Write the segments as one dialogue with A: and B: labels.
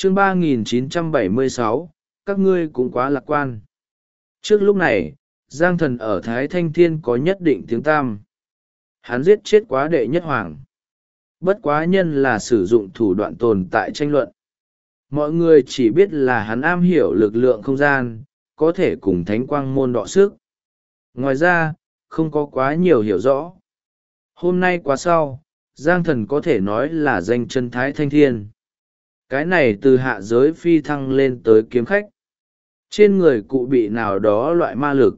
A: Chương 3976, các ngươi cũng quá lạc quan. Trước lúc này, Giang Thần ở Thái Thanh Thiên có nhất định tiếng tăm. Hắn giết chết quá đệ nhất hoàng. Bất quá nhân là sử dụng thủ đoạn tồn tại tranh luận. Mọi người chỉ biết là hắn am hiểu lực lượng không gian, có thể cùng thánh quang môn đọ sức. Ngoài ra, không có quá nhiều hiểu rõ. Hôm nay quá sau, Giang Thần có thể nói là danh chân Thái Thanh Thiên. Cái này từ hạ giới phi thăng lên tới kiếm khách. Trên người cụ bị nào đó loại ma lực.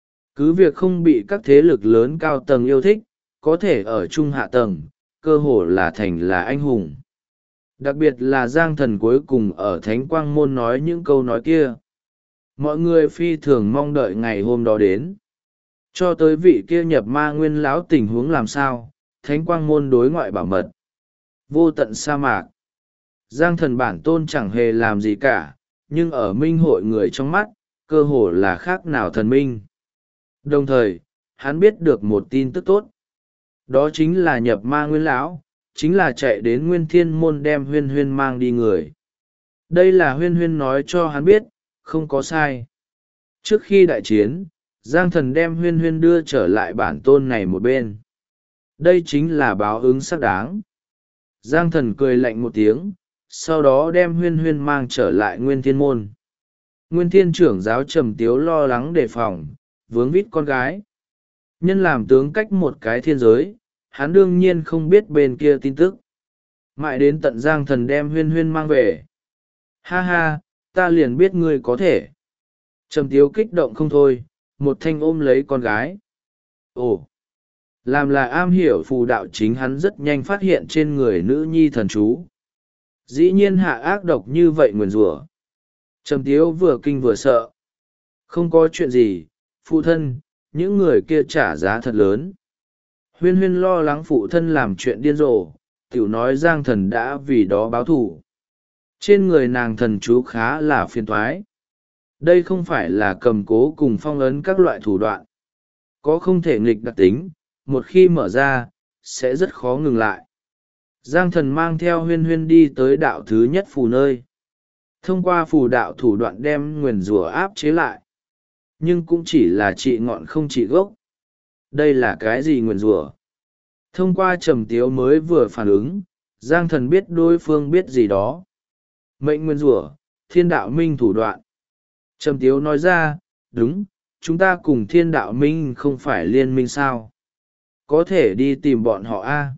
A: Cứ việc không bị các thế lực lớn cao tầng yêu thích, có thể ở trung hạ tầng, cơ hồ là thành là anh hùng. Đặc biệt là Giang Thần cuối cùng ở Thánh Quang Môn nói những câu nói kia. Mọi người phi thường mong đợi ngày hôm đó đến. Cho tới vị kia nhập ma nguyên lão tình huống làm sao, Thánh Quang Môn đối ngoại bảo mật. Vô tận sa mạc. Giang Thần bản tôn chẳng hề làm gì cả, nhưng ở minh hội người trong mắt, cơ hồ là khác nào thần minh. Đồng thời, hắn biết được một tin tức tốt. Đó chính là nhập ma nguyên lão, chính là chạy đến Nguyên Thiên Môn đem Huyên Huyên mang đi người. Đây là Huyên Huyên nói cho hắn biết, không có sai. Trước khi đại chiến, Giang Thần đem Huyên Huyên đưa trở lại bản tôn này một bên. Đây chính là báo ứng xác đáng. Giang Thần cười lạnh một tiếng, sau đó đem Huyên Huyên mang trở lại Nguyên Thiên Môn. Nguyên Thiên trưởng giáo Trầm Tiếu lo lắng đề phòng, vướng vít con gái. Nhân làm tướng cách một cái thiên giới, hắn đương nhiên không biết bên kia tin tức. Mãi đến tận Giang Thần đem Huyên Huyên mang về. Ha ha, ta liền biết ngươi có thể. Trầm Tiếu kích động không thôi, một thanh ôm lấy con gái. Ồ, làm là am hiểu phù đạo chính hắn rất nhanh phát hiện trên người nữ nhi thần chú. Dĩ nhiên hạ ác độc như vậy nguyền rủa. Trầm Tiếu vừa kinh vừa sợ. Không có chuyện gì, phụ thân, những người kia trả giá thật lớn. Huyên Huyên lo lắng phụ thân làm chuyện điên rồ, tiểu nói Giang Thần đã vì đó báo thù. Trên người nàng thần chú khá là phiền toái. Đây không phải là cầm cố cùng phong ấn các loại thủ đoạn. Có không thể nghịch đặc tính, một khi mở ra, sẽ rất khó ngừng lại. Giang Thần mang theo Huyên Huyên đi tới đạo thứ nhất phù nơi. Thông qua phù đạo thủ đoạn đem nguyền rủa áp chế lại. Nhưng cũng chỉ là trị ngọn không trị gốc. Đây là cái gì nguyền rủa? Thông qua Trầm Tiếu mới vừa phản ứng, Giang Thần biết đối phương biết gì đó. Mệnh nguyền rủa, thiên đạo minh thủ đoạn. Trầm Tiếu nói ra, đúng, chúng ta cùng thiên đạo minh không phải liên minh sao? Có thể đi tìm bọn họ a?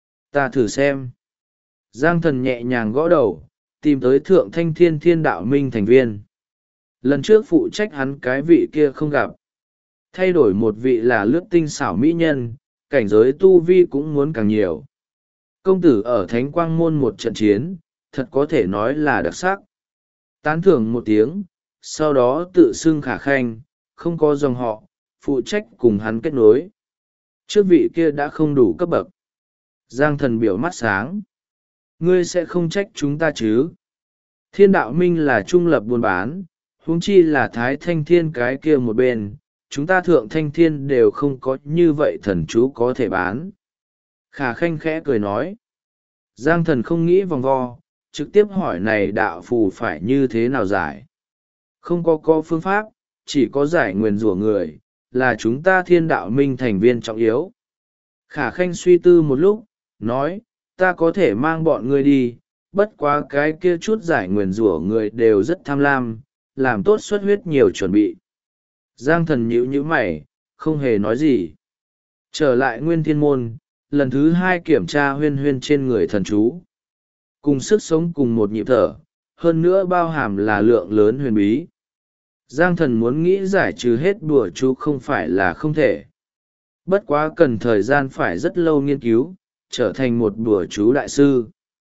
A: Ta thử xem. Giang Thần nhẹ nhàng gõ đầu, tìm tới Thượng Thanh Thiên Thiên Đạo Minh thành viên. Lần trước phụ trách hắn cái vị kia không gặp. Thay đổi một vị là lướt tinh xảo mỹ nhân, cảnh giới tu vi cũng muốn càng nhiều. Công tử ở Thánh Quang Môn một trận chiến, thật có thể nói là đặc sắc. Tán thưởng một tiếng, sau đó tự xưng khả khanh, không có dòng họ, phụ trách cùng hắn kết nối. Trước vị kia đã không đủ cấp bậc. Giang Thần biểu mắt sáng. Ngươi sẽ không trách chúng ta chứ? Thiên đạo minh là trung lập buôn bán, huống chi là Thái Thanh Thiên cái kia một bên, chúng ta Thượng Thanh Thiên đều không có như vậy thần chú có thể bán. Khả khanh khẽ cười nói. Giang Thần không nghĩ vòng vo, trực tiếp hỏi này đạo phù phải như thế nào giải. Không có phương pháp, chỉ có giải nguyền rủa người, là chúng ta Thiên đạo minh thành viên trọng yếu. Khả khanh suy tư một lúc, nói, ta có thể mang bọn ngươi đi, bất quá cái kia chút giải nguyền rủa người đều rất tham lam, làm tốt xuất huyết nhiều chuẩn bị. Giang Thần nhíu mày, không hề nói gì. Trở lại Nguyên Thiên Môn, lần thứ hai kiểm tra Huyên Huyên trên người thần chú. Cùng sức sống cùng một nhịp thở, hơn nữa bao hàm là lượng lớn huyền bí. Giang Thần muốn nghĩ giải trừ hết đùa chú không phải là không thể. Bất quá cần thời gian phải rất lâu nghiên cứu, trở thành một đùa chú đại sư.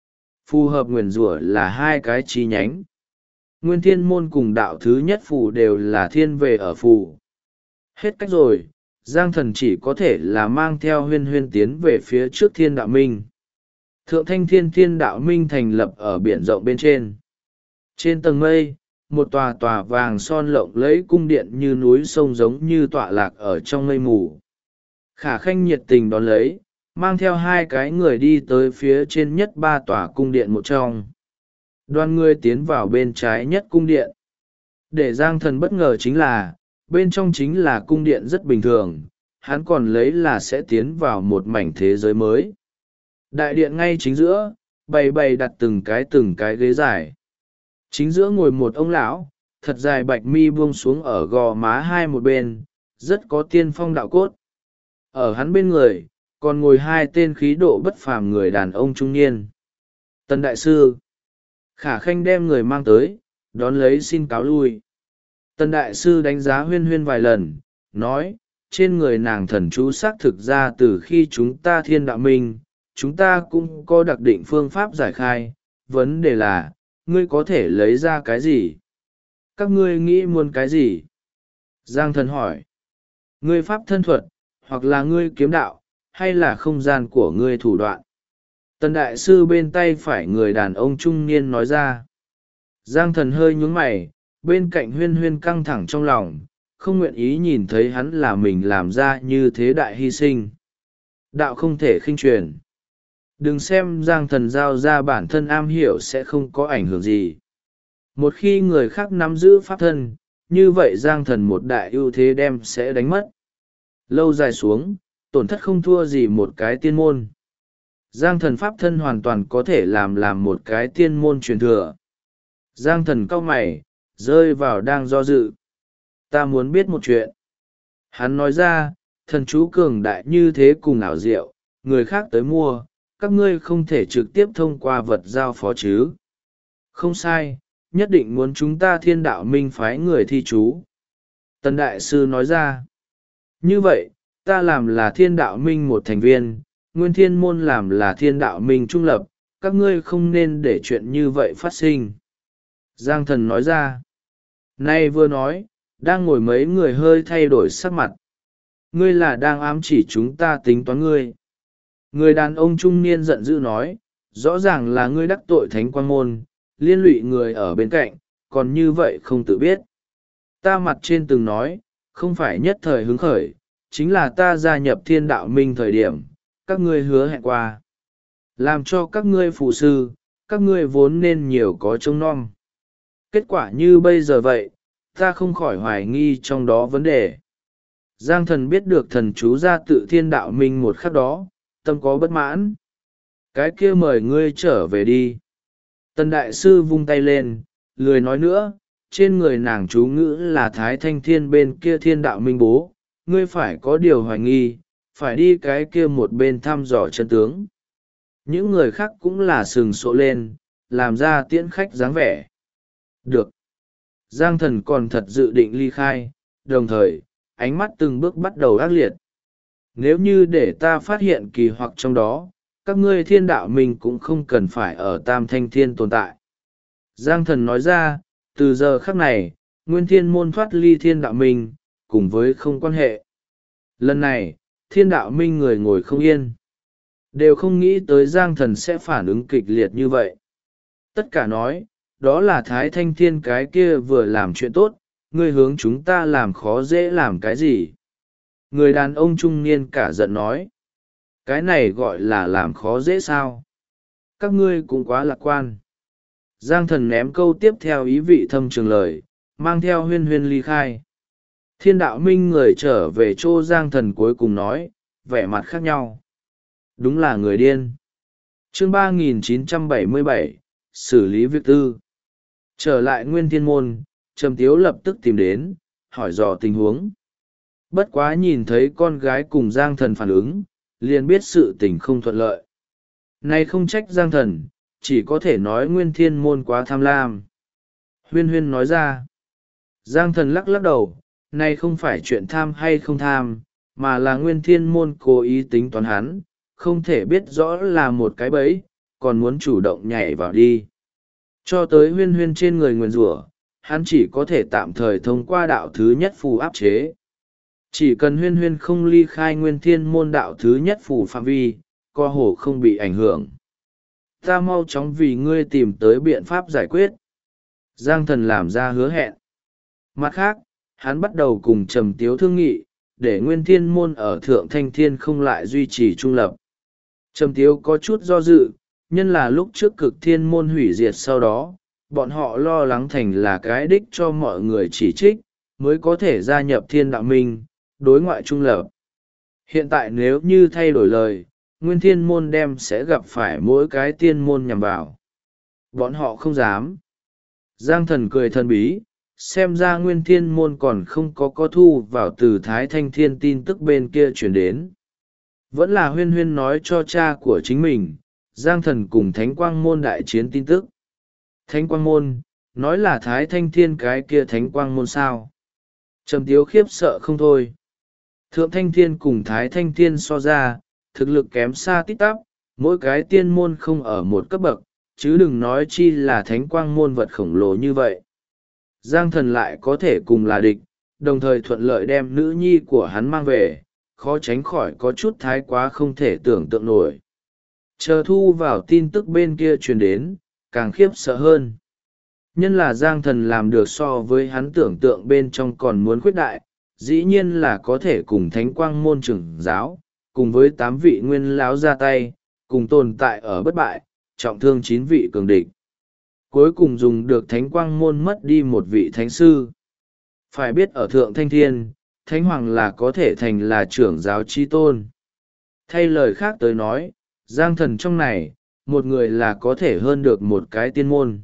A: Phù hợp nguyền rủa là hai cái chi nhánh. Nguyên Thiên Môn cùng đạo thứ nhất phù đều là thiên về ở phù. Hết cách rồi, Giang Thần chỉ có thể là mang theo Huyên Huyên tiến về phía trước Thiên Đạo Minh. Thượng Thanh Thiên Thiên Đạo Minh thành lập ở biển rộng bên trên. Trên tầng mây, một tòa vàng son lộng lẫy cung điện như núi sông giống như tọa lạc ở trong mây mù. Khả khanh nhiệt tình đón lấy, mang theo hai cái người đi tới phía trên nhất ba tòa cung điện một trong. Đoàn người tiến vào bên trái nhất cung điện. Để Giang Thần bất ngờ chính là, bên trong chính là cung điện rất bình thường, hắn còn lấy là sẽ tiến vào một mảnh thế giới mới. Đại điện ngay chính giữa, bày đặt từng cái ghế dài. Chính giữa ngồi một ông lão, thật dài bạch mi buông xuống ở gò má hai một bên, rất có tiên phong đạo cốt. Ở hắn bên người, còn ngồi hai tên khí độ bất phàm người đàn ông trung niên. Tần đại sư. Khả Khanh đem người mang tới, đón lấy xin cáo lui. Tần đại sư đánh giá Huyên Huyên vài lần, nói, trên người nàng thần chú xác thực ra từ khi chúng ta thiên đạo minh, chúng ta cũng có đặc định phương pháp giải khai, vấn đề là, ngươi có thể lấy ra cái gì? Các ngươi nghĩ muốn cái gì? Giang Thần hỏi. Ngươi pháp thân thuật, hoặc là ngươi kiếm đạo, hay là không gian của ngươi thủ đoạn? Tần đại sư bên tay phải người đàn ông trung niên nói ra. Giang Thần hơi nhún mày, bên cạnh Huyên Huyên căng thẳng trong lòng, không nguyện ý nhìn thấy hắn là mình làm ra như thế đại hy sinh. Đạo không thể khinh truyền. Đừng xem Giang Thần giao ra bản thân am hiểu sẽ không có ảnh hưởng gì. Một khi người khác nắm giữ pháp thân, như vậy Giang Thần một đại ưu thế đem sẽ đánh mất. Lâu dài xuống, tổn thất không thua gì một cái tiên môn. Giang Thần pháp thân hoàn toàn có thể làm một cái tiên môn truyền thừa. Giang Thần cau mày, rơi vào đang do dự. Ta muốn biết một chuyện. Hắn nói ra, thần chú cường đại như thế cùng ảo diệu, người khác tới mua, các ngươi không thể trực tiếp thông qua vật giao phó chứ. Không sai, nhất định muốn chúng ta thiên đạo minh phái người thi chú. Tần đại sư nói ra. Như vậy, ta làm là thiên đạo minh một thành viên, nguyên thiên môn làm là thiên đạo minh trung lập, các ngươi không nên để chuyện như vậy phát sinh. Giang Thần nói ra. Nay vừa nói, đang ngồi mấy người hơi thay đổi sắc mặt. Ngươi là đang ám chỉ chúng ta tính toán ngươi. Người đàn ông trung niên giận dữ nói, rõ ràng là ngươi đắc tội thánh quang môn, liên lụy người ở bên cạnh, còn như vậy không tự biết. Ta mặt trên từng nói, không phải nhất thời hứng khởi, chính là ta gia nhập thiên đạo minh thời điểm, các ngươi hứa hẹn qua. Làm cho các ngươi phụ sư, các ngươi vốn nên nhiều có trông nom. Kết quả như bây giờ vậy, ta không khỏi hoài nghi trong đó vấn đề. Giang Thần biết được thần chú ra tự thiên đạo minh một khắc đó, tâm có bất mãn. Cái kia mời ngươi trở về đi. Tần đại sư vung tay lên, lười nói nữa, trên người nàng chú ngữ là Thái Thanh Thiên bên kia thiên đạo minh bố, ngươi phải có điều hoài nghi, phải đi cái kia một bên thăm dò chân tướng. Những người khác cũng là sừng sộ lên, làm ra tiễn khách dáng vẻ. Được. Giang Thần còn thật dự định ly khai, đồng thời, ánh mắt từng bước bắt đầu ác liệt. Nếu như để ta phát hiện kỳ hoặc trong đó, các ngươi thiên đạo mình cũng không cần phải ở Tam Thanh Thiên tồn tại. Giang Thần nói ra, từ giờ khắc này, nguyên thiên môn thoát ly thiên đạo minh, cùng với không quan hệ. Lần này, thiên đạo minh người ngồi không yên. Đều không nghĩ tới Giang Thần sẽ phản ứng kịch liệt như vậy. Tất cả nói, đó là Thái Thanh Thiên cái kia vừa làm chuyện tốt, ngươi hướng chúng ta làm khó dễ làm cái gì. Người đàn ông trung niên cả giận nói. Cái này gọi là làm khó dễ sao? Các ngươi cũng quá lạc quan. Giang Thần ném câu tiếp theo ý vị thâm trường lời, mang theo Huyên Huyên ly khai. Thiên đạo minh người trở về chỗ Giang Thần cuối cùng nói, vẻ mặt khác nhau. Đúng là người điên. Chương 3977, xử lý việc tư. Trở lại Nguyên Thiên Môn, Trầm Tiếu lập tức tìm đến, hỏi dò tình huống. Bất quá nhìn thấy con gái cùng Giang Thần phản ứng, liền biết sự tình không thuận lợi. Nay không trách Giang Thần, chỉ có thể nói Nguyên Thiên Môn quá tham lam. Huyên Huyên nói ra. Giang Thần lắc lắc đầu, nay không phải chuyện tham hay không tham, mà là Nguyên Thiên Môn cố ý tính toán hắn, không thể biết rõ là một cái bẫy, còn muốn chủ động nhảy vào đi. Cho tới Huyên Huyên trên người nguyền rủa, hắn chỉ có thể tạm thời thông qua đạo thứ nhất phù áp chế. Chỉ cần Huyên Huyên không ly khai Nguyên Thiên Môn đạo thứ nhất phù phạm vi, co hổ không bị ảnh hưởng. Ta mau chóng vì ngươi tìm tới biện pháp giải quyết. Giang Thần làm ra hứa hẹn. Mặt khác, hắn bắt đầu cùng Trầm Tiếu thương nghị, để Nguyên Thiên Môn ở Thượng Thanh Thiên không lại duy trì trung lập. Trầm Tiếu có chút do dự, nhân là lúc trước cực thiên môn hủy diệt sau đó bọn họ lo lắng thành là cái đích cho mọi người chỉ trích mới có thể gia nhập thiên đạo minh đối ngoại trung lập. Hiện tại nếu như thay đổi lời nguyên thiên môn đem sẽ gặp phải mỗi cái tiên môn nhằm vào. Bọn họ không dám. Giang Thần cười thần bí, xem ra nguyên thiên môn còn không có thu vào từ Thái Thanh Thiên tin tức bên kia chuyển đến. Vẫn là Huyên Huyên nói cho cha của chính mình, Giang Thần cùng Thánh Quang Môn đại chiến tin tức. Thánh Quang Môn, nói là Thái Thanh Thiên cái kia Thánh Quang Môn sao. Trầm Tiếu khiếp sợ không thôi. Thượng Thanh Thiên cùng Thái Thanh Thiên so ra, thực lực kém xa tít tắp, mỗi cái tiên môn không ở một cấp bậc, chứ đừng nói chi là Thánh Quang Môn vật khổng lồ như vậy. Giang Thần lại có thể cùng là địch, đồng thời thuận lợi đem nữ nhi của hắn mang về, khó tránh khỏi có chút thái quá không thể tưởng tượng nổi. Chờ thu vào tin tức bên kia truyền đến, càng khiếp sợ hơn. Nhân là Giang Thần làm được so với hắn tưởng tượng bên trong còn muốn khuyết đại, dĩ nhiên là có thể cùng Thánh Quang Môn trưởng giáo, cùng với 8 vị nguyên lão ra tay, cùng tồn tại ở bất bại, trọng thương 9 vị cường địch. Cuối cùng dùng được Thánh Quang Môn mất đi một vị thánh sư. Phải biết ở Thượng Thanh Thiên, Thánh Hoàng là có thể thành là trưởng giáo chi tôn. Thay lời khác tới nói, Giang Thần trong này, một người là có thể hơn được một cái tiên môn.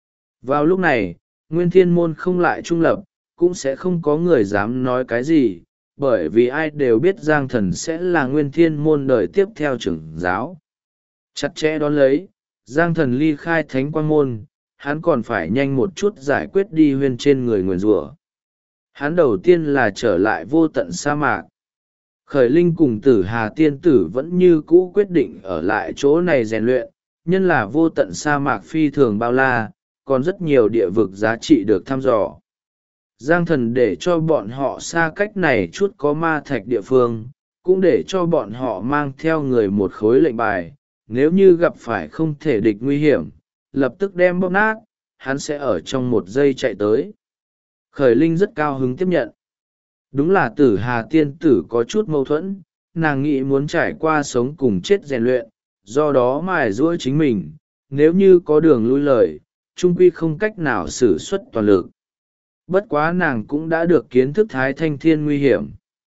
A: Vào lúc này, nguyên thiên môn không lại trung lập, cũng sẽ không có người dám nói cái gì, bởi vì ai đều biết Giang Thần sẽ là nguyên thiên môn đời tiếp theo trưởng giáo. Chặt chẽ đón lấy, Giang Thần ly khai Thánh Quang Môn, hắn còn phải nhanh một chút giải quyết đi huyên trên người nguyền rủa. Hắn đầu tiên là trở lại vô tận sa mạc. Khởi Linh cùng Tử Hà tiên tử vẫn như cũ quyết định ở lại chỗ này rèn luyện, nhân là vô tận sa mạc phi thường bao la, còn rất nhiều địa vực giá trị được thăm dò. Giang Thần để cho bọn họ xa cách này chút có ma thạch địa phương, cũng để cho bọn họ mang theo người một khối lệnh bài, nếu như gặp phải không thể địch nguy hiểm, lập tức đem bóp nát, hắn sẽ ở trong 1 giây chạy tới. Khởi Linh rất cao hứng tiếp nhận. Đúng là Tử Hà tiên tử có chút mâu thuẫn, nàng nghĩ muốn trải qua sống cùng chết rèn luyện, do đó mài giũa chính mình, nếu như có đường lui lời, chung quy không cách nào sử xuất toàn lực. Bất quá nàng cũng đã được kiến thức Thái Thanh Thiên nguy hiểm.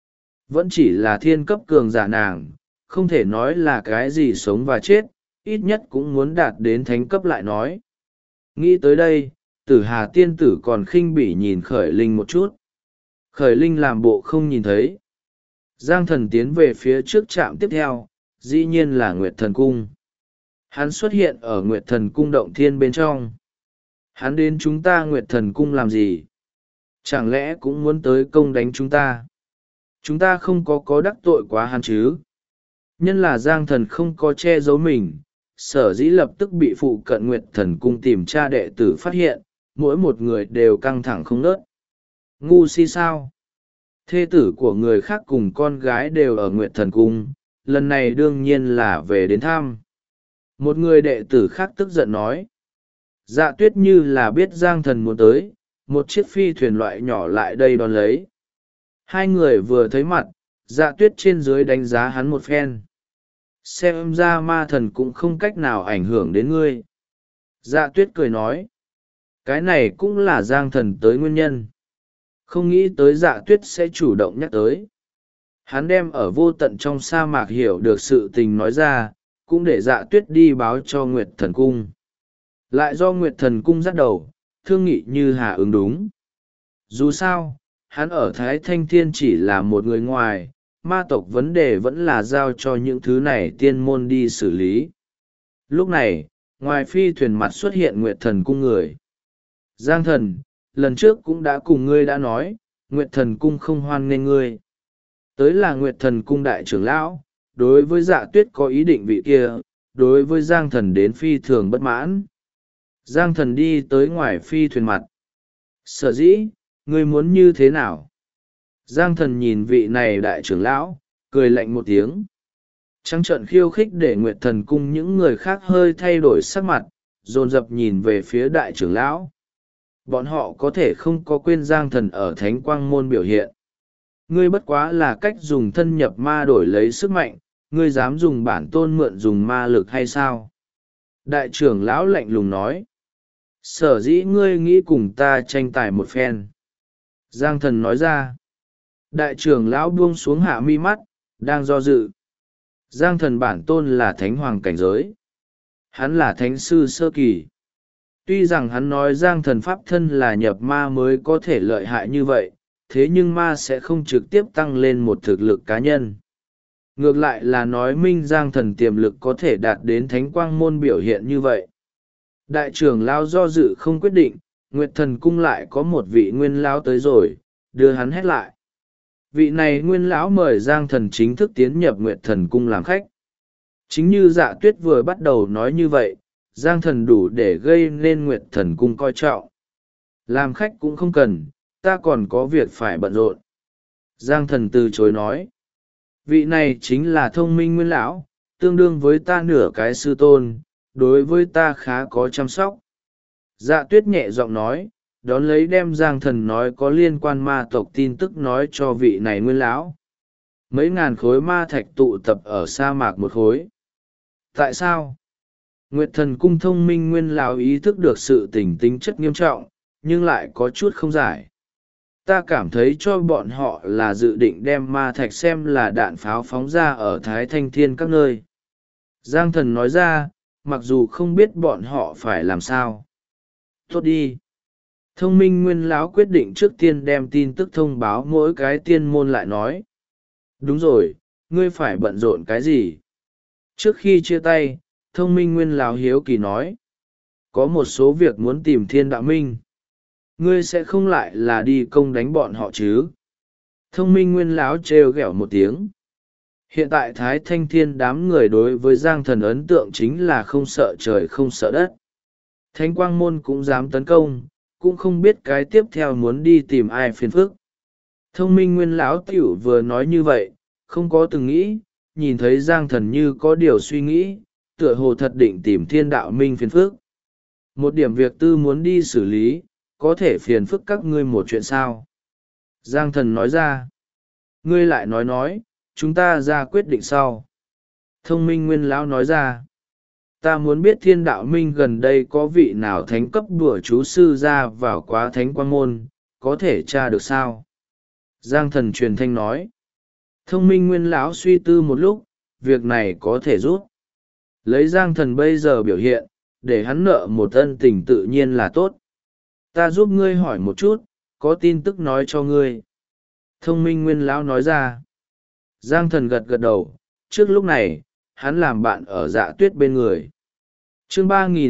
A: Vẫn chỉ là thiên cấp cường giả nàng, không thể nói là cái gì sống và chết, ít nhất cũng muốn đạt đến thánh cấp lại nói. Nghĩ tới đây, Tử Hà tiên tử còn khinh bỉ nhìn Khởi Linh một chút. Khởi Linh làm bộ không nhìn thấy. Giang Thần tiến về phía trước trạm tiếp theo, dĩ nhiên là Nguyệt Thần Cung. Hắn xuất hiện ở Nguyệt Thần Cung động thiên bên trong. Hắn đến chúng ta Nguyệt Thần Cung làm gì? Chẳng lẽ cũng muốn tới công đánh chúng ta? Chúng ta không có đắc tội quá hắn chứ? Nhân là Giang Thần không có che giấu mình, sở dĩ lập tức bị phụ cận Nguyệt Thần Cung tìm tra đệ tử phát hiện, mỗi một người đều căng thẳng không nớt. Ngu si sao? Thê tử của người khác cùng con gái đều ở Nguyệt Thần Cung, lần này đương nhiên là về đến thăm. Một người đệ tử khác tức giận nói. Dạ Tuyết như là biết Giang Thần muốn tới, một chiếc phi thuyền loại nhỏ lại đây đón lấy. Hai người vừa thấy mặt, Dạ Tuyết trên dưới đánh giá hắn một phen. Xem ra ma thần cũng không cách nào ảnh hưởng đến ngươi. Dạ Tuyết cười nói. Cái này cũng là Giang Thần tới nguyên nhân. Không nghĩ tới Dạ Tuyết sẽ chủ động nhắc tới. Hắn đem ở vô tận trong sa mạc hiểu được sự tình nói ra, cũng để Dạ Tuyết đi báo cho Nguyệt Thần Cung. Lại do Nguyệt Thần Cung dắt đầu, thương nghị như hà ứng đúng. Dù sao, hắn ở Thái Thanh Thiên chỉ là một người ngoài, ma tộc vấn đề vẫn là giao cho những thứ này tiên môn đi xử lý. Lúc này, ngoài phi thuyền mặt xuất hiện Nguyệt Thần Cung người. Giang Thần, lần trước cũng đã cùng ngươi đã nói, Nguyệt Thần Cung không hoan nghênh ngươi. Tới là Nguyệt Thần Cung đại trưởng lão, đối với Dạ Tuyết có ý định vị kia, đối với Giang Thần đến phi thường bất mãn. Giang Thần đi tới ngoài phi thuyền mặt. Sở dĩ, ngươi muốn như thế nào? Giang Thần nhìn vị này đại trưởng lão, cười lạnh một tiếng. Trắng trợn khiêu khích để Nguyệt Thần Cung những người khác hơi thay đổi sắc mặt, dồn dập nhìn về phía đại trưởng lão. Bọn họ có thể không có quên Giang Thần ở Thánh Quang Môn biểu hiện. Ngươi bất quá là cách dùng thân nhập ma đổi lấy sức mạnh, ngươi dám dùng bản tôn mượn dùng ma lực hay sao? Đại trưởng lão lạnh lùng nói. Sở dĩ ngươi nghĩ cùng ta tranh tài một phen. Giang thần nói ra. Đại trưởng lão buông xuống hạ mi mắt, đang do dự. Giang thần bản tôn là thánh hoàng cảnh giới. Hắn là thánh sư sơ kỳ. Tuy rằng hắn nói Giang thần pháp thân là nhập ma mới có thể lợi hại như vậy, thế nhưng ma sẽ không trực tiếp tăng lên một thực lực cá nhân. Ngược lại là nói minh Giang thần tiềm lực có thể đạt đến thánh quang môn biểu hiện như vậy. Đại trưởng lão do dự không quyết định, Nguyệt Thần cung lại có một vị nguyên lão tới rồi, đưa hắn hét lại. Vị này nguyên lão mời Giang thần chính thức tiến nhập Nguyệt Thần cung làm khách. Chính như Dạ Tuyết vừa bắt đầu nói như vậy, Giang thần đủ để gây nên Nguyệt Thần cung coi trọng. Làm khách cũng không cần, ta còn có việc phải bận rộn. Giang thần từ chối nói. Vị này chính là thông minh nguyên lão, tương đương với ta nửa cái sư tôn, đối với ta khá có chăm sóc. Dạ Tuyết nhẹ giọng nói, đón lấy đem Giang thần nói có liên quan ma tộc tin tức nói cho vị này nguyên lão. Mấy ngàn khối ma thạch tụ tập ở sa mạc một khối. Tại sao? Nguyệt Thần cung thông minh nguyên lão ý thức được sự tình tính chất nghiêm trọng, nhưng lại có chút không giải. Ta cảm thấy cho bọn họ là dự định đem ma thạch xem là đạn pháo phóng ra ở Thái Thanh Thiên các nơi. Giang thần nói ra, mặc dù không biết bọn họ phải làm sao. Tốt đi. Thông minh nguyên lão quyết định trước tiên đem tin tức thông báo mỗi cái tiên môn lại nói. Đúng rồi, ngươi phải bận rộn cái gì? Trước khi chia tay, thông minh nguyên lão hiếu kỳ nói. Có một số việc muốn tìm Thiên Đạo Minh. Ngươi sẽ không lại là đi công đánh bọn họ chứ? Thông minh nguyên lão trêu ghẹo một tiếng. Hiện tại Thái Thanh Thiên đám người đối với Giang thần ấn tượng chính là không sợ trời không sợ đất. Thánh quang môn cũng dám tấn công, cũng không biết cái tiếp theo muốn đi tìm ai phiền phức. Thông minh nguyên lão tiểu vừa nói như vậy, không có từng nghĩ, nhìn thấy Giang thần như có điều suy nghĩ, tựa hồ thật định tìm Thiên Đạo Minh phiền phức. Một điểm việc tư muốn đi xử lý, có thể phiền phức các ngươi một chuyện sao? Giang thần nói ra. Ngươi lại nói, chúng ta ra quyết định sau. Thông minh nguyên lão nói ra. Ta muốn biết Thiên Đạo Minh gần đây có vị nào thánh cấp đùa chú sư ra vào quá thánh quang môn, có thể tra được sao? Giang thần truyền thanh nói. Thông minh nguyên lão suy tư một lúc, việc này có thể giúp. Lấy Giang thần bây giờ biểu hiện, để hắn nợ một ân tình tự nhiên là tốt. Ta giúp ngươi hỏi một chút, có tin tức nói cho ngươi. Thông minh nguyên lão nói ra. Giang thần gật gật đầu, trước lúc này, hắn làm bạn ở Dạ Tuyết bên người. Chương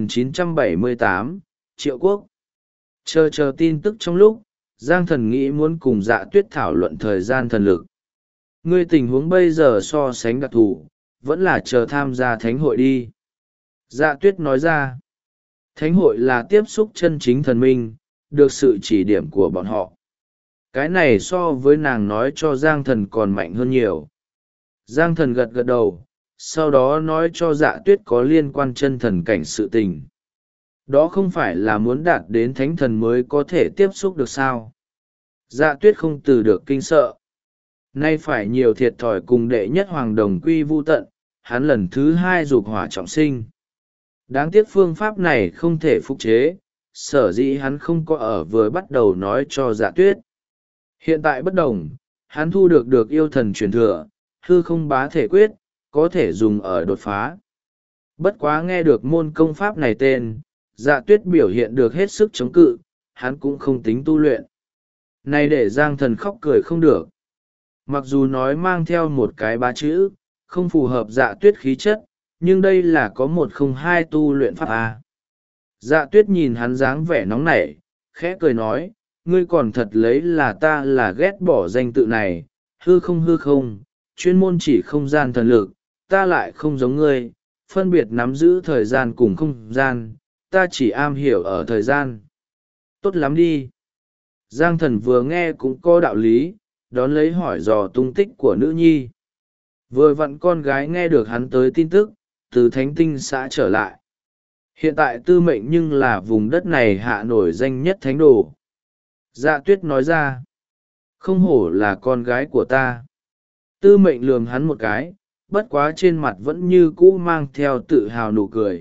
A: 3978, Triệu Quốc. Chờ tin tức trong lúc, Giang thần nghĩ muốn cùng Dạ Tuyết thảo luận thời gian thần lực. Ngươi tình huống bây giờ so sánh đặc thù, vẫn là chờ tham gia thánh hội đi. Dạ Tuyết nói ra. Thánh hội là tiếp xúc chân chính thần minh, được sự chỉ điểm của bọn họ. Cái này so với nàng nói cho Giang thần còn mạnh hơn nhiều. Giang thần gật gật đầu, sau đó nói cho Dạ Tuyết có liên quan chân thần cảnh sự tình. Đó không phải là muốn đạt đến thánh thần mới có thể tiếp xúc được sao? Dạ Tuyết không từ được kinh sợ. Nay phải nhiều thiệt thòi cùng đệ nhất hoàng đồng quy vu tận, hắn lần thứ hai dục hỏa trọng sinh. Đáng tiếc phương pháp này không thể phục chế, sở dĩ hắn không có ở vừa bắt đầu nói cho Dạ Tuyết. Hiện tại bất đồng, hắn thu được yêu thần truyền thừa, hư không bá thể quyết, có thể dùng ở đột phá. Bất quá nghe được môn công pháp này tên, Dạ Tuyết biểu hiện được hết sức chống cự, hắn cũng không tính tu luyện. Này để Giang thần khóc cười không được. Mặc dù nói mang theo một cái bá chữ, không phù hợp Dạ Tuyết khí chất, nhưng đây là có 102 tu luyện pháp A. Dạ Tuyết nhìn hắn dáng vẻ nóng nảy, khẽ cười nói, ngươi còn thật lấy là ta là ghét bỏ danh tự này, hư không, chuyên môn chỉ không gian thần lực, ta lại không giống ngươi, phân biệt nắm giữ thời gian cùng không gian, ta chỉ am hiểu ở thời gian. Tốt lắm đi. Giang thần vừa nghe cũng có đạo lý, đón lấy hỏi dò tung tích của nữ nhi. Vừa vặn con gái nghe được hắn tới tin tức, từ Thánh Tinh xã trở lại. Hiện tại Tư Mệnh nhưng là vùng đất này hạ nổi danh nhất thánh đồ. Dạ Tuyết nói ra, không hổ là con gái của ta. Tư Mệnh lườm hắn một cái, bất quá trên mặt vẫn như cũ mang theo tự hào nụ cười,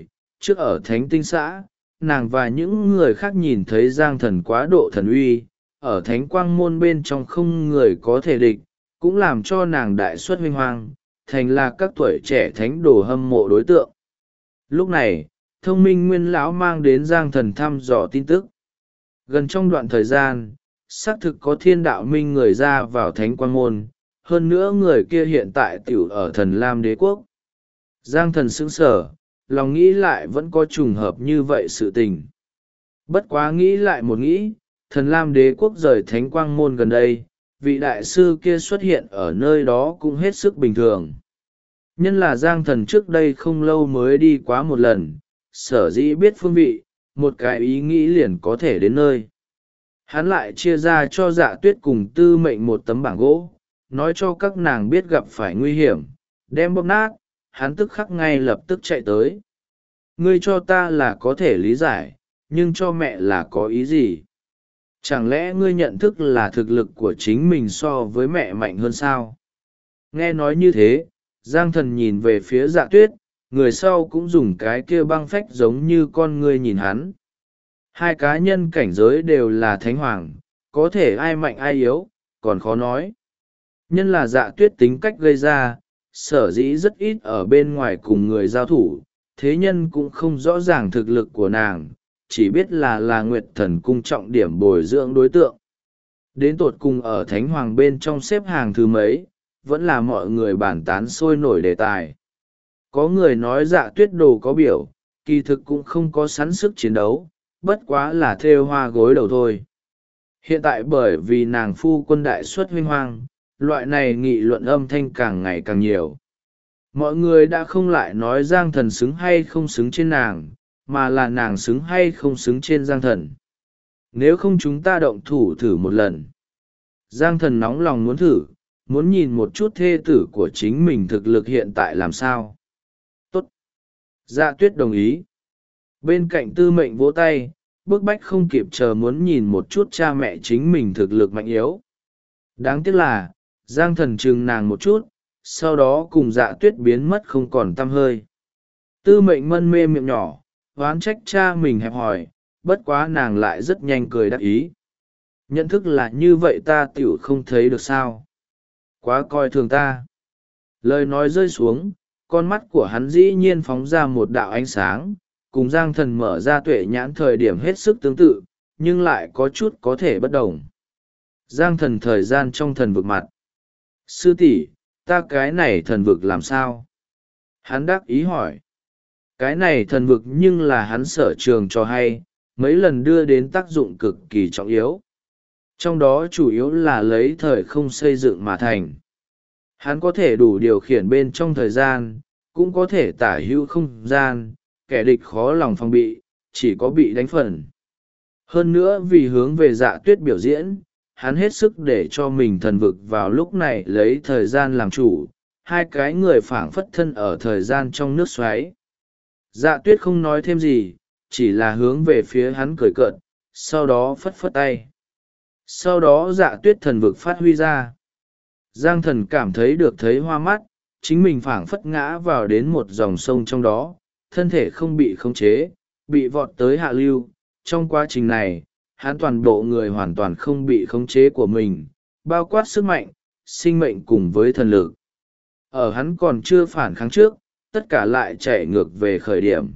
A: trước ở thánh tinh xã, nàng và những người khác nhìn thấy giang thần quá độ thần uy, ở thánh quang môn bên trong không người có thể địch, cũng làm cho nàng đại xuất huy hoàng, thành là các tuổi trẻ thánh đồ hâm mộ đối tượng. Lúc này, thông minh nguyên lão mang đến giang thần thăm dò tin tức. Gần trong đoạn thời gian, xác thực có thiên đạo minh người ra vào thánh quang môn, hơn nữa người kia hiện tại tiểu ở thần lam đế quốc. Giang thần sững sờ, lòng nghĩ lại vẫn có trùng hợp như vậy sự tình. Bất quá nghĩ lại một nghĩ, thần lam đế quốc rời thánh quang môn gần đây, vị đại sư kia xuất hiện ở nơi đó cũng hết sức bình thường. Nhân là giang thần trước đây không lâu mới đi quá một lần, sở dĩ biết phương vị, một cái ý nghĩ liền có thể đến nơi. Hắn lại chia ra cho Dạ Tuyết cùng Tư Mệnh một tấm bảng gỗ, nói cho các nàng biết gặp phải nguy hiểm, đem bóp nát, hắn tức khắc ngay lập tức chạy tới. Ngươi cho ta là có thể lý giải, nhưng cho mẹ là có ý gì? Chẳng lẽ ngươi nhận thức là thực lực của chính mình so với mẹ mạnh hơn sao? Nghe nói như thế, Giang Thần nhìn về phía Dạ Tuyết, người sau cũng dùng cái kia băng phách giống như con ngươi nhìn hắn. Hai cá nhân cảnh giới đều là thánh hoàng, có thể ai mạnh ai yếu, còn khó nói. Nhân là Dạ Tuyết tính cách gây ra, sở dĩ rất ít ở bên ngoài cùng người giao thủ, thế nhân cũng không rõ ràng thực lực của nàng, chỉ biết là Nguyệt Thần cung trọng điểm bồi dưỡng đối tượng. Đến tột cùng ở thánh hoàng bên trong xếp hàng thứ mấy, vẫn là mọi người bàn tán sôi nổi đề tài. Có người nói Dạ Tuyết đồ có biểu, kỳ thực cũng không có sẵn sức chiến đấu, bất quá là thêu hoa gối đầu thôi. Hiện tại bởi vì nàng phu quân đại xuất huynh hoang, loại này nghị luận âm thanh càng ngày càng nhiều. Mọi người đã không lại nói Giang Thần xứng hay không xứng trên nàng, mà là nàng xứng hay không xứng trên Giang Thần. Nếu không chúng ta động thủ thử một lần. Giang Thần nóng lòng muốn thử, muốn nhìn một chút thê tử của chính mình thực lực hiện tại làm sao. Tốt. Dạ Tuyết đồng ý. Bên cạnh Tư Mệnh vỗ tay, bức bách không kịp chờ muốn nhìn một chút cha mẹ chính mình thực lực mạnh yếu. Đáng tiếc là, Giang Thần chừng nàng một chút, sau đó cùng Dạ Tuyết biến mất không còn tăm hơi. Tư Mệnh mân mê miệng nhỏ, oán trách cha mình hẹp hòi, bất quá nàng lại rất nhanh cười đắc ý. Nhận thức là như vậy ta tiểu không thấy được sao. Quá coi thường ta. Lời nói rơi xuống, con mắt của hắn dĩ nhiên phóng ra một đạo ánh sáng, cùng Giang Thần mở ra tuệ nhãn thời điểm hết sức tương tự, nhưng lại có chút có thể bất đồng. Giang Thần thời gian trong thần vực mặt. Sư tỷ, ta cái này thần vực làm sao? Hắn đắc ý hỏi. Cái này thần vực nhưng là hắn sở trường cho hay, mấy lần đưa đến tác dụng cực kỳ trọng yếu. Trong đó chủ yếu là lấy thời không xây dựng mà thành. Hắn có thể đủ điều khiển bên trong thời gian, cũng có thể tả hữu không gian, kẻ địch khó lòng phòng bị, chỉ có bị đánh phần. Hơn nữa vì hướng về Dạ Tuyết biểu diễn, hắn hết sức để cho mình thần vực vào lúc này lấy thời gian làm chủ, hai cái người phảng phất thân ở thời gian trong nước xoáy. Dạ Tuyết không nói thêm gì, chỉ là hướng về phía hắn cười cợt, sau đó phất phất tay. Sau đó Dạ Tuyết thần vực phát huy ra. Giang Thần cảm thấy được thấy hoa mắt, chính mình phảng phất ngã vào đến một dòng sông trong đó, thân thể không bị khống chế, bị vọt tới hạ lưu. Trong quá trình này, hắn toàn bộ người hoàn toàn không bị khống chế của mình, bao quát sức mạnh, sinh mệnh cùng với thần lực. Ở hắn còn chưa phản kháng trước, tất cả lại chạy ngược về khởi điểm.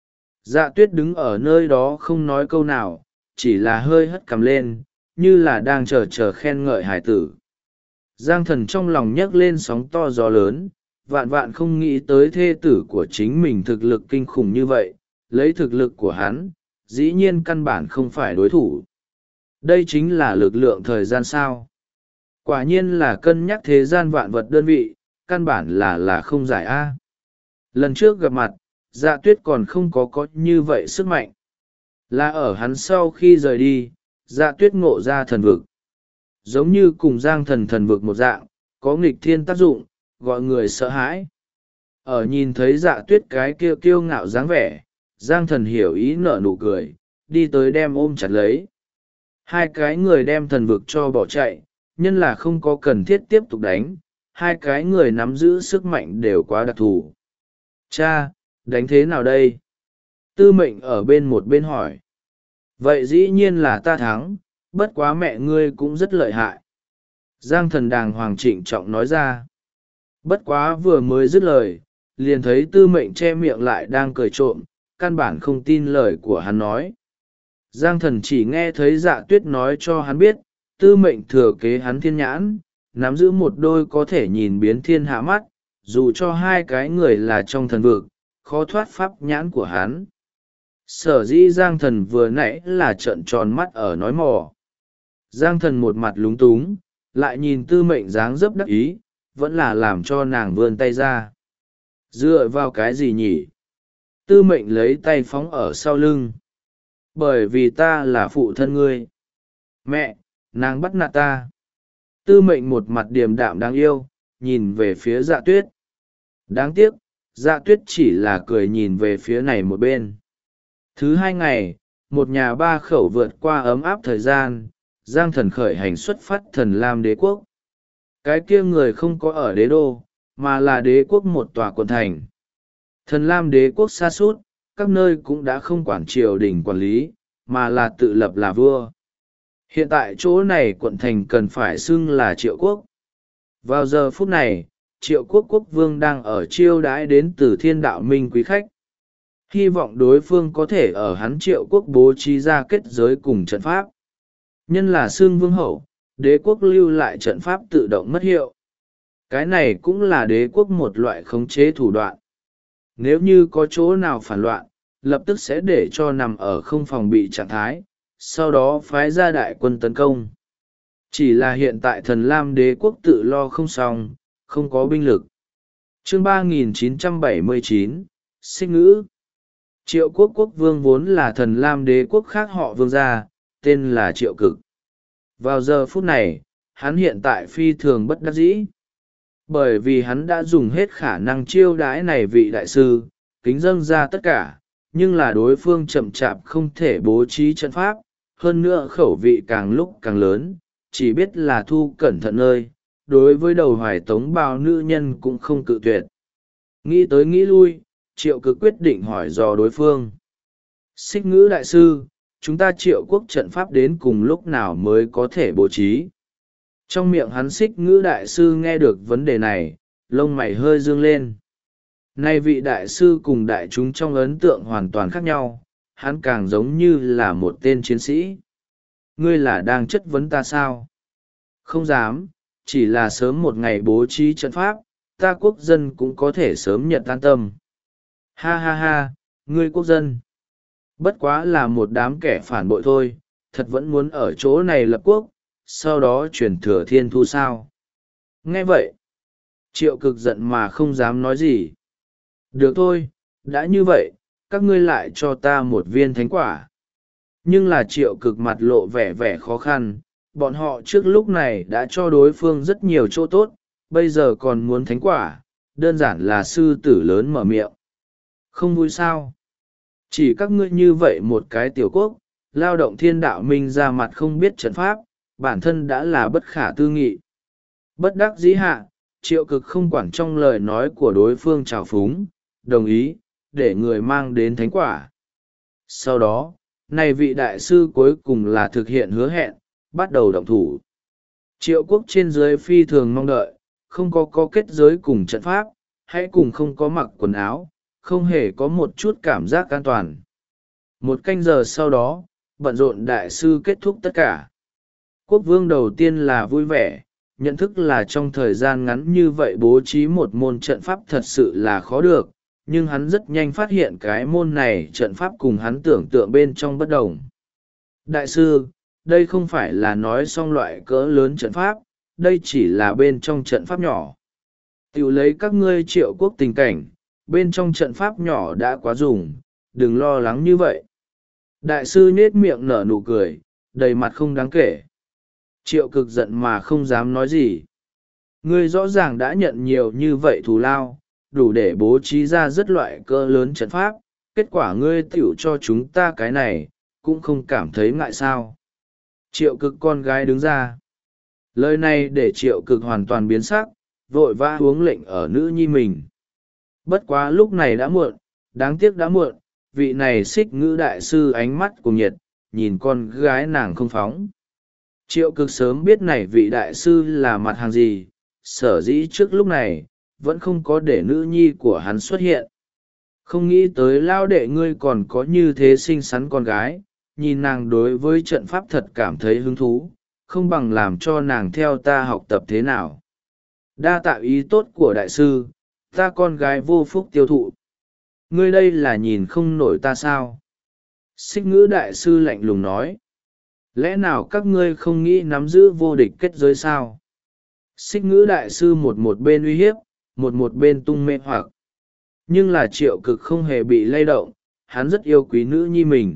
A: Dạ Tuyết đứng ở nơi đó không nói câu nào, chỉ là hơi hất cằm lên, như là đang chờ khen ngợi hải tử. Giang Thần trong lòng nhấc lên sóng to gió lớn, vạn vạn không nghĩ tới thê tử của chính mình thực lực kinh khủng như vậy, lấy thực lực của hắn, dĩ nhiên căn bản không phải đối thủ. Đây chính là lực lượng thời gian sao. Quả nhiên là cân nhắc thế gian vạn vật đơn vị, căn bản là không giải A. Lần trước gặp mặt, Dạ Tuyết còn không có như vậy sức mạnh. Là ở hắn sau khi rời đi, Dạ Tuyết ngộ ra thần vực. Giống như cùng Giang Thần thần vực một dạng, có nghịch thiên tác dụng, gọi người sợ hãi. Ở nhìn thấy Dạ Tuyết cái kia kiêu ngạo dáng vẻ, Giang Thần hiểu ý nở nụ cười, đi tới đem ôm chặt lấy. Hai cái người đem thần vực cho bỏ chạy, nhân là không có cần thiết tiếp tục đánh, hai cái người nắm giữ sức mạnh đều quá đặc thù. Cha, đánh thế nào đây? Tư mệnh ở bên một bên hỏi. Vậy dĩ nhiên là ta thắng, bất quá mẹ ngươi cũng rất lợi hại. Giang thần đàng hoàng trịnh trọng nói ra. Bất quá vừa mới dứt lời, liền thấy tư mệnh che miệng lại đang cười trộm, căn bản không tin lời của hắn nói. Giang thần chỉ nghe thấy Dạ Tuyết nói cho hắn biết, tư mệnh thừa kế hắn thiên nhãn, nắm giữ một đôi có thể nhìn biến thiên hạ mắt, dù cho hai cái người là trong thần vực, khó thoát pháp nhãn của hắn. Sở dĩ Giang thần vừa nãy là trợn tròn mắt ở nói mò. Giang thần một mặt lúng túng, lại nhìn tư mệnh dáng dấp đắc ý, vẫn là làm cho nàng vươn tay ra. Dựa vào cái gì nhỉ? Tư mệnh lấy tay phóng ở sau lưng. Bởi vì ta là phụ thân ngươi. Mẹ, nàng bắt nạt ta. Tư mệnh một mặt điềm đạm đáng yêu, nhìn về phía Dạ Tuyết. Đáng tiếc, Dạ Tuyết chỉ là cười nhìn về phía này một bên. Thứ 2 ngày, một nhà 3 khẩu vượt qua ấm áp thời gian, Giang thần khởi hành xuất phát Thần Lam Đế quốc. Cái kia người không có ở đế đô, mà là đế quốc một tòa quận thành. Thần Lam Đế quốc xa suốt, các nơi cũng đã không quản triều đình quản lý, mà là tự lập là vua. Hiện tại chỗ này quận thành cần phải xưng là Triệu Quốc. Vào giờ phút này, Triệu Quốc quốc vương đang ở chiêu đãi đến từ Thiên Đạo Minh quý khách. Hy vọng đối phương có thể ở hắn Triệu Quốc bố trí ra kết giới cùng trận pháp. Nhân là xưng vương hậu, đế quốc lưu lại trận pháp tự động mất hiệu. Cái này cũng là đế quốc một loại khống chế thủ đoạn. Nếu như có chỗ nào phản loạn, lập tức sẽ để cho nằm ở không phòng bị trạng thái, sau đó phái ra đại quân tấn công. Chỉ là hiện tại Thần Lam Đế quốc tự lo không xong, không có binh lực. Chương 3979, Xích ngữ. Triệu Quốc quốc vương vốn là Thần Lam Đế quốc khác họ vương gia, tên là Triệu Cực. Vào giờ phút này, hắn hiện tại phi thường bất đắc dĩ. Bởi vì hắn đã dùng hết khả năng chiêu đãi này vị đại sư, kính dâng ra tất cả, nhưng là đối phương chậm chạp không thể bố trí trận pháp, hơn nữa khẩu vị càng lúc càng lớn, chỉ biết là thu cẩn thận nơi, đối với đầu hoài tống bào nữ nhân cũng không cự tuyệt. Nghĩ tới nghĩ lui, Triệu Cực quyết định hỏi dò đối phương. Xích ngữ đại sư, chúng ta Triệu Quốc trận pháp đến cùng lúc nào mới có thể bố trí? Trong miệng hắn Xích ngữ đại sư nghe được vấn đề này, lông mày hơi dương lên. Nay vị đại sư cùng đại chúng trong ấn tượng hoàn toàn khác nhau, hắn càng giống như là một tên chiến sĩ. Ngươi là đang chất vấn ta sao? Không dám, chỉ là sớm một ngày bố trí trận pháp, ta quốc dân cũng có thể sớm nhận an tâm. Ha ha ha, ngươi quốc dân. Bất quá là một đám kẻ phản bội thôi, thật vẫn muốn ở chỗ này lập quốc, sau đó truyền thừa thiên thu sao. Nghe vậy, Triệu Cực giận mà không dám nói gì. Được thôi, đã như vậy, các ngươi lại cho ta một viên thánh quả. Nhưng là Triệu Cực mặt lộ vẻ vẻ khó khăn, bọn họ trước lúc này đã cho đối phương rất nhiều chỗ tốt, bây giờ còn muốn thánh quả, đơn giản là sư tử lớn mở miệng. Không vui sao? Chỉ các ngươi như vậy một cái tiểu quốc, lao động Thiên Đạo Minh ra mặt không biết trận pháp, bản thân đã là bất khả tư nghị. Bất đắc dĩ hạ, Triệu Cực không quản trong lời nói của đối phương trào phúng, đồng ý, để người mang đến thánh quả. Sau đó, này vị đại sư cuối cùng là thực hiện hứa hẹn, bắt đầu động thủ. Triệu Quốc trên dưới phi thường mong đợi, không có kết giới cùng trận pháp, hãy cùng không có mặc quần áo, không hề có một chút cảm giác an toàn. 1 canh giờ sau đó, bận rộn đại sư kết thúc tất cả. Quốc vương đầu tiên là vui vẻ, nhận thức là trong thời gian ngắn như vậy bố trí một môn trận pháp thật sự là khó được, nhưng hắn rất nhanh phát hiện cái môn này trận pháp cùng hắn tưởng tượng bên trong bất đồng. Đại sư, đây không phải là nói xong loại cỡ lớn trận pháp, đây chỉ là bên trong trận pháp nhỏ. Tiểu lấy các ngươi Triệu Quốc tình cảnh, bên trong trận pháp nhỏ đã quá dùng, đừng lo lắng như vậy. Đại sư nhết miệng nở nụ cười, đầy mặt không đáng kể. Triệu Cực giận mà không dám nói gì. Ngươi rõ ràng đã nhận nhiều như vậy thù lao, đủ để bố trí ra rất loại cỡ lớn trận pháp, kết quả ngươi tiểu cho chúng ta cái này, cũng không cảm thấy ngại sao. Triệu Cực con gái đứng ra. Lời này để Triệu Cực hoàn toàn biến sắc, vội vã uống lệnh ở nữ nhi mình. Bất quá lúc này đã muộn, đáng tiếc đã muộn, vị này xích ngữ đại sư ánh mắt cuồng nhiệt, nhìn con gái nàng không phóng. Triệu Cực sớm biết này vị đại sư là mặt hàng gì, sở dĩ trước lúc này vẫn không có để nữ nhi của hắn xuất hiện. Không nghĩ tới lao đệ ngươi còn có như thế xinh xắn con gái, nhìn nàng đối với trận pháp thật cảm thấy hứng thú, không bằng làm cho nàng theo ta học tập thế nào. Đa tạo ý tốt của đại sư, ta con gái vô phúc tiêu thụ. Ngươi đây là nhìn không nổi ta sao? Xích ngữ đại sư lạnh lùng nói. Lẽ nào các ngươi không nghĩ nắm giữ vô địch kết giới sao? Xích ngữ đại sư một bên uy hiếp, một bên tung mê hoặc. Nhưng là Triệu Cực không hề bị lay động, hắn rất yêu quý nữ nhi mình.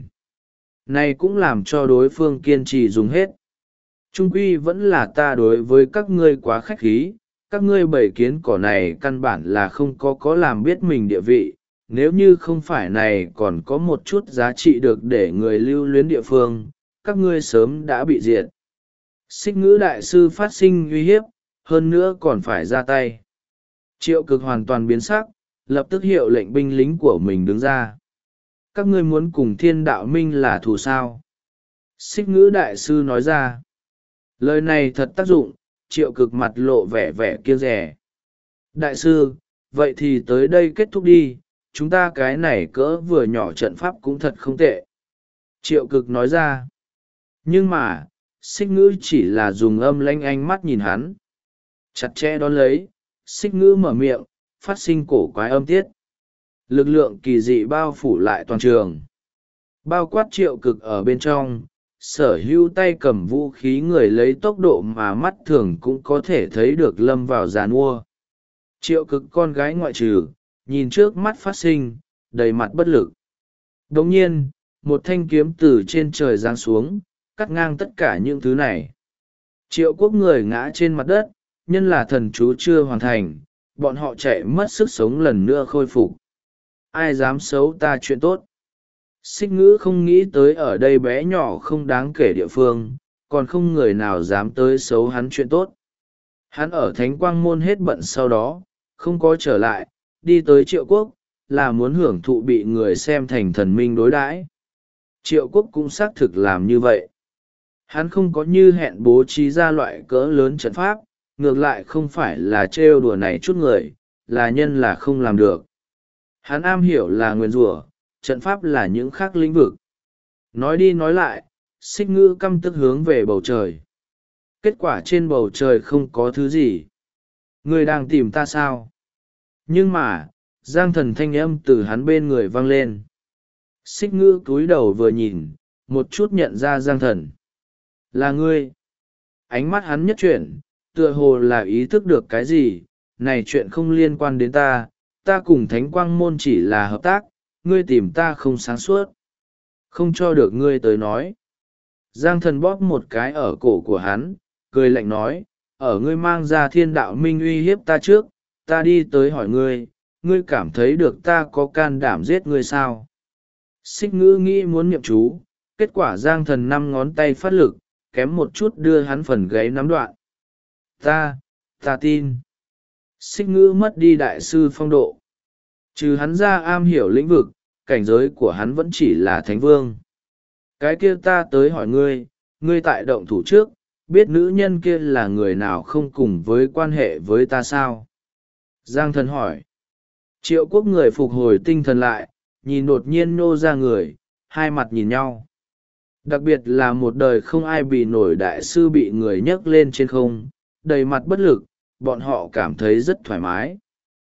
A: Này cũng làm cho đối phương kiên trì dùng hết. Trung quy vẫn là ta đối với các ngươi quá khách khí, các ngươi bầy kiến cỏ này căn bản là không có làm biết mình địa vị, nếu như không phải này còn có một chút giá trị được để người lưu luyến địa phương, các ngươi sớm đã bị diệt. Xích ngữ đại sư phát sinh uy hiếp, hơn nữa còn phải ra tay. Triệu Cực hoàn toàn biến sắc, lập tức hiệu lệnh binh lính của mình đứng ra. Các ngươi muốn cùng Thiên Đạo Minh là thù sao? Xích ngữ đại sư nói ra. Lời này thật tác dụng, Triệu Cực mặt lộ vẻ vẻ kiêng rẻ. Đại sư, vậy thì tới đây kết thúc đi, chúng ta cái này cỡ vừa nhỏ trận pháp cũng thật không tệ. Triệu Cực nói ra. Nhưng mà, xích ngữ chỉ là dùng âm lanh ánh mắt nhìn hắn. Chặt chẽ đón lấy, xích ngữ mở miệng, phát sinh cổ quái âm tiết. Lực lượng kỳ dị bao phủ lại toàn trường. Bao quát Triệu Cực ở bên trong, sở hữu tay cầm vũ khí người lấy tốc độ mà mắt thường cũng có thể thấy được lâm vào giàn mua. Triệu Cực con gái ngoại trừ, nhìn trước mắt phát sinh, đầy mặt bất lực. Đồng nhiên, một thanh kiếm từ trên trời giáng xuống, cắt ngang tất cả những thứ này. Triệu Quốc người ngã trên mặt đất, nhân là thần chú chưa hoàn thành, bọn họ chạy mất sức sống lần nữa khôi phục. Ai dám xấu ta chuyện tốt? Xích ngữ không nghĩ tới ở đây bé nhỏ không đáng kể địa phương, còn không người nào dám tới xấu hắn chuyện tốt. Hắn ở Thánh Quang Môn hết bận sau đó, không có trở lại, đi tới Triệu Quốc, là muốn hưởng thụ bị người xem thành thần minh đối đãi. Triệu Quốc cũng xác thực làm như vậy. Hắn không có như hẹn bố trí ra loại cỡ lớn trận pháp, ngược lại không phải là trêu đùa này chút người, là nhân là không làm được. Hắn am hiểu là nguyền rủa, trận pháp là những khác lĩnh vực. Nói đi nói lại, xích ngữ căm tức hướng về bầu trời. Kết quả trên bầu trời không có thứ gì. Người đang tìm ta sao? Nhưng mà, Giang Thần thanh âm từ hắn bên người vang lên. Xích ngữ cúi đầu vừa nhìn, một chút nhận ra Giang Thần. Là ngươi. Ánh mắt hắn nhất chuyển, tựa hồ là ý thức được cái gì, này chuyện không liên quan đến ta, ta cùng Thánh Quang Môn chỉ là hợp tác, ngươi tìm ta không sáng suốt. Không cho được ngươi tới nói. Giang Thần bóp một cái ở cổ của hắn, cười lạnh nói, ở ngươi mang ra Thiên Đạo Minh uy hiếp ta trước, ta đi tới hỏi ngươi, ngươi cảm thấy được ta có can đảm giết ngươi sao? Xích ngữ nghĩ muốn niệm chú, kết quả Giang Thần 5 ngón tay phát lực, kém một chút đưa hắn phần gáy nắm đoạn. Ta tin. Xích ngữ mất đi đại sư phong độ. Trừ hắn ra am hiểu lĩnh vực, cảnh giới của hắn vẫn chỉ là thánh vương. Cái kia ta tới hỏi ngươi, ngươi tại động thủ trước, biết nữ nhân kia là người nào không cùng với quan hệ với ta sao? Giang Thần hỏi. Triệu Quốc người phục hồi tinh thần lại, nhìn đột nhiên nô ra người, hai mặt nhìn nhau. Đặc biệt là một đời không ai bị nổi đại sư bị người nhấc lên trên không, đầy mặt bất lực, bọn họ cảm thấy rất thoải mái.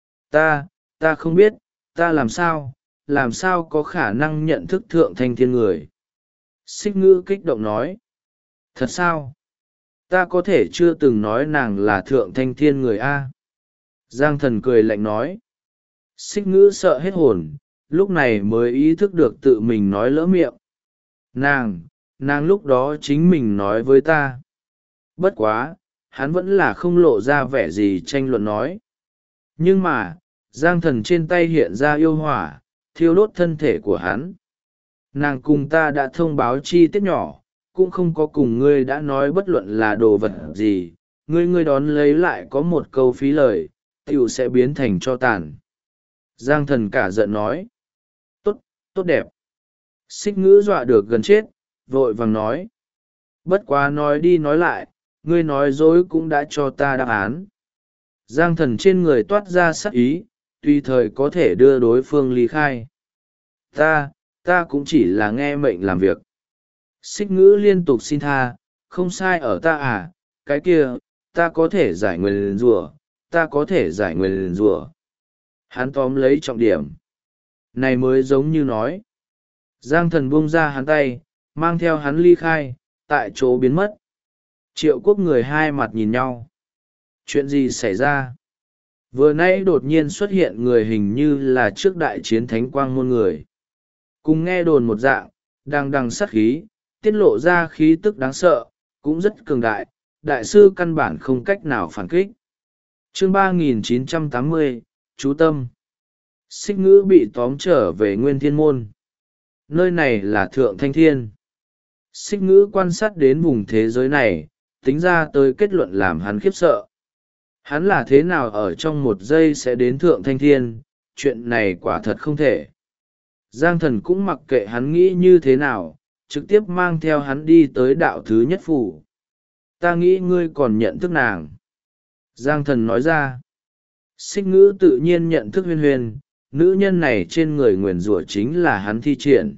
A: Ta không biết, ta làm sao có khả năng nhận thức thượng thanh thiên người. Xích ngữ kích động nói. Thật sao? Ta có thể chưa từng nói nàng là thượng thanh thiên người A. Giang Thần cười lạnh nói. Xích ngữ sợ hết hồn, lúc này mới ý thức được tự mình nói lỡ miệng. Nàng lúc đó chính mình nói với ta. Bất quá, hắn vẫn là không lộ ra vẻ gì tranh luận nói. Nhưng mà, Giang Thần trên tay hiện ra yêu hỏa, thiêu đốt thân thể của hắn. Nàng cùng ta đã thông báo chi tiết nhỏ, cũng không có cùng ngươi đã nói bất luận là đồ vật gì, ngươi đón lấy lại có một câu phí lời, tiểu sẽ biến thành cho tàn. Giang Thần cả giận nói. Tốt, tốt đẹp. Xích ngữ dọa được gần chết, vội vàng nói. Bất quá nói đi nói lại, ngươi nói dối cũng đã cho ta đáp án. Giang thần trên người toát ra sắc ý, tùy thời có thể đưa đối phương ly khai. Ta cũng chỉ là nghe mệnh làm việc. Xích ngữ liên tục xin tha, không sai ở ta à, cái kia, ta có thể giải nguyền rủa, ta có thể giải nguyền rủa. Hắn tóm lấy trọng điểm. Này mới giống như nói. Giang thần buông ra hắn tay, mang theo hắn ly khai, tại chỗ biến mất. Triệu Quốc người hai mặt nhìn nhau. Chuyện gì xảy ra? Vừa nãy đột nhiên xuất hiện người hình như là trước đại chiến thánh quang môn người. Cùng nghe đồn một dạng, đang đằng sát khí, tiết lộ ra khí tức đáng sợ, cũng rất cường đại, đại sư căn bản không cách nào phản kích. Chương 3980, chú tâm. Xích ngữ bị tóm trở về Nguyên Thiên Môn. Nơi này là Thượng Thanh Thiên. Xích ngữ quan sát đến vùng thế giới này, tính ra tới kết luận làm hắn khiếp sợ. Hắn là thế nào ở trong một giây sẽ đến Thượng Thanh Thiên, chuyện này quả thật không thể. Giang thần cũng mặc kệ hắn nghĩ như thế nào, trực tiếp mang theo hắn đi tới đạo thứ nhất phủ. Ta nghĩ ngươi còn nhận thức nàng. Giang thần nói ra. Xích ngữ tự nhiên nhận thức Huyên Huyên, nữ nhân này trên người nguyền rủa chính là hắn thi triển.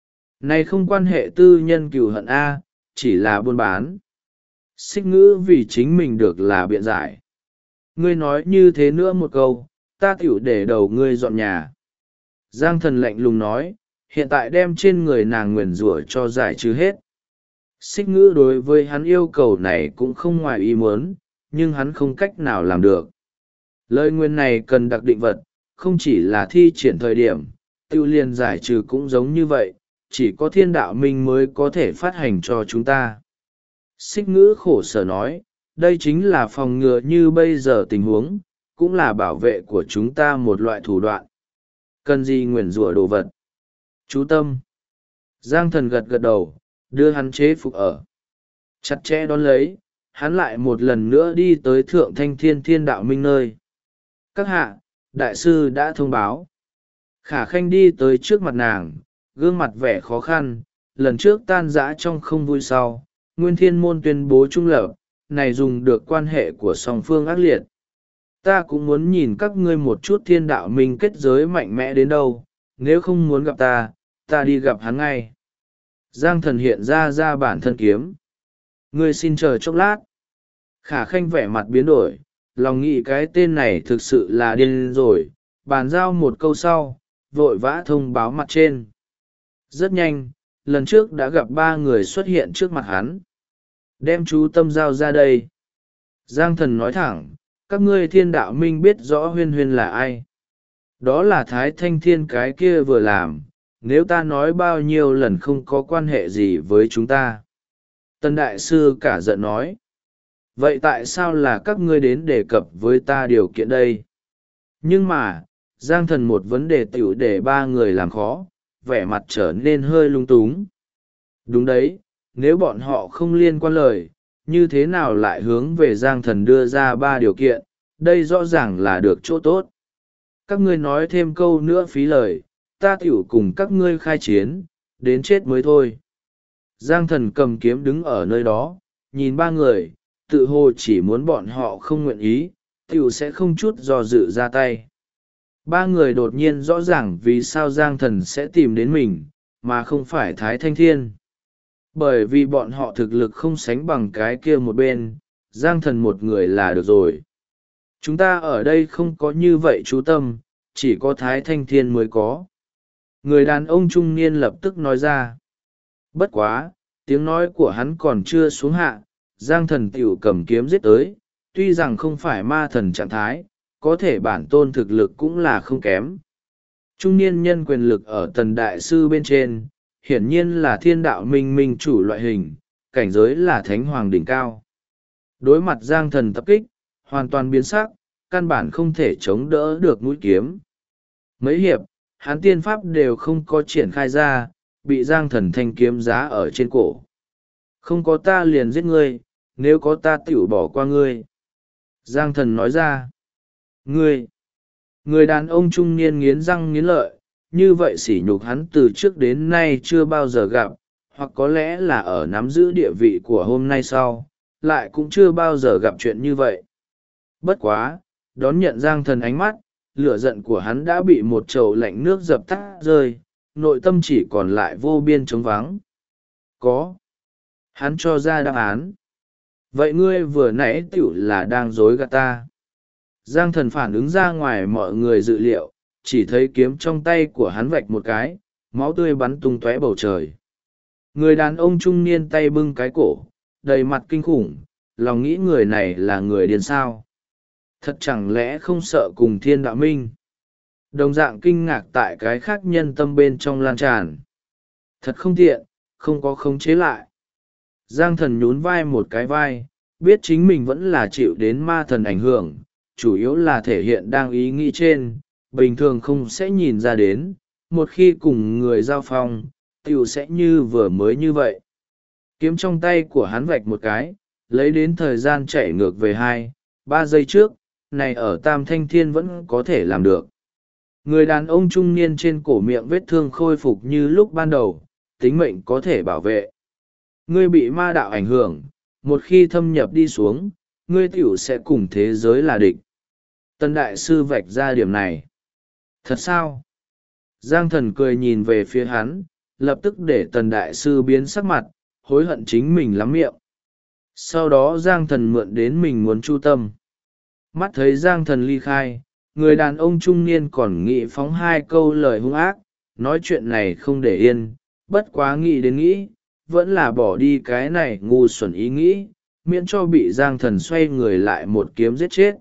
A: Này không quan hệ tư nhân cừu hận A, chỉ là buôn bán. Xích ngữ vì chính mình được là biện giải. Ngươi nói như thế nữa một câu, ta tiểu để đầu ngươi dọn nhà. Giang thần lạnh lùng nói, hiện tại đem trên người nàng nguyền rủa cho giải trừ hết. Xích ngữ đối với hắn yêu cầu này cũng không ngoài ý muốn, nhưng hắn không cách nào làm được. Lời nguyền này cần đặc định vật, không chỉ là thi triển thời điểm, tiêu liền giải trừ cũng giống như vậy, chỉ có thiên đạo minh mới có thể phát hành cho chúng ta. Xích ngữ khổ sở nói, đây chính là phòng ngừa như bây giờ tình huống, cũng là bảo vệ của chúng ta một loại thủ đoạn. Cần gì nguyền rủa đồ vật? Chú tâm. Giang thần gật gật đầu, đưa hắn chế phục ở. Chặt chẽ đón lấy, hắn lại một lần nữa đi tới Thượng Thanh Thiên Thiên Đạo Minh nơi. Các hạ, đại sư đã thông báo. Khả Khanh đi tới trước mặt nàng, gương mặt vẻ khó khăn, lần trước tan rã trong không vui sau, Nguyên Thiên Môn tuyên bố trung lập, này dùng được quan hệ của song phương ác liệt. Ta cũng muốn nhìn các ngươi một chút Thiên Đạo Minh kết giới mạnh mẽ đến đâu, nếu không muốn gặp ta đi gặp hắn ngay. Giang thần hiện ra bản thân kiếm. Ngươi xin chờ chốc lát. Khả Khanh vẻ mặt biến đổi, lòng nghĩ cái tên này thực sự là điên rồi, bàn giao một câu sau, vội vã thông báo mặt trên. Rất nhanh, lần trước đã gặp ba người xuất hiện trước mặt hắn. Đem chú tâm giao ra đây. Giang thần nói thẳng, các ngươi Thiên Đạo Minh biết rõ Huyên Huyên là ai. Đó là Thái Thanh Thiên cái kia vừa làm, nếu ta nói bao nhiêu lần không có quan hệ gì với chúng ta. Tân Đại Sư cả giận nói. Vậy tại sao là các ngươi đến đề cập với ta điều kiện đây? Nhưng mà, Giang thần một vấn đề tiểu để ba người làm khó, vẻ mặt trở nên hơi lung túng. Đúng đấy, nếu bọn họ không liên quan lời, như thế nào lại hướng về Giang thần đưa ra ba điều kiện, đây rõ ràng là được chỗ tốt. Các ngươi nói thêm câu nữa phí lời, ta tiểu cùng các ngươi khai chiến, đến chết mới thôi. Giang thần cầm kiếm đứng ở nơi đó, nhìn ba người, tự hồ chỉ muốn bọn họ không nguyện ý, tiểu sẽ không chút do dự ra tay. Ba người đột nhiên rõ ràng vì sao Giang thần sẽ tìm đến mình, mà không phải Thái Thanh Thiên. Bởi vì bọn họ thực lực không sánh bằng cái kia một bên, Giang thần một người là được rồi. Chúng ta ở đây không có như vậy chú tâm, chỉ có Thái Thanh Thiên mới có. Người đàn ông trung niên lập tức nói ra. Bất quá, tiếng nói của hắn còn chưa xuống hạ, Giang thần tiểu cầm kiếm giết tới, tuy rằng không phải ma thần trạng thái, có thể bản tôn thực lực cũng là không kém. Trung niên nhân quyền lực ở Tần Đại Sư bên trên, hiển nhiên là Thiên Đạo Minh minh chủ loại hình, cảnh giới là thánh hoàng đỉnh cao. Đối mặt Giang thần tập kích, hoàn toàn biến sắc, căn bản không thể chống đỡ được mũi kiếm. Mấy hiệp, hắn tiên pháp đều không có triển khai ra, bị Giang thần thanh kiếm giá ở trên cổ. Không có ta liền giết ngươi, nếu có ta tiểu bỏ qua ngươi. Giang thần nói ra. Ngươi! Người đàn ông trung niên nghiến răng nghiến lợi, như vậy sỉ nhục hắn từ trước đến nay chưa bao giờ gặp, hoặc có lẽ là ở nắm giữ địa vị của hôm nay sau, lại cũng chưa bao giờ gặp chuyện như vậy. Bất quá, đón nhận Giang Thần ánh mắt, lửa giận của hắn đã bị một chậu lạnh nước dập tắt rơi, nội tâm chỉ còn lại vô biên trống vắng. Có. Hắn cho ra đáp án. Vậy ngươi vừa nãy tiểu là đang dối gạt ta. Giang Thần phản ứng ra ngoài mọi người dự liệu, chỉ thấy kiếm trong tay của hắn vạch một cái, máu tươi bắn tung tóe bầu trời. Người đàn ông trung niên tay bưng cái cổ, đầy mặt kinh khủng, lòng nghĩ người này là người điên sao. Thật chẳng lẽ không sợ cùng Thiên Đạo Minh. Đồng dạng kinh ngạc tại cái khác nhân tâm bên trong lan tràn. Thật không tiện, không có khống chế lại. Giang Thần nhún vai một cái vai, biết chính mình vẫn là chịu đến ma thần ảnh hưởng, chủ yếu là thể hiện đang ý nghĩ trên, bình thường không sẽ nhìn ra đến, một khi cùng người giao phong, tiểu sẽ như vừa mới như vậy. Kiếm trong tay của hắn vạch một cái, lấy đến thời gian chạy ngược về 2-3 giây trước, này ở Tam Thanh Thiên vẫn có thể làm được. Người đàn ông trung niên trên cổ miệng vết thương khôi phục như lúc ban đầu, tính mệnh có thể bảo vệ. Ngươi bị ma đạo ảnh hưởng, một khi thâm nhập đi xuống, ngươi tiểu sẽ cùng thế giới là địch. Tân đại sư vạch ra điểm này. Thật sao? Giang Thần cười nhìn về phía hắn, lập tức để tần đại sư biến sắc mặt, hối hận chính mình lắm miệng. Sau đó Giang Thần mượn đến mình muốn chu tâm. Mắt thấy Giang Thần ly khai, người đàn ông trung niên còn nghĩ phóng 2 câu lời hung ác, nói chuyện này không để yên, bất quá nghĩ đến nghĩ, vẫn là bỏ đi cái này ngu xuẩn ý nghĩ, miễn cho bị Giang Thần xoay người lại một kiếm giết chết.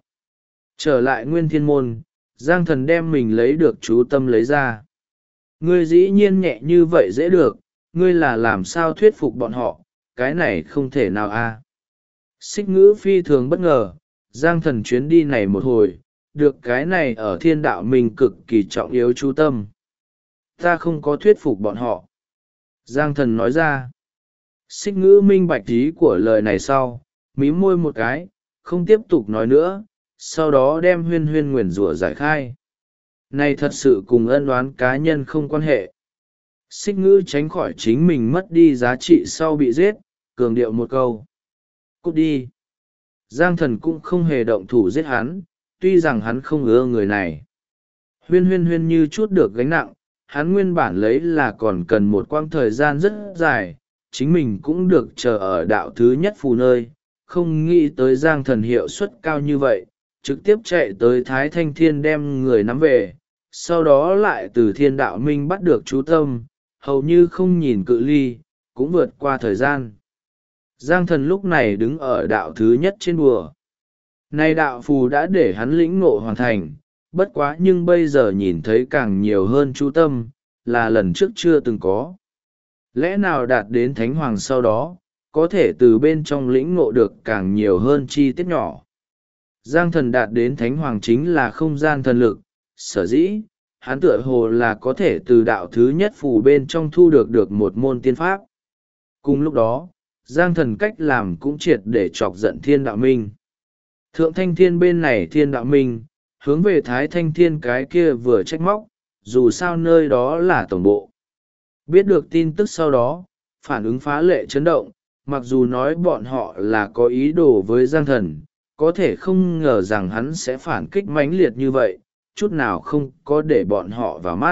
A: Trở lại Nguyên Thiên Môn, Giang Thần đem mình lấy được chú tâm lấy ra. Ngươi dĩ nhiên nhẹ như vậy dễ được, ngươi là làm sao thuyết phục bọn họ, cái này không thể nào a. Xích Ngữ phi thường bất ngờ, Giang Thần chuyến đi này một hồi, được cái này ở Thiên Đạo mình cực kỳ trọng yếu chú tâm. Ta không có thuyết phục bọn họ. Giang Thần nói ra. Xích Ngữ minh bạch ý của lời này sau, mím môi một cái, không tiếp tục nói nữa, sau đó đem huyên huyên nguyền rủa giải khai. Này thật sự cùng ân oán cá nhân không quan hệ. Xích Ngữ tránh khỏi chính mình mất đi giá trị sau bị giết, cường điệu một câu. Cút đi. Giang Thần cũng không hề động thủ giết hắn, tuy rằng hắn không ưa người này. Huyên huyên huyên như chút được gánh nặng, hắn nguyên bản lấy là còn cần một quãng thời gian rất dài, chính mình cũng được chờ ở đạo thứ nhất phù nơi, không nghĩ tới Giang Thần hiệu suất cao như vậy, trực tiếp chạy tới Thái Thanh Thiên đem người nắm về, sau đó lại từ Thiên Đạo Minh bắt được chú tâm, hầu như không nhìn cự ly, cũng vượt qua thời gian. Giang Thần lúc này đứng ở đạo thứ nhất trên bùa. Nay đạo phù đã để hắn lĩnh ngộ hoàn thành, bất quá nhưng bây giờ nhìn thấy càng nhiều hơn chú tâm, là lần trước chưa từng có. Lẽ nào đạt đến Thánh Hoàng sau đó, có thể từ bên trong lĩnh ngộ được càng nhiều hơn chi tiết nhỏ. Giang Thần đạt đến Thánh Hoàng chính là không gian thần lực, sở dĩ, hắn tựa hồ là có thể từ đạo thứ nhất phù bên trong thu được một môn tiên pháp. Cùng lúc đó, Giang Thần cách làm cũng triệt để chọc giận Thiên Đạo Minh. Thượng Thanh Thiên bên này Thiên Đạo Minh, hướng về Thái Thanh Thiên cái kia vừa trách móc, dù sao nơi đó là tổng bộ. Biết được tin tức sau đó, phản ứng phá lệ chấn động, mặc dù nói bọn họ là có ý đồ với Giang Thần, có thể không ngờ rằng hắn sẽ phản kích mãnh liệt như vậy, chút nào không có để bọn họ vào mắt.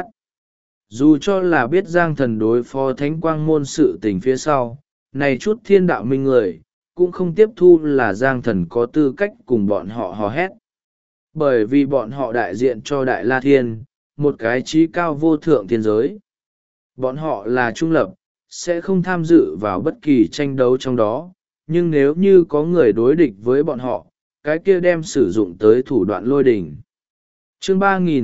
A: Dù cho là biết Giang Thần đối phó Thánh Quang Môn sự tình phía sau, này chút Thiên Đạo Minh người, cũng không tiếp thu là Giang Thần có tư cách cùng bọn họ hò hét. Bởi vì bọn họ đại diện cho Đại La Thiên, một cái trí cao vô thượng thiên giới. Bọn họ là trung lập, sẽ không tham dự vào bất kỳ tranh đấu trong đó, nhưng nếu như có người đối địch với bọn họ, cái kia đem sử dụng tới thủ đoạn lôi đỉnh. Chương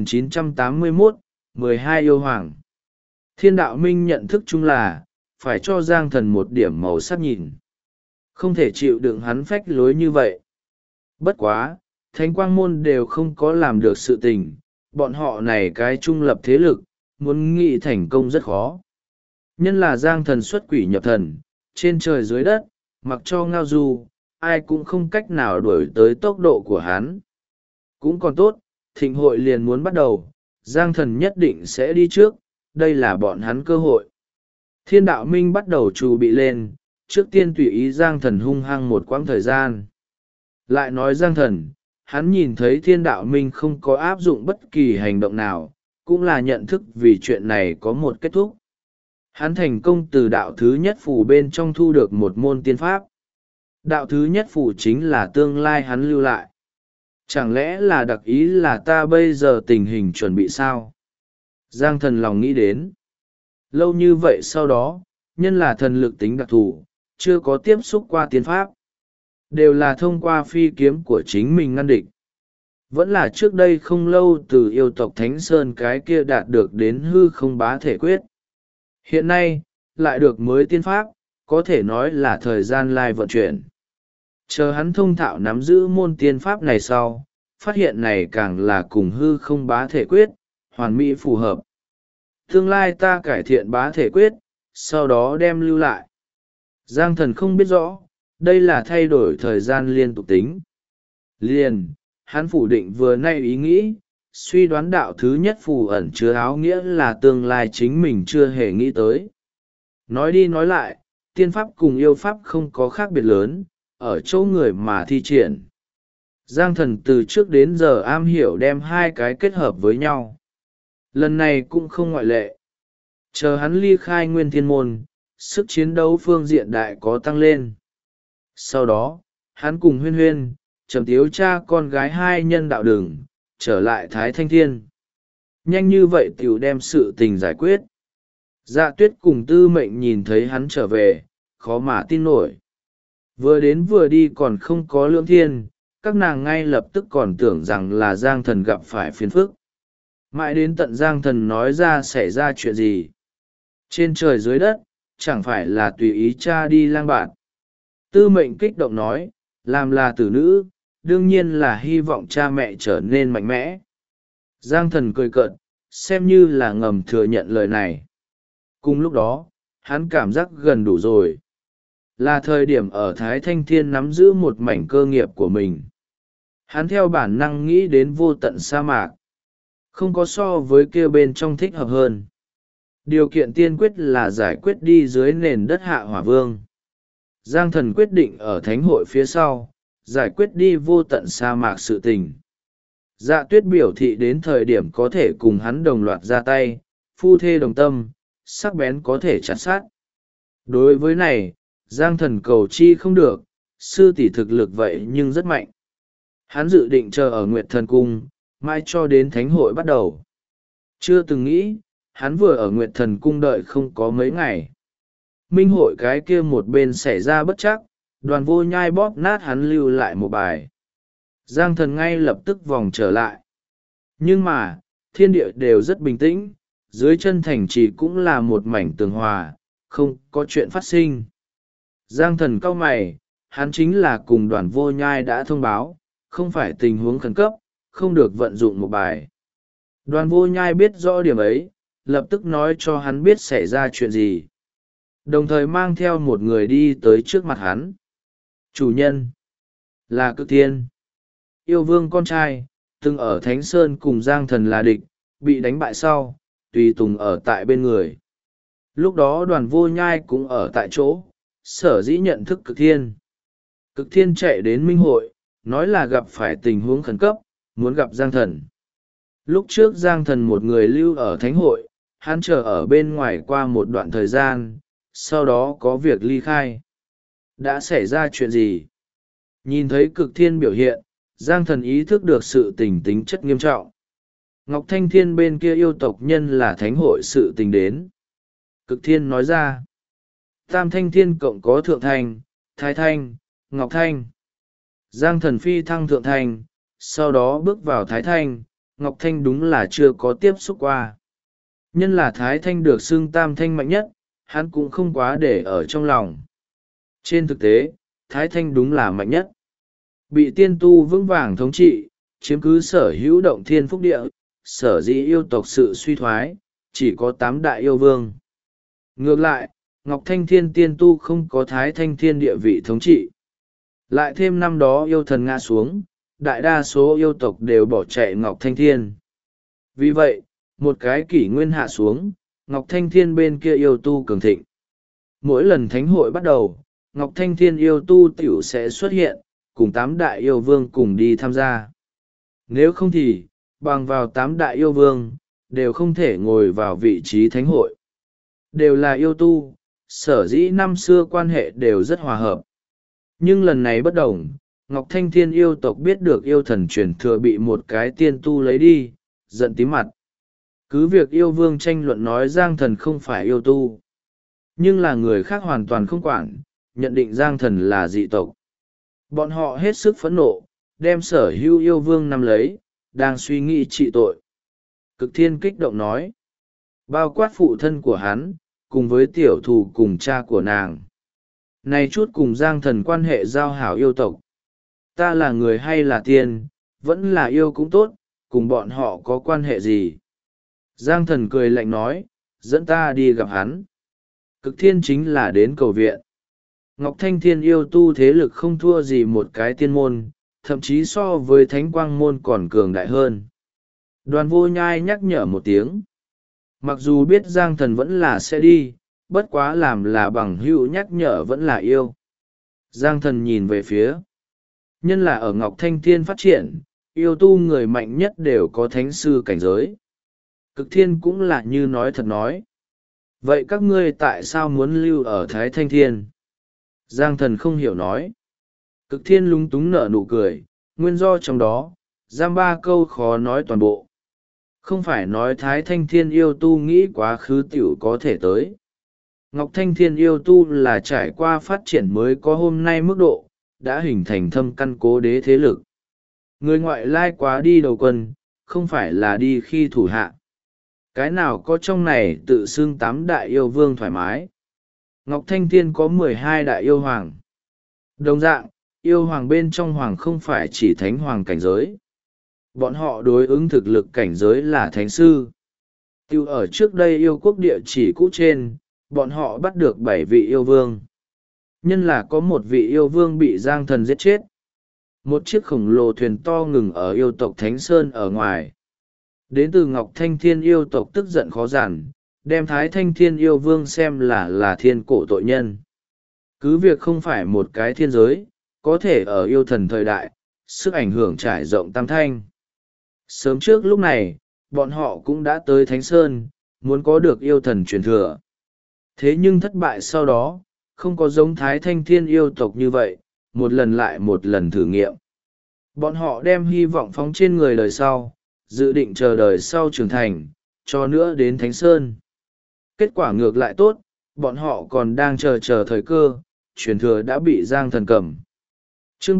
A: 3981, 12 yêu hoàng. Thiên Đạo Minh nhận thức chung là, phải cho Giang Thần một điểm màu sắc nhìn. Không thể chịu đựng hắn phách lối như vậy. Bất quá, Thánh Quang Môn đều không có làm được sự tình, bọn họ này cái trung lập thế lực, muốn nghị thành công rất khó. Nhân là Giang Thần xuất quỷ nhập thần, trên trời dưới đất, mặc cho ngao du, ai cũng không cách nào đuổi tới tốc độ của hắn. Cũng còn tốt, thịnh hội liền muốn bắt đầu, Giang Thần nhất định sẽ đi trước, đây là bọn hắn cơ hội. Thiên đạo minh bắt đầu chuẩn bị lên, trước tiên tùy ý Giang Thần hung hăng một quãng thời gian. Lại nói Giang Thần, hắn nhìn thấy thiên đạo minh không có áp dụng bất kỳ hành động nào, cũng là nhận thức vì chuyện này có một kết thúc. Hắn thành công từ đạo thứ nhất phủ bên trong thu được một môn tiên pháp. Đạo thứ nhất phủ chính là tương lai hắn lưu lại. Chẳng lẽ là đặc ý là ta bây giờ tình hình chuẩn bị sao? Giang Thần lòng nghĩ đến. Lâu như vậy sau đó, nhân là thần lực tính đặc thù, chưa có tiếp xúc qua tiên pháp. Đều là thông qua phi kiếm của chính mình ngăn địch. Vẫn là trước đây không lâu từ yêu tộc Thánh Sơn cái kia đạt được đến hư không bá thể quyết. Hiện nay, lại được mới tiên pháp, có thể nói là thời gian lai vận chuyển. Chờ hắn thông thạo nắm giữ môn tiên pháp này sau, phát hiện này càng là cùng hư không bá thể quyết, hoàn mỹ phù hợp. Tương lai ta cải thiện bá thể quyết, sau đó đem lưu lại. Giang Thần không biết rõ, đây là thay đổi thời gian liên tục tính. Liền, hắn phủ định vừa nay ý nghĩ, suy đoán đạo thứ nhất phù ẩn chứa áo nghĩa là tương lai chính mình chưa hề nghĩ tới. Nói đi nói lại, tiên pháp cùng yêu pháp không có khác biệt lớn, ở chỗ người mà thi triển. Giang Thần từ trước đến giờ am hiểu đem hai cái kết hợp với nhau. Lần này cũng không ngoại lệ. Chờ hắn ly khai nguyên thiên môn, sức chiến đấu phương diện đại có tăng lên. Sau đó, hắn cùng Huyên Huyên, Trầm Tiếu cha con gái hai nhân đạo đường, trở lại Thái Thanh Thiên. Nhanh như vậy tiểu đem sự tình giải quyết. Dạ Tuyết cùng Tư Mệnh nhìn thấy hắn trở về, khó mà tin nổi. Vừa đến vừa đi còn không có Lưỡng Thiên, các nàng ngay lập tức còn tưởng rằng là Giang Thần gặp phải phiền phức. Mãi đến tận Giang Thần nói ra xảy ra chuyện gì. Trên trời dưới đất, chẳng phải là tùy ý cha đi lang bạt. Tư Mệnh kích động nói, làm là tử nữ, đương nhiên là hy vọng cha mẹ trở nên mạnh mẽ. Giang Thần cười cợt, xem như là ngầm thừa nhận lời này. Cùng lúc đó, hắn cảm giác gần đủ rồi. Là thời điểm ở Thái Thanh Thiên nắm giữ một mảnh cơ nghiệp của mình. Hắn theo bản năng nghĩ đến vô tận sa mạc. Không có so với kia bên trong thích hợp hơn. Điều kiện tiên quyết là giải quyết đi dưới nền đất Hạ Hỏa Vương. Giang Thần quyết định ở thánh hội phía sau, giải quyết đi vô tận sa mạc sự tình. Dạ Tuyết biểu thị đến thời điểm có thể cùng hắn đồng loạt ra tay, phu thê đồng tâm, sắc bén có thể chặt sát. Đối với này, Giang Thần cầu chi không được, sư tỷ thực lực vậy nhưng rất mạnh. Hắn dự định chờ ở Nguyệt Thần Cung, mai cho đến thánh hội bắt đầu. Chưa từng nghĩ, hắn vừa ở Nguyệt Thần Cung đợi không có mấy ngày. Minh hội cái kia một bên xảy ra bất chắc, Đoàn Vô Nhai bóp nát hắn lưu lại một bài. Giang Thần ngay lập tức vòng trở lại. Nhưng mà, thiên địa đều rất bình tĩnh, dưới chân thành trì cũng là một mảnh tường hòa, không có chuyện phát sinh. Giang Thần cau mày, hắn chính là cùng Đoàn Vô Nhai đã thông báo, không phải tình huống khẩn cấp, không được vận dụng một bài. Đoàn Vô Nhai biết rõ điểm ấy, lập tức nói cho hắn biết xảy ra chuyện gì. Đồng thời mang theo một người đi tới trước mặt hắn. Chủ nhân là Cực Thiên, yêu vương con trai, từng ở Thánh Sơn cùng Giang Thần là địch, bị đánh bại sau, tùy tùng ở tại bên người. Lúc đó Đoàn Vô Nhai cũng ở tại chỗ, sở dĩ nhận thức Cực Thiên. Cực Thiên chạy đến Minh hội, nói là gặp phải tình huống khẩn cấp, muốn gặp Giang Thần. Lúc trước Giang Thần một người lưu ở Thánh hội, hắn chờ ở bên ngoài qua một đoạn thời gian, sau đó có việc ly khai. Đã xảy ra chuyện gì? Nhìn thấy Cực Thiên biểu hiện, Giang Thần ý thức được sự tình tính chất nghiêm trọng. Ngọc Thanh Thiên bên kia yêu tộc nhân là thánh hội sự tình đến. Cực Thiên nói ra, Tam Thanh Thiên cộng có Thượng Thanh, Thái Thanh, Ngọc Thanh. Giang Thần phi thăng Thượng Thanh, sau đó bước vào Thái Thanh, Ngọc Thanh đúng là chưa có tiếp xúc qua. Nhân là Thái Thanh được xưng Tam Thanh mạnh nhất, hắn cũng không quá để ở trong lòng. Trên thực tế, Thái Thanh đúng là mạnh nhất. Bị tiên tu vững vàng thống trị, chiếm cứ sở hữu động thiên phúc địa, sở dĩ yêu tộc sự suy thoái, chỉ có 8 đại yêu vương. Ngược lại, Ngọc Thanh Thiên tiên tu không có Thái Thanh Thiên địa vị thống trị. Lại thêm năm đó yêu thần ngã xuống, đại đa số yêu tộc đều bỏ chạy Ngọc Thanh Thiên. Vì vậy, một cái kỷ nguyên hạ xuống, Ngọc Thanh Thiên bên kia yêu tu cường thịnh. Mỗi lần thánh hội bắt đầu, Ngọc Thanh Thiên yêu tu tiểu sẽ xuất hiện, cùng 8 đại yêu vương cùng đi tham gia. Nếu không thì, bằng vào 8 đại yêu vương, đều không thể ngồi vào vị trí thánh hội. Đều là yêu tu, sở dĩ năm xưa quan hệ đều rất hòa hợp. Nhưng lần này bất đồng, Ngọc Thanh Thiên yêu tộc biết được yêu thần truyền thừa bị một cái tiên tu lấy đi, giận tím mặt. Cứ việc yêu vương tranh luận nói Giang Thần không phải yêu tu, nhưng là người khác hoàn toàn không quản, nhận định Giang Thần là dị tộc. Bọn họ hết sức phẫn nộ, đem sở hữu yêu vương nắm lấy, đang suy nghĩ trị tội. Cực Thiên kích động nói, bao quát phụ thân của hắn, cùng với tiểu thù cùng cha của nàng. Này chút cùng Giang Thần quan hệ giao hảo yêu tộc. Ta là người hay là tiên, vẫn là yêu cũng tốt, cùng bọn họ có quan hệ gì? Giang Thần cười lạnh nói, dẫn ta đi gặp hắn. Cực Thiên chính là đến cầu viện. Ngọc Thanh Thiên yêu tu thế lực không thua gì một cái tiên môn, thậm chí so với Thánh Quang môn còn cường đại hơn. Đoàn Vô Nhai nhắc nhở một tiếng. Mặc dù biết Giang Thần vẫn là sẽ đi, bất quá làm là bằng hữu nhắc nhở vẫn là yêu. Giang Thần nhìn về phía. Nhân là ở Ngọc Thanh Thiên phát triển, yêu tu người mạnh nhất đều có thánh sư cảnh giới. Cực Thiên cũng là như nói thật nói. Vậy các ngươi tại sao muốn lưu ở Thái Thanh Thiên? Giang Thần không hiểu nói. Cực Thiên lúng túng nở nụ cười, nguyên do trong đó, giam 3 câu khó nói toàn bộ. Không phải nói Thái Thanh Thiên yêu tu nghĩ quá khứ tiểu có thể tới. Ngọc Thanh Thiên yêu tu là trải qua phát triển mới có hôm nay mức độ, đã hình thành thâm căn cố đế thế lực. Người ngoại lai quá đi đầu quân, không phải là đi khi thủ hạ. Cái nào có trong này tự xưng 8 đại yêu vương thoải mái. Ngọc Thanh Thiên có 12 đại yêu hoàng. Đồng dạng, yêu hoàng bên trong hoàng không phải chỉ thánh hoàng cảnh giới. Bọn họ đối ứng thực lực cảnh giới là thánh sư. Tiêu ở trước đây yêu quốc địa chỉ cũ trên, bọn họ bắt được 7 vị yêu vương. Nhân là có một vị yêu vương bị Giang Thần giết chết. Một chiếc khổng lồ thuyền to ngừng ở yêu tộc Thánh Sơn ở ngoài. Đến từ Ngọc Thanh Thiên yêu tộc tức giận khó giản, đem Thái Thanh Thiên yêu vương xem là thiên cổ tội nhân. Cứ việc không phải một cái thiên giới, có thể ở yêu thần thời đại, sức ảnh hưởng trải rộng tam thanh. Sớm trước lúc này, bọn họ cũng đã tới Thánh Sơn, muốn có được yêu thần truyền thừa. Thế nhưng thất bại sau đó, không có giống Thái Thanh Thiên yêu tộc như vậy, một lần lại một lần thử nghiệm. Bọn họ đem hy vọng phóng trên người đời sau, dự định chờ đời sau trưởng thành, cho nữa đến Thánh Sơn. Kết quả ngược lại tốt, bọn họ còn đang chờ thời cơ, truyền thừa đã bị Giang Thần cầm. Chương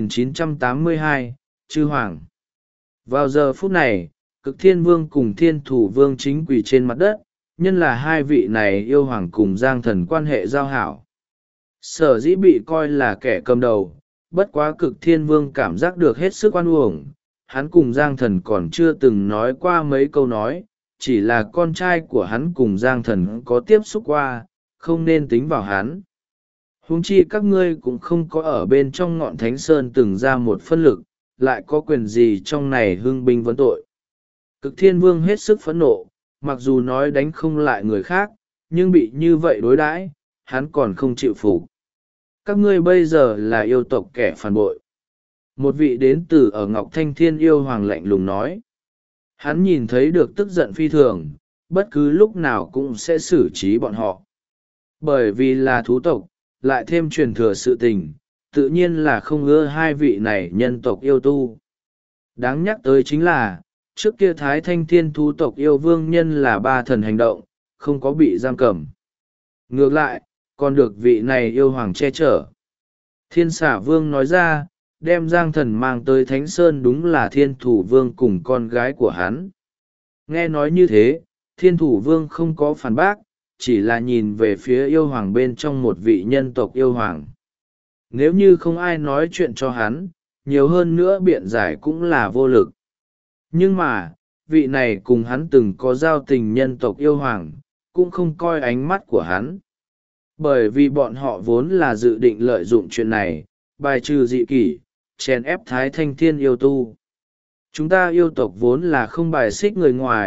A: 3982, Chư Hoàng. Vào giờ phút này, Cực Thiên Vương cùng Thiên Thủ Vương chính quỳ trên mặt đất, nhân là hai vị này yêu hoàng cùng Giang Thần quan hệ giao hảo. Sở dĩ bị coi là kẻ cầm đầu, bất quá Cực Thiên Vương cảm giác được hết sức oan uổng, hắn cùng Giang Thần còn chưa từng nói qua mấy câu nói, chỉ là con trai của hắn cùng Giang Thần có tiếp xúc qua, không nên tính vào hắn. Huống chi các ngươi cũng không có ở bên trong ngọn Thánh Sơn từng ra một phân lực, lại có quyền gì trong này hưng binh vấn tội. Cực Thiên Vương hết sức phẫn nộ, mặc dù nói đánh không lại người khác, nhưng bị như vậy đối đãi, hắn còn không chịu phục. Các ngươi bây giờ là yêu tộc kẻ phản bội. Một vị đến từ ở Ngọc Thanh Thiên yêu hoàng lạnh lùng nói. Hắn nhìn thấy được tức giận phi thường, bất cứ lúc nào cũng sẽ xử trí bọn họ. Bởi vì là thú tộc, lại thêm truyền thừa sự tình, tự nhiên là không ưa hai vị này nhân tộc yêu tu. Đáng nhắc tới chính là, trước kia Thái Thanh Thiên thú tộc yêu vương nhân là 3 thần hành động, không có bị giam cầm. Ngược lại, còn được vị này yêu hoàng che chở. Thiên Xả Vương nói ra, đem Giang Thần mang tới Thánh Sơn đúng là Thiên Thủ Vương cùng con gái của hắn. Nghe nói như thế, Thiên Thủ Vương không có phản bác, chỉ là nhìn về phía yêu hoàng bên trong một vị nhân tộc yêu hoàng. Nếu như không ai nói chuyện cho hắn, nhiều hơn nữa biện giải cũng là vô lực. Nhưng mà, vị này cùng hắn từng có giao tình nhân tộc yêu hoàng, cũng không coi ánh mắt của hắn. Bởi vì bọn họ vốn là dự định lợi dụng chuyện này, bài trừ dị kỷ, chèn ép Thái Thanh Thiên yêu tu. Chúng ta yêu tộc vốn là không bài xích người ngoài,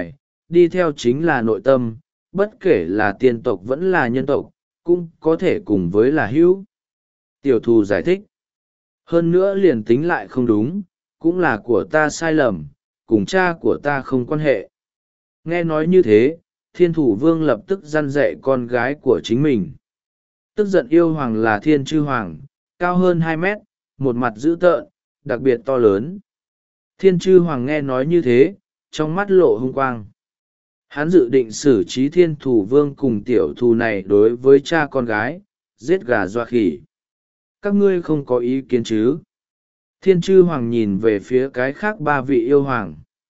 A: đi theo chính là nội tâm, bất kể là tiên tộc vẫn là nhân tộc, cũng có thể cùng với là hữu. Tiểu thù giải thích. Hơn nữa liền tính lại không đúng, cũng là của ta sai lầm, cùng cha của ta không quan hệ. Nghe nói như thế, thiên thủ vương lập tức răn dạy con gái của chính mình. Tức giận yêu hoàng là thiên chư hoàng, cao hơn 2 mét, một mặt dữ tợn, đặc biệt to lớn. Thiên chư hoàng nghe nói như thế, trong mắt lộ hung quang. Hắn dự định xử trí thiên thủ vương cùng tiểu thù này đối với cha con gái, giết gà doa khỉ. Các ngươi không có ý kiến chứ? Thiên chư hoàng nhìn về phía cái khác 3 vị yêu hoàng.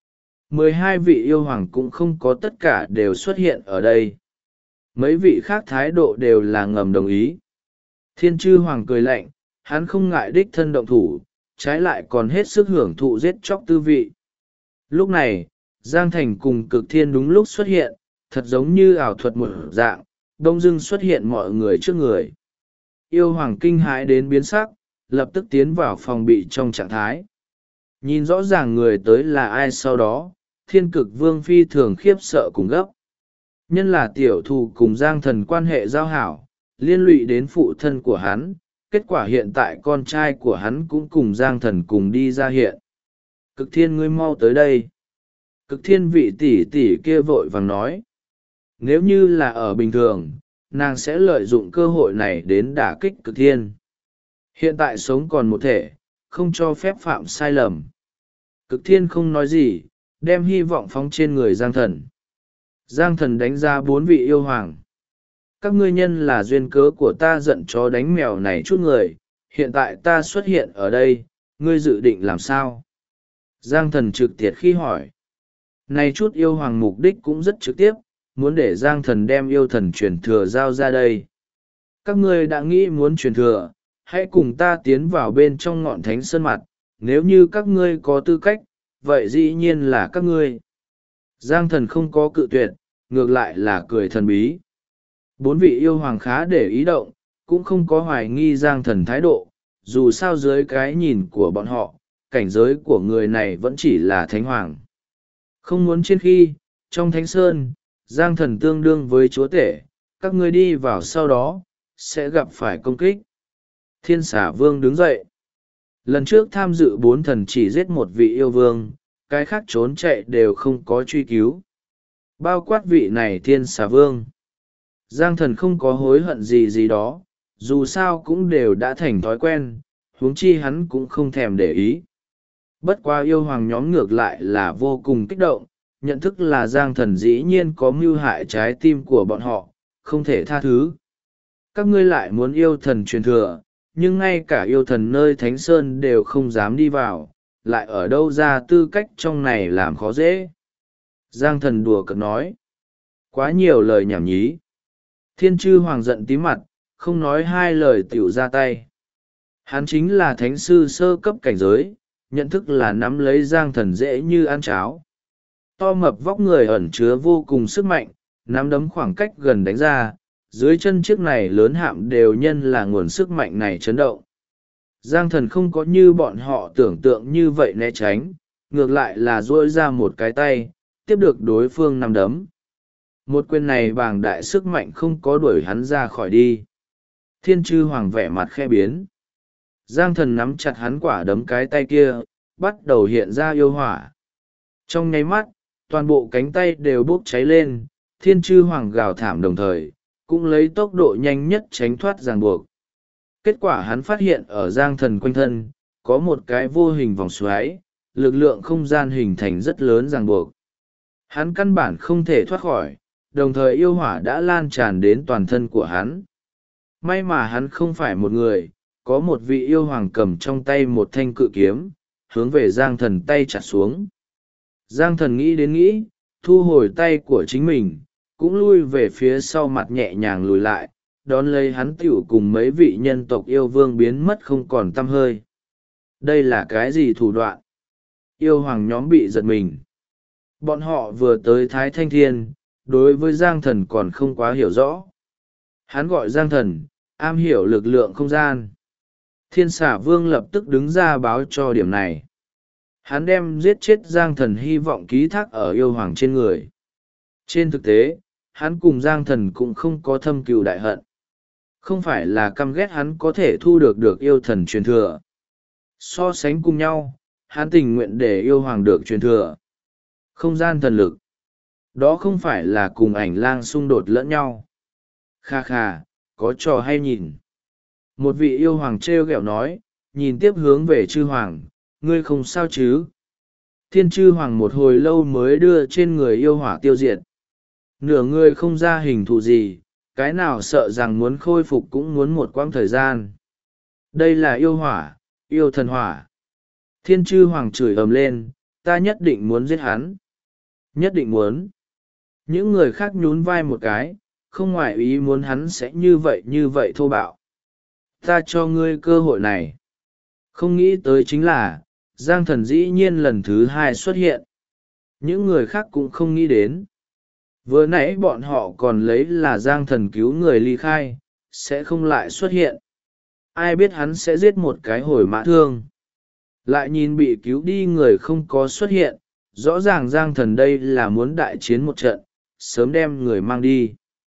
A: 12 vị yêu hoàng cũng không có tất cả đều xuất hiện ở đây. Mấy vị khác thái độ đều là ngầm đồng ý. Thiên chư hoàng cười lạnh, hắn không ngại đích thân động thủ, trái lại còn hết sức hưởng thụ giết chóc tư vị. Lúc này, Giang Thành cùng Cực Thiên đúng lúc xuất hiện, thật giống như ảo thuật một dạng, đông dưng xuất hiện mọi người trước người. Yêu hoàng kinh hãi đến biến sắc, lập tức tiến vào phòng bị trong trạng thái. Nhìn rõ ràng người tới là ai sau đó, Thiên Cực Vương phi thường khiếp sợ cùng gấp. Nhân là tiểu thù cùng Giang Thần quan hệ giao hảo, liên lụy đến phụ thân của hắn, kết quả hiện tại con trai của hắn cũng cùng Giang Thần cùng đi ra hiện. Cực Thiên, ngươi mau tới đây. Cực Thiên vị tỷ tỷ kia vội vàng nói. Nếu như là ở bình thường, nàng sẽ lợi dụng cơ hội này đến đả kích Cực Thiên. Hiện tại sống còn một thể, không cho phép phạm sai lầm. Cực Thiên không nói gì, đem hy vọng phóng trên người Giang Thần. Giang Thần đánh ra 4 vị yêu hoàng. Các ngươi nhân là duyên cớ của ta giận chó đánh mèo này chút người, hiện tại ta xuất hiện ở đây, ngươi dự định làm sao? Giang Thần trực tiệt khi hỏi. Này chút yêu hoàng mục đích cũng rất trực tiếp, muốn để Giang Thần đem yêu thần truyền thừa giao ra đây. Các ngươi đã nghĩ muốn truyền thừa, hãy cùng ta tiến vào bên trong ngọn thánh sơn mặt, nếu như các ngươi có tư cách, vậy dĩ nhiên là các ngươi. Giang Thần không có cự tuyệt, ngược lại là cười thần bí. 4 vị yêu hoàng khá để ý động, cũng không có hoài nghi Giang Thần thái độ, dù sao dưới cái nhìn của bọn họ, cảnh giới của người này vẫn chỉ là thánh hoàng. Không muốn trên khi, trong thánh sơn, Giang Thần tương đương với chúa tể, các ngươi đi vào sau đó, sẽ gặp phải công kích. Thiên Xà Vương đứng dậy. Lần trước tham dự 4 thần chỉ giết một vị yêu vương, cái khác trốn chạy đều không có truy cứu. Bao quát vị này Thiên Xà Vương. Giang Thần không có hối hận gì đó, dù sao cũng đều đã thành thói quen, huống chi hắn cũng không thèm để ý. Bất quá yêu hoàng nhóm ngược lại là vô cùng kích động, nhận thức là Giang Thần dĩ nhiên có mưu hại trái tim của bọn họ, không thể tha thứ. Các ngươi lại muốn yêu thần truyền thừa, nhưng ngay cả yêu thần nơi Thánh Sơn đều không dám đi vào, lại ở đâu ra tư cách trong này làm khó dễ. Giang Thần đùa cợt nói. Quá nhiều lời nhảm nhí. Thiên chư hoàng giận tí mặt, không nói 2 lời tiểu ra tay. Hắn chính là thánh sư sơ cấp cảnh giới, nhận thức là nắm lấy Giang Thần dễ như ăn cháo. To mập vóc người ẩn chứa vô cùng sức mạnh, nắm đấm khoảng cách gần đánh ra, dưới chân chiếc này lớn hạm đều nhân là nguồn sức mạnh này chấn động. Giang Thần không có như bọn họ tưởng tượng như vậy né tránh, ngược lại là duỗi ra một cái tay, tiếp được đối phương nắm đấm. Một quyền này bàng đại sức mạnh không có đuổi hắn ra khỏi đi. Thiên chư hoàng vẻ mặt khe biến. Giang Thần nắm chặt hắn quả đấm cái tay kia, bắt đầu hiện ra yêu hỏa. Trong nháy mắt, toàn bộ cánh tay đều bốc cháy lên, thiên chư hoàng gào thảm đồng thời, cũng lấy tốc độ nhanh nhất tránh thoát ràng buộc. Kết quả hắn phát hiện ở Giang Thần quanh thân, có một cái vô hình vòng xoáy, lực lượng không gian hình thành rất lớn ràng buộc. Hắn căn bản không thể thoát khỏi, đồng thời yêu hỏa đã lan tràn đến toàn thân của hắn. May mà hắn không phải một người, có một vị yêu hoàng cầm trong tay một thanh cự kiếm, hướng về Giang Thần tay chặt xuống. Giang Thần nghĩ đến nghĩ, thu hồi tay của chính mình, cũng lui về phía sau mặt nhẹ nhàng lùi lại, đón lấy hắn tiểu cùng mấy vị nhân tộc yêu vương biến mất không còn tăm hơi. Đây là cái gì thủ đoạn? Yêu hoàng nhóm bị giật mình. Bọn họ vừa tới Thái Thanh Thiên, đối với Giang Thần còn không quá hiểu rõ. Hắn gọi Giang Thần, am hiểu lực lượng không gian. Thiên Xà Vương lập tức đứng ra báo cho điểm này. Hắn đem giết chết Giang Thần hy vọng ký thác ở yêu hoàng trên người. Trên thực tế, hắn cùng Giang Thần cũng không có thâm cừu đại hận. Không phải là căm ghét hắn có thể thu được yêu thần truyền thừa. So sánh cùng nhau, hắn tình nguyện để yêu hoàng được truyền thừa. Không gian thần lực. Đó không phải là cùng ảnh lang xung đột lẫn nhau. Kha kha, có trò hay nhìn. Một vị yêu hoàng trêu ghẹo nói, nhìn tiếp hướng về chư hoàng, ngươi không sao chứ? Thiên chư hoàng một hồi lâu mới đưa trên người yêu hỏa tiêu diệt. Nửa người không ra hình thù gì, cái nào sợ rằng muốn khôi phục cũng muốn một quãng thời gian. Đây là yêu hỏa, yêu thần hỏa. Thiên chư hoàng chửi ầm lên, ta nhất định muốn giết hắn. Nhất định muốn. Những người khác nhún vai một cái, không ngoại ý muốn hắn sẽ như vậy thô bạo. Ta cho ngươi cơ hội này. Không nghĩ tới chính là, Giang Thần dĩ nhiên lần thứ hai xuất hiện. Những người khác cũng không nghĩ đến. Vừa nãy bọn họ còn lấy là Giang Thần cứu người ly khai, sẽ không lại xuất hiện. Ai biết hắn sẽ giết một cái hồi mã thương. Lại nhìn bị cứu đi người không có xuất hiện, rõ ràng Giang Thần đây là muốn đại chiến một trận, sớm đem người mang đi.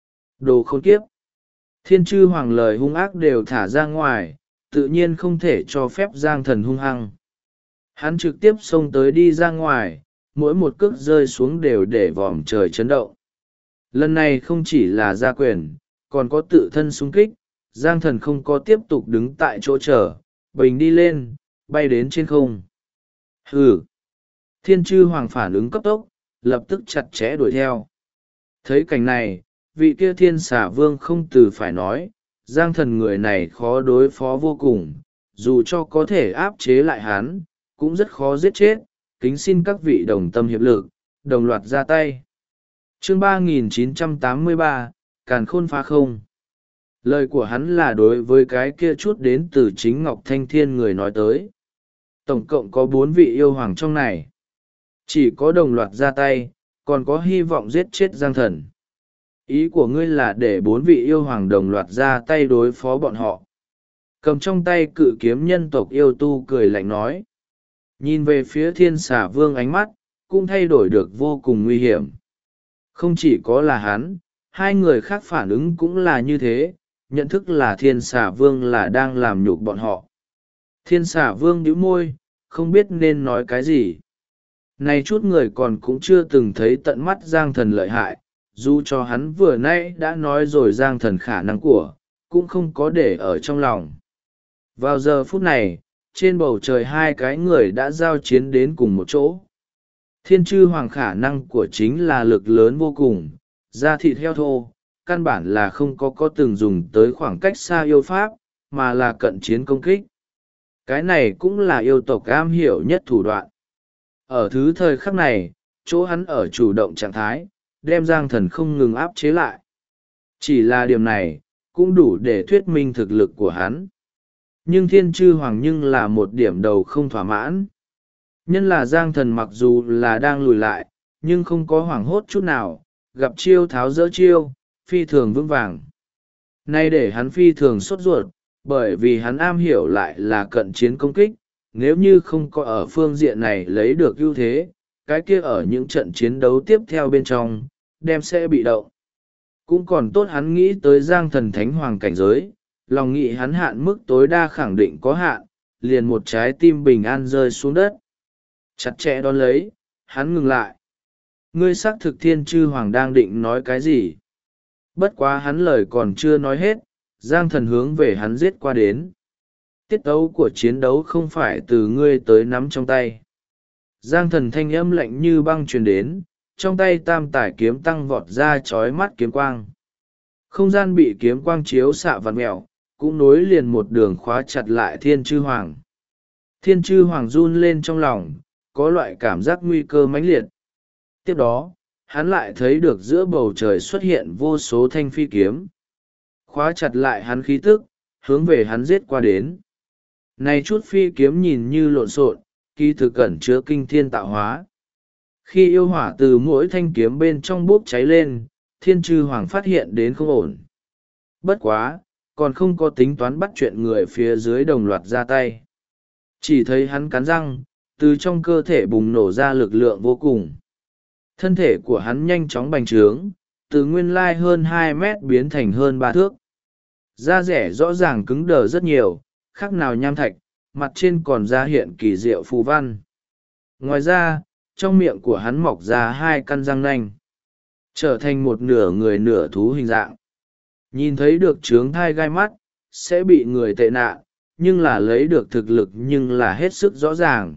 A: Đồ khốn kiếp. Thiên chư hoàng lời hung ác đều thả ra ngoài, tự nhiên không thể cho phép Giang Thần hung hăng. Hắn trực tiếp xông tới đi ra ngoài, mỗi một cước rơi xuống đều để vòm trời chấn động. Lần này không chỉ là gia quyền, còn có tự thân xung kích, Giang Thần không có tiếp tục đứng tại chỗ chờ, bình đi lên, bay đến trên không. Hừ! Thiên chư hoàng phản ứng cấp tốc, lập tức chặt chẽ đuổi theo. Thấy cảnh này, vị kia thiên xà vương không từ phải nói, Giang Thần người này khó đối phó vô cùng, dù cho có thể áp chế lại hắn, cũng rất khó giết chết, kính xin các vị đồng tâm hiệp lực, đồng loạt ra tay. Chương 3983, Càn Khôn Phá Không. Lời của hắn là đối với cái kia chút đến từ chính Ngọc Thanh Thiên người nói tới. Tổng cộng có 4 vị yêu hoàng trong này. Chỉ có đồng loạt ra tay, còn có hy vọng giết chết Giang Thần. Ý của ngươi là để 4 vị yêu hoàng đồng loạt ra tay đối phó bọn họ. Cầm trong tay cự kiếm nhân tộc yêu tu cười lạnh nói. Nhìn về phía thiên xà vương ánh mắt, cũng thay đổi được vô cùng nguy hiểm. Không chỉ có là hắn, hai người khác phản ứng cũng là như thế, nhận thức là thiên xà vương là đang làm nhục bọn họ. Thiên xà vương nhíu môi, không biết nên nói cái gì. Này chút người còn cũng chưa từng thấy tận mắt Giang Thần lợi hại, dù cho hắn vừa nãy đã nói rồi Giang Thần khả năng của, cũng không có để ở trong lòng. Vào giờ phút này, trên bầu trời hai cái người đã giao chiến đến cùng một chỗ. Thiên chư hoàng khả năng của chính là lực lớn vô cùng, da thịt heo thô, căn bản là không có từng dùng tới khoảng cách xa yêu pháp, mà là cận chiến công kích. Cái này cũng là yêu tộc am hiểu nhất thủ đoạn. Ở thứ thời khắc này, chỗ hắn ở chủ động trạng thái, đem Giang Thần không ngừng áp chế lại. Chỉ là điểm này, cũng đủ để thuyết minh thực lực của hắn. Nhưng thiên chư hoàng nhưng là một điểm đầu không thỏa mãn. Nhân là Giang Thần mặc dù là đang lùi lại, nhưng không có hoảng hốt chút nào, gặp chiêu tháo dỡ chiêu, phi thường vững vàng. Nay để hắn phi thường sốt ruột, bởi vì hắn am hiểu lại là cận chiến công kích, nếu như không có ở phương diện này lấy được ưu thế, cái kia ở những trận chiến đấu tiếp theo bên trong, đem sẽ bị động. Cũng còn tốt hắn nghĩ tới Giang Thần thánh hoàng cảnh giới, lòng nghĩ hắn hạn mức tối đa khẳng định có hạn, liền một trái tim bình an rơi xuống đất. Chặt chẽ đón lấy, hắn ngừng lại. Ngươi xác thực thiên chư hoàng đang định nói cái gì? Bất quá hắn lời còn chưa nói hết, Giang Thần hướng về hắn giết qua đến. Tiết tấu của chiến đấu không phải từ ngươi tới nắm trong tay. Giang Thần thanh âm lạnh như băng truyền đến, trong tay tam tải kiếm tăng vọt ra chói mắt kiếm quang. Không gian bị kiếm quang chiếu xạ vặn mẹo, cũng nối liền một đường khóa chặt lại thiên chư hoàng. Thiên chư hoàng run lên trong lòng, có loại cảm giác nguy cơ mãnh liệt. Tiếp đó, hắn lại thấy được giữa bầu trời xuất hiện vô số thanh phi kiếm. Khóa chặt lại hắn khí tức, hướng về hắn giết qua đến. Này chút phi kiếm nhìn như lộn xộn, kỳ thực cẩn chứa kinh thiên tạo hóa. Khi yêu hỏa từ mỗi thanh kiếm bên trong bốc cháy lên, thiên chư hoàng phát hiện đến không ổn. Bất quá, còn không có tính toán bắt chuyện người phía dưới đồng loạt ra tay. Chỉ thấy hắn cắn răng, từ trong cơ thể bùng nổ ra lực lượng vô cùng. Thân thể của hắn nhanh chóng bành trướng, từ nguyên lai hơn 2 mét biến thành hơn 3 thước. Da rẻ rõ ràng cứng đờ rất nhiều, khác nào nham thạch, mặt trên còn ra hiện kỳ diệu phù văn. Ngoài ra, trong miệng của hắn mọc ra 2 căn răng nanh, trở thành một nửa người nửa thú hình dạng. Nhìn thấy được trướng thai gai mắt, sẽ bị người tệ nạn, nhưng là lấy được thực lực nhưng là hết sức rõ ràng.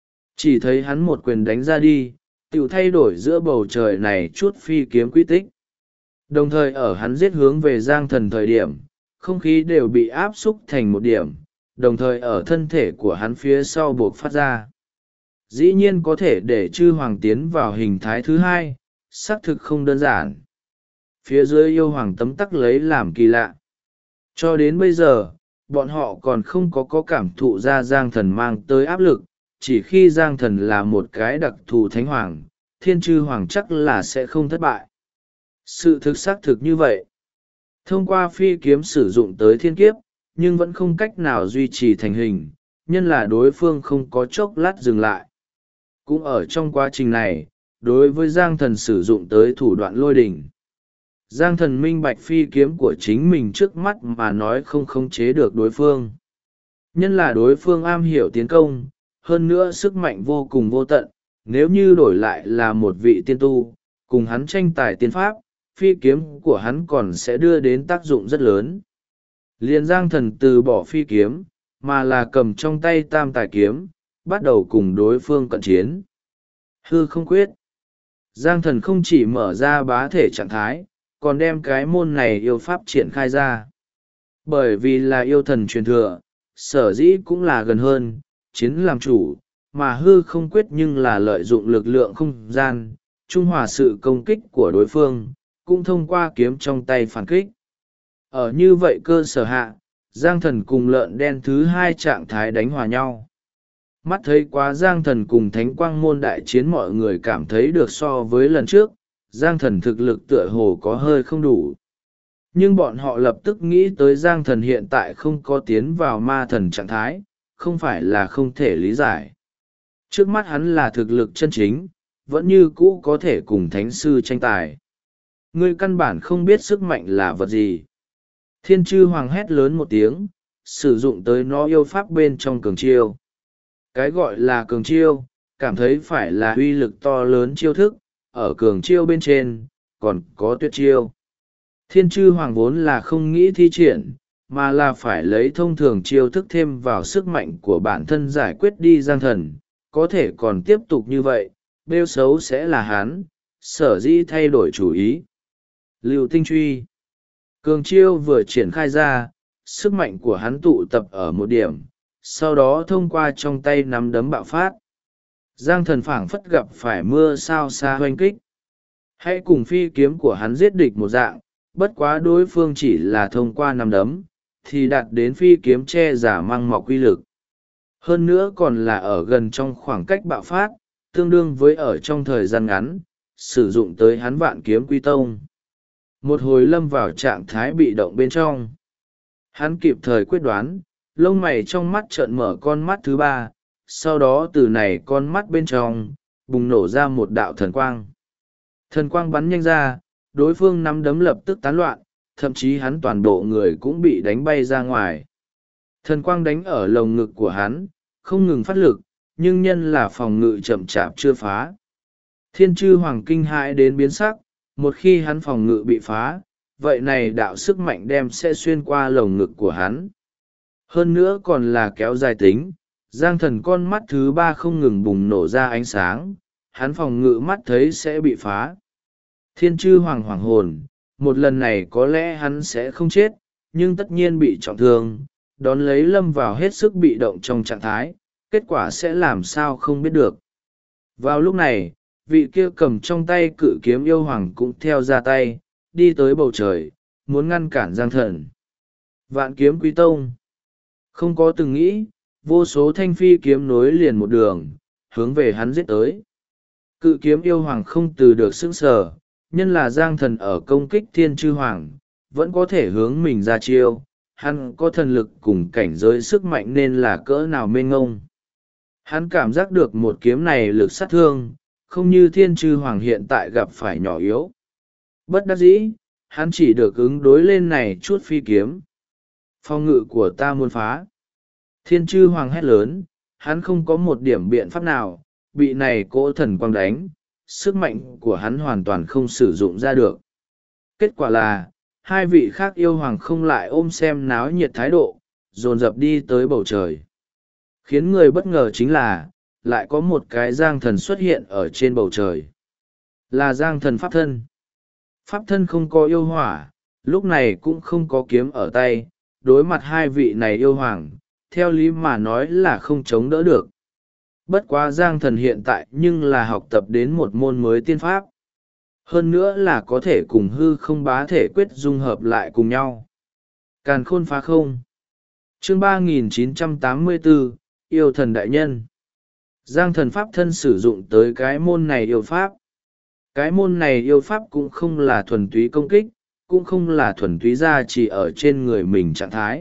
A: Chỉ thấy hắn một quyền đánh ra đi, tự thay đổi giữa bầu trời này chút phi kiếm quy tích. Đồng thời ở hắn giết hướng về Giang Thần thời điểm, không khí đều bị áp xúc thành một điểm, đồng thời ở thân thể của hắn phía sau buộc phát ra. Dĩ nhiên có thể để chư hoàng tiến vào hình thái thứ hai, xác thực không đơn giản. Phía dưới yêu hoàng tấm tắc lấy làm kỳ lạ. Cho đến bây giờ, bọn họ còn không có cảm thụ ra Giang Thần mang tới áp lực, chỉ khi Giang Thần là một cái đặc thù thánh hoàng, thiên chư hoàng chắc là sẽ không thất bại. Sự thực xác thực như vậy. Thông qua phi kiếm sử dụng tới thiên kiếp, nhưng vẫn không cách nào duy trì thành hình, nhân là đối phương không có chốc lát dừng lại. Cũng ở trong quá trình này, đối với Giang Thần sử dụng tới thủ đoạn lôi đỉnh. Giang Thần minh bạch phi kiếm của chính mình trước mắt mà nói không khống chế được đối phương. Nhân là đối phương am hiểu tiến công, hơn nữa sức mạnh vô cùng vô tận, nếu như đổi lại là một vị tiên tu, cùng hắn tranh tài tiên pháp, phi kiếm của hắn còn sẽ đưa đến tác dụng rất lớn. Liền Giang Thần từ bỏ phi kiếm, mà là cầm trong tay tam tài kiếm, bắt đầu cùng đối phương cận chiến. Hư không quyết. Giang Thần không chỉ mở ra bá thể trạng thái, còn đem cái môn này yêu pháp triển khai ra. Bởi vì là yêu thần truyền thừa, sở dĩ cũng là gần hơn, chiến làm chủ, mà hư không quyết nhưng là lợi dụng lực lượng không gian, trung hòa sự công kích của đối phương, cũng thông qua kiếm trong tay phản kích. Ở như vậy cơ sở hạ, Giang Thần cùng lợn đen thứ hai trạng thái đánh hòa nhau. Mắt thấy quá Giang Thần cùng Thánh Quang môn đại chiến, mọi người cảm thấy được so với lần trước, Giang Thần thực lực tựa hồ có hơi không đủ. Nhưng bọn họ lập tức nghĩ tới Giang Thần hiện tại không có tiến vào ma thần trạng thái, không phải là không thể lý giải. Trước mắt hắn là thực lực chân chính, vẫn như cũ có thể cùng thánh sư tranh tài. Ngươi căn bản không biết sức mạnh là vật gì. Thiên chư hoàng hét lớn một tiếng, sử dụng tới nó yêu pháp bên trong cường chiêu. Cái gọi là cường chiêu, cảm thấy phải là uy lực to lớn chiêu thức, ở cường chiêu bên trên, còn có tuyệt chiêu. Thiên chư hoàng vốn là không nghĩ thi triển, mà là phải lấy thông thường chiêu thức thêm vào sức mạnh của bản thân giải quyết đi Giang Thần, có thể còn tiếp tục như vậy, bêu xấu sẽ là hắn, sở dĩ thay đổi chủ ý. Lưu tinh truy. Cường chiêu vừa triển khai ra, sức mạnh của hắn tụ tập ở một điểm, sau đó thông qua trong tay nắm đấm bạo phát. Giang Thần phảng phất gặp phải mưa sao xa hoanh kích. Hãy cùng phi kiếm của hắn giết địch một dạng, bất quá đối phương chỉ là thông qua nắm đấm, thì đạt đến phi kiếm che giả mang mọc uy lực. Hơn nữa còn là ở gần trong khoảng cách bạo phát, tương đương với ở trong thời gian ngắn, sử dụng tới hắn vạn kiếm quy tông. Một hồi lâm vào trạng thái bị động bên trong. Hắn kịp thời quyết đoán, lông mày trong mắt trợn mở con mắt thứ ba, sau đó từ này con mắt bên trong, bùng nổ ra một đạo thần quang. Thần quang bắn nhanh ra, đối phương nắm đấm lập tức tán loạn, thậm chí hắn toàn bộ người cũng bị đánh bay ra ngoài. Thần quang đánh ở lồng ngực của hắn, không ngừng phát lực, nhưng nhân là phòng ngự chậm chạp chưa phá. Thiên chư hoàng kinh hãi đến biến sắc, một khi hắn phòng ngự bị phá, vậy này đạo sức mạnh đem sẽ xuyên qua lồng ngực của hắn. Hơn nữa còn là kéo dài tính, Giang Thần con mắt thứ ba không ngừng bùng nổ ra ánh sáng, hắn phòng ngự mắt thấy sẽ bị phá. Thiên chư hoàng hoảng hồn, một lần này có lẽ hắn sẽ không chết, nhưng tất nhiên bị trọng thương, đón lấy lâm vào hết sức bị động trong trạng thái, kết quả sẽ làm sao không biết được. Vào lúc này, vị kia cầm trong tay cự kiếm yêu hoàng cũng theo ra tay, đi tới bầu trời, muốn ngăn cản Giang Thần. Vạn kiếm quý tông. Không có từng nghĩ, vô số thanh phi kiếm nối liền một đường, hướng về hắn giết tới. Cự kiếm yêu hoàng không từ được sững sờ, nhân là Giang Thần ở công kích thiên chư hoàng, vẫn có thể hướng mình ra chiêu, hắn có thần lực cùng cảnh giới sức mạnh nên là cỡ nào mênh ngông. Hắn cảm giác được một kiếm này lực sát thương, không như thiên chư hoàng hiện tại gặp phải nhỏ yếu. Bất đắc dĩ, hắn chỉ được ứng đối lên này chút phi kiếm. Phòng ngự của ta muốn phá. Thiên chư hoàng hét lớn, hắn không có một điểm biện pháp nào, bị này cỗ thần quang đánh, sức mạnh của hắn hoàn toàn không sử dụng ra được. Kết quả là, hai vị khác yêu hoàng không lại ôm xem náo nhiệt thái độ, dồn dập đi tới bầu trời. Khiến người bất ngờ chính là, lại có một cái giang thần xuất hiện ở trên bầu trời. Là giang thần pháp thân. Pháp thân không có yêu hỏa, lúc này cũng không có kiếm ở tay, đối mặt hai vị này yêu hoàng, theo lý mà nói là không chống đỡ được. Bất quá giang thần hiện tại nhưng là học tập đến một môn mới tiên pháp. Hơn nữa là có thể cùng hư không bá thể quyết dung hợp lại cùng nhau. Càn khôn phá không. Chương 3984, yêu thần đại nhân. Giang thần pháp thân sử dụng tới cái môn này yêu pháp. Cái môn này yêu pháp cũng không là thuần túy công kích, cũng không là thuần túy gia chỉ ở trên người mình trạng thái,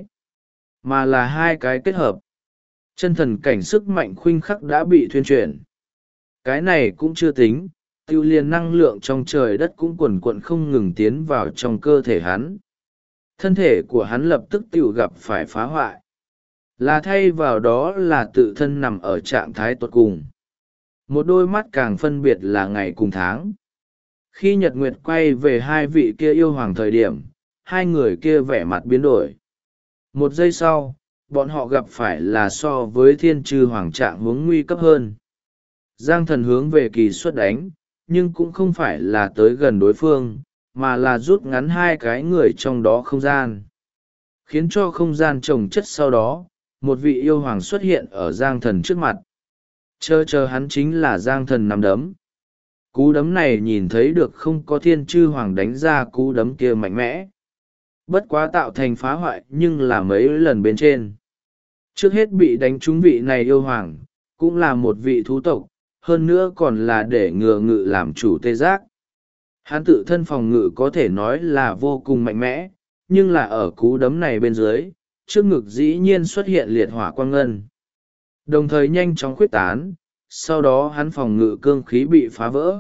A: mà là hai cái kết hợp. Chân thần cảnh sức mạnh khuynh khắc đã bị thuyên chuyển. Cái này cũng chưa tính, tiêu liền năng lượng trong trời đất cũng quần quận không ngừng tiến vào trong cơ thể hắn. Thân thể của hắn lập tức tiêu gặp phải phá hoại. Là thay vào đó là tự thân nằm ở trạng thái tột cùng. Một đôi mắt càng phân biệt là ngày cùng tháng. Khi Nhật Nguyệt quay về hai vị kia yêu hoàng thời điểm, hai người kia vẻ mặt biến đổi. Một giây sau, bọn họ gặp phải là so với thiên chư hoàng trạng hướng nguy cấp hơn. Giang thần hướng về kỳ xuất đánh, nhưng cũng không phải là tới gần đối phương, mà là rút ngắn hai cái người trong đó không gian. Khiến cho không gian chồng chất sau đó, một vị yêu hoàng xuất hiện ở Giang thần trước mặt. Chờ hắn chính là Giang thần nắm đấm. Cú đấm này nhìn thấy được không có thiên chư hoàng đánh ra cú đấm kia mạnh mẽ. Bất quá tạo thành phá hoại nhưng là mấy lần bên trên. Trước hết bị đánh trúng vị này yêu hoàng, cũng là một vị thú tộc, hơn nữa còn là để ngừa ngự làm chủ tê giác. Hắn tự thân phòng ngự có thể nói là vô cùng mạnh mẽ, nhưng là ở cú đấm này bên dưới, trước ngực dĩ nhiên xuất hiện liệt hỏa quang ngân. Đồng thời nhanh chóng khuyết tán, sau đó hắn phòng ngự cương khí bị phá vỡ.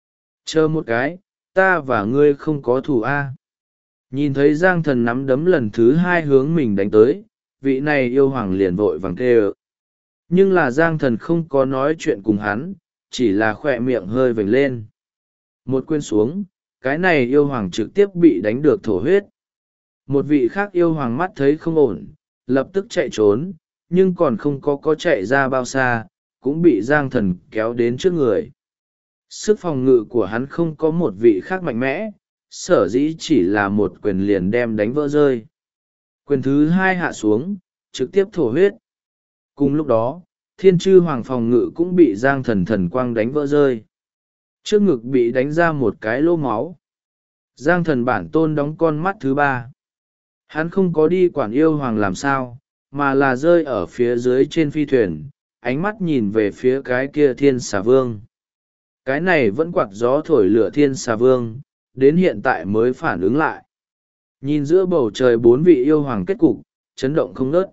A: Chờ một cái, ta và ngươi không có thù a. Nhìn thấy Giang thần nắm đấm lần thứ hai hướng mình đánh tới, vị này yêu hoàng liền vội vàng kêu. Nhưng là Giang thần không có nói chuyện cùng hắn, chỉ là khỏe miệng hơi vểnh lên. Một quên xuống, cái này yêu hoàng trực tiếp bị đánh được thổ huyết. Một vị khác yêu hoàng mắt thấy không ổn, lập tức chạy trốn, nhưng còn không có chạy ra bao xa, cũng bị Giang thần kéo đến trước người. Sức phòng ngự của hắn không có một vị khác mạnh mẽ, sở dĩ chỉ là một quyền liền đem đánh vỡ rơi. Quyền thứ hai hạ xuống, trực tiếp thổ huyết. Cùng lúc đó, thiên chư hoàng phòng ngự cũng bị Giang thần thần quang đánh vỡ rơi. Trước ngực bị đánh ra một cái lỗ máu. Giang thần bản tôn đóng con mắt thứ ba. Hắn không có đi quản yêu hoàng làm sao, mà là rơi ở phía dưới trên phi thuyền, ánh mắt nhìn về phía cái kia thiên xà vương. Cái này vẫn quạt gió thổi lửa thiên xà vương, đến hiện tại mới phản ứng lại. Nhìn giữa bầu trời bốn vị yêu hoàng kết cục, chấn động không ngớt.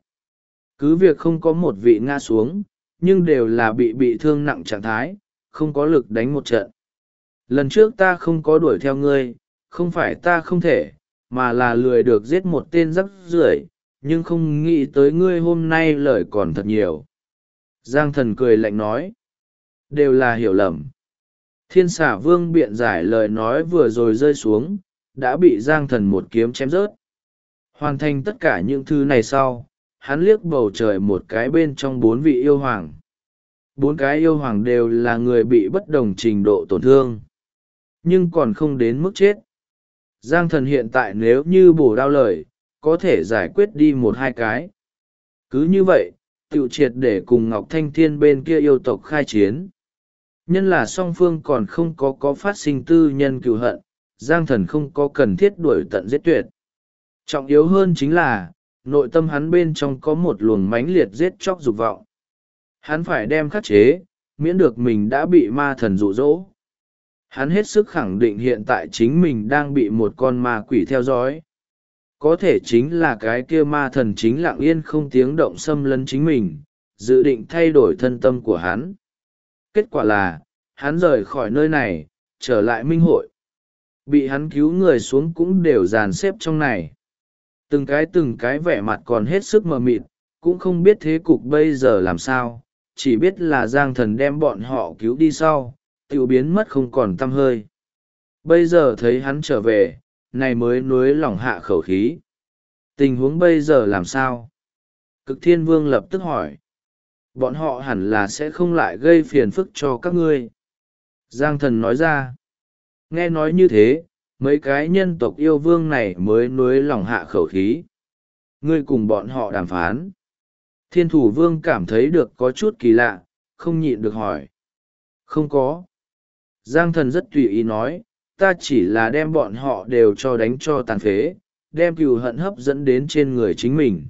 A: Cứ việc không có một vị ngã xuống, nhưng đều là bị thương nặng trạng thái, không có lực đánh một trận. Lần trước ta không có đuổi theo ngươi, không phải ta không thể, mà là lười được giết một tên rắc rưởi, nhưng không nghĩ tới ngươi hôm nay lời còn thật nhiều. Giang thần cười lạnh nói. Đều là hiểu lầm. Thiên xà vương biện giải lời nói vừa rồi rơi xuống, đã bị Giang thần một kiếm chém rớt. Hoàn thành tất cả những thứ này sau, hắn liếc bầu trời một cái bên trong bốn vị yêu hoàng. Bốn cái yêu hoàng đều là người bị bất đồng trình độ tổn thương, nhưng còn không đến mức chết. Giang thần hiện tại nếu như bổ đao lời, có thể giải quyết đi một hai cái. Cứ như vậy, tự triệt để cùng Ngọc Thanh Thiên bên kia yêu tộc khai chiến. Nhân là song phương còn không có phát sinh tư nhân cừu hận, Giang thần không có cần thiết đuổi tận giết tuyệt. Trọng yếu hơn chính là, nội tâm hắn bên trong có một luồng mãnh liệt giết chóc dục vọng. Hắn phải đem khắc chế, miễn được mình đã bị ma thần dụ dỗ. Hắn hết sức khẳng định hiện tại chính mình đang bị một con ma quỷ theo dõi. Có thể chính là cái kia ma thần chính lặng yên không tiếng động xâm lấn chính mình, dự định thay đổi thân tâm của hắn. Kết quả là, hắn rời khỏi nơi này trở lại minh hội. Bị hắn cứu người xuống cũng đều dàn xếp trong này. Từng cái vẻ mặt còn hết sức mờ mịt, cũng không biết thế cục bây giờ làm sao, chỉ biết là Giang Thần đem bọn họ cứu đi sau, tiểu biến mất không còn tăm hơi. Bây giờ thấy hắn trở về, này mới nuối lỏng hạ khẩu khí. Tình huống bây giờ làm sao? Cực Thiên Vương lập tức hỏi. Bọn họ hẳn là sẽ không lại gây phiền phức cho các ngươi. Giang Thần nói ra. Nghe nói như thế, mấy cái nhân tộc yêu vương này mới nuối lỏng hạ khẩu khí. Ngươi cùng bọn họ đàm phán. Thiên Thủ Vương cảm thấy được có chút kỳ lạ, không nhịn được hỏi. Không có. Giang Thần rất tùy ý nói, ta chỉ là đem bọn họ đều cho đánh cho tàn phế, đem cừu hận hấp dẫn đến trên người chính mình.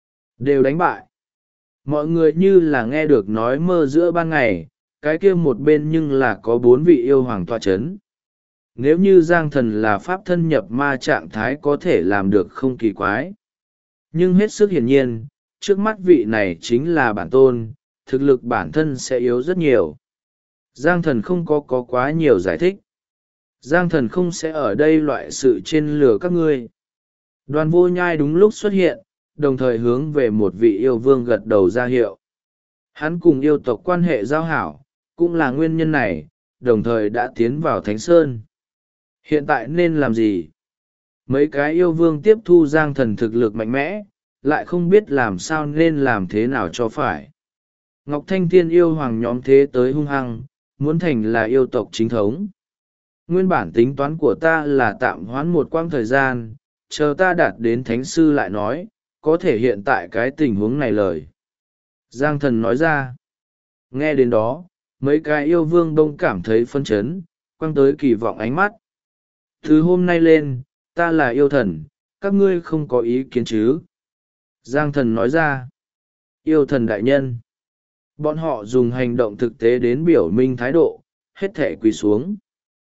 A: Đều đánh bại. Mọi người như là nghe được nói mơ giữa ban ngày, cái kia một bên nhưng là có 4 vị yêu hoàng tọa chấn. Nếu như Giang Thần là pháp thân nhập ma trạng thái có thể làm được không kỳ quái. Nhưng hết sức hiển nhiên, trước mắt vị này chính là bản tôn, thực lực bản thân sẽ yếu rất nhiều. Giang Thần không có quá nhiều giải thích. Giang Thần không sẽ ở đây loại sự trên lừa các ngươi. Đoàn Vô Nhai đúng lúc xuất hiện, đồng thời hướng về một vị yêu vương gật đầu ra hiệu. Hắn cùng yêu tộc quan hệ giao hảo, cũng là nguyên nhân này, đồng thời đã tiến vào Thánh Sơn. Hiện tại nên làm gì? Mấy cái yêu vương tiếp thu Giang Thần thực lực mạnh mẽ, lại không biết làm sao nên làm thế nào cho phải. Ngọc Thanh Thiên yêu hoàng nhóm thế tới hung hăng, muốn thành là yêu tộc chính thống. Nguyên bản tính toán của ta là tạm hoãn một quãng thời gian, chờ ta đạt đến thánh sư lại nói, có thể hiện tại cái tình huống này lời. Giang Thần nói ra. Nghe đến đó, mấy cái yêu vương đông cảm thấy phân chấn, quăng tới kỳ vọng ánh mắt. Từ hôm nay lên, ta là yêu thần, các ngươi không có ý kiến chứ? Giang Thần nói ra. Yêu thần đại nhân. Bọn họ dùng hành động thực tế đến biểu minh thái độ, hết thể quỳ xuống.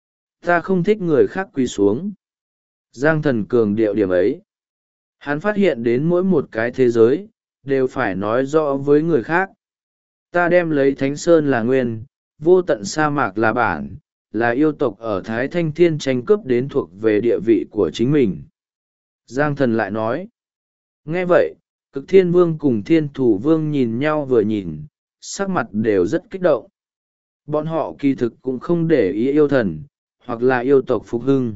A: Ta không thích người khác quỳ xuống. Giang Thần cường điệu điểm ấy. Hắn phát hiện đến mỗi một cái thế giới, đều phải nói rõ với người khác. Ta đem lấy Thánh Sơn là nguyên, vô tận sa mạc là bản, là yêu tộc ở Thái Thanh Thiên tranh cướp đến thuộc về địa vị của chính mình. Giang Thần lại nói. Nghe vậy, Cực Thiên Vương cùng Thiên Thủ Vương nhìn nhau vừa nhìn, sắc mặt đều rất kích động. Bọn họ kỳ thực cũng không để ý yêu thần, hoặc là yêu tộc phục hưng.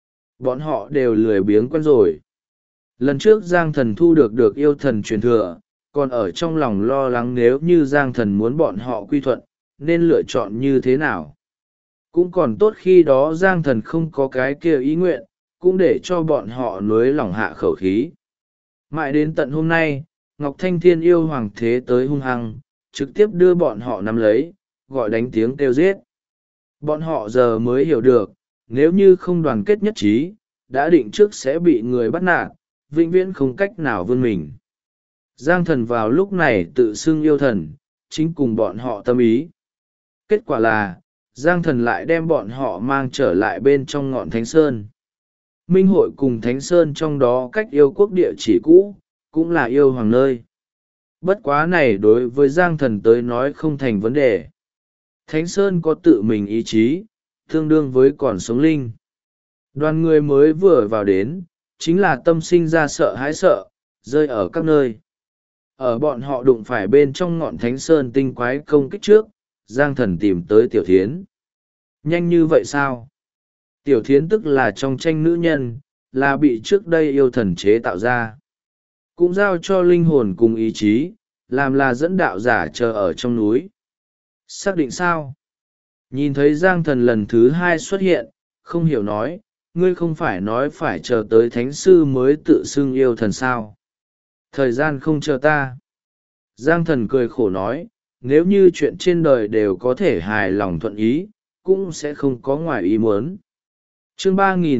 A: Bọn họ đều lười biếng quen rồi. Lần trước Giang Thần thu được yêu thần truyền thừa, còn ở trong lòng lo lắng nếu như Giang Thần muốn bọn họ quy thuận, nên lựa chọn như thế nào. Cũng còn tốt khi đó Giang Thần không có cái kia ý nguyện, cũng để cho bọn họ nuối lòng hạ khẩu khí. Mãi đến tận hôm nay, Ngọc Thanh Thiên yêu hoàng thế tới hung hăng, trực tiếp đưa bọn họ nắm lấy, gọi đánh tiếng kêu giết. Bọn họ giờ mới hiểu được, nếu như không đoàn kết nhất trí, đã định trước sẽ bị người bắt nạt, vĩnh viễn không cách nào vươn mình. Giang Thần vào lúc này tự xưng yêu thần, chính cùng bọn họ tâm ý. Kết quả là, Giang Thần lại đem bọn họ mang trở lại bên trong ngọn Thánh Sơn. Minh hội cùng Thánh Sơn trong đó cách yêu quốc địa chỉ cũ, cũng là yêu hoàng nơi. Bất quá này đối với Giang Thần tới nói không thành vấn đề. Thánh Sơn có tự mình ý chí, tương đương với còn sống linh. Đoàn người mới vừa vào đến, chính là tâm sinh ra sợ hãi sợ, rơi ở các nơi. Ở bọn họ đụng phải bên trong ngọn Thánh Sơn tinh quái công kích trước, Giang Thần tìm tới Tiểu Thiến. Nhanh như vậy sao? Tiểu Thiến tức là trong tranh nữ nhân, là bị trước đây yêu thần chế tạo ra. Cũng giao cho linh hồn cùng ý chí, làm là dẫn đạo giả chờ ở trong núi. Xác định sao? Nhìn thấy Giang Thần lần thứ 2 xuất hiện, không hiểu nói, ngươi không phải nói phải chờ tới thánh sư mới tự xưng yêu thần sao? Thời gian không chờ ta. Giang Thần cười khổ nói, nếu như chuyện trên đời đều có thể hài lòng thuận ý, cũng sẽ không có ngoài ý muốn. Chương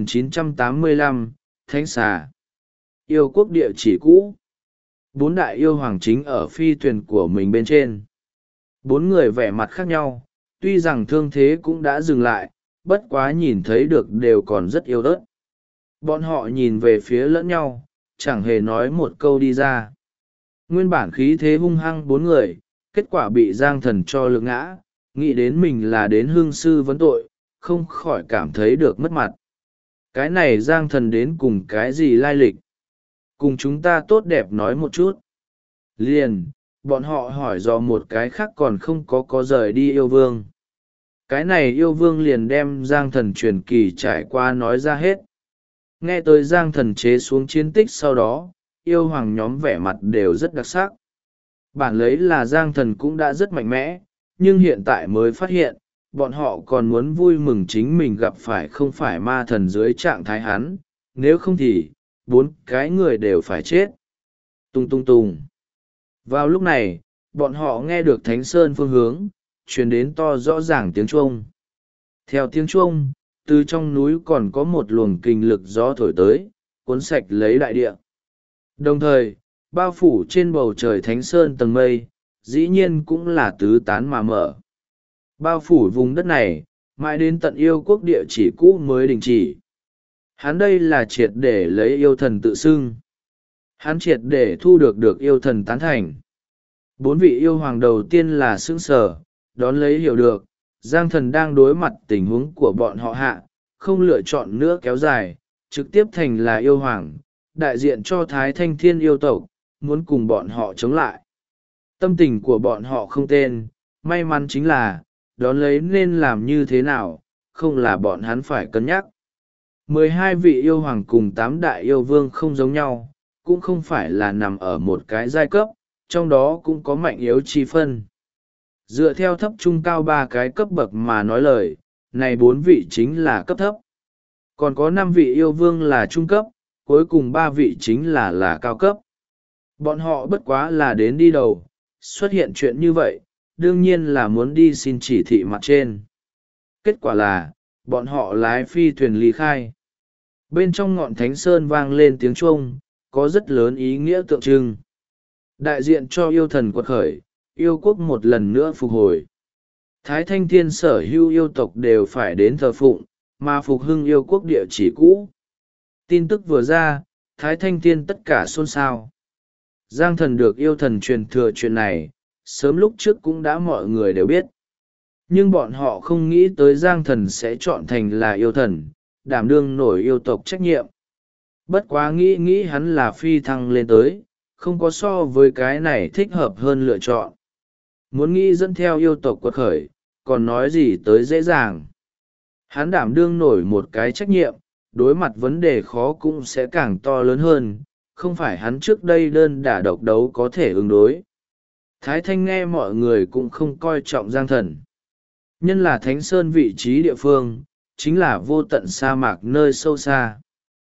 A: 3985, Thánh Xà. Yêu quốc địa chỉ cũ. 4 đại yêu hoàng chính ở phi thuyền của mình bên trên. 4 người vẻ mặt khác nhau, tuy rằng thương thế cũng đã dừng lại, bất quá nhìn thấy được đều còn rất yêu ớt. Bọn họ nhìn về phía lẫn nhau, chẳng hề nói một câu đi ra. Nguyên bản khí thế hung hăng 4 người, kết quả bị Giang Thần cho lực ngã, nghĩ đến mình là đến hương sư vấn tội, không khỏi cảm thấy được mất mặt. Cái này Giang Thần đến cùng cái gì lai lịch? Cùng chúng ta tốt đẹp nói một chút. Liền, bọn họ hỏi dò một cái khác còn không có rời đi yêu vương. Cái này yêu vương liền đem Giang Thần truyền kỳ trải qua nói ra hết. Nghe tới Giang Thần chế xuống chiến tích sau đó, yêu hoàng nhóm vẻ mặt đều rất đặc sắc. Bản lấy là Giang Thần cũng đã rất mạnh mẽ, nhưng hiện tại mới phát hiện, bọn họ còn muốn vui mừng chính mình gặp phải không phải ma thần dưới trạng thái hắn, nếu không thì, 4 cái người đều phải chết. Tung tung tung. Vào lúc này, bọn họ nghe được Thánh Sơn phương hướng, truyền đến to rõ ràng tiếng chuông. Theo tiếng chuông, từ trong núi còn có một luồng kinh lực gió thổi tới, cuốn sạch lấy đại địa. Đồng thời, bao phủ trên bầu trời Thánh Sơn tầng mây, dĩ nhiên cũng là tứ tán mà mở. Bao phủ vùng đất này, mãi đến tận yêu quốc địa chỉ cũ mới đình chỉ. Hắn đây là triệt để lấy yêu thần tự xưng. Hắn triệt để thu được yêu thần tán thành. 4 vị yêu hoàng đầu tiên là sững sờ, đón lấy hiểu được, Giang Thần đang đối mặt tình huống của bọn họ hạ, không lựa chọn nữa kéo dài, trực tiếp thành là yêu hoàng, đại diện cho Thái Thanh Thiên yêu tộc, muốn cùng bọn họ chống lại. Tâm tình của bọn họ không tên, may mắn chính là, đón lấy nên làm như thế nào, không là bọn hắn phải cân nhắc. 12 vị yêu hoàng cùng 8 đại yêu vương không giống nhau, cũng không phải là nằm ở một cái giai cấp, trong đó cũng có mạnh yếu chi phân. Dựa theo thấp trung cao 3 cái cấp bậc mà nói lời, này 4 vị chính là cấp thấp. Còn có 5 vị yêu vương là trung cấp, cuối cùng 3 vị chính là cao cấp. Bọn họ bất quá là đến đi đầu, xuất hiện chuyện như vậy, đương nhiên là muốn đi xin chỉ thị mặt trên. Kết quả là, bọn họ lái phi thuyền ly khai. Bên trong ngọn Thánh Sơn vang lên tiếng chuông, có rất lớn ý nghĩa tượng trưng. Đại diện cho yêu thần quật khởi, yêu quốc một lần nữa phục hồi. Thái Thanh Thiên sở hữu yêu tộc đều phải đến thờ phụng, mà phục hưng yêu quốc địa chỉ cũ. Tin tức vừa ra, Thái Thanh Thiên tất cả xôn xao. Giang Thần được yêu thần truyền thừa chuyện này, sớm lúc trước cũng đã mọi người đều biết. Nhưng bọn họ không nghĩ tới Giang Thần sẽ chọn thành là yêu thần, đảm đương nổi yêu tộc trách nhiệm. Bất quá nghĩ hắn là phi thăng lên tới, không có so với cái này thích hợp hơn lựa chọn. Muốn nghĩ dẫn theo yêu tộc quật khởi, còn nói gì tới dễ dàng. Hắn đảm đương nổi một cái trách nhiệm, đối mặt vấn đề khó cũng sẽ càng to lớn hơn, không phải hắn trước đây đơn đả độc đấu có thể ứng đối. Thái Thanh nghe mọi người cũng không coi trọng Giang Thần. Nhân là Thánh Sơn vị trí địa phương, chính là vô tận sa mạc nơi sâu xa.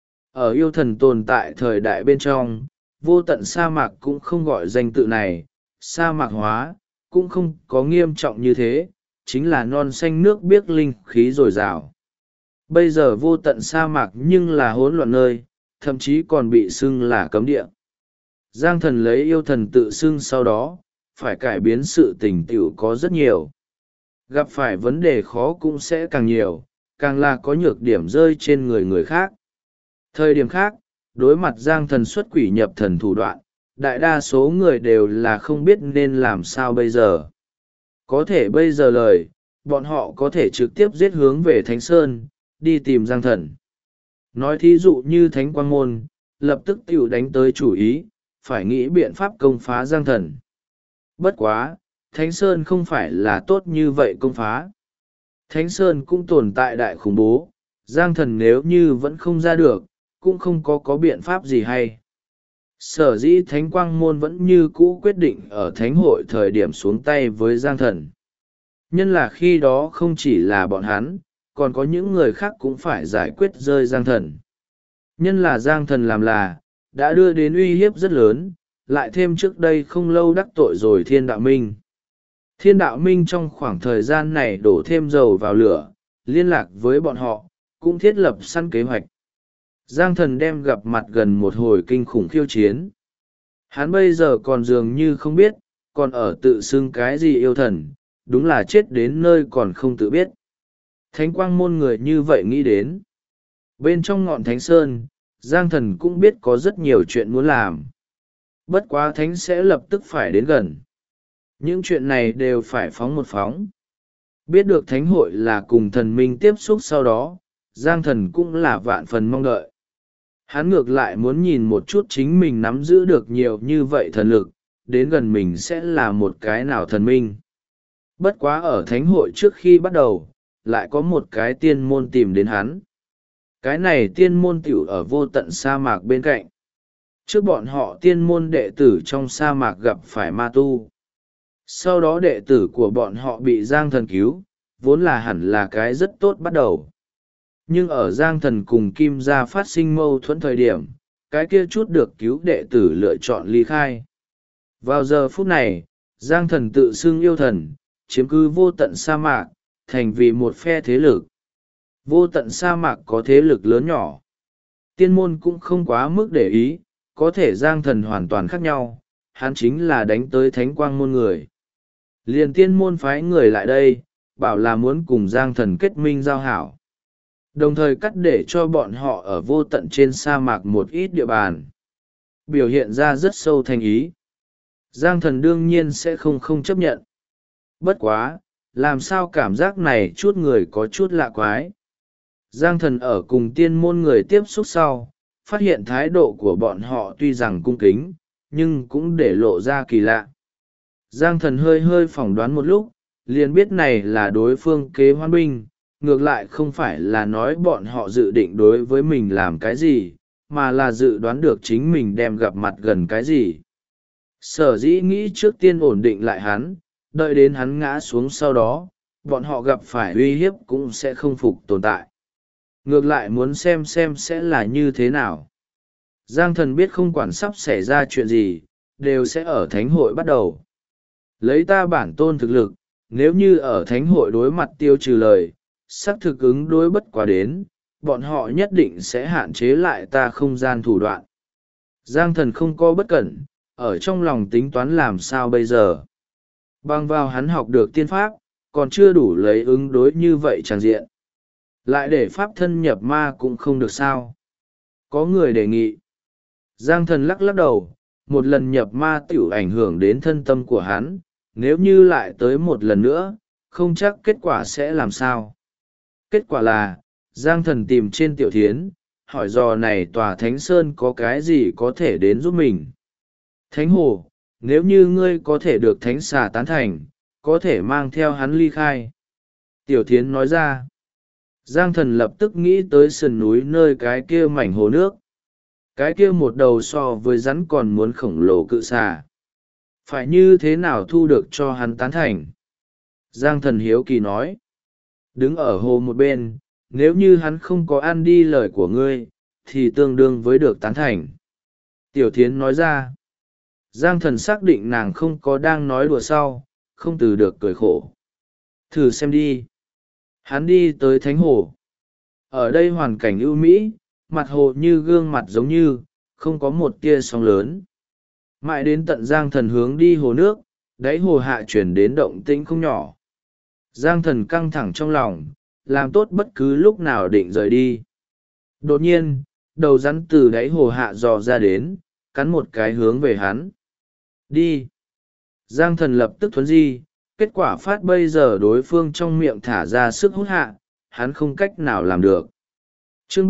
A: Ở yêu thần tồn tại thời đại bên trong, vô tận sa mạc cũng không gọi danh tự này, sa mạc hóa, cũng không có nghiêm trọng như thế, chính là non xanh nước biếc linh khí dồi dào. Bây giờ vô tận sa mạc nhưng là hỗn loạn nơi, thậm chí còn bị xưng là cấm địa. Giang Thần lấy yêu thần tự xưng sau đó, phải cải biến sự tình tiểu có rất nhiều. Gặp phải vấn đề khó cũng sẽ càng nhiều, càng là có nhược điểm rơi trên người khác. Thời điểm khác, đối mặt Giang Thần xuất quỷ nhập thần thủ đoạn, đại đa số người đều là không biết nên làm sao bây giờ. Có thể bây giờ lời, bọn họ có thể trực tiếp giết hướng về Thánh Sơn, đi tìm Giang Thần. Nói thí dụ như Thánh Quang Môn, lập tức tiểu đánh tới chủ ý, phải nghĩ biện pháp công phá Giang Thần. Bất quá, Thánh Sơn không phải là tốt như vậy công phá. Thánh Sơn cũng tồn tại đại khủng bố, Giang Thần nếu như vẫn không ra được, cũng không có biện pháp gì hay. Sở dĩ Thánh Quang Môn vẫn như cũ quyết định ở Thánh hội thời điểm xuống tay với Giang Thần. Nhân là khi đó không chỉ là bọn hắn, còn có những người khác cũng phải giải quyết rơi Giang Thần. Nhân là Giang Thần làm là, đã đưa đến uy hiếp rất lớn, lại thêm trước đây không lâu đắc tội rồi Thiên Đạo Minh. Thiên Đạo Minh trong khoảng thời gian này đổ thêm dầu vào lửa, liên lạc với bọn họ, cũng thiết lập sẵn kế hoạch. Giang Thần đem gặp mặt gần một hồi kinh khủng khiêu chiến. Hắn bây giờ còn dường như không biết, còn ở tự xưng cái gì yêu thần, đúng là chết đến nơi còn không tự biết. Thánh Quang Môn người như vậy nghĩ đến. Bên trong ngọn Thánh Sơn, Giang Thần cũng biết có rất nhiều chuyện muốn làm. Bất quá Thánh sẽ lập tức phải đến gần. Những chuyện này đều phải phóng một phóng. Biết được thánh hội là cùng thần minh tiếp xúc sau đó, Giang Thần cũng là vạn phần mong đợi. Hắn ngược lại muốn nhìn một chút chính mình nắm giữ được nhiều như vậy thần lực, đến gần mình sẽ là một cái nào thần minh. Bất quá ở thánh hội trước khi bắt đầu, lại có một cái tiên môn tìm đến hắn. Cái này tiên môn tiểu ở vô tận sa mạc bên cạnh. Trước bọn họ tiên môn đệ tử trong sa mạc gặp phải ma tu. Sau đó đệ tử của bọn họ bị Giang Thần cứu, vốn là hẳn là cái rất tốt bắt đầu. Nhưng ở Giang Thần cùng Kim Gia phát sinh mâu thuẫn thời điểm, cái kia chút được cứu đệ tử lựa chọn ly khai. Vào giờ phút này, Giang Thần tự xưng yêu thần, chiếm cứ vô tận sa mạc, thành vì một phe thế lực. Vô tận sa mạc có thế lực lớn nhỏ. Tiên môn cũng không quá mức để ý, có thể Giang Thần hoàn toàn khác nhau, hắn chính là đánh tới thánh quang môn người. Liền tiên môn phái người lại đây, bảo là muốn cùng Giang Thần kết minh giao hảo. Đồng thời cắt để cho bọn họ ở vô tận trên sa mạc một ít địa bàn. Biểu hiện ra rất sâu thành ý. Giang Thần đương nhiên sẽ không chấp nhận. Bất quá, làm sao cảm giác này chút người có chút lạ quái. Giang Thần ở cùng tiên môn người tiếp xúc sau, phát hiện thái độ của bọn họ tuy rằng cung kính, nhưng cũng để lộ ra kỳ lạ. Giang Thần hơi phỏng đoán một lúc, liền biết này là đối phương kế hoan binh, ngược lại không phải là nói bọn họ dự định đối với mình làm cái gì, mà là dự đoán được chính mình đem gặp mặt gần cái gì. Sở dĩ nghĩ trước tiên ổn định lại hắn, đợi đến hắn ngã xuống sau đó, bọn họ gặp phải uy hiếp cũng sẽ không phục tồn tại. Ngược lại muốn xem sẽ là như thế nào. Giang Thần biết không quản sắp xảy ra chuyện gì, đều sẽ ở thánh hội bắt đầu. Lấy ta bản tôn thực lực, nếu như ở thánh hội đối mặt tiêu trừ lời, xác thực ứng đối bất quá đến, bọn họ nhất định sẽ hạn chế lại ta không gian thủ đoạn. Giang Thần không có bất cẩn, ở trong lòng tính toán làm sao bây giờ. Bằng vào hắn học được tiên pháp, còn chưa đủ lấy ứng đối như vậy tràng diện. Lại để pháp thân nhập ma cũng không được sao. Có người đề nghị. Giang Thần lắc đầu, một lần nhập ma tiểu ảnh hưởng đến thân tâm của hắn, nếu như lại tới một lần nữa, không chắc kết quả sẽ làm sao. Kết quả là, Giang Thần tìm trên Tiểu Thiến, hỏi dò này tòa Thánh Sơn có cái gì có thể đến giúp mình. Thánh Hồ, nếu như ngươi có thể được Thánh Xà tán thành, có thể mang theo hắn ly khai. Tiểu Thiến nói ra. Giang Thần lập tức nghĩ tới sườn núi nơi cái kia mảnh hồ nước. Cái kia một đầu so với rắn còn muốn khổng lồ cự xà. Phải như thế nào thu được cho hắn tán thành? Giang Thần hiếu kỳ nói. Đứng ở hồ một bên, nếu như hắn không có ăn đi lời của ngươi, thì tương đương với được tán thành. Tiểu Thiến nói ra. Giang Thần xác định nàng không có đang nói đùa sau, không từ được cười khổ. Thử xem đi. Hắn đi tới thánh hồ. Ở đây hoàn cảnh ưu mỹ, mặt hồ như gương mặt giống như, không có một tia sóng lớn. Mãi đến tận Giang Thần hướng đi hồ nước, đáy hồ hạ chuyển đến động tĩnh không nhỏ. Giang Thần căng thẳng trong lòng, làm tốt bất cứ lúc nào định rời đi. Đột nhiên, đầu rắn từ đáy hồ hạ dò ra đến, cắn một cái hướng về hắn. Đi! Giang Thần lập tức thuấn di, kết quả phát bây giờ đối phương trong miệng thả ra sức hút hạ, hắn không cách nào làm được. Chương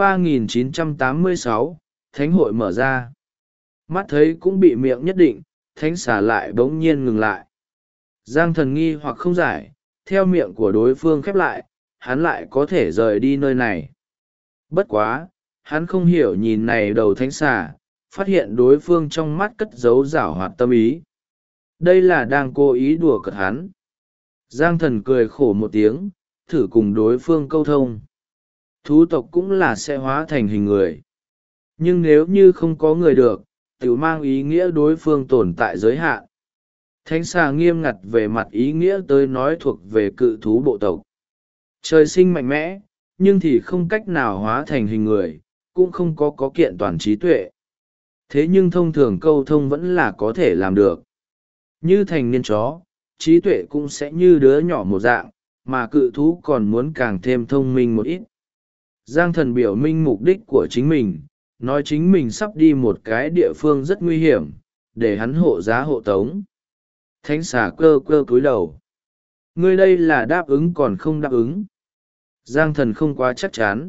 A: 3986, Thánh hội mở ra. Mắt thấy cũng bị miệng nhất định, thánh xà lại bỗng nhiên ngừng lại. Giang Thần nghi hoặc không giải, theo miệng của đối phương khép lại, hắn lại có thể rời đi nơi này. Bất quá, hắn không hiểu nhìn này đầu thánh xà, phát hiện đối phương trong mắt cất giấu giảo hoạt tâm ý. Đây là đang cố ý đùa cợt hắn. Giang Thần cười khổ một tiếng, thử cùng đối phương câu thông. Thú tộc cũng là sẽ hóa thành hình người. Nhưng nếu như không có người được, tự mang ý nghĩa đối phương tồn tại giới hạn. Thánh xà nghiêm ngặt về mặt ý nghĩa tới nói thuộc về cự thú bộ tộc. Trời sinh mạnh mẽ, nhưng thì không cách nào hóa thành hình người, cũng không có kiện toàn trí tuệ. Thế nhưng thông thường câu thông vẫn là có thể làm được. Như thành niên chó, trí tuệ cũng sẽ như đứa nhỏ một dạng, mà cự thú còn muốn càng thêm thông minh một ít. Giang Thần biểu minh mục đích của chính mình, nói chính mình sắp đi một cái địa phương rất nguy hiểm, để hắn hộ giá hộ tống. Thánh xà cơ cúi đầu. Ngươi đây là đáp ứng còn không đáp ứng. Giang thần không quá chắc chắn.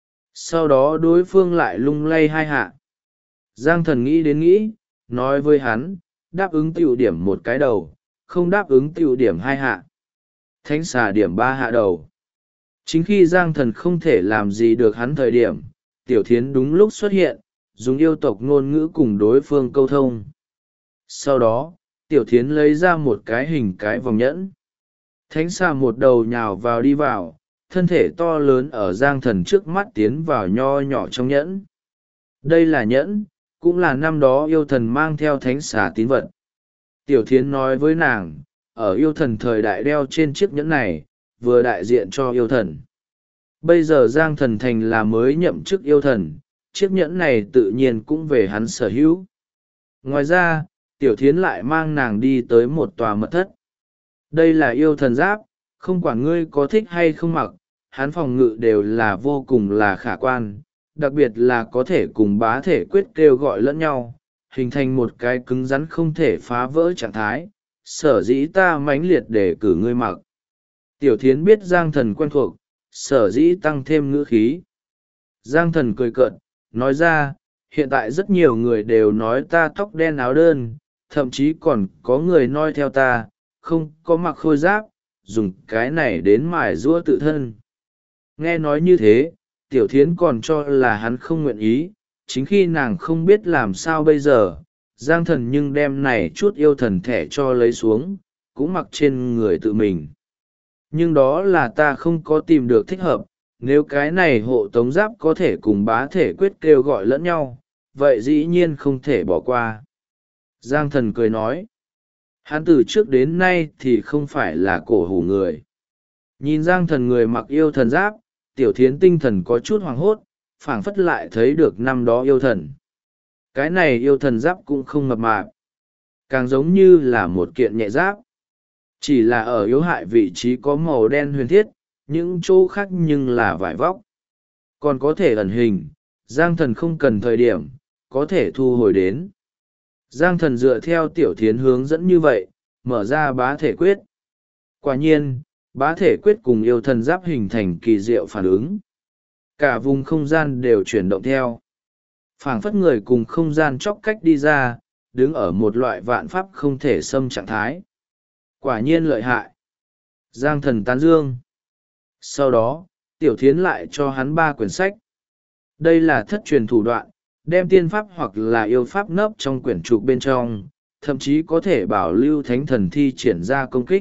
A: Sau đó đối phương lại lung lay hai hạ. Giang thần nghĩ đến nghĩ, nói với hắn, đáp ứng tiểu điểm một cái đầu, không đáp ứng tiểu điểm hai hạ. Thánh xà điểm ba hạ đầu. Chính khi Giang thần không thể làm gì được hắn thời điểm, Tiểu Thiến đúng lúc xuất hiện, dùng yêu tộc ngôn ngữ cùng đối phương câu thông. Sau đó, Tiểu Thiến lấy ra một cái hình cái vòng nhẫn. Thánh xà một đầu nhào vào đi vào, thân thể to lớn ở Giang thần trước mắt tiến vào nho nhỏ trong nhẫn. Đây là nhẫn, cũng là năm đó yêu thần mang theo thánh xà tín vật. Tiểu Thiến nói với nàng, ở yêu thần thời đại đeo trên chiếc nhẫn này, vừa đại diện cho yêu thần. Bây giờ Giang thần thành là mới nhậm chức yêu thần, chiếc nhẫn này tự nhiên cũng về hắn sở hữu. Ngoài ra, Tiểu Thiến lại mang nàng đi tới một tòa mật thất. Đây là yêu thần giáp, không quản ngươi có thích hay không mặc, hắn phòng ngự đều là vô cùng là khả quan, đặc biệt là có thể cùng bá thể quyết kêu gọi lẫn nhau, hình thành một cái cứng rắn không thể phá vỡ trạng thái, sở dĩ ta mãnh liệt để cử ngươi mặc. Tiểu Thiến biết Giang thần quen thuộc, sở dĩ tăng thêm ngữ khí. Giang thần cười cợt, nói ra, hiện tại rất nhiều người đều nói ta tóc đen áo đơn, thậm chí còn có người noi theo ta, không có mặc khôi giáp, dùng cái này đến mài giũa tự thân. Nghe nói như thế, Tiểu Thiến còn cho là hắn không nguyện ý, chính khi nàng không biết làm sao bây giờ, Giang thần nhưng đem này chút yêu thần thẻ cho lấy xuống, cũng mặc trên người tự mình. Nhưng đó là ta không có tìm được thích hợp, nếu cái này hộ tống giáp có thể cùng bá thể quyết kêu gọi lẫn nhau, vậy dĩ nhiên không thể bỏ qua. Giang thần cười nói, hắn từ trước đến nay thì không phải là cổ hủ người. Nhìn Giang thần người mặc yêu thần giáp, Tiểu Thiến tinh thần có chút hoảng hốt, phảng phất lại thấy được năm đó yêu thần. Cái này yêu thần giáp cũng không mập mạp, càng giống như là một kiện nhẹ giáp. Chỉ là ở yếu hại vị trí có màu đen huyền thiết, những chỗ khác nhưng là vải vóc. Còn có thể ẩn hình, Giang thần không cần thời điểm, có thể thu hồi đến. Giang thần dựa theo Tiểu Thiến hướng dẫn như vậy, mở ra bá thể quyết. Quả nhiên, bá thể quyết cùng yêu thần giáp hình thành kỳ diệu phản ứng. Cả vùng không gian đều chuyển động theo. Phảng phất người cùng không gian chóc cách đi ra, đứng ở một loại vạn pháp không thể xâm trạng thái. Quả nhiên lợi hại. Giang thần tán dương. Sau đó, Tiểu Thiến lại cho hắn 3 quyển sách. Đây là thất truyền thủ đoạn, đem tiên pháp hoặc là yêu pháp nấp trong quyển trục bên trong, thậm chí có thể bảo lưu thánh thần thi triển ra công kích.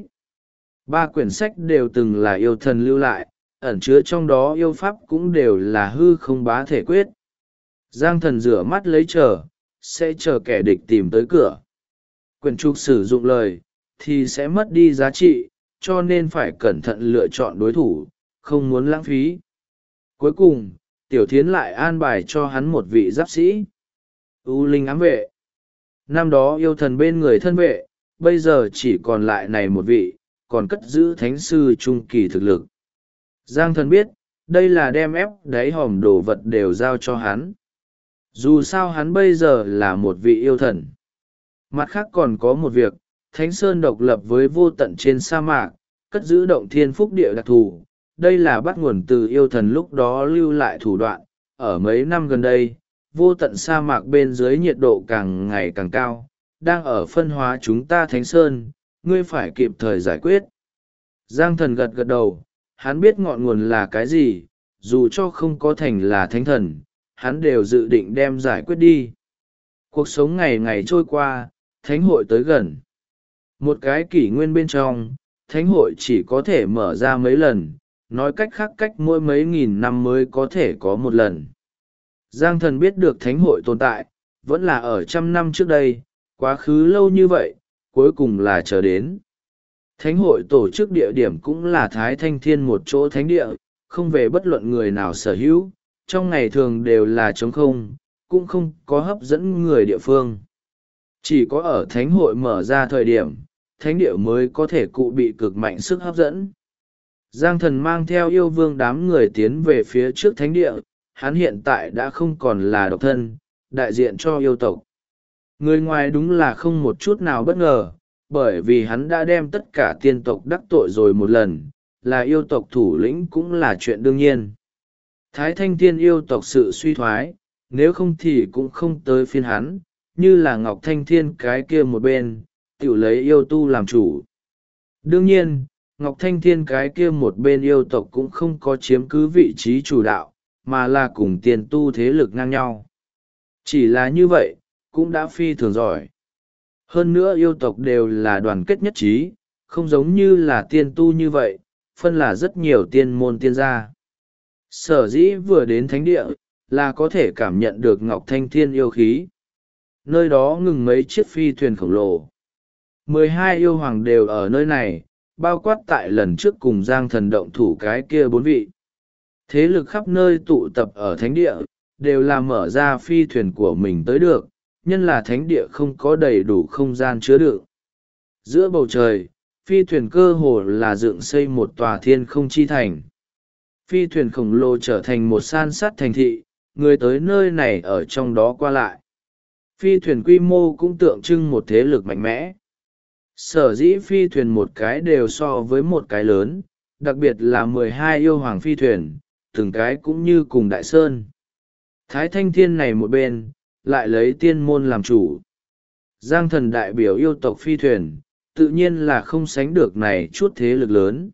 A: 3 quyển sách đều từng là yêu thần lưu lại, ẩn chứa trong đó yêu pháp cũng đều là hư không bá thể quyết. Giang thần rửa mắt lấy chờ, sẽ chờ kẻ địch tìm tới cửa. Quyển trục sử dụng lời, thì sẽ mất đi giá trị, cho nên phải cẩn thận lựa chọn đối thủ, không muốn lãng phí. Cuối cùng, Tiểu Thiến lại an bài cho hắn một vị giáp sĩ. U linh ám vệ. Năm đó yêu thần bên người thân vệ, bây giờ chỉ còn lại này một vị, còn cất giữ thánh sư trung kỳ thực lực. Giang thần biết, đây là đem ép đáy hòm đồ vật đều giao cho hắn. Dù sao hắn bây giờ là một vị yêu thần. Mặt khác còn có một việc, Thánh Sơn độc lập với vô tận trên sa mạc, cất giữ động thiên phúc địa đặc thù. Đây là bắt nguồn từ yêu thần lúc đó lưu lại thủ đoạn. Ở mấy năm gần đây, vô tận sa mạc bên dưới nhiệt độ càng ngày càng cao, đang ở phân hóa chúng ta Thánh Sơn, ngươi phải kịp thời giải quyết. Giang thần gật gật đầu, hắn biết ngọn nguồn là cái gì, dù cho không có thành là thánh thần, hắn đều dự định đem giải quyết đi. Cuộc sống ngày ngày trôi qua, thánh hội tới gần. Một cái kỷ nguyên bên trong, thánh hội chỉ có thể mở ra mấy lần, nói cách khác cách mỗi mấy nghìn năm mới có thể có một lần. Giang thần biết được thánh hội tồn tại, vẫn là ở 100 năm trước đây, quá khứ lâu như vậy, cuối cùng là chờ đến. Thánh hội tổ chức địa điểm cũng là Thái Thanh Thiên một chỗ thánh địa, không về bất luận người nào sở hữu, trong ngày thường đều là trống không, cũng không có hấp dẫn người địa phương. Chỉ có ở thánh hội mở ra thời điểm, thánh địa mới có thể cụ bị cực mạnh sức hấp dẫn. Giang thần mang theo yêu vương đám người tiến về phía trước thánh địa, hắn hiện tại đã không còn là độc thân, đại diện cho yêu tộc. Người ngoài đúng là không một chút nào bất ngờ, bởi vì hắn đã đem tất cả tiên tộc đắc tội rồi một lần, là yêu tộc thủ lĩnh cũng là chuyện đương nhiên. Thái Thanh Thiên yêu tộc sự suy thoái, nếu không thì cũng không tới phiên hắn, như là Ngọc Thanh Thiên cái kia một bên, tự lấy yêu tu làm chủ. Đương nhiên, Ngọc Thanh Thiên cái kia một bên yêu tộc cũng không có chiếm cứ vị trí chủ đạo, mà là cùng tiền tu thế lực ngang nhau. Chỉ là như vậy, cũng đã phi thường giỏi. Hơn nữa yêu tộc đều là đoàn kết nhất trí, không giống như là tiên tu như vậy, phân là rất nhiều tiên môn tiên gia. Sở dĩ vừa đến thánh địa, là có thể cảm nhận được Ngọc Thanh Thiên yêu khí. Nơi đó ngừng mấy chiếc phi thuyền khổng lồ. 12 yêu hoàng đều ở nơi này, bao quát tại lần trước cùng Giang Thần động thủ cái kia 4 vị. Thế lực khắp nơi tụ tập ở thánh địa, đều là mở ra phi thuyền của mình tới được, nhân là thánh địa không có đầy đủ không gian chứa đựng. Giữa bầu trời, phi thuyền cơ hồ là dựng xây một tòa thiên không chi thành. Phi thuyền khổng lồ trở thành một san sát thành thị, người tới nơi này ở trong đó qua lại. Phi thuyền quy mô cũng tượng trưng một thế lực mạnh mẽ. Sở dĩ phi thuyền một cái đều so với một cái lớn, đặc biệt là 12 yêu hoàng phi thuyền, từng cái cũng như cùng đại sơn. Thái Thanh Thiên này một bên, lại lấy tiên môn làm chủ. Giang Thần đại biểu yêu tộc phi thuyền, tự nhiên là không sánh được này chút thế lực lớn.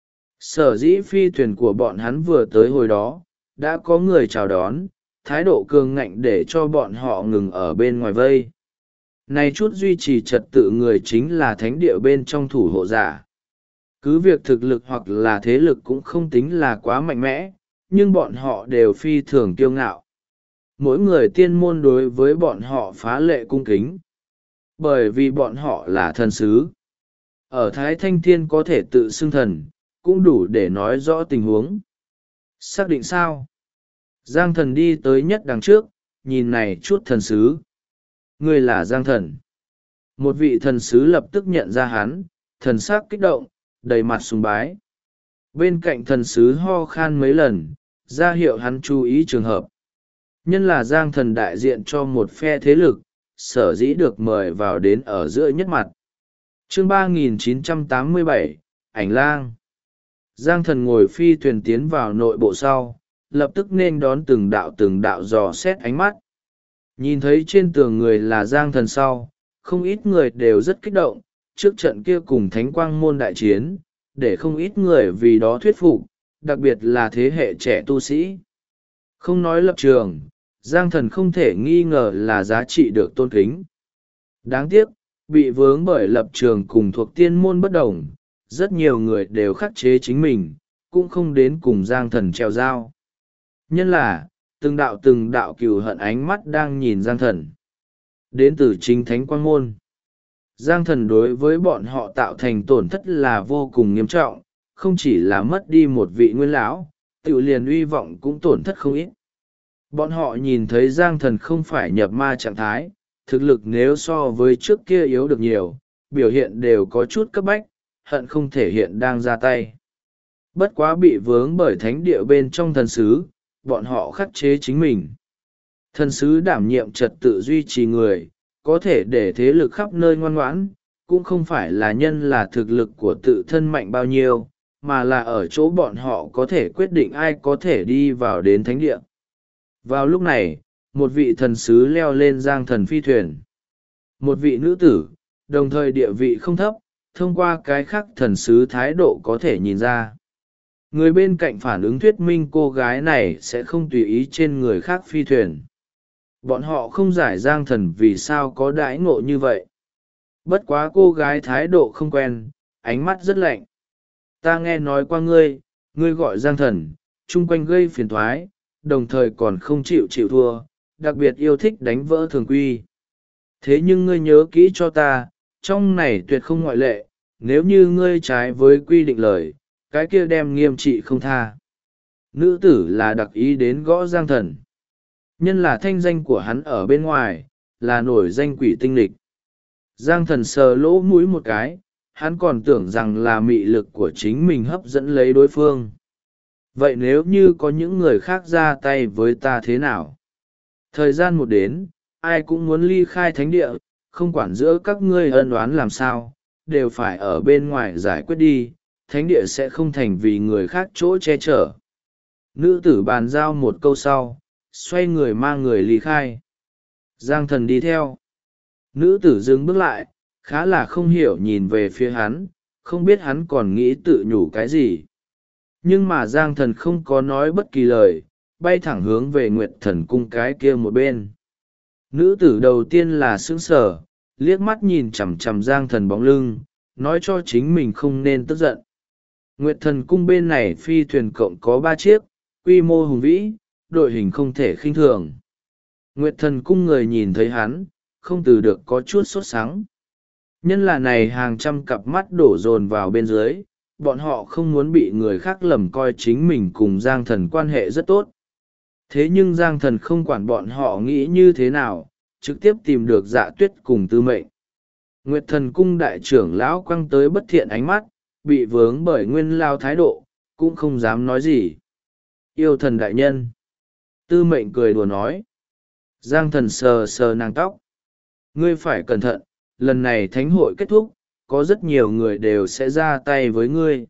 A: Sở dĩ phi thuyền của bọn hắn vừa tới hồi đó, đã có người chào đón, thái độ cường ngạnh để cho bọn họ ngừng ở bên ngoài vây. Này chút duy trì trật tự người chính là thánh địa bên trong thủ hộ giả. Cứ việc thực lực hoặc là thế lực cũng không tính là quá mạnh mẽ, nhưng bọn họ đều phi thường kiêu ngạo. Mỗi người tiên môn đối với bọn họ phá lệ cung kính. Bởi vì bọn họ là thần sứ. Ở Thái Thanh Thiên có thể tự xưng thần, cũng đủ để nói rõ tình huống. Xác định sao? Giang Thần đi tới nhất đằng trước, nhìn này chút thần sứ. Ngươi là Giang Thần. Một vị thần sứ lập tức nhận ra hắn, thần sắc kích động, đầy mặt sùng bái. Bên cạnh thần sứ ho khan mấy lần, ra hiệu hắn chú ý trường hợp. Nhân là Giang Thần đại diện cho một phe thế lực, sở dĩ được mời vào đến ở giữa nhất mặt. Chương 3987, Ảnh Lang. Giang Thần ngồi phi thuyền tiến vào nội bộ sau, lập tức nên đón từng đạo dò xét ánh mắt. Nhìn thấy trên tường người là Giang Thần sau, không ít người đều rất kích động, trước trận kia cùng Thánh Quang môn đại chiến, để không ít người vì đó thuyết phục, đặc biệt là thế hệ trẻ tu sĩ. Không nói lập trường, Giang Thần không thể nghi ngờ là giá trị được tôn kính. Đáng tiếc, bị vướng bởi lập trường cùng thuộc tiên môn bất đồng, rất nhiều người đều khắc chế chính mình, cũng không đến cùng Giang Thần treo dao. Nhân là, từng đạo cừu hận ánh mắt đang nhìn Giang Thần. Đến từ chính Thánh Quang môn. Giang Thần đối với bọn họ tạo thành tổn thất là vô cùng nghiêm trọng, không chỉ là mất đi một vị nguyên lão, tự liền uy vọng cũng tổn thất không ít. Bọn họ nhìn thấy Giang Thần không phải nhập ma trạng thái, thực lực nếu so với trước kia yếu được nhiều, biểu hiện đều có chút cấp bách, hận không thể hiện đang ra tay. Bất quá bị vướng bởi thánh địa bên trong thần sứ, bọn họ khắc chế chính mình. Thần sứ đảm nhiệm trật tự duy trì người, có thể để thế lực khắp nơi ngoan ngoãn, cũng không phải là nhân là thực lực của tự thân mạnh bao nhiêu, mà là ở chỗ bọn họ có thể quyết định ai có thể đi vào đến thánh địa. Vào lúc này, một vị thần sứ leo lên Giang Thần phi thuyền. Một vị nữ tử, đồng thời địa vị không thấp, thông qua cái khác thần sứ thái độ có thể nhìn ra. Người bên cạnh phản ứng thuyết minh cô gái này sẽ không tùy ý trên người khác phi thuyền. Bọn họ không giải Giang Thần vì sao có đãi ngộ như vậy. Bất quá cô gái thái độ không quen, ánh mắt rất lạnh. Ta nghe nói qua ngươi, ngươi gọi Giang Thần, chung quanh gây phiền thoái, đồng thời còn không chịu thua, đặc biệt yêu thích đánh vỡ thường quy. Thế nhưng ngươi nhớ kỹ cho ta, trong này tuyệt không ngoại lệ, nếu như ngươi trái với quy định lời, cái kia đem nghiêm trị không tha. Nữ tử là đặc ý đến gõ Giang Thần. Nhân là thanh danh của hắn ở bên ngoài, là nổi danh quỷ tinh lịch. Giang Thần sờ lỗ mũi một cái, hắn còn tưởng rằng là mị lực của chính mình hấp dẫn lấy đối phương. Vậy nếu như có những người khác ra tay với ta thế nào? Thời gian một đến, ai cũng muốn ly khai thánh địa, không quản giữa các ngươi ân oán làm sao, đều phải ở bên ngoài giải quyết đi, thánh địa sẽ không thành vì người khác chỗ che chở. Nữ tử bàn giao một câu sau, xoay người mang người ly khai. Giang Thần đi theo. Nữ tử dừng bước lại, khá là không hiểu nhìn về phía hắn, không biết hắn còn nghĩ tự nhủ cái gì. Nhưng mà Giang Thần không có nói bất kỳ lời, bay thẳng hướng về Nguyệt Thần cung cái kia một bên. Nữ tử đầu tiên là sững sờ, liếc mắt nhìn chằm chằm Giang Thần bóng lưng, nói cho chính mình không nên tức giận. Nguyệt Thần cung bên này phi thuyền cộng có 3 chiếc, quy mô hùng vĩ, đội hình không thể khinh thường. Nguyệt Thần cung người nhìn thấy hắn, không từ được có chút sốt sắng. Nhân là này hàng trăm cặp mắt đổ dồn vào bên dưới, bọn họ không muốn bị người khác lầm coi chính mình cùng Giang Thần quan hệ rất tốt. Thế nhưng Giang Thần không quản bọn họ nghĩ như thế nào, trực tiếp tìm được Dạ Tuyết cùng Tư Mệnh. Nguyệt Thần cung đại trưởng lão quăng tới bất thiện ánh mắt, bị vướng bởi Nguyên Lao thái độ, cũng không dám nói gì. Yêu Thần đại nhân. Tư Mệnh cười đùa nói. Giang Thần sờ sờ nàng tóc. Ngươi phải cẩn thận, lần này thánh hội kết thúc, có rất nhiều người đều sẽ ra tay với ngươi.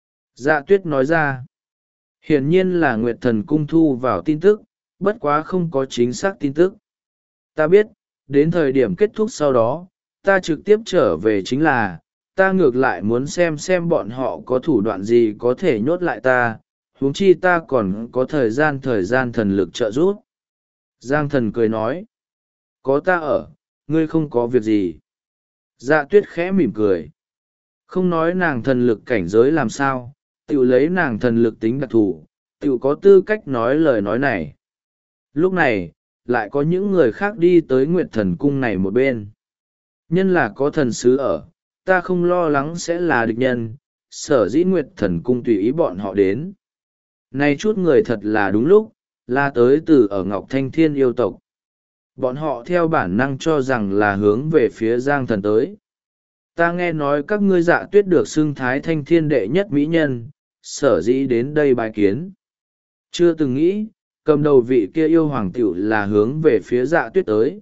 A: Dạ Tuyết nói ra. Hiển nhiên là Nguyệt Thần cung thu vào tin tức, bất quá không có chính xác tin tức. Ta biết, đến thời điểm kết thúc sau đó, ta trực tiếp trở về chính là, ta ngược lại muốn xem bọn họ có thủ đoạn gì có thể nhốt lại ta, huống chi ta còn có thời gian thần lực trợ giúp. Giang Thần cười nói. Có ta ở, ngươi không có việc gì. Dạ Tuyết khẽ mỉm cười. Không nói nàng thần lực cảnh giới làm sao, tự lấy nàng thần lực tính đặc thù, tự có tư cách nói lời nói này. Lúc này, lại có những người khác đi tới Nguyệt Thần cung này một bên. Nhân là có thần sứ ở, ta không lo lắng sẽ là địch nhân, sở dĩ Nguyệt Thần cung tùy ý bọn họ đến. Này chút người thật là đúng lúc, là tới từ ở Ngọc Thanh Thiên yêu tộc. Bọn họ theo bản năng cho rằng là hướng về phía Giang Thần tới. Ta nghe nói các ngươi Dạ Tuyết được xưng Thái Thanh Thiên đệ nhất mỹ nhân, sở dĩ đến đây bài kiến. Chưa từng nghĩ, cầm đầu vị kia yêu hoàng tiểu là hướng về phía Dạ Tuyết tới.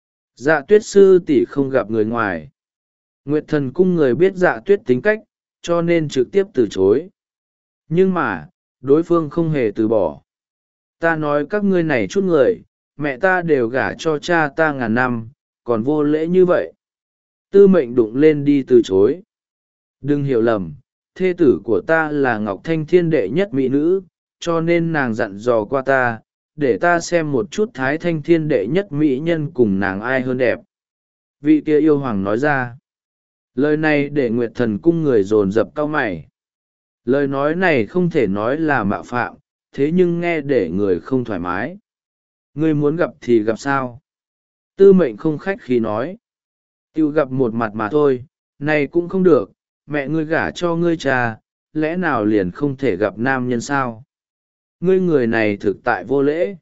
A: Dạ Tuyết sư tỷ không gặp người ngoài. Nguyệt Thần cung người biết Dạ Tuyết tính cách, cho nên trực tiếp từ chối. Nhưng mà, đối phương không hề từ bỏ. Ta nói các ngươi này chút người, mẹ ta đều gả cho cha ta ngàn năm, còn vô lễ như vậy. Tư Mệnh đụng lên đi từ chối. Đừng hiểu lầm, thê tử của ta là Ngọc Thanh Thiên đệ nhất mỹ nữ, cho nên nàng dặn dò qua ta, để ta xem một chút Thái Thanh Thiên đệ nhất mỹ nhân cùng nàng ai hơn đẹp. Vị kia yêu hoàng nói ra. Lời này để Nguyệt Thần cung người dồn dập cau mày. Lời nói này không thể nói là mạo phạm, thế nhưng nghe để người không thoải mái. Ngươi muốn gặp thì gặp sao? Tư Mệnh không khách khí nói. Tiêu gặp một mặt mà thôi, này cũng không được, mẹ ngươi gả cho ngươi cha, lẽ nào liền không thể gặp nam nhân sao? Ngươi người này thực tại vô lễ.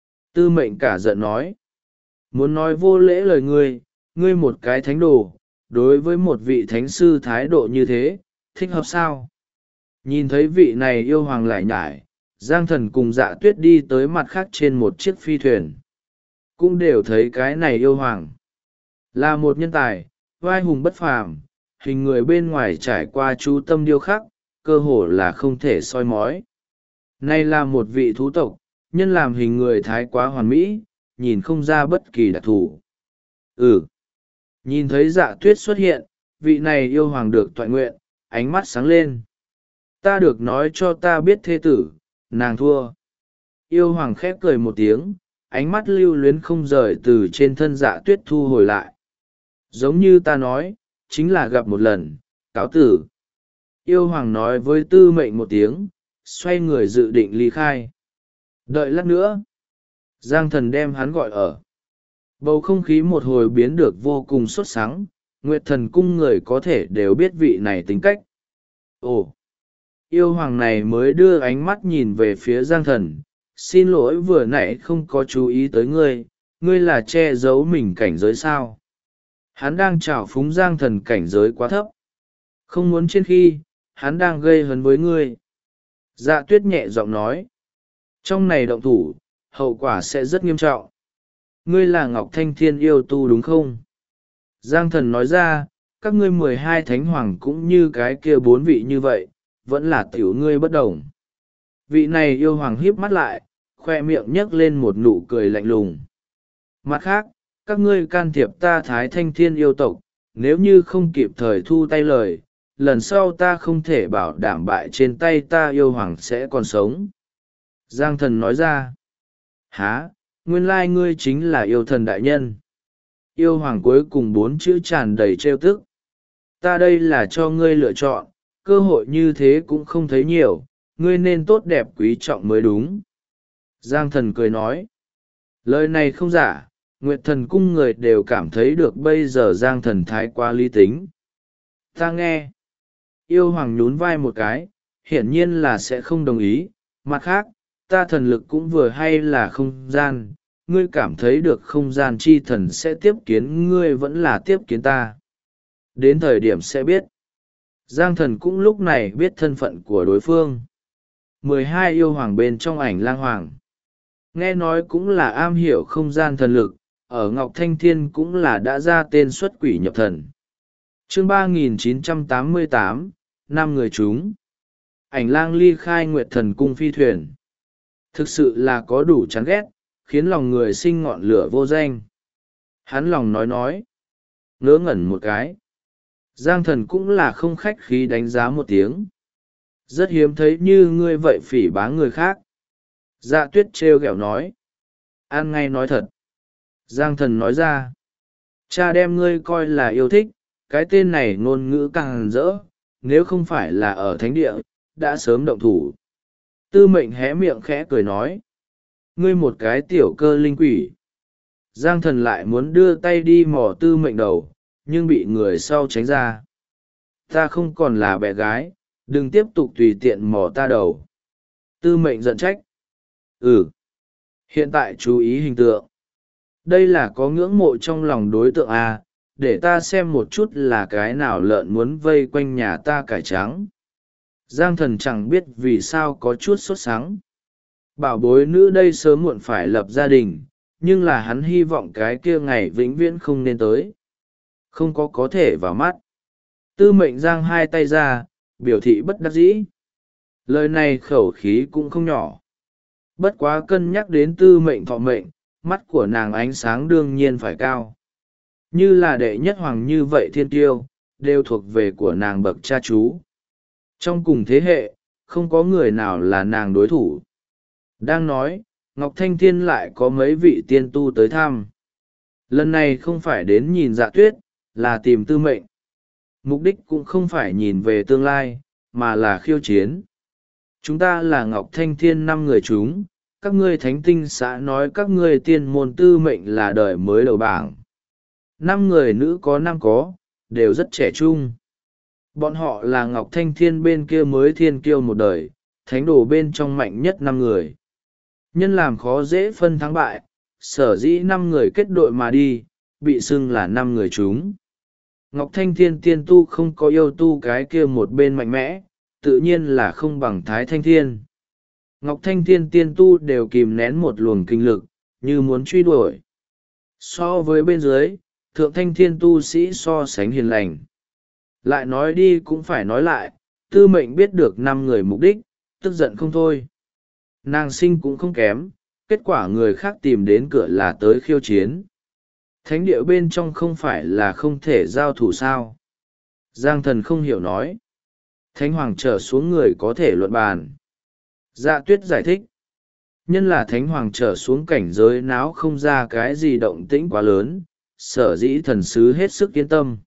A: Tư Mệnh cả giận nói. Muốn nói vô lễ lời ngươi một cái thánh đồ, đối với một vị thánh sư thái độ như thế, thích hợp sao? Nhìn thấy vị này yêu hoàng lại nhải, Giang Thần cùng Dạ Tuyết đi tới mặt khác trên một chiếc phi thuyền. Cũng đều thấy cái này yêu hoàng. Là một nhân tài, vai hùng bất phàm, hình người bên ngoài trải qua chú tâm điêu khắc, cơ hồ là không thể soi mói. Này là một vị thú tộc, nhân làm hình người thái quá hoàn mỹ, nhìn không ra bất kỳ đặc thù. Nhìn thấy Dạ Tuyết xuất hiện, vị này yêu hoàng được toại nguyện, ánh mắt sáng lên. Ta được nói cho ta biết thê tử, nàng thua. Yêu hoàng khép cười một tiếng, ánh mắt lưu luyến không rời từ trên thân Dạ Tuyết thu hồi lại. Giống như ta nói, chính là gặp một lần, cáo tử. Yêu hoàng nói với Tư Mệnh một tiếng, xoay người dự định ly khai. Đợi lát nữa. Giang Thần đem hắn gọi ở. Bầu không khí một hồi biến được vô cùng sốt sắng, Nguyệt Thần cung người có thể đều biết vị này tính cách. Ồ! Yêu hoàng này mới đưa ánh mắt nhìn về phía Giang Thần. Xin lỗi vừa nãy không có chú ý tới ngươi là che giấu mình cảnh giới sao? Hắn đang trào phúng Giang Thần cảnh giới quá thấp. Không muốn trên khi, hắn đang gây hấn với ngươi. Dạ Tuyết nhẹ giọng nói. Trong này động thủ, hậu quả sẽ rất nghiêm trọng. Ngươi là Ngọc Thanh Thiên yêu tu đúng không? Giang Thần nói ra, các ngươi 12 thánh hoàng cũng như cái kia 4 vị như vậy, vẫn là tiểu ngươi bất đồng. Vị này yêu hoàng híp mắt lại, khoe miệng nhấc lên một nụ cười lạnh lùng. Mặt khác, các ngươi can thiệp ta Thái Thanh Thiên yêu tộc, nếu như không kịp thời thu tay lời, lần sau ta không thể bảo đảm bại trên tay ta yêu hoàng sẽ còn sống. Giang thần nói ra. Hả, nguyên lai ngươi chính là yêu thần đại nhân. Yêu hoàng cuối cùng 4 chữ tràn đầy trêu tức. Ta đây là cho ngươi lựa chọn, cơ hội như thế cũng không thấy nhiều, ngươi nên tốt đẹp quý trọng mới đúng. Giang thần cười nói. Lời này không giả, Nguyệt thần cung người đều cảm thấy được bây giờ Giang thần thái quá lý tính. Ta nghe. Yêu hoàng nhún vai một cái, hiển nhiên là sẽ không đồng ý. Mặt khác, ta thần lực cũng vừa hay là không gian, ngươi cảm thấy được không gian chi thần sẽ tiếp kiến ngươi vẫn là tiếp kiến ta. Đến thời điểm sẽ biết. Giang thần cũng lúc này biết thân phận của đối phương. 12 yêu hoàng bên trong ảnh lang hoàng. Nghe nói cũng là am hiểu không gian thần lực, ở Ngọc Thanh Thiên cũng là đã ra tên xuất quỷ nhập thần. Chương 3988, 5 người chúng. Ảnh lang ly khai Nguyệt thần cung phi thuyền. Thực sự là có đủ chán ghét, khiến lòng người sinh ngọn lửa vô danh. Hắn lòng nói. Ngớ ngẩn một cái. Giang thần cũng là không khách khí đánh giá một tiếng. Rất hiếm thấy như ngươi vậy phỉ báng người khác. Dạ tuyết trêu ghẹo nói. An ngay nói thật. Giang thần nói ra. Cha đem ngươi coi là yêu thích, cái tên này ngôn ngữ càng rỡ, nếu không phải là ở thánh địa, đã sớm động thủ. Tư mệnh hé miệng khẽ cười nói. Ngươi một cái tiểu cơ linh quỷ. Giang thần lại muốn đưa tay đi mò tư mệnh đầu, nhưng bị người sau tránh ra. Ta không còn là bé gái, đừng tiếp tục tùy tiện mò ta đầu. Tư mệnh giận trách. Hiện tại chú ý hình tượng. Đây là có ngưỡng mộ trong lòng đối tượng à, để ta xem một chút là cái nào lợn muốn vây quanh nhà ta cải trắng. Giang thần chẳng biết vì sao có chút sốt sắng. Bảo bối nữ đây sớm muộn phải lập gia đình, nhưng là hắn hy vọng cái kia ngày vĩnh viễn không nên tới. Không có thể vào mắt. Tư mệnh giang hai tay ra, biểu thị bất đắc dĩ. Lời này khẩu khí cũng không nhỏ. Bất quá cân nhắc đến tư mệnh thọ mệnh, mắt của nàng ánh sáng đương nhiên phải cao. Như là đệ nhất hoàng như vậy thiên tiêu, đều thuộc về của nàng bậc cha chú. Trong cùng thế hệ, không có người nào là nàng đối thủ. Đang nói, Ngọc Thanh Thiên lại có mấy vị tiên tu tới thăm. Lần này không phải đến nhìn Dạ tuyết, là tìm tư mệnh. Mục đích cũng không phải nhìn về tương lai, mà là khiêu chiến. Chúng ta là Ngọc Thanh Thiên 5 người chúng, các ngươi thánh tinh xã nói các ngươi tiên môn tư mệnh là đời mới đầu bảng. 5 người nữ có 5 có, đều rất trẻ trung. Bọn họ là Ngọc Thanh Thiên bên kia mới thiên kiêu một đời, thánh đồ bên trong mạnh nhất 5 người. Nhân làm khó dễ phân thắng bại, sở dĩ 5 người kết đội mà đi, bị xưng là 5 người chúng. Ngọc Thanh Thiên tiên tu không có yêu tu cái kia một bên mạnh mẽ, tự nhiên là không bằng Thái Thanh Thiên. Ngọc Thanh Thiên tiên tu đều kìm nén một luồng kinh lực, như muốn truy đuổi. So với bên dưới, Thượng Thanh Thiên tu sĩ so sánh hiền lành. Lại nói đi cũng phải nói lại, tư mệnh biết được 5 người mục đích, tức giận không thôi. Nàng sinh cũng không kém, kết quả người khác tìm đến cửa là tới khiêu chiến. Thánh địa bên trong không phải là không thể giao thủ sao. Giang thần không hiểu nói. Thánh hoàng trở xuống người có thể luận bàn. Dạ tuyết giải thích. Nhân là thánh hoàng trở xuống cảnh giới náo không ra cái gì động tĩnh quá lớn, sở dĩ thần sứ hết sức yên tâm.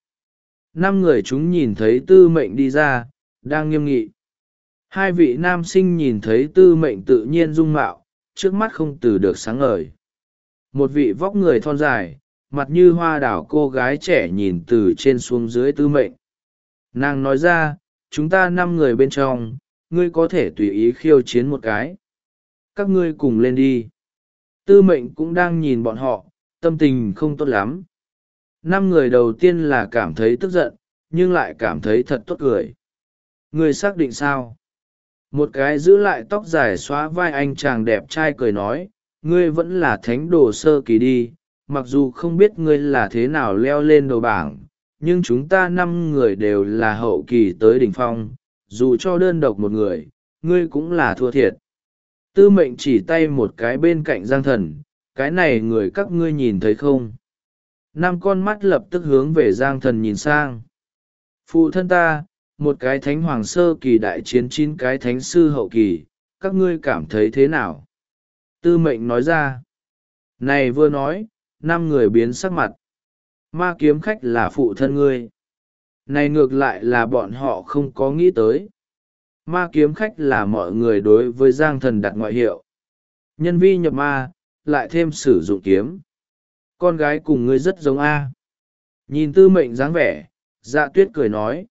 A: 5 người chúng nhìn thấy tư mệnh đi ra, đang nghiêm nghị. 2 vị nam sinh nhìn thấy tư mệnh tự nhiên dung mạo, trước mắt không từ được sáng ngời. Một vị vóc người thon dài, mặt như hoa đảo cô gái trẻ nhìn từ trên xuống dưới tư mệnh. Nàng nói ra, chúng ta 5 người bên trong, ngươi có thể tùy ý khiêu chiến một cái. Các ngươi cùng lên đi. Tư mệnh cũng đang nhìn bọn họ, tâm tình không tốt lắm. 5 người đầu tiên là cảm thấy tức giận, nhưng lại cảm thấy thật tốt cười. Ngươi xác định sao? Một cái giữ lại tóc dài xóa vai anh chàng đẹp trai cười nói, ngươi vẫn là thánh đồ sơ kỳ đi, mặc dù không biết ngươi là thế nào leo lên đầu bảng, nhưng chúng ta 5 người đều là hậu kỳ tới đỉnh phong, dù cho đơn độc một người, ngươi cũng là thua thiệt. Tư mệnh chỉ tay một cái bên cạnh Giang Thần, cái này người các ngươi nhìn thấy không? 5 con mắt lập tức hướng về Giang Thần nhìn sang. Phụ thân ta, một cái thánh hoàng sơ kỳ đại chiến 9 cái thánh sư hậu kỳ, các ngươi cảm thấy thế nào? Tư mệnh nói ra. Này vừa nói, 5 người biến sắc mặt. Ma kiếm khách là phụ thân ngươi. Này ngược lại là bọn họ không có nghĩ tới. Ma kiếm khách là mọi người đối với Giang Thần đặt ngoại hiệu. Nhân vi nhập ma, lại thêm sử dụng kiếm. Con gái cùng ngươi rất giống A. Nhìn tư mệnh dáng vẻ, Dạ Tuyết cười nói.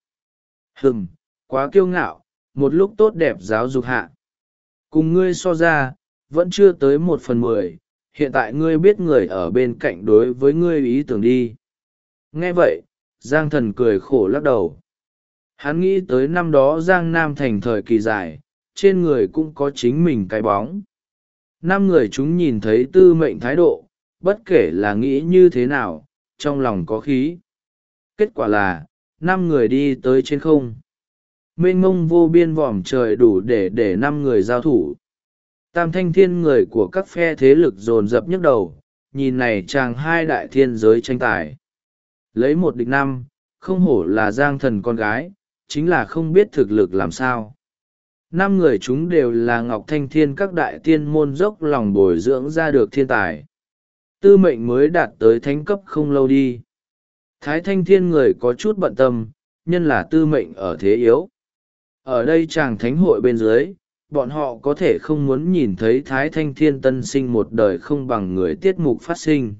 A: Quá kiêu ngạo, một lúc tốt đẹp giáo dục hạ. Cùng ngươi so ra, vẫn chưa tới 1/10, hiện tại ngươi biết người ở bên cạnh đối với ngươi ý tưởng đi. Nghe vậy, Giang Thần cười khổ lắc đầu. Hắn nghĩ tới năm đó Giang Nam thành thời kỳ dài, trên người cũng có chính mình cái bóng. 5 người chúng nhìn thấy tư mệnh thái độ, bất kể là nghĩ như thế nào, trong lòng có khí. Kết quả là, 5 người đi tới trên không. Mênh mông vô biên vòm trời đủ để 5 người giao thủ. Tam thanh thiên người của các phe thế lực dồn dập nhức đầu, nhìn này chàng 2 đại thiên giới tranh tài. Lấy 1 địch 5, không hổ là Giang Thần con gái, chính là không biết thực lực làm sao. 5 người chúng đều là Ngọc Thanh Thiên các đại tiên môn dốc lòng bồi dưỡng ra được thiên tài. Tư mệnh mới đạt tới thánh cấp không lâu đi. Thái Thanh Thiên người có chút bận tâm, nhân là tư mệnh ở thế yếu. Ở đây chàng thánh hội bên dưới, bọn họ có thể không muốn nhìn thấy Thái Thanh Thiên tân sinh một đời không bằng người tiết mục phát sinh.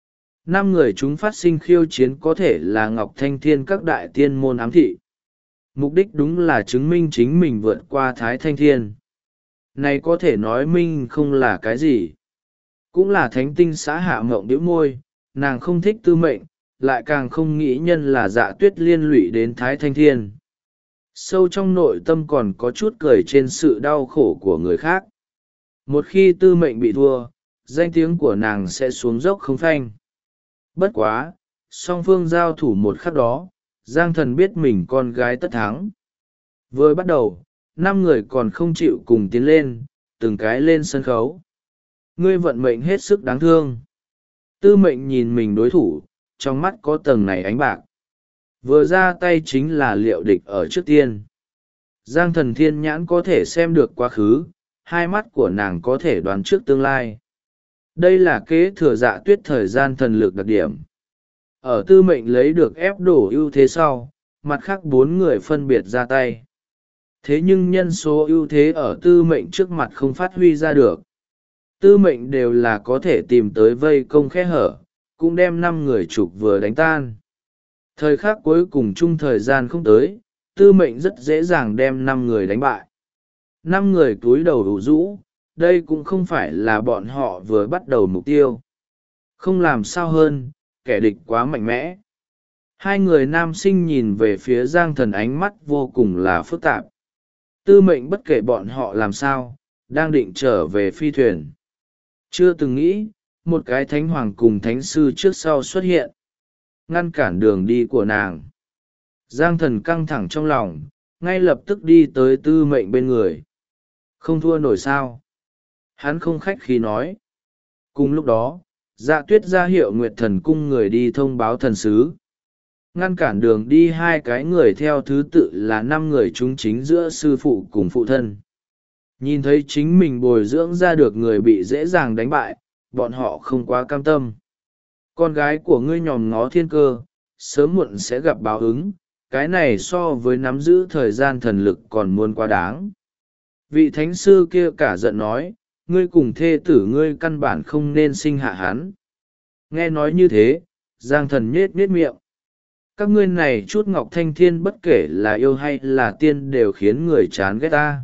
A: 5 người chúng phát sinh khiêu chiến có thể là Ngọc Thanh Thiên các đại tiên môn ám thị. Mục đích đúng là chứng minh chính mình vượt qua Thái Thanh Thiên. Này có thể nói minh không là cái gì. Cũng là thánh tinh xã Hạ Mộng điếu môi, nàng không thích tư mệnh, lại càng không nghĩ nhân là Dạ Tuyết liên lụy đến Thái Thanh Thiên. Sâu trong nội tâm còn có chút cười trên sự đau khổ của người khác. Một khi tư mệnh bị thua, danh tiếng của nàng sẽ xuống dốc không phanh. Bất quá, song phương giao thủ một khắc đó, Giang Thần biết mình con gái tất thắng. Vừa bắt đầu, 5 người còn không chịu cùng tiến lên, từng cái lên sân khấu. Ngươi vận mệnh hết sức đáng thương. Tư mệnh nhìn mình đối thủ, trong mắt có tầng này ánh bạc. Vừa ra tay chính là liệu địch ở trước tiên. Giang Thần thiên nhãn có thể xem được quá khứ, 2 mắt của nàng có thể đoán trước tương lai. Đây là kế thừa Dạ Tuyết thời gian thần lực đặc điểm. Ở tư mệnh lấy được ép đổ ưu thế sau, mặt khác 4 người phân biệt ra tay. Thế nhưng nhân số ưu thế ở tư mệnh trước mặt không phát huy ra được. Tư mệnh đều là có thể tìm tới vây công khe hở, cũng đem 5 người trục vừa đánh tan. Thời khắc cuối cùng chung thời gian không tới, tư mệnh rất dễ dàng đem 5 người đánh bại. 5 người cúi đầu đủ rũ, đây cũng không phải là bọn họ vừa bắt đầu mục tiêu. Không làm sao hơn, kẻ địch quá mạnh mẽ. 2 người nam sinh nhìn về phía Giang Thần ánh mắt vô cùng là phức tạp. Tư mệnh bất kể bọn họ làm sao, đang định trở về phi thuyền. Chưa từng nghĩ, một cái thánh hoàng cùng thánh sư trước sau xuất hiện, ngăn cản đường đi của nàng. Giang Thần căng thẳng trong lòng, ngay lập tức đi tới tư mệnh bên người. Không thua nổi sao. Hắn không khách khí nói. Cùng lúc đó, Dạ Tuyết ra hiệu Nguyệt Thần cung người đi thông báo thần sứ. Ngăn cản đường đi 2 cái người theo thứ tự là 5 người chúng chính giữa sư phụ cùng phụ thân. Nhìn thấy chính mình bồi dưỡng ra được người bị dễ dàng đánh bại, bọn họ không quá cam tâm. Con gái của ngươi nhòm ngó thiên cơ, sớm muộn sẽ gặp báo ứng, cái này so với nắm giữ thời gian thần lực còn muốn quá đáng. Vị thánh sư kia cả giận nói, ngươi cùng thê tử ngươi căn bản không nên sinh hạ hắn. Nghe nói như thế, Giang Thần nhết miệng. Các ngươi này chút Ngọc Thanh Thiên bất kể là yêu hay là tiên đều khiến người chán ghét ta.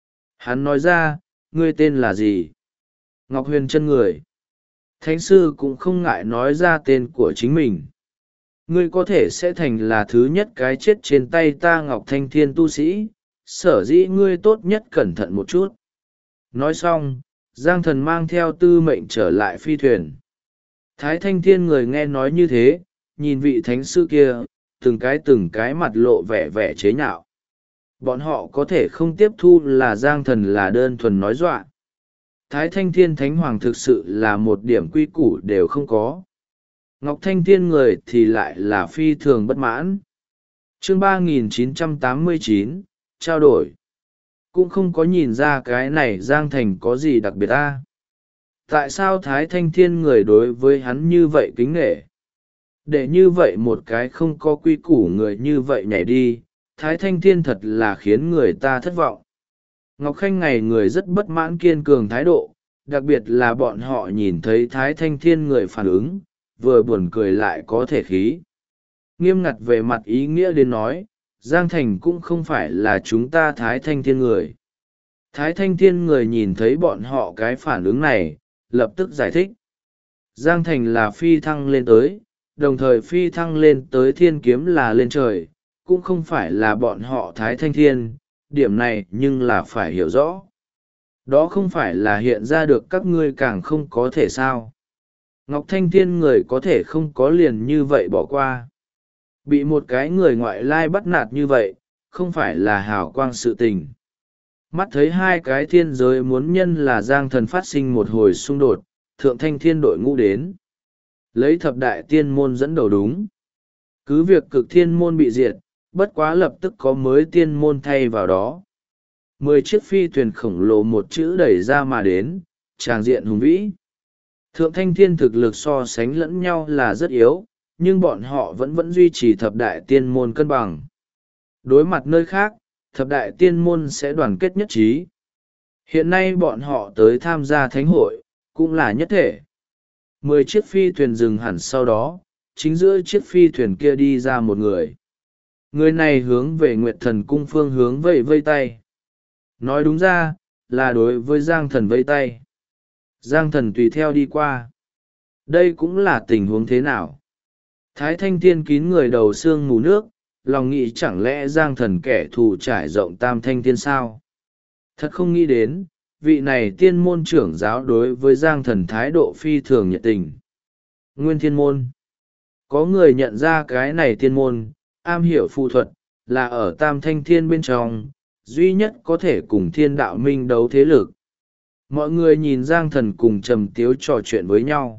A: Hắn nói ra, ngươi tên là gì? Ngọc Huyền Chân người. Thánh sư cũng không ngại nói ra tên của chính mình. Ngươi có thể sẽ thành là thứ nhất cái chết trên tay ta Ngọc Thanh Thiên tu sĩ, sở dĩ ngươi tốt nhất cẩn thận một chút. Nói xong, Giang Thần mang theo tư mệnh trở lại phi thuyền. Thái Thanh Thiên người nghe nói như thế, nhìn vị thánh sư kia, từng cái mặt lộ vẻ vẻ chế nhạo. Bọn họ có thể không tiếp thu là Giang Thần là đơn thuần nói dọa. Thái Thanh Thiên Thánh Hoàng thực sự là một điểm quy củ đều không có. Ngọc Thanh Thiên người thì lại là phi thường bất mãn. Chương 3989, trao đổi. Cũng không có nhìn ra cái này Giang Thành có gì đặc biệt ta. Tại sao Thái Thanh Thiên người đối với hắn như vậy kính nghệ? Để như vậy một cái không có quy củ người như vậy nhảy đi, Thái Thanh Thiên thật là khiến người ta thất vọng. Ngọc Khanh ngày người rất bất mãn kiên cường thái độ, đặc biệt là bọn họ nhìn thấy Thái Thanh Thiên người phản ứng, vừa buồn cười lại có thể khí. Nghiêm ngặt về mặt ý nghĩa đến nói, Giang Thành cũng không phải là chúng ta Thái Thanh Thiên người. Thái Thanh Thiên người nhìn thấy bọn họ cái phản ứng này, lập tức giải thích. Giang Thành là phi thăng lên tới, đồng thời phi thăng lên tới thiên kiếm là lên trời, cũng không phải là bọn họ Thái Thanh Thiên, điểm này nhưng là phải hiểu rõ. Đó không phải là hiện ra được các ngươi càng không có thể sao. Ngọc Thanh Thiên người có thể không có liền như vậy bỏ qua. Bị một cái người ngoại lai bắt nạt như vậy, không phải là hào quang sự tình. Mắt thấy hai cái thiên giới muốn nhân là Giang Thần phát sinh một hồi xung đột, Thượng Thanh Thiên đội ngũ đến. Lấy thập đại tiên môn dẫn đầu đúng. Cứ việc cực thiên môn bị diệt, bất quá lập tức có mới tiên môn thay vào đó. 10 chiếc phi thuyền khổng lồ một chữ đẩy ra mà đến, tràng diện hùng vĩ. Thượng Thanh Thiên thực lực so sánh lẫn nhau là rất yếu, nhưng bọn họ vẫn duy trì thập đại tiên môn cân bằng. Đối mặt nơi khác, thập đại tiên môn sẽ đoàn kết nhất trí. Hiện nay bọn họ tới tham gia thánh hội, cũng là nhất thể. 10 chiếc phi thuyền dừng hẳn sau đó, chính giữa chiếc phi thuyền kia đi ra một người. Người này hướng về Nguyệt Thần cung phương hướng vẫy vây tay. Nói đúng ra, là đối với Giang Thần vây tay. Giang Thần tùy theo đi qua. Đây cũng là tình huống thế nào? Thái Thanh Thiên kín người đầu xương mù nước, lòng nghĩ chẳng lẽ Giang Thần kẻ thù trải rộng Tam Thanh Thiên sao? Thật không nghĩ đến, vị này tiên môn trưởng giáo đối với Giang Thần thái độ phi thường nhiệt tình. Nguyên Thiên Môn. Có người nhận ra cái này tiên môn, am hiểu phù thuật, là ở Tam Thanh Thiên bên trong, duy nhất có thể cùng thiên đạo minh đấu thế lực. Mọi người nhìn Giang Thần cùng Trầm Tiếu trò chuyện với nhau.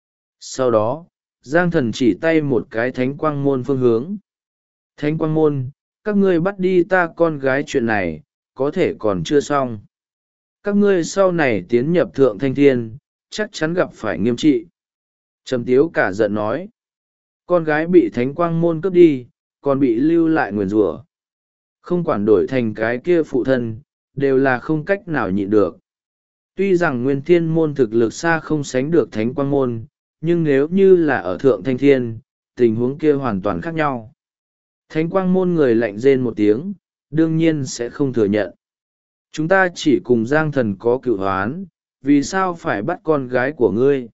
A: Sau đó, Giang Thần chỉ tay một cái Thánh Quang Môn phương hướng. Thánh Quang Môn, các ngươi bắt đi ta con gái chuyện này, có thể còn chưa xong. Các ngươi sau này tiến nhập Thượng Thanh Thiên, chắc chắn gặp phải nghiêm trị. Trầm Tiếu cả giận nói. Con gái bị Thánh Quang Môn cướp đi, còn bị lưu lại nguyền rủa. Không quản đổi thành cái kia phụ thân, đều là không cách nào nhịn được. Tuy rằng Nguyên Thiên Môn thực lực xa không sánh được Thánh Quang Môn, nhưng nếu như là ở Thượng Thanh Thiên, tình huống kia hoàn toàn khác nhau. Thánh Quang Môn người lạnh rên một tiếng, đương nhiên sẽ không thừa nhận. Chúng ta chỉ cùng Giang Thần có cựu hoán, vì sao phải bắt con gái của ngươi?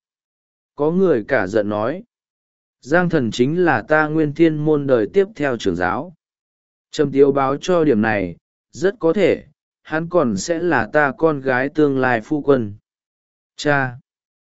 A: Có người cả giận nói. Giang Thần chính là ta Nguyên Thiên Môn đời tiếp theo trưởng giáo. Trầm Tiếu báo cho điểm này, rất có thể, hắn còn sẽ là ta con gái tương lai phu quân. Cha!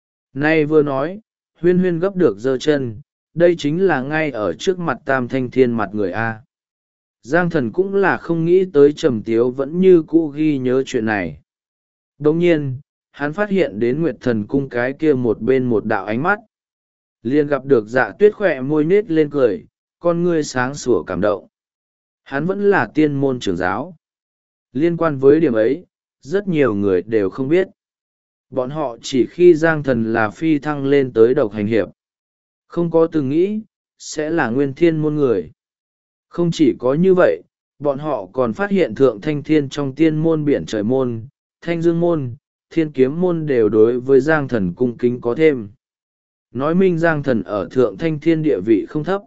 A: Nay vừa nói, Huyên Huyên gấp được giơ chân, đây chính là ngay ở trước mặt Tam Thanh Thiên mặt người A. Giang Thần cũng là không nghĩ tới Trầm Tiếu vẫn như cũ ghi nhớ chuyện này. Đồng nhiên, hắn phát hiện đến Nguyệt Thần cung cái kia một bên một đạo ánh mắt. Liền gặp được Dạ Tuyết khỏe môi nết lên cười, con ngươi sáng sủa cảm động. Hắn vẫn là tiên môn trưởng giáo. Liên quan với điểm ấy, rất nhiều người đều không biết. Bọn họ chỉ khi Giang Thần là phi thăng lên tới độc hành hiệp. Không có từng nghĩ, sẽ là Nguyên Thiên Môn người. Không chỉ có như vậy, bọn họ còn phát hiện Thượng Thanh Thiên trong tiên môn biển trời môn, Thanh Dương Môn, Thiên Kiếm Môn đều đối với Giang Thần cung kính có thêm. Nói minh Giang Thần ở Thượng Thanh Thiên địa vị không thấp.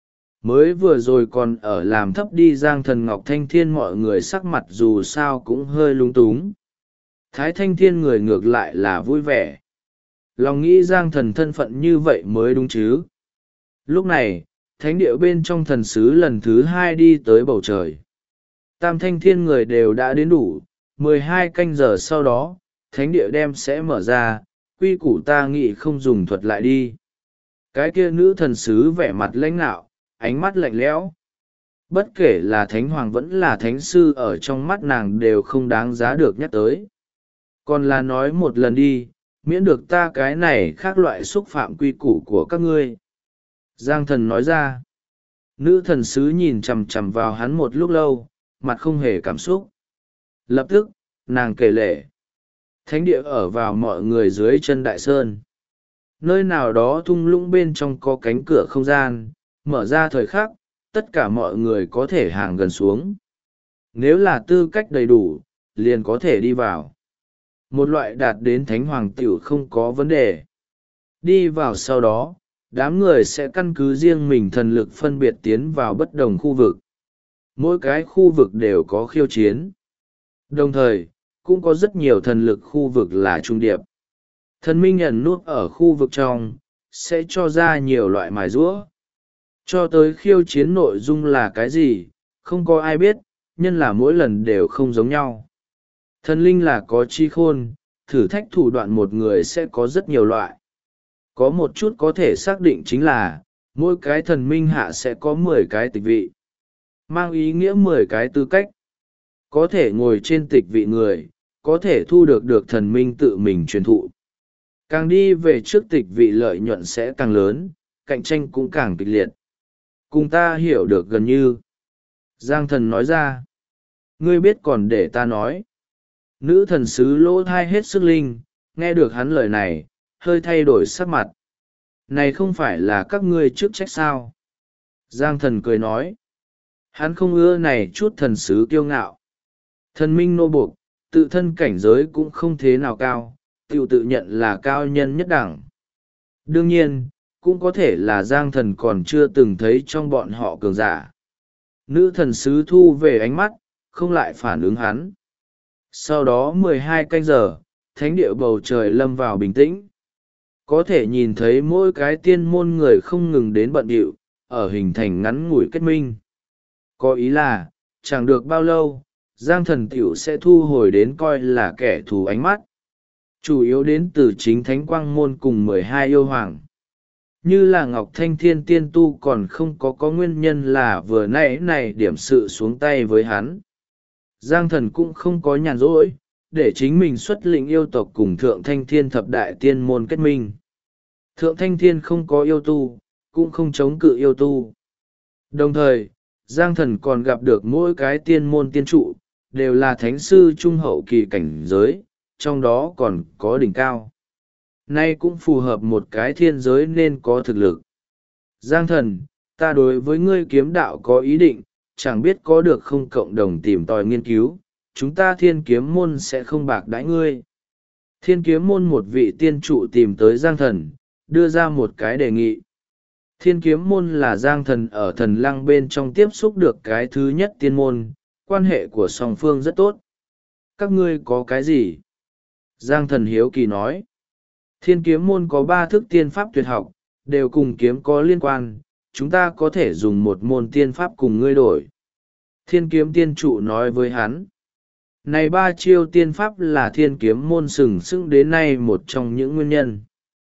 A: Mới vừa rồi còn ở làm thấp đi Giang Thần Ngọc Thanh Thiên, mọi người sắc mặt dù sao cũng hơi lung túng. Thái Thanh Thiên người ngược lại là vui vẻ. Lòng nghĩ Giang Thần thân phận như vậy mới đúng chứ. Lúc này, thánh địa bên trong thần sứ lần thứ 2 đi tới bầu trời. Tam Thanh Thiên người đều đã đến đủ, 12 canh giờ sau đó, thánh địa đem sẽ mở ra, quy củ ta nghĩ không dùng thuật lại đi. Cái kia nữ thần sứ vẻ mặt lãnh nạo, ánh mắt lạnh lẽo. Bất kể là thánh hoàng vẫn là thánh sư ở trong mắt nàng đều không đáng giá được nhắc tới. Còn là nói một lần đi, miễn được ta cái này khác loại xúc phạm quy củ của các ngươi. Giang thần nói ra. Nữ thần sứ nhìn chằm chằm vào hắn một lúc lâu, mặt không hề cảm xúc. Lập tức, nàng kể lể. Thánh địa ở vào mọi người dưới chân đại sơn. Nơi nào đó thung lũng bên trong có cánh cửa không gian, mở ra thời khắc, tất cả mọi người có thể hàng gần xuống. Nếu là tư cách đầy đủ, liền có thể đi vào. Một loại đạt đến thánh hoàng tiểu không có vấn đề. Đi vào sau đó, đám người sẽ căn cứ riêng mình thần lực phân biệt tiến vào bất đồng khu vực. Mỗi cái khu vực đều có khiêu chiến. Đồng thời, cũng có rất nhiều thần lực khu vực là trung điệp. Thần minh ẩn nút ở khu vực trong, sẽ cho ra nhiều loại mài giũa. Cho tới khiêu chiến nội dung là cái gì, không có ai biết, nhân là mỗi lần đều không giống nhau. Thần linh là có chi khôn, thử thách thủ đoạn một người sẽ có rất nhiều loại. Có một chút có thể xác định chính là, mỗi cái thần minh hạ sẽ có 10 cái tịch vị. Mang ý nghĩa 10 cái tư cách. Có thể ngồi trên tịch vị người, có thể thu được thần minh tự mình truyền thụ. Càng đi về trước tịch vị lợi nhuận sẽ càng lớn, cạnh tranh cũng càng kịch liệt. Cùng ta hiểu được gần như. Giang thần nói ra. Ngươi biết còn để ta nói. Nữ thần sứ lỗ thai hết sức linh, nghe được hắn lời này, hơi thay đổi sắc mặt. Này không phải là các ngươi chức trách sao? Giang thần cười nói. Hắn không ưa này chút thần sứ kiêu ngạo. Thần minh nô buộc, tự thân cảnh giới cũng không thế nào cao, tự nhận là cao nhân nhất đẳng. Đương nhiên, cũng có thể là Giang thần còn chưa từng thấy trong bọn họ cường giả. Nữ thần sứ thu về ánh mắt, không lại phản ứng hắn. Sau đó 12 canh giờ, thánh địa bầu trời lâm vào bình tĩnh. Có thể nhìn thấy mỗi cái tiên môn người không ngừng đến bận rộn, ở hình thành ngắn ngủi kết minh. Có ý là, chẳng được bao lâu, Giang thần tiểu sẽ thu hồi đến coi là kẻ thù ánh mắt. Chủ yếu đến từ chính thánh quang môn cùng 12 yêu hoàng. Như là Ngọc Thanh Thiên tiên tu còn không có nguyên nhân là vừa nãy này điểm sự xuống tay với hắn. Giang thần cũng không có nhàn rỗi, để chính mình xuất lĩnh yêu tộc cùng Thượng Thanh Thiên thập đại tiên môn kết minh. Thượng Thanh Thiên không có yêu tu, cũng không chống cự yêu tu. Đồng thời, Giang thần còn gặp được mỗi cái tiên môn tiên trụ, đều là thánh sư trung hậu kỳ cảnh giới, trong đó còn có đỉnh cao. Nay cũng phù hợp một cái thiên giới nên có thực lực. Giang thần, ta đối với ngươi kiếm đạo có ý định, chẳng biết có được không cộng đồng tìm tòi nghiên cứu, chúng ta thiên kiếm môn sẽ không bạc đãi ngươi. Thiên kiếm môn một vị tiên trụ tìm tới Giang thần, đưa ra một cái đề nghị. Thiên kiếm môn là Giang thần ở thần lăng bên trong tiếp xúc được cái thứ nhất tiên môn, quan hệ của song phương rất tốt. Các ngươi có cái gì? Giang thần hiếu kỳ nói. Thiên kiếm môn có 3 thức tiên pháp tuyệt học, đều cùng kiếm có liên quan, chúng ta có thể dùng một môn tiên pháp cùng ngươi đổi. Thiên kiếm tiên trụ nói với hắn. Này 3 chiêu tiên pháp là thiên kiếm môn sừng sững đến nay một trong những nguyên nhân.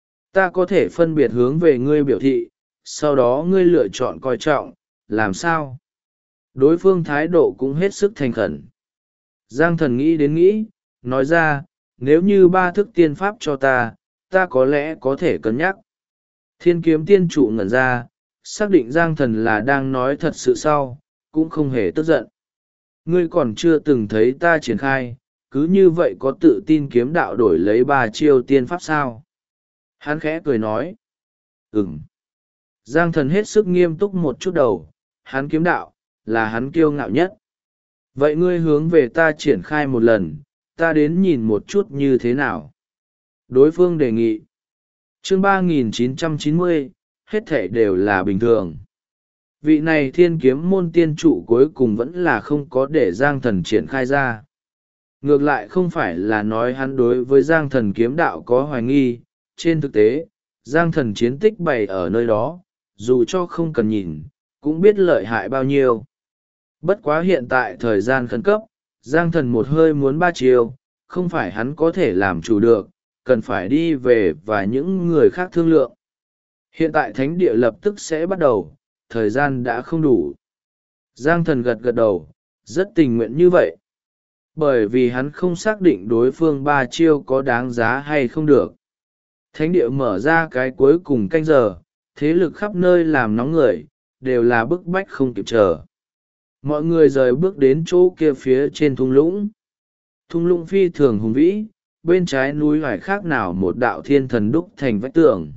A: Ta có thể phân biệt hướng về ngươi biểu thị, sau đó ngươi lựa chọn coi trọng, làm sao? Đối phương thái độ cũng hết sức thành khẩn. Giang thần nghĩ đến nghĩ, nói ra, nếu như 3 thức tiên pháp cho ta có lẽ có thể cân nhắc. Thiên kiếm tiên trụ ngẩn ra, xác định Giang thần là đang nói thật sự sau, cũng không hề tức giận. Ngươi còn chưa từng thấy ta triển khai, cứ như vậy có tự tin kiếm đạo đổi lấy 3 chiêu tiên pháp sao? Hắn khẽ cười nói. Giang thần hết sức nghiêm túc một chút đầu, hắn kiếm đạo, là hắn kiêu ngạo nhất. Vậy ngươi hướng về ta triển khai một lần, ta đến nhìn một chút như thế nào? Đối phương đề nghị. Chương 3990, hết thể đều là bình thường. Vị này thiên kiếm môn tiên trụ cuối cùng vẫn là không có để Giang thần triển khai ra. Ngược lại không phải là nói hắn đối với Giang thần kiếm đạo có hoài nghi, trên thực tế, Giang thần chiến tích bày ở nơi đó, dù cho không cần nhìn, cũng biết lợi hại bao nhiêu. Bất quá hiện tại thời gian khẩn cấp, Giang thần một hơi muốn 3 chiều, không phải hắn có thể làm chủ được, cần phải đi về và những người khác thương lượng. Hiện tại thánh địa lập tức sẽ bắt đầu, thời gian đã không đủ. Giang thần gật gật đầu, rất tình nguyện như vậy. Bởi vì hắn không xác định đối phương ba chiêu có đáng giá hay không được. Thánh địa mở ra cái cuối cùng canh giờ, thế lực khắp nơi làm nóng người, đều là bức bách không kịp chờ. Mọi người rời bước đến chỗ kia phía trên thung lũng. Thung lũng phi thường hùng vĩ, bên trái núi hoài khác nào một đạo thiên thần đúc thành vách tường.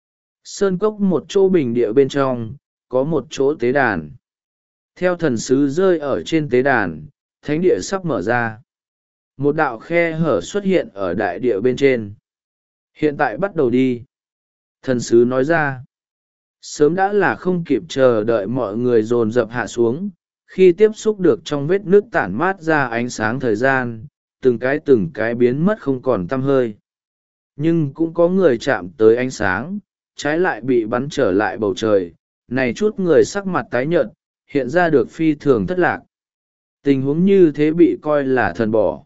A: Sơn cốc một chỗ bình địa bên trong, có một chỗ tế đàn. Theo thần sứ rơi ở trên tế đàn, thánh địa sắp mở ra. Một đạo khe hở xuất hiện ở đại địa bên trên. Hiện tại bắt đầu đi. Thần sứ nói ra. Sớm đã là không kịp chờ đợi mọi người dồn dập hạ xuống. Khi tiếp xúc được trong vết nước tản mát ra ánh sáng thời gian, từng cái biến mất không còn tăm hơi. Nhưng cũng có người chạm tới ánh sáng, trái lại bị bắn trở lại bầu trời. Này chút người sắc mặt tái nhợt, hiện ra được phi thường thất lạc. Tình huống như thế bị coi là thần bỏ.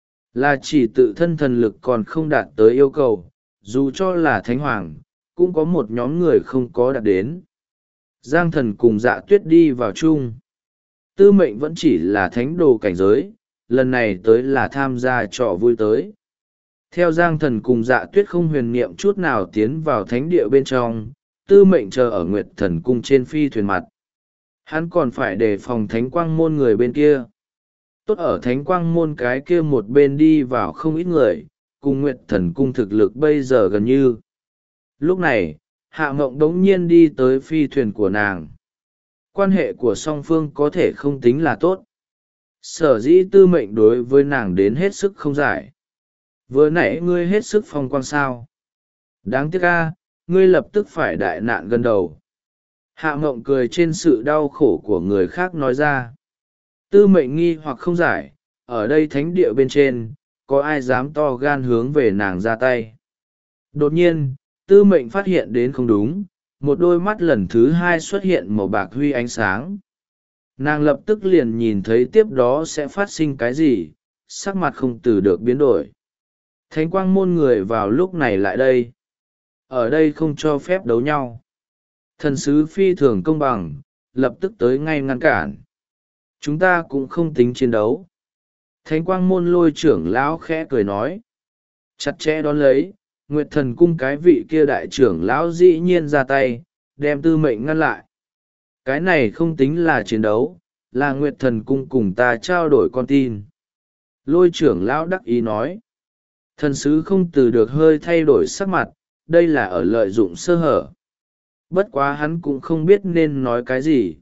A: Là chỉ tự thân thần lực còn không đạt tới yêu cầu, dù cho là thánh hoàng, cũng có một nhóm người không có đạt đến. Giang thần cùng Dạ Tuyết đi vào chung. Tư mệnh vẫn chỉ là thánh đồ cảnh giới, lần này tới là tham gia trò vui tới. Theo Giang thần cùng Dạ Tuyết không huyền niệm chút nào tiến vào thánh địa bên trong, tư mệnh chờ ở Nguyệt Thần cung trên phi thuyền mặt. Hắn còn phải đề phòng thánh quang môn người bên kia. Tốt ở thánh quang môn cái kia một bên đi vào không ít người, cùng Nguyệt Thần cung thực lực bây giờ gần như. Lúc này, Hạ Mộng đống nhiên đi tới phi thuyền của nàng. Quan hệ của song phương có thể không tính là tốt. Sở dĩ tư mệnh đối với nàng đến hết sức không giải. Vừa nãy ngươi hết sức phong quang sao. Đáng tiếc a, ngươi lập tức phải đại nạn gần đầu. Hạ Mộng cười trên sự đau khổ của người khác nói ra. Tư mệnh nghi hoặc không giải, ở đây thánh địa bên trên, có ai dám to gan hướng về nàng ra tay. Đột nhiên, tư mệnh phát hiện đến không đúng, một đôi mắt lần thứ hai xuất hiện màu bạc huy ánh sáng. Nàng lập tức liền nhìn thấy tiếp đó sẽ phát sinh cái gì, sắc mặt không từ được biến đổi. Thánh quang môn người vào lúc này lại đây. Ở đây không cho phép đấu nhau. Thần sứ phi thường công bằng, lập tức tới ngay ngăn cản. Chúng ta cũng không tính chiến đấu. Thánh quang môn lôi trưởng lão khẽ cười nói. Chặt chẽ đón lấy, Nguyệt Thần cung cái vị kia đại trưởng lão dĩ nhiên ra tay, đem tư mệnh ngăn lại. Cái này không tính là chiến đấu, là Nguyệt Thần cung cùng ta trao đổi con tin. Lôi trưởng lão đắc ý nói. Thần sứ không từ được hơi thay đổi sắc mặt, đây là ở lợi dụng sơ hở. Bất quá hắn cũng không biết nên nói cái gì.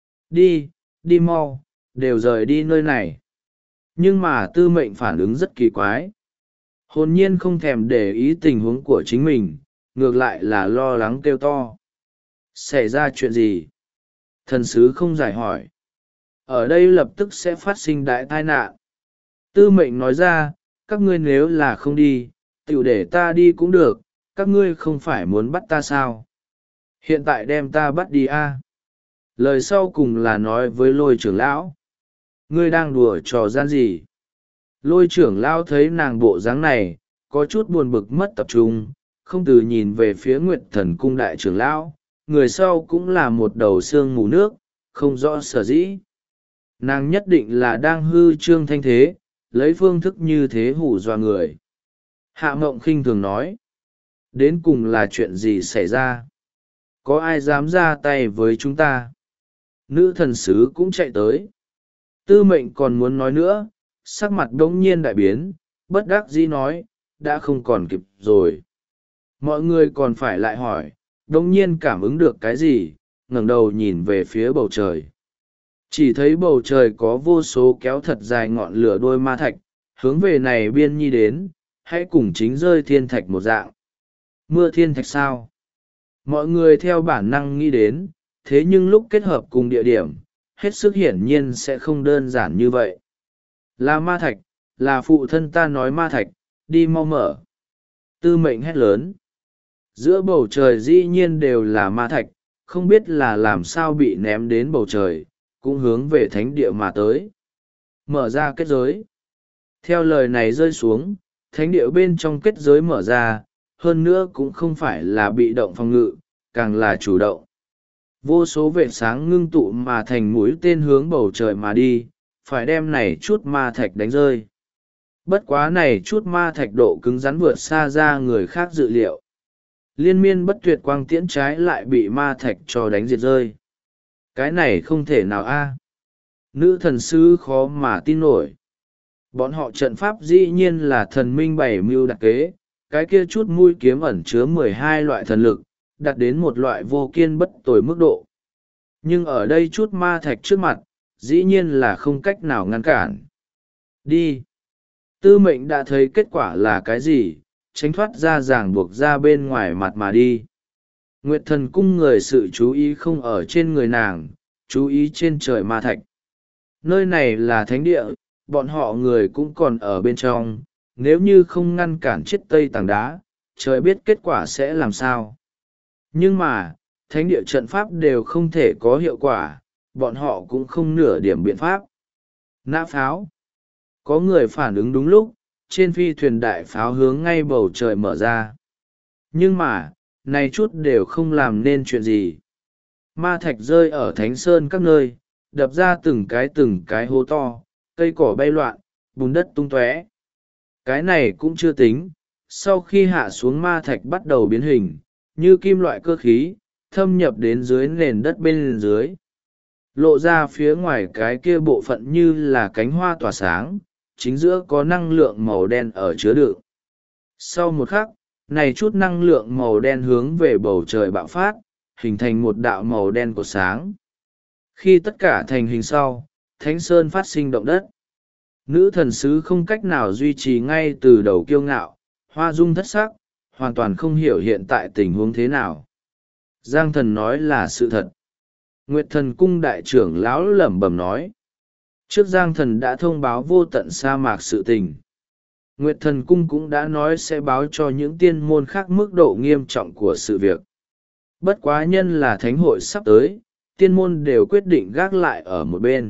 A: Đi mau, đều rời đi nơi này. Nhưng mà tư mệnh phản ứng rất kỳ quái. Hồn nhiên không thèm để ý tình huống của chính mình, ngược lại là lo lắng kêu to. Xảy ra chuyện gì? Thần sứ không giải hỏi. Ở đây lập tức sẽ phát sinh đại tai nạn. Tư mệnh nói ra, các ngươi nếu là không đi, tiểu để ta đi cũng được, các ngươi không phải muốn bắt ta sao? Hiện tại đem ta bắt đi a. Lời sau cùng là nói với lôi trưởng lão. Ngươi đang đùa trò gian gì? Lôi trưởng lão thấy nàng bộ dáng này, có chút buồn bực mất tập trung, không từ nhìn về phía Nguyệt Thần cung đại trưởng lão, người sau cũng là một đầu xương mù nước, không rõ sở dĩ. Nàng nhất định là đang hư trương thanh thế, lấy phương thức như thế hù dọa người. Hạ Mộng khinh thường nói. Đến cùng là chuyện gì xảy ra? Có ai dám ra tay với chúng ta? Nữ thần sứ cũng chạy tới. Tư mệnh còn muốn nói nữa, sắc mặt đống nhiên đại biến, bất đắc dĩ nói, đã không còn kịp rồi. Mọi người còn phải lại hỏi, đống nhiên cảm ứng được cái gì, ngẩng đầu nhìn về phía bầu trời. Chỉ thấy bầu trời có vô số kéo thật dài ngọn lửa đôi ma thạch, hướng về này biên nhi đến, hãy cùng chính rơi thiên thạch một dạng. Mưa thiên thạch sao? Mọi người theo bản năng nghĩ đến, thế nhưng lúc kết hợp cùng địa điểm, hết sức hiển nhiên sẽ không đơn giản như vậy. Là ma thạch, là phụ thân ta nói ma thạch, đi mau mở. Tư mệnh hét lớn. Giữa bầu trời dĩ nhiên đều là ma thạch, không biết là làm sao bị ném đến bầu trời, cũng hướng về thánh địa mà tới. Mở ra kết giới. Theo lời này rơi xuống, thánh địa bên trong kết giới mở ra, hơn nữa cũng không phải là bị động phòng ngự, càng là chủ động. Vô số vệt sáng ngưng tụ mà thành mũi tên hướng bầu trời mà đi, phải đem này chút ma thạch đánh rơi. Bất quá này chút ma thạch độ cứng rắn vượt xa ra người khác dự liệu. Liên miên bất tuyệt quang tiễn trái lại bị ma thạch cho đánh diệt rơi. Cái này không thể nào a. Nữ thần sứ khó mà tin nổi. Bọn họ trận pháp dĩ nhiên là thần minh bày mưu đặc kế, cái kia chút mũi kiếm ẩn chứa 12 loại thần lực, đạt đến một loại vô kiên bất tồi mức độ. Nhưng ở đây chút ma thạch trước mặt, dĩ nhiên là không cách nào ngăn cản. Đi! Tư mệnh đã thấy kết quả là cái gì, tránh thoát ra ràng buộc ra bên ngoài mặt mà đi. Nguyệt thần cung người sự chú ý không ở trên người nàng, chú ý trên trời ma thạch. Nơi này là thánh địa, bọn họ người cũng còn ở bên trong, nếu như không ngăn cản chiếc tây tảng đá, trời biết kết quả sẽ làm sao. Nhưng mà, thánh địa trận pháp đều không thể có hiệu quả, bọn họ cũng không nửa điểm biện pháp. Nã pháo. Có người phản ứng đúng lúc, trên phi thuyền đại pháo hướng ngay bầu trời mở ra. Nhưng mà, này chút đều không làm nên chuyện gì. Ma thạch rơi ở thánh sơn các nơi, đập ra từng cái hố to, cây cỏ bay loạn, bùn đất tung tóe. Cái này cũng chưa tính, sau khi hạ xuống ma thạch bắt đầu biến hình, như kim loại cơ khí, thâm nhập đến dưới nền đất bên dưới. Lộ ra phía ngoài cái kia bộ phận như là cánh hoa tỏa sáng, chính giữa có năng lượng màu đen ở chứa đựng. Sau một khắc, này chút năng lượng màu đen hướng về bầu trời bạo phát, hình thành một đạo màu đen của sáng. Khi tất cả thành hình sau, Thánh Sơn phát sinh động đất. Nữ thần sứ không cách nào duy trì ngay từ đầu kiêu ngạo, hoa dung thất sắc, hoàn toàn không hiểu hiện tại tình huống thế nào. Giang thần nói là sự thật. Nguyệt thần cung đại trưởng lão lẩm bẩm nói. Trước Giang thần đã thông báo vô tận sa mạc sự tình. Nguyệt thần cung cũng đã nói sẽ báo cho những tiên môn khác mức độ nghiêm trọng của sự việc. Bất quá nhân là thánh hội sắp tới, tiên môn đều quyết định gác lại ở một bên.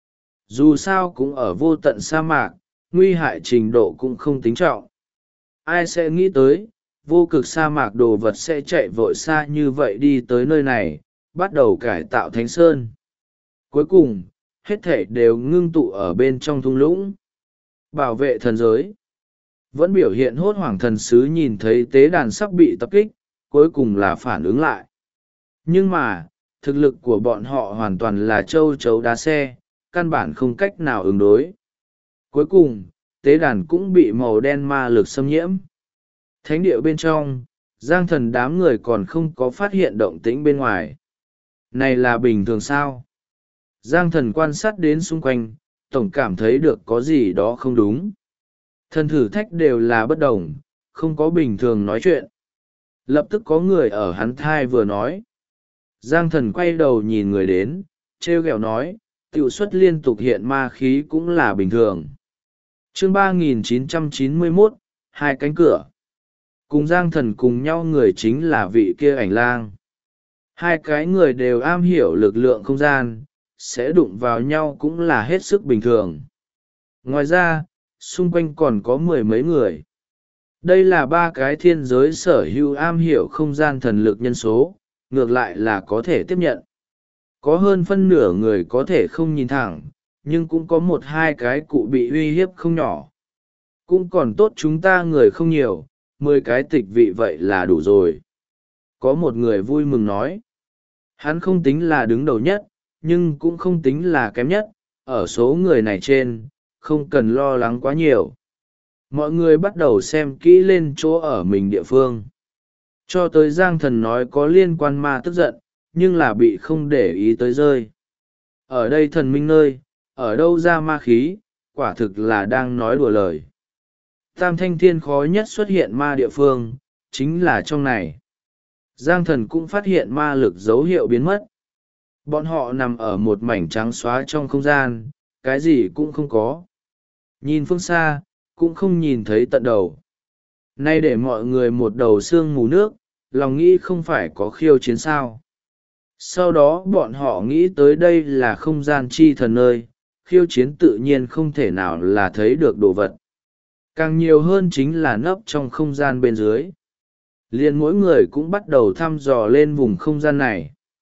A: Dù sao cũng ở vô tận sa mạc, nguy hại trình độ cũng không tính trọng. Ai sẽ nghĩ tới, vô cực sa mạc đồ vật sẽ chạy vội xa như vậy đi tới nơi này, bắt đầu cải tạo thánh sơn. Cuối cùng, hết thể đều ngưng tụ ở bên trong thung lũng. Bảo vệ thần giới. Vẫn biểu hiện hốt hoảng thần sứ nhìn thấy tế đàn sắp bị tập kích, cuối cùng là phản ứng lại. Nhưng mà, thực lực của bọn họ hoàn toàn là châu chấu đá xe, căn bản không cách nào ứng đối. Cuối cùng, tế đàn cũng bị màu đen ma lực xâm nhiễm. Thánh địa bên trong, Giang thần đám người còn không có phát hiện động tĩnh bên ngoài. Này là bình thường sao? Giang thần quan sát đến xung quanh, tổng cảm thấy được có gì đó không đúng. Thần thử thách đều là bất đồng, không có bình thường nói chuyện. Lập tức có người ở hắn thai vừa nói. Giang thần quay đầu nhìn người đến, trêu ghẹo nói, tiểu suất liên tục hiện ma khí cũng là bình thường. Chương 3991, hai cánh cửa. Cùng Giang thần cùng nhau người chính là vị kia ảnh lang. Hai cái người đều am hiểu lực lượng không gian, sẽ đụng vào nhau cũng là hết sức bình thường. Ngoài ra, xung quanh còn có mười mấy người. Đây là ba cái thiên giới sở hữu am hiểu không gian thần lực nhân số, ngược lại là có thể tiếp nhận. Có hơn phân nửa người có thể không nhìn thẳng, nhưng cũng có một hai cái cụ bị uy hiếp không nhỏ. Cũng còn tốt chúng ta người không nhiều, 10 cái tịch vị vậy là đủ rồi. Có một người vui mừng nói. Hắn không tính là đứng đầu nhất, nhưng cũng không tính là kém nhất, ở số người này trên, không cần lo lắng quá nhiều. Mọi người bắt đầu xem kỹ lên chỗ ở mình địa phương. Cho tới Giang thần nói có liên quan ma tức giận, nhưng là bị không để ý tới rơi. Ở đây thần minh nơi, ở đâu ra ma khí, quả thực là đang nói đùa lời. Tam thanh thiên khó nhất xuất hiện ma địa phương, chính là trong này. Giang thần cũng phát hiện ma lực dấu hiệu biến mất. Bọn họ nằm ở một mảnh trắng xóa trong không gian, cái gì cũng không có. Nhìn phương xa, cũng không nhìn thấy tận đầu. Nay để mọi người một đầu xương mù nước, lòng nghĩ không phải có khiêu chiến sao. Sau đó bọn họ nghĩ tới đây là không gian chi thần nơi, khiêu chiến tự nhiên không thể nào là thấy được đồ vật. Càng nhiều hơn chính là nấp trong không gian bên dưới. Liền mỗi người cũng bắt đầu thăm dò lên vùng không gian này.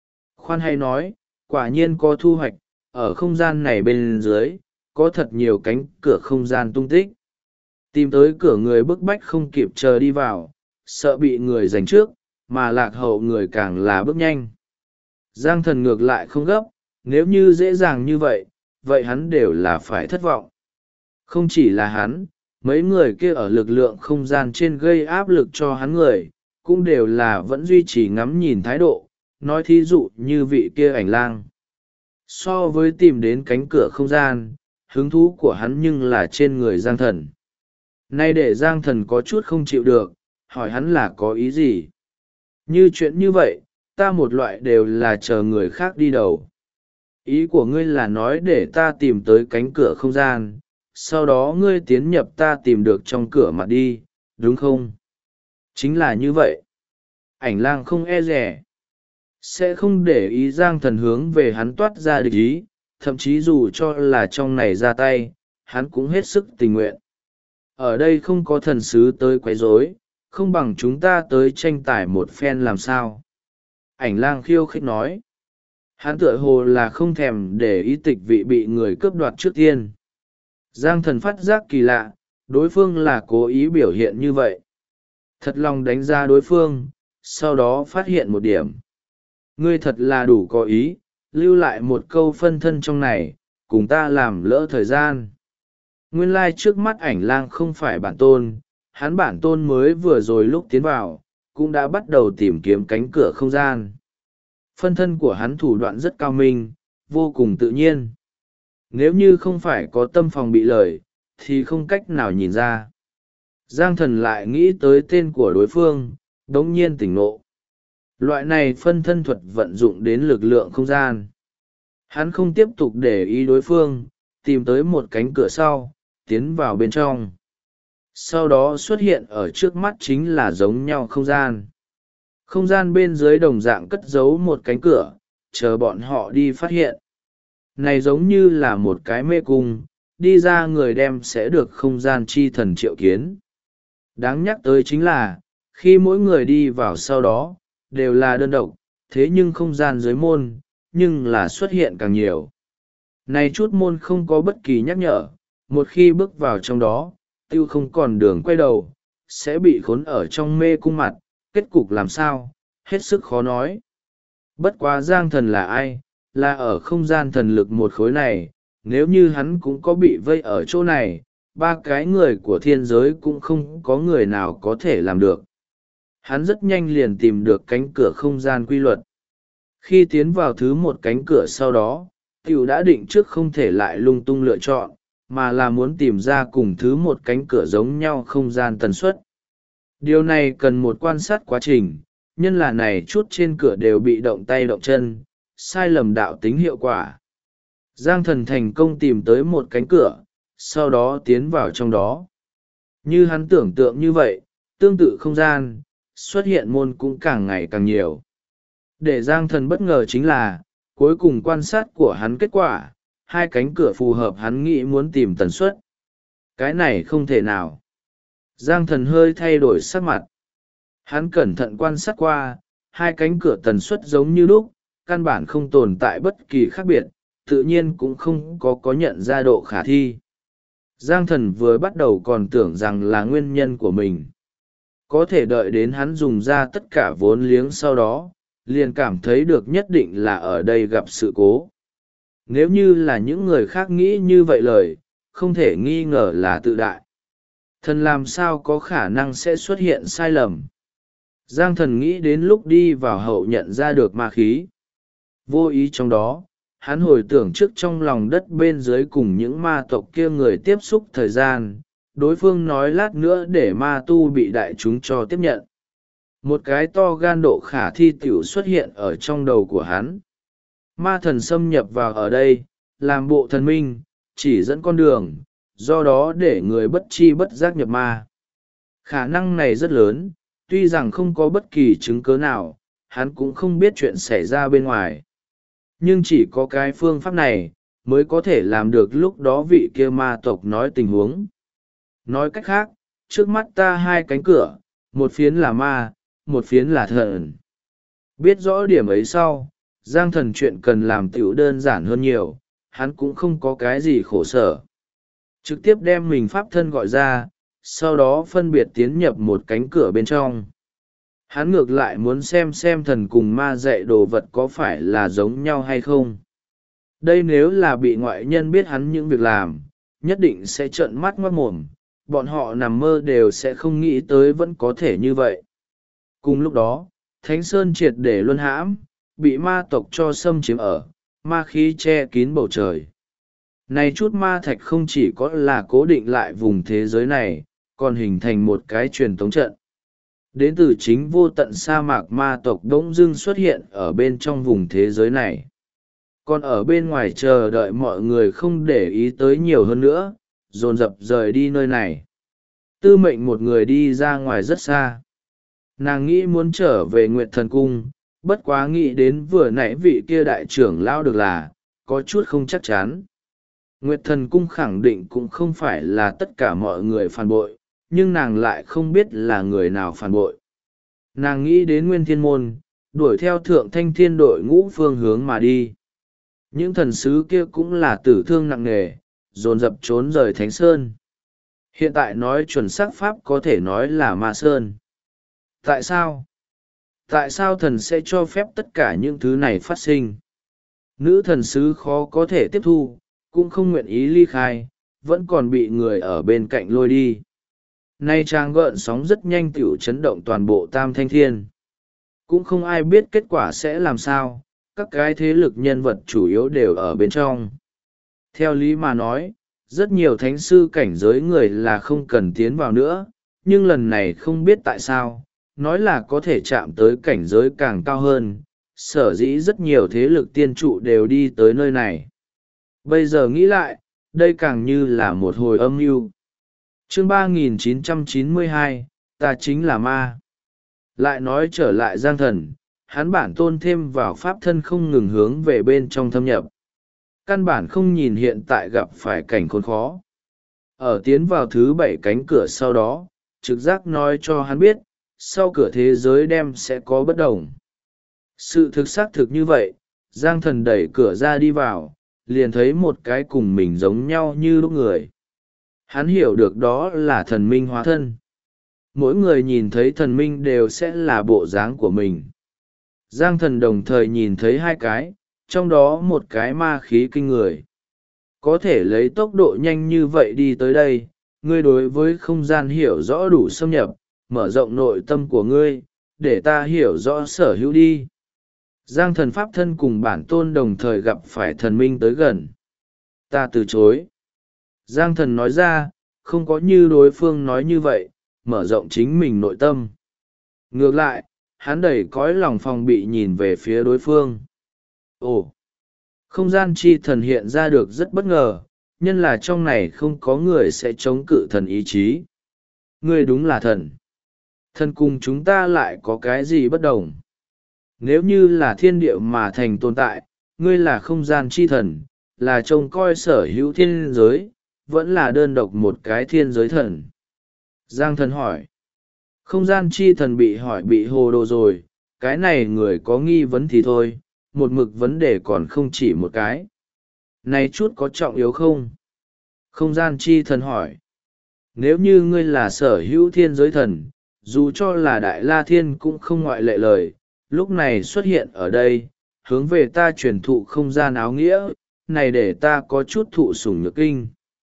A: khoan hay nói, quả nhiên có thu hoạch, ở không gian này bên dưới, có thật nhiều cánh cửa không gian tung tích. Tìm tới cửa người bức bách không kịp chờ đi vào, sợ bị người giành trước, mà lạc hậu người càng là bước nhanh. Giang Thần ngược lại không gấp, nếu như dễ dàng như vậy, vậy hắn đều là phải thất vọng. Không chỉ là hắn, mấy người kia ở lực lượng không gian trên gây áp lực cho hắn người, cũng đều là vẫn duy trì ngắm nhìn thái độ, nói thí dụ như vị kia ảnh lang. So với tìm đến cánh cửa không gian, hứng thú của hắn nhưng là trên người Giang Thần. Nay để Giang Thần có chút không chịu được, hỏi hắn là có ý gì. Như chuyện như vậy, ta một loại đều là chờ người khác đi đầu. Ý của ngươi là nói để ta tìm tới cánh cửa không gian, sau đó ngươi tiến nhập ta tìm được trong cửa mặt đi, đúng không? Chính là như vậy. Ảnh lang không e rẻ, sẽ không để ý Giang Thần hướng về hắn toát ra địch ý, thậm chí dù cho là trong này ra tay, hắn cũng hết sức tình nguyện. Ở đây không có thần sứ tới quấy rối, không bằng chúng ta tới tranh tài một phen làm sao. Ảnh lang khiêu khích nói. Hắn tựa hồ là không thèm để ý tịch vị bị người cướp đoạt trước tiên. Giang Thần phát giác kỳ lạ, đối phương là cố ý biểu hiện như vậy. Thật lòng đánh giá đối phương, sau đó phát hiện một điểm. Ngươi thật là đủ có ý, lưu lại một câu phân thân trong này, cùng ta làm lỡ thời gian. Nguyên lai trước mắt ảnh lang không phải bản tôn, hắn bản tôn mới vừa rồi lúc tiến vào, cũng đã bắt đầu tìm kiếm cánh cửa không gian. Phân thân của hắn thủ đoạn rất cao minh, vô cùng tự nhiên. Nếu như không phải có tâm phòng bị lời, thì không cách nào nhìn ra. Giang Thần lại nghĩ tới tên của đối phương, đống nhiên tỉnh ngộ. Loại này phân thân thuật vận dụng đến lực lượng không gian. Hắn không tiếp tục để ý đối phương, tìm tới một cánh cửa sau, tiến vào bên trong. Sau đó xuất hiện ở trước mắt chính là giống nhau không gian. Không gian bên dưới đồng dạng cất giấu một cánh cửa, chờ bọn họ đi phát hiện. Này giống như là một cái mê cung, đi ra người đem sẽ được không gian chi thần triệu kiến. Đáng nhắc tới chính là, khi mỗi người đi vào sau đó, đều là đơn độc, thế nhưng không gian dưới môn, nhưng là xuất hiện càng nhiều. Này chút môn không có bất kỳ nhắc nhở, một khi bước vào trong đó, tiêu không còn đường quay đầu, sẽ bị khốn ở trong mê cung mặt, kết cục làm sao, hết sức khó nói. Bất quá Giang Thần là ai, là ở không gian thần lực một khối này, nếu như hắn cũng có bị vây ở chỗ này, ba cái người của thiên giới cũng không có người nào có thể làm được. Hắn rất nhanh liền tìm được cánh cửa không gian quy luật. Khi tiến vào thứ một cánh cửa sau đó, Tiểu đã định trước không thể lại lung tung lựa chọn, mà là muốn tìm ra cùng thứ một cánh cửa giống nhau không gian tần suất. Điều này cần một quan sát quá trình, nhân là này chút trên cửa đều bị động tay động chân, sai lầm đạo tính hiệu quả. Giang Thần thành công tìm tới một cánh cửa, sau đó tiến vào trong đó. Như hắn tưởng tượng như vậy, tương tự không gian, xuất hiện môn cũng càng ngày càng nhiều. Để Giang Thần bất ngờ chính là, cuối cùng quan sát của hắn kết quả, hai cánh cửa phù hợp hắn nghĩ muốn tìm tần suất. Cái này không thể nào. Giang Thần hơi thay đổi sắc mặt. Hắn cẩn thận quan sát qua, hai cánh cửa tần suất giống như lúc, căn bản không tồn tại bất kỳ khác biệt, tự nhiên cũng không có nhận ra độ khả thi. Giang Thần vừa bắt đầu còn tưởng rằng là nguyên nhân của mình. Có thể đợi đến hắn dùng ra tất cả vốn liếng sau đó, liền cảm thấy được nhất định là ở đây gặp sự cố. Nếu như là những người khác nghĩ như vậy lời, không thể nghi ngờ là tự đại. Thần làm sao có khả năng sẽ xuất hiện sai lầm. Giang Thần nghĩ đến lúc đi vào hậu nhận ra được ma khí. Vô ý trong đó, hắn hồi tưởng trước trong lòng đất bên dưới cùng những ma tộc kia người tiếp xúc thời gian, đối phương nói lát nữa để ma tu bị đại chúng cho tiếp nhận. Một cái to gan độ khả thi tiểu xuất hiện ở trong đầu của hắn. Ma thần xâm nhập vào ở đây, làm bộ thần minh, chỉ dẫn con đường, do đó để người bất chi bất giác nhập ma. Khả năng này rất lớn, tuy rằng không có bất kỳ chứng cớ nào, hắn cũng không biết chuyện xảy ra bên ngoài. Nhưng chỉ có cái phương pháp này, mới có thể làm được lúc đó vị kia ma tộc nói tình huống. Nói cách khác, trước mắt ta hai cánh cửa, một phiến là ma, một phiến là thần. Biết rõ điểm ấy sau, Giang Thần chuyện cần làm tiểu đơn giản hơn nhiều, hắn cũng không có cái gì khổ sở. Trực tiếp đem mình pháp thân gọi ra, sau đó phân biệt tiến nhập một cánh cửa bên trong. Hắn ngược lại muốn xem thần cùng ma dạy đồ vật có phải là giống nhau hay không. Đây nếu là bị ngoại nhân biết hắn những việc làm, nhất định sẽ trợn mắt ngoác mồm, bọn họ nằm mơ đều sẽ không nghĩ tới vẫn có thể như vậy. Cùng lúc đó, Thánh Sơn triệt để luân hãm, bị ma tộc cho xâm chiếm ở, ma khí che kín bầu trời. Này chút ma thạch không chỉ có là cố định lại vùng thế giới này, còn hình thành một cái truyền tống trận. Đến từ chính vô tận sa mạc ma tộc đống dưng xuất hiện ở bên trong vùng thế giới này. Còn ở bên ngoài chờ đợi mọi người không để ý tới nhiều hơn nữa, dồn dập rời đi nơi này. Tư mệnh một người đi ra ngoài rất xa. Nàng nghĩ muốn trở về Nguyệt Thần Cung, bất quá nghĩ đến vừa nãy vị kia đại trưởng lão được là, có chút không chắc chắn. Nguyệt Thần Cung khẳng định cũng không phải là tất cả mọi người phản bội, nhưng nàng lại không biết là người nào phản bội. Nàng nghĩ đến Nguyên Thiên Môn, đuổi theo Thượng Thanh Thiên đội ngũ phương hướng mà đi. Những thần sứ kia cũng là tử thương nặng nề, dồn dập trốn rời Thánh Sơn. Hiện tại nói chuẩn xác pháp có thể nói là Ma Sơn. Tại sao? Tại sao thần sẽ cho phép tất cả những thứ này phát sinh? Nữ thần sứ khó có thể tiếp thu, cũng không nguyện ý ly khai, vẫn còn bị người ở bên cạnh lôi đi. Nay trang gợn sóng rất nhanh tiểu chấn động toàn bộ Tam Thanh Thiên. Cũng không ai biết kết quả sẽ làm sao, các cái thế lực nhân vật chủ yếu đều ở bên trong. Theo lý mà nói, rất nhiều thánh sư cảnh giới người là không cần tiến vào nữa, nhưng lần này không biết tại sao, nói là có thể chạm tới cảnh giới càng cao hơn, sở dĩ rất nhiều thế lực tiên trụ đều đi tới nơi này. Bây giờ nghĩ lại, đây càng như là một hồi âm mưu. Chương 3992, ta chính là ma. Lại nói trở lại Giang Thần, hắn bản tôn thêm vào pháp thân không ngừng hướng về bên trong thâm nhập. Căn bản không nhìn hiện tại gặp phải cảnh khốn khó. Ở tiến vào thứ 7 cánh cửa sau đó, trực giác nói cho hắn biết, sau cửa thế giới đem sẽ có bất đồng. Sự thực xác thực như vậy, Giang Thần đẩy cửa ra đi vào, liền thấy một cái cùng mình giống nhau như lúc người. Hắn hiểu được đó là thần minh hóa thân. Mỗi người nhìn thấy thần minh đều sẽ là bộ dáng của mình. Giang Thần đồng thời nhìn thấy hai cái, trong đó một cái ma khí kinh người. Có thể lấy tốc độ nhanh như vậy đi tới đây, ngươi đối với không gian hiểu rõ đủ xâm nhập, mở rộng nội tâm của ngươi, để ta hiểu rõ sở hữu đi. Giang Thần pháp thân cùng bản tôn đồng thời gặp phải thần minh tới gần. Ta từ chối. Giang Thần nói ra, không có như đối phương nói như vậy, mở rộng chính mình nội tâm. Ngược lại, hắn đẩy cõi lòng phòng bị nhìn về phía đối phương. Ồ! Không gian chi thần hiện ra được rất bất ngờ, nhân là trong này không có người sẽ chống cự thần ý chí. Ngươi đúng là thần. Thần cùng chúng ta lại có cái gì bất đồng? Nếu như là thiên địa mà thành tồn tại, ngươi là không gian chi thần, là trông coi sở hữu thiên giới, vẫn là đơn độc một cái thiên giới thần. Giang Thần hỏi. Không gian chi thần bị hỏi bị hồ đồ rồi, cái này người có nghi vấn thì thôi, một mực vấn đề còn không chỉ một cái. Này chút có trọng yếu không? Không gian chi thần hỏi. Nếu như ngươi là sở hữu thiên giới thần, dù cho là Đại La Thiên cũng không ngoại lệ lời, lúc này xuất hiện ở đây, hướng về ta truyền thụ không gian áo nghĩa, này để ta có chút thụ sủng nhược kinh.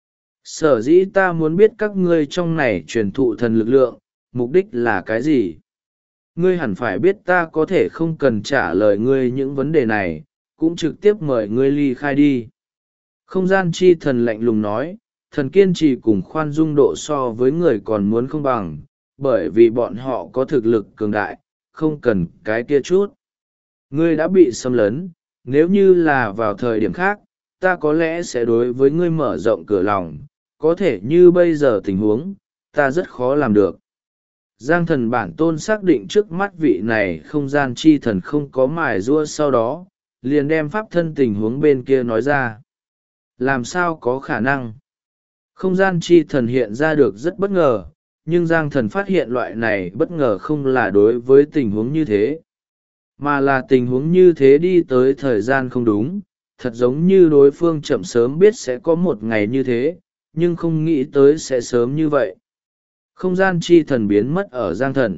A: Sở dĩ ta muốn biết các ngươi trong này truyền thụ thần lực lượng, mục đích là cái gì? Ngươi hẳn phải biết ta có thể không cần trả lời ngươi những vấn đề này, cũng trực tiếp mời ngươi ly khai đi. Không gian chi thần lạnh lùng nói, thần kiên trì cùng khoan dung độ so với người còn muốn không bằng, bởi vì bọn họ có thực lực cường đại, không cần cái kia chút. Ngươi đã bị xâm lấn, nếu như là vào thời điểm khác, ta có lẽ sẽ đối với ngươi mở rộng cửa lòng, có thể như bây giờ tình huống, ta rất khó làm được. Giang Thần bản tôn xác định trước mắt vị này không gian chi thần không có mài rua, sau đó, liền đem pháp thân tình huống bên kia nói ra. Làm sao có khả năng? Không gian chi thần hiện ra được rất bất ngờ, nhưng Giang Thần phát hiện loại này bất ngờ không là đối với tình huống như thế. mà là tình huống như thế đi tới thời gian không đúng, thật giống như đối phương chậm sớm biết sẽ có một ngày như thế, nhưng không nghĩ tới sẽ sớm như vậy. Không gian chi thần biến mất ở Giang Thần.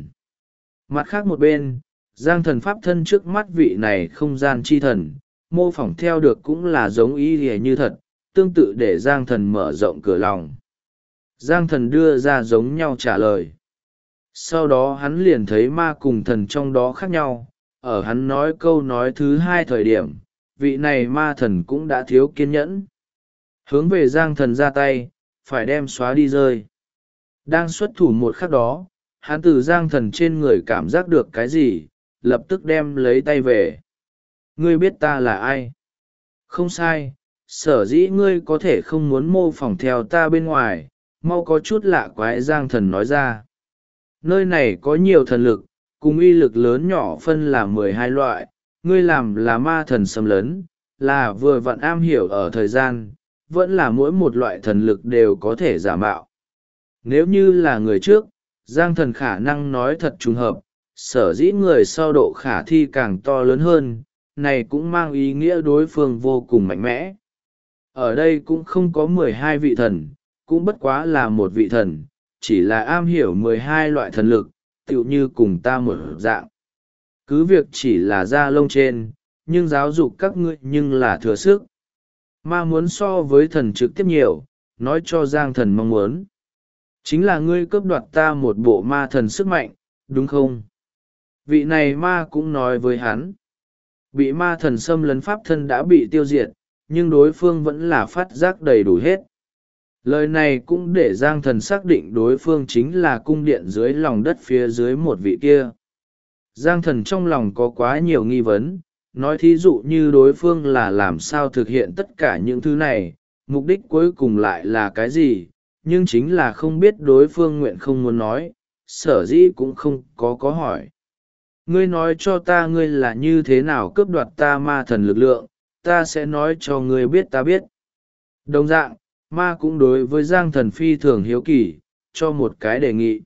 A: Mặt khác một bên, Giang Thần pháp thân trước mắt vị này không gian chi thần, mô phỏng theo được cũng là giống ý hề như thật, tương tự để Giang Thần mở rộng cửa lòng. Giang Thần đưa ra giống nhau trả lời. Sau đó hắn liền thấy ma cùng thần trong đó khác nhau, ở hắn nói câu nói thứ hai thời điểm, vị này ma thần cũng đã thiếu kiên nhẫn. Hướng về Giang Thần ra tay, phải đem xóa đi rơi. Đang xuất thủ một khắc đó, hắn từ Giang Thần trên người cảm giác được cái gì, lập tức đem lấy tay về. Ngươi biết ta là ai? Không sai, sở dĩ ngươi có thể không muốn mô phỏng theo ta bên ngoài, mau có chút lạ quái. Giang Thần nói ra. Nơi này có nhiều thần lực, cùng uy lực lớn nhỏ phân là 12 loại, ngươi làm là ma thần xâm lấn, là vừa vặn am hiểu ở thời gian, vẫn là mỗi một loại thần lực đều có thể giả mạo. Nếu như là người trước, Giang Thần khả năng nói thật trùng hợp, sở dĩ người sau độ khả thi càng to lớn hơn, này cũng mang ý nghĩa đối phương vô cùng mạnh mẽ. Ở đây cũng không có 12 vị thần, cũng bất quá là một vị thần, chỉ là am hiểu 12 loại thần lực, tựu như cùng ta một dạng. Cứ việc chỉ là da lông trên, nhưng giáo dục các ngươi nhưng là thừa sức. Ma muốn so với thần trực tiếp nhiều, nói cho Giang Thần mong muốn. Chính là ngươi cướp đoạt ta một bộ ma thần sức mạnh, đúng không? Vị này ma cũng nói với hắn. Bị ma thần xâm lấn pháp thân đã bị tiêu diệt, nhưng đối phương vẫn là phát giác đầy đủ hết. Lời này cũng để Giang Thần xác định đối phương chính là cung điện dưới lòng đất phía dưới một vị kia. Giang Thần trong lòng có quá nhiều nghi vấn, nói thí dụ như đối phương là làm sao thực hiện tất cả những thứ này, mục đích cuối cùng lại là cái gì, nhưng chính là không biết đối phương nguyện không muốn nói, sở dĩ cũng không có hỏi. Ngươi nói cho ta ngươi là như thế nào cướp đoạt ta ma thần lực lượng, ta sẽ nói cho ngươi biết ta biết. Đồng dạng, ma cũng đối với Giang Thần phi thường hiếu kỳ, cho một cái đề nghị.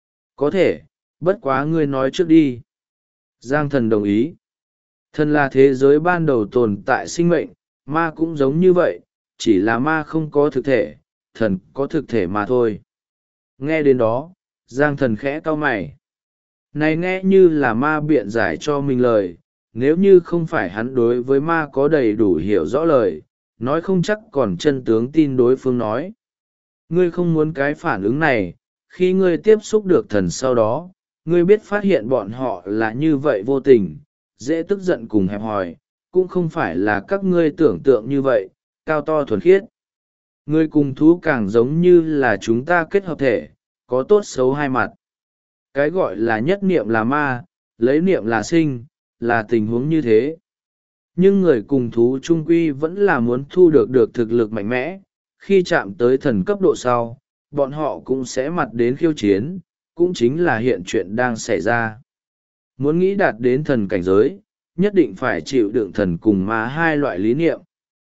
A: Có thể, bất quá ngươi nói trước đi. Giang Thần đồng ý. Thần là thế giới ban đầu tồn tại sinh mệnh, ma cũng giống như vậy, chỉ là ma không có thực thể, thần có thực thể mà thôi. Nghe đến đó, Giang Thần khẽ cau mày. Này nghe như là ma biện giải cho mình lời, nếu như không phải hắn đối với ma có đầy đủ hiểu rõ lời, nói không chắc còn chân tướng tin đối phương nói. Ngươi không muốn cái phản ứng này, khi ngươi tiếp xúc được thần sau đó, ngươi biết phát hiện bọn họ là như vậy vô tình, dễ tức giận cùng hẹp hòi, cũng không phải là các ngươi tưởng tượng như vậy, cao to thuần khiết. Ngươi cùng thú càng giống như là chúng ta kết hợp thể, có tốt xấu hai mặt. Cái gọi là nhất niệm là ma, lấy niệm là sinh, là tình huống như thế. Nhưng người cùng thú trung quy vẫn là muốn thu được thực lực mạnh mẽ, khi chạm tới thần cấp độ sau, bọn họ cũng sẽ mặt đến khiêu chiến, cũng chính là hiện chuyện đang xảy ra. Muốn nghĩ đạt đến thần cảnh giới, nhất định phải chịu đựng thần cùng ma hai loại lý niệm.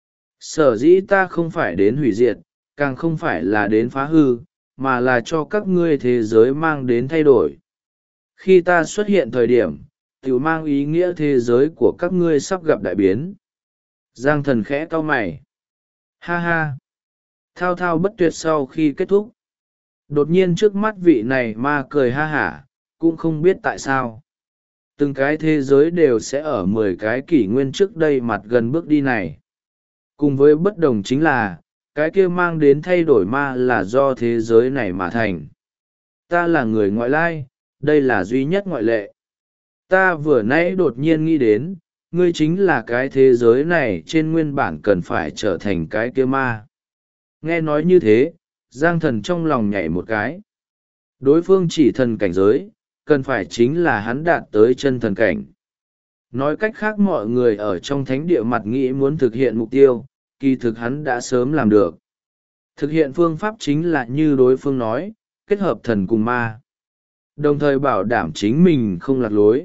A: Sở dĩ ta không phải đến hủy diệt, càng không phải là đến phá hư, mà là cho các ngươi thế giới mang đến thay đổi. Khi ta xuất hiện thời điểm, tiểu mang ý nghĩa thế giới của các ngươi sắp gặp đại biến. Giang Thần khẽ cau mày. Ha ha! Thao thao bất tuyệt sau khi kết thúc. Đột nhiên trước mắt vị này ma cười ha hả, cũng không biết tại sao. Từng cái thế giới đều sẽ ở 10 cái kỷ nguyên trước đây mặt gần bước đi này. Cùng với bất đồng chính là, cái kia mang đến thay đổi ma là do thế giới này mà thành. Ta là người ngoại lai, đây là duy nhất ngoại lệ. Ta vừa nãy đột nhiên nghĩ đến, ngươi chính là cái thế giới này trên nguyên bản cần phải trở thành cái kia ma. Nghe nói như thế, Giang Thần trong lòng nhảy một cái. Đối phương chỉ thần cảnh giới, cần phải chính là hắn đạt tới chân thần cảnh. Nói cách khác mọi người ở trong thánh địa mặt nghĩ muốn thực hiện mục tiêu, kỳ thực hắn đã sớm làm được. Thực hiện phương pháp chính là như đối phương nói, kết hợp thần cùng ma. Đồng thời bảo đảm chính mình không lạc lối.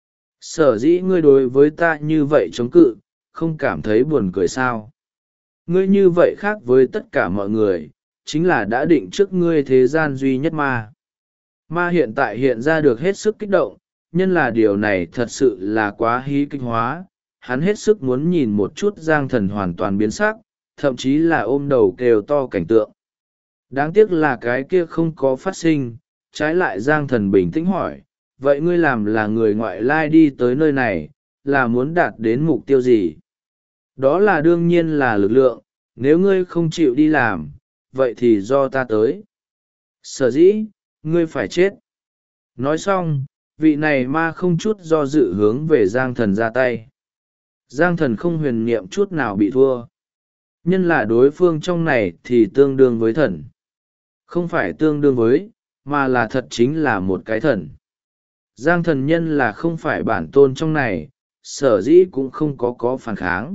A: Sở dĩ ngươi đối với ta như vậy chống cự, không cảm thấy buồn cười sao. Ngươi như vậy khác với tất cả mọi người, chính là đã định trước ngươi thế gian duy nhất ma. Ma hiện tại hiện ra được hết sức kích động, nhân là điều này thật sự là quá hí kịch hóa, hắn hết sức muốn nhìn một chút Giang Thần hoàn toàn biến sắc, thậm chí là ôm đầu kêu to cảnh tượng. Đáng tiếc là cái kia không có phát sinh, trái lại Giang Thần bình tĩnh hỏi, vậy ngươi làm là người ngoại lai đi tới nơi này, là muốn đạt đến mục tiêu gì? Đó là đương nhiên là lực lượng, nếu ngươi không chịu đi làm, vậy thì do ta tới. Sở dĩ, ngươi phải chết. Nói xong, vị này ma không chút do dự hướng về Giang Thần ra tay. Giang Thần không huyền niệm chút nào bị thua. Nhân là đối phương trong này thì tương đương với thần. Không phải tương đương với, mà là thật chính là một cái thần. Giang Thần nhân là không phải bản tôn trong này, sở dĩ cũng không có phản kháng.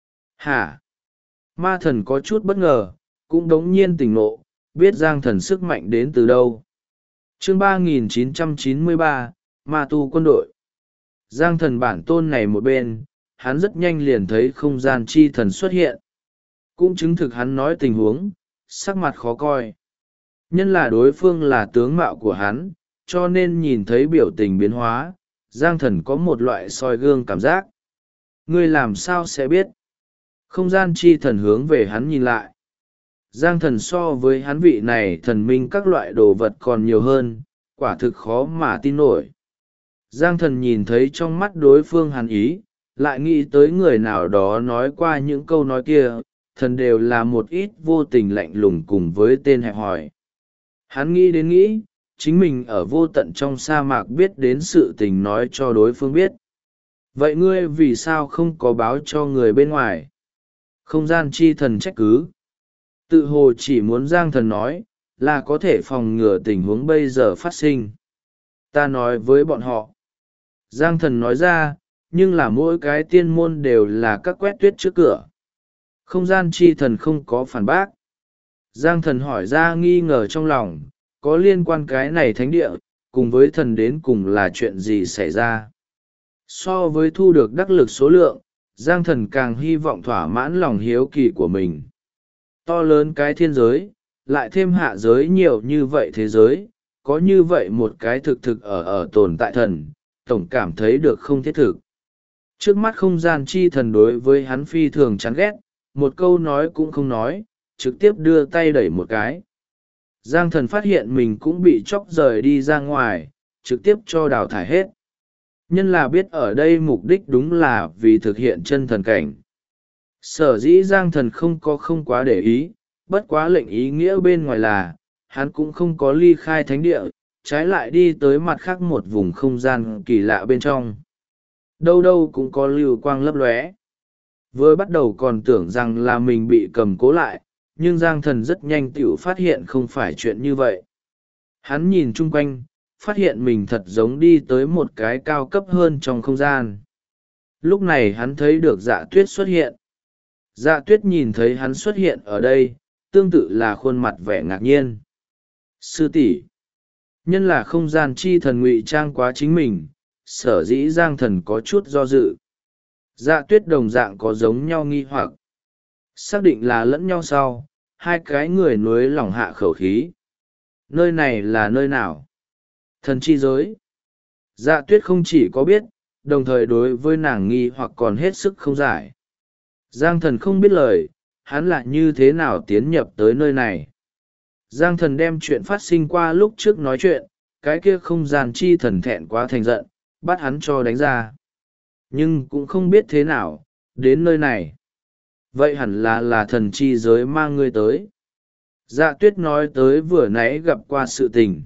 A: Hả? Ma thần có chút bất ngờ, cũng đống nhiên tỉnh ngộ, biết Giang Thần sức mạnh đến từ đâu. Chương 3993, Ma tu quân đội. Giang Thần bản tôn này một bên, hắn rất nhanh liền thấy không gian chi thần xuất hiện. Cũng chứng thực hắn nói tình huống, sắc mặt khó coi. Nhân là đối phương là tướng mạo của hắn, cho nên nhìn thấy biểu tình biến hóa, Giang Thần có một loại soi gương cảm giác. Ngươi làm sao sẽ biết? Không gian chi thần hướng về hắn nhìn lại. Giang Thần so với hắn vị này thần minh các loại đồ vật còn nhiều hơn, quả thực khó mà tin nổi. Giang Thần nhìn thấy trong mắt đối phương hàn ý, lại nghĩ tới người nào đó nói qua những câu nói kia, thần đều là một ít vô tình lạnh lùng cùng với tên hẹp hòi. Hắn nghĩ đến nghĩ, chính mình ở vô tận trong sa mạc biết đến sự tình nói cho đối phương biết. Vậy ngươi vì sao không có báo cho người bên ngoài? Không gian chi thần trách cứ. Tự hồ chỉ muốn Giang Thần nói, là có thể phòng ngừa tình huống bây giờ phát sinh. Ta nói với bọn họ. Giang Thần nói ra, nhưng là mỗi cái tiên môn đều là các quét tuyết trước cửa. Không gian chi thần không có phản bác. Giang Thần hỏi ra nghi ngờ trong lòng, có liên quan cái này thánh địa, cùng với thần đến cùng là chuyện gì xảy ra. So với thu được đắc lực số lượng, Giang Thần càng hy vọng thỏa mãn lòng hiếu kỳ của mình. To lớn cái thiên giới, lại thêm hạ giới nhiều như vậy thế giới, có như vậy một cái thực ở tồn tại thần, tổng cảm thấy được không thiết thực. Trước mắt không gian chi thần đối với hắn phi thường chán ghét, một câu nói cũng không nói, trực tiếp đưa tay đẩy một cái. Giang Thần phát hiện mình cũng bị chóc rời đi ra ngoài, trực tiếp cho đào thải hết. Nhân là biết ở đây mục đích đúng là vì thực hiện chân thần cảnh. Sở dĩ Giang Thần không quá để ý, bất quá lệnh ý nghĩa bên ngoài là, hắn cũng không có ly khai thánh địa, trái lại đi tới mặt khác một vùng không gian kỳ lạ bên trong. Đâu đâu cũng có lưu quang lấp lóe. Vừa bắt đầu còn tưởng rằng là mình bị cầm cố lại, nhưng Giang Thần rất nhanh tựu phát hiện không phải chuyện như vậy. Hắn nhìn chung quanh, phát hiện mình thật giống đi tới một cái cao cấp hơn trong không gian. Lúc này hắn thấy được Dạ Tuyết xuất hiện. Dạ Tuyết nhìn thấy hắn xuất hiện ở đây, tương tự là khuôn mặt vẻ ngạc nhiên. Sư tỷ, nhân là không gian chi thần ngụy trang quá chính mình, sở dĩ Giang Thần có chút do dự. Dạ Tuyết đồng dạng có giống nhau nghi hoặc. Xác định là lẫn nhau sau, hai cái người nối lỏng hạ khẩu khí. Nơi này là nơi nào? Thần chi giới. Dạ Tuyết không chỉ có biết, đồng thời đối với nàng nghi hoặc còn hết sức không giải. Giang Thần không biết lời, hắn lại như thế nào tiến nhập tới nơi này. Giang Thần đem chuyện phát sinh qua lúc trước nói chuyện, cái kia không gian chi thần thẹn quá thành giận, bắt hắn cho đánh ra. Nhưng cũng không biết thế nào, đến nơi này. Vậy hẳn là thần chi giới mang ngươi tới. Dạ Tuyết nói tới vừa nãy gặp qua sự tình.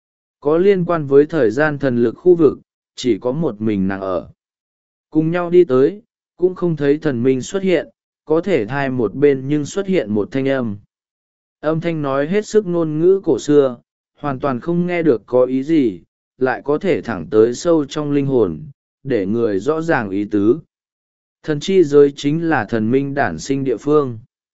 A: Có liên quan với thời gian thần lực khu vực, chỉ có một mình nàng ở. Cùng nhau đi tới, cũng không thấy thần minh xuất hiện, có thể thai một bên nhưng xuất hiện một thanh âm. Âm thanh nói hết sức ngôn ngữ cổ xưa, hoàn toàn không nghe được có ý gì, lại có thể thẳng tới sâu trong linh hồn, để người rõ ràng ý tứ. Thần chi giới chính là thần minh đản sinh địa phương.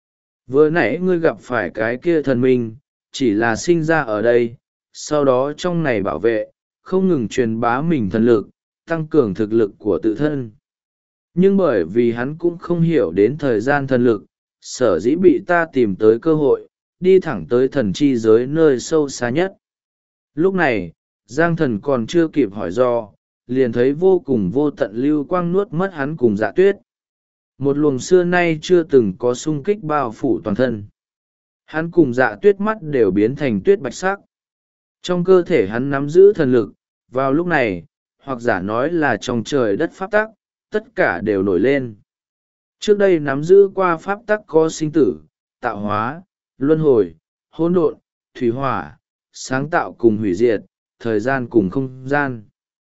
A: Vừa nãy ngươi gặp phải cái kia thần minh, chỉ là sinh ra ở đây, sau đó trong này bảo vệ, không ngừng truyền bá mình thần lực, tăng cường thực lực của tự thân. Nhưng bởi vì hắn cũng không hiểu đến thời gian thần lực, sở dĩ bị ta tìm tới cơ hội, đi thẳng tới thần chi giới nơi sâu xa nhất. Lúc này, Giang Thần còn chưa kịp hỏi do, liền thấy vô cùng vô tận lưu quang nuốt mất hắn cùng Dạ Tuyết. Một luồng xưa nay chưa từng có xung kích bao phủ toàn thân. Hắn cùng Dạ Tuyết mắt đều biến thành tuyết bạch sắc. Trong cơ thể hắn nắm giữ thần lực, vào lúc này, hoặc giả nói là trong trời đất pháp tắc, tất cả đều nổi lên. Trước đây nắm giữ qua pháp tắc có sinh tử, tạo hóa, luân hồi, hỗn độn, thủy hỏa, sáng tạo cùng hủy diệt, thời gian cùng không gian.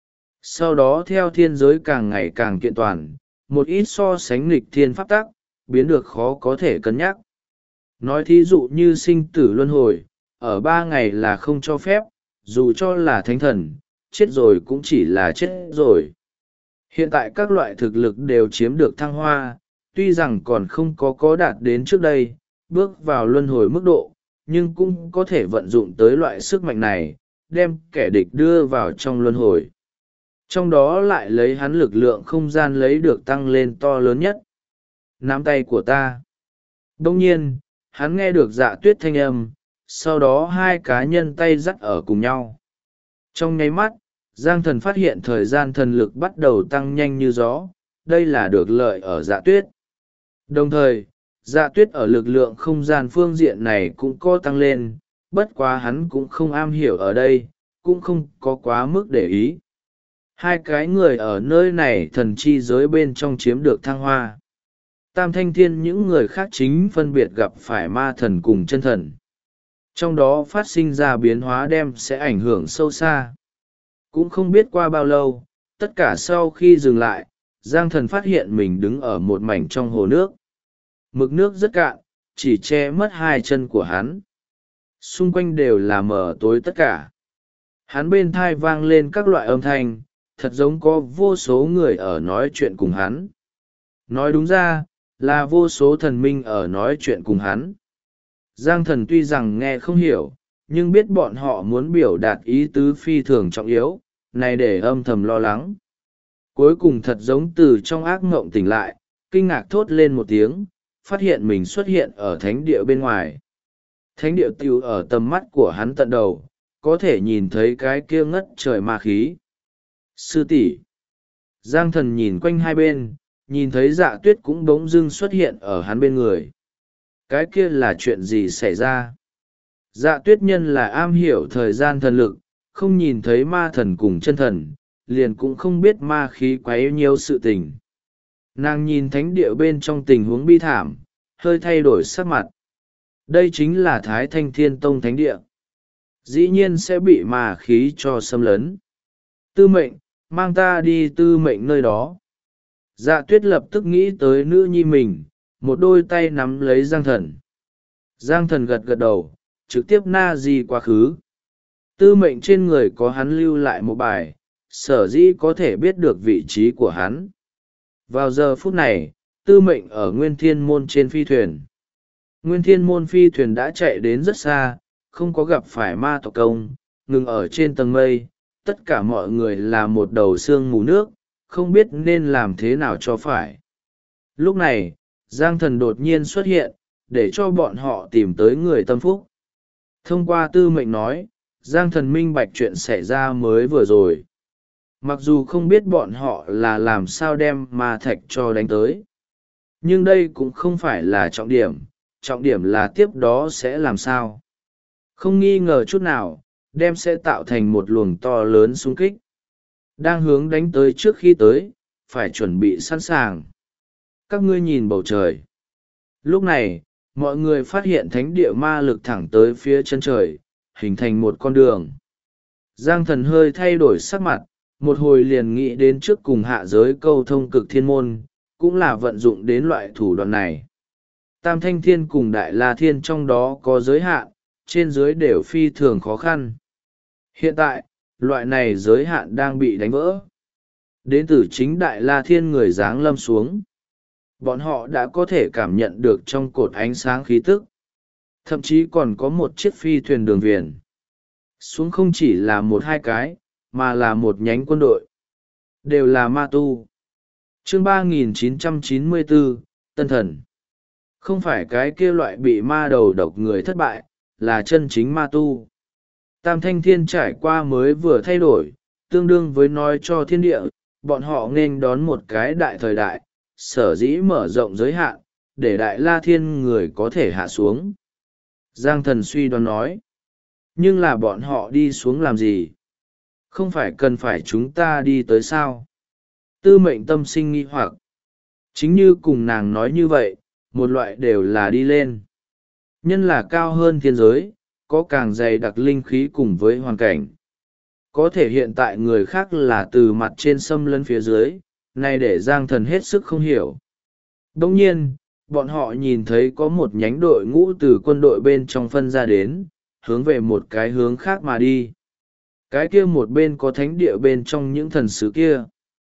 A: Sau đó theo thiên giới càng ngày càng kiện toàn, một ít so sánh nghịch thiên pháp tắc, biến được khó có thể cân nhắc. Nói thí dụ như sinh tử luân hồi, ở 3 ngày là không cho phép, dù cho là thánh thần, chết rồi cũng chỉ là chết rồi. Hiện tại các loại thực lực đều chiếm được thăng hoa, tuy rằng còn không có đạt đến trước đây, bước vào luân hồi mức độ, nhưng cũng có thể vận dụng tới loại sức mạnh này, đem kẻ địch đưa vào trong luân hồi. Trong đó lại lấy hắn lực lượng không gian lấy được tăng lên to lớn nhất. Nắm tay của ta. Đông nhiên, hắn nghe được Dạ Tuyết thanh âm, sau đó hai cá nhân tay dắt ở cùng nhau. Trong nháy mắt, Giang Thần phát hiện thời gian thần lực bắt đầu tăng nhanh như gió, đây là được lợi ở Dạ Tuyết. Đồng thời, Dạ Tuyết ở lực lượng không gian phương diện này cũng có tăng lên, bất quá hắn cũng không am hiểu ở đây, cũng không có quá mức để ý. Hai cái người ở nơi này thần chi giới bên trong chiếm được thăng hoa. Tam Thanh Thiên những người khác chính phân biệt gặp phải ma thần cùng chân thần. Trong đó phát sinh ra biến hóa đem sẽ ảnh hưởng sâu xa. Cũng không biết qua bao lâu, tất cả sau khi dừng lại, Giang Thần phát hiện mình đứng ở một mảnh trong hồ nước. Mực nước rất cạn, chỉ che mất 2 chân của hắn. Xung quanh đều là mờ tối tất cả. Hắn bên thai vang lên các loại âm thanh, thật giống có vô số người ở nói chuyện cùng hắn. Nói đúng ra, là vô số thần minh ở nói chuyện cùng hắn. Giang Thần tuy rằng nghe không hiểu, nhưng biết bọn họ muốn biểu đạt ý tứ phi thường trọng yếu, này để âm thầm lo lắng. Cuối cùng thật giống từ trong ác mộng tỉnh lại, kinh ngạc thốt lên một tiếng, phát hiện mình xuất hiện ở thánh địa bên ngoài. Thánh địa tiêu ở tầm mắt của hắn tận đầu, có thể nhìn thấy cái kia ngất trời ma khí. Sư tỷ. Giang Thần nhìn quanh hai bên, nhìn thấy Dạ Tuyết cũng bỗng dưng xuất hiện ở hắn bên người. Cái kia là chuyện gì xảy ra? Dạ Tuyết nhân là am hiểu thời gian thần lực, không nhìn thấy ma thần cùng chân thần, liền cũng không biết ma khí quấy nhiều sự tình. Nàng nhìn thánh địa bên trong tình huống bi thảm, hơi thay đổi sắc mặt. Đây chính là Thái Thanh Thiên Tông thánh địa. Dĩ nhiên sẽ bị ma khí cho xâm lấn. Tư Mệnh, mang ta đi Tư Mệnh nơi đó. Dạ Tuyết lập tức nghĩ tới nữ nhi mình, một đôi tay nắm lấy Giang Thần. Giang Thần gật gật đầu, trực tiếp na di quá khứ. Tư Mệnh trên người có hắn lưu lại một bài, sở dĩ có thể biết được vị trí của hắn. Vào giờ phút này, Tư Mệnh ở Nguyên Thiên Môn trên phi thuyền. Nguyên Thiên Môn phi thuyền đã chạy đến rất xa, không có gặp phải ma tộc công, ngừng ở trên tầng mây. Tất cả mọi người là một đầu sương mù nước, không biết nên làm thế nào cho phải. Lúc này, Giang Thần đột nhiên xuất hiện, để cho bọn họ tìm tới người tâm phúc. Thông qua Tư Mệnh nói, Giang Thần minh bạch chuyện xảy ra mới vừa rồi. Mặc dù không biết bọn họ là làm sao đem ma thạch cho đánh tới. Nhưng đây cũng không phải là trọng điểm là tiếp đó sẽ làm sao. Không nghi ngờ chút nào, đem sẽ tạo thành một luồng to lớn xung kích. Đang hướng đánh tới trước khi tới, phải chuẩn bị sẵn sàng. Các ngươi nhìn bầu trời. Lúc này, mọi người phát hiện thánh địa ma lực thẳng tới phía chân trời, hình thành một con đường. Giang Thần hơi thay đổi sắc mặt, một hồi liền nghĩ đến trước cùng hạ giới câu thông cực thiên môn, cũng là vận dụng đến loại thủ đoạn này. Tam Thanh Thiên cùng Đại La Thiên trong đó có giới hạn, trên dưới đều phi thường khó khăn. Hiện tại, loại này giới hạn đang bị đánh vỡ. Đến từ chính Đại La Thiên người giáng lâm xuống. Bọn họ đã có thể cảm nhận được trong cột ánh sáng khí tức. Thậm chí còn có một chiếc phi thuyền đường viền. Xuống không chỉ là một hai cái, mà là một nhánh quân đội. Đều là ma tu. Chương 3994, Tân Thần. Không phải cái kia loại bị ma đầu độc người thất bại, là chân chính ma tu. Tam Thanh Thiên trải qua mới vừa thay đổi, tương đương với nói cho thiên địa, bọn họ nên đón một cái đại thời đại, sở dĩ mở rộng giới hạn, để đại la thiên người có thể hạ xuống. Giang thần suy đoán nói. Nhưng là bọn họ đi xuống làm gì? Không phải cần phải chúng ta đi tới sao? Tư mệnh tâm sinh nghi hoặc. Chính như cùng nàng nói như vậy, một loại đều là đi lên. Nhân là cao hơn thiên giới, có càng dày đặc linh khí cùng với hoàn cảnh. Có thể hiện tại người khác là từ mặt trên xâm lấn phía dưới, này để Giang thần hết sức không hiểu. Đồng nhiên, bọn họ nhìn thấy có một nhánh đội ngũ từ quân đội bên trong phân ra đến, hướng về một cái hướng khác mà đi. Cái kia một bên có thánh địa bên trong những thần sứ kia.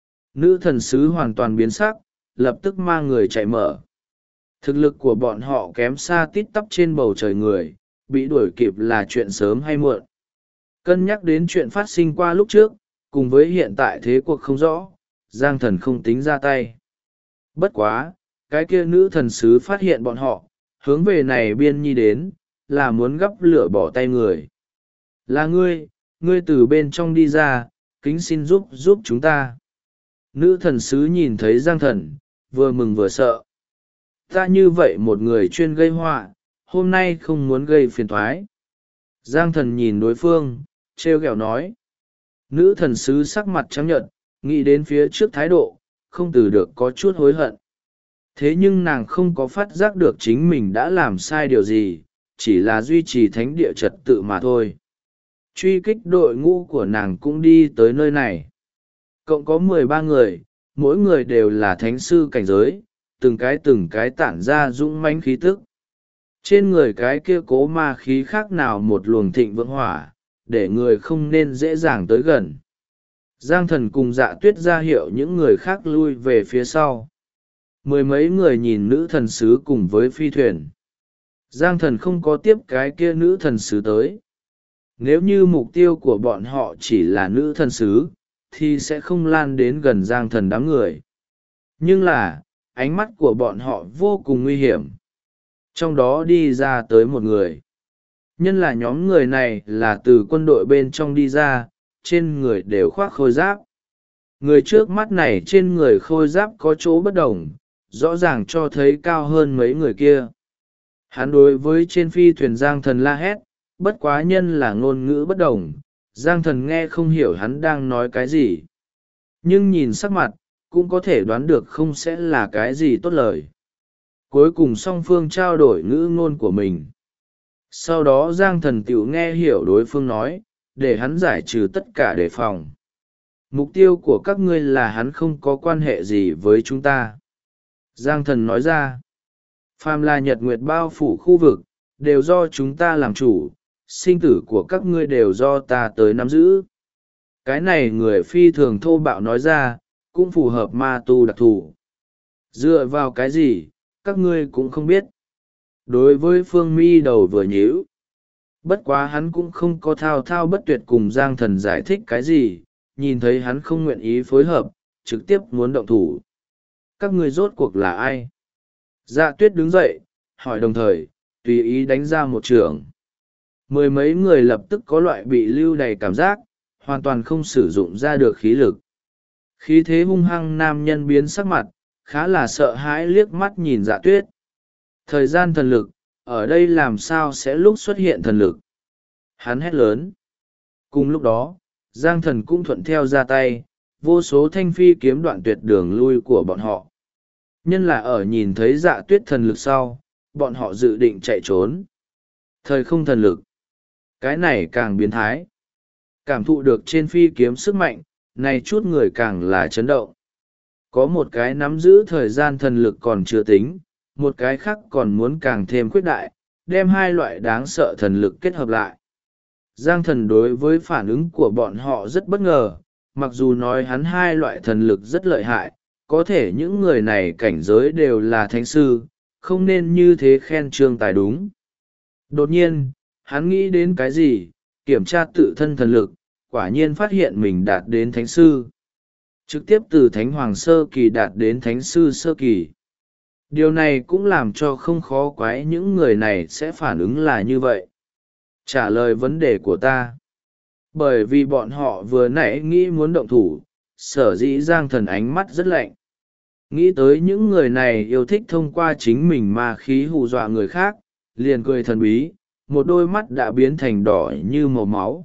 A: Nữ thần sứ hoàn toàn biến sắc, lập tức mang người chạy mở. Thực lực của bọn họ kém xa tít tắp trên bầu trời người, bị đuổi kịp là chuyện sớm hay muộn. Cân nhắc đến chuyện phát sinh qua lúc trước, cùng với hiện tại thế cuộc không rõ, Giang thần không tính ra tay. Bất quá, cái kia nữ thần sứ phát hiện bọn họ, hướng về này biên nhi đến, là muốn gắp lửa bỏ tay người. Là ngươi từ bên trong đi ra, kính xin giúp chúng ta. Nữ thần sứ nhìn thấy Giang thần, vừa mừng vừa sợ. Ta như vậy một người chuyên gây họa, hôm nay không muốn gây phiền thoái. Giang thần nhìn đối phương, trêu ghẹo nói. Nữ thần sứ sắc mặt trắng nhợt, nghĩ đến phía trước thái độ, không từ được có chút hối hận. Thế nhưng nàng không có phát giác được chính mình đã làm sai điều gì, chỉ là duy trì thánh địa trật tự mà thôi. Truy kích đội ngũ của nàng cũng đi tới nơi này. Cộng có 13 người, mỗi người đều là thánh sư cảnh giới, từng cái tản ra dũng mãnh khí tức. Trên người cái kia cố ma khí khác nào một luồng thịnh vượng hỏa, để người không nên dễ dàng tới gần. Giang thần cùng Dạ Tuyết ra hiệu những người khác lui về phía sau. Mười mấy người nhìn nữ thần sứ cùng với phi thuyền. Giang thần không có tiếp cái kia nữ thần sứ tới. Nếu như mục tiêu của bọn họ chỉ là nữ thần sứ, thì sẽ không lan đến gần Giang thần đám người. Nhưng là, ánh mắt của bọn họ vô cùng nguy hiểm. Trong đó đi ra tới một người. Nhân là nhóm người này là từ quân đội bên trong đi ra, trên người đều khoác khôi giáp. Người trước mắt này trên người khôi giáp có chỗ bất đồng, rõ ràng cho thấy cao hơn mấy người kia. Hắn đối với trên phi thuyền Giang thần la hét, bất quá nhân là ngôn ngữ bất đồng, Giang thần nghe không hiểu hắn đang nói cái gì. Nhưng nhìn sắc mặt, cũng có thể đoán được không sẽ là cái gì tốt lời. Cuối cùng song phương trao đổi ngữ ngôn của mình. Sau đó Giang thần tiểu nghe hiểu đối phương nói, để hắn giải trừ tất cả đề phòng. Mục tiêu của các ngươi là hắn không có quan hệ gì với chúng ta. Giang thần nói ra, phàm là nhật nguyệt bao phủ khu vực, đều do chúng ta làm chủ, sinh tử của các ngươi đều do ta tới nắm giữ. Cái này người phi thường thô bạo nói ra, cũng phù hợp ma tu đặc thù. Dựa vào cái gì, các ngươi cũng không biết. Đối với Phương Mi đầu vừa nhíu. Bất quá hắn cũng không có thao thao bất tuyệt cùng Giang thần giải thích cái gì, nhìn thấy hắn không nguyện ý phối hợp, trực tiếp muốn động thủ. Các ngươi rốt cuộc là ai? Dạ Tuyết đứng dậy, hỏi đồng thời, tùy ý đánh ra một trường. Mười mấy người lập tức có loại bị lưu đày cảm giác, hoàn toàn không sử dụng ra được khí lực. Khí thế hung hăng nam nhân biến sắc mặt, khá là sợ hãi liếc mắt nhìn Dạ Tuyết. Thời gian thần lực, ở đây làm sao sẽ lúc xuất hiện thần lực? Hắn hét lớn. Cùng lúc đó, Giang thần cũng thuận theo ra tay, vô số thanh phi kiếm đoạn tuyệt đường lui của bọn họ. Nhân là ở nhìn thấy Dạ Tuyết thần lực sau, bọn họ dự định chạy trốn. Thời không thần lực. Cái này càng biến thái. Cảm thụ được trên phi kiếm sức mạnh, này chút người càng là chấn động. Có một cái nắm giữ thời gian thần lực còn chưa tính, một cái khác còn muốn càng thêm khuyết đại, đem hai loại đáng sợ thần lực kết hợp lại. Giang thần đối với phản ứng của bọn họ rất bất ngờ, mặc dù nói hắn hai loại thần lực rất lợi hại, có thể những người này cảnh giới đều là thánh sư, không nên như thế khen trương tài đúng. Đột nhiên, hắn nghĩ đến cái gì, kiểm tra tự thân thần lực, quả nhiên phát hiện mình đạt đến thánh sư. Trực tiếp từ thánh hoàng sơ kỳ đạt đến thánh sư sơ kỳ. Điều này cũng làm cho không khó quái những người này sẽ phản ứng là như vậy. Trả lời vấn đề của ta. Bởi vì bọn họ vừa nãy nghĩ muốn động thủ, sở dĩ Giang Thần ánh mắt rất lạnh. Nghĩ tới những người này yêu thích thông qua chính mình ma khí hù dọa người khác, liền cười thần bí, một đôi mắt đã biến thành đỏ như màu máu.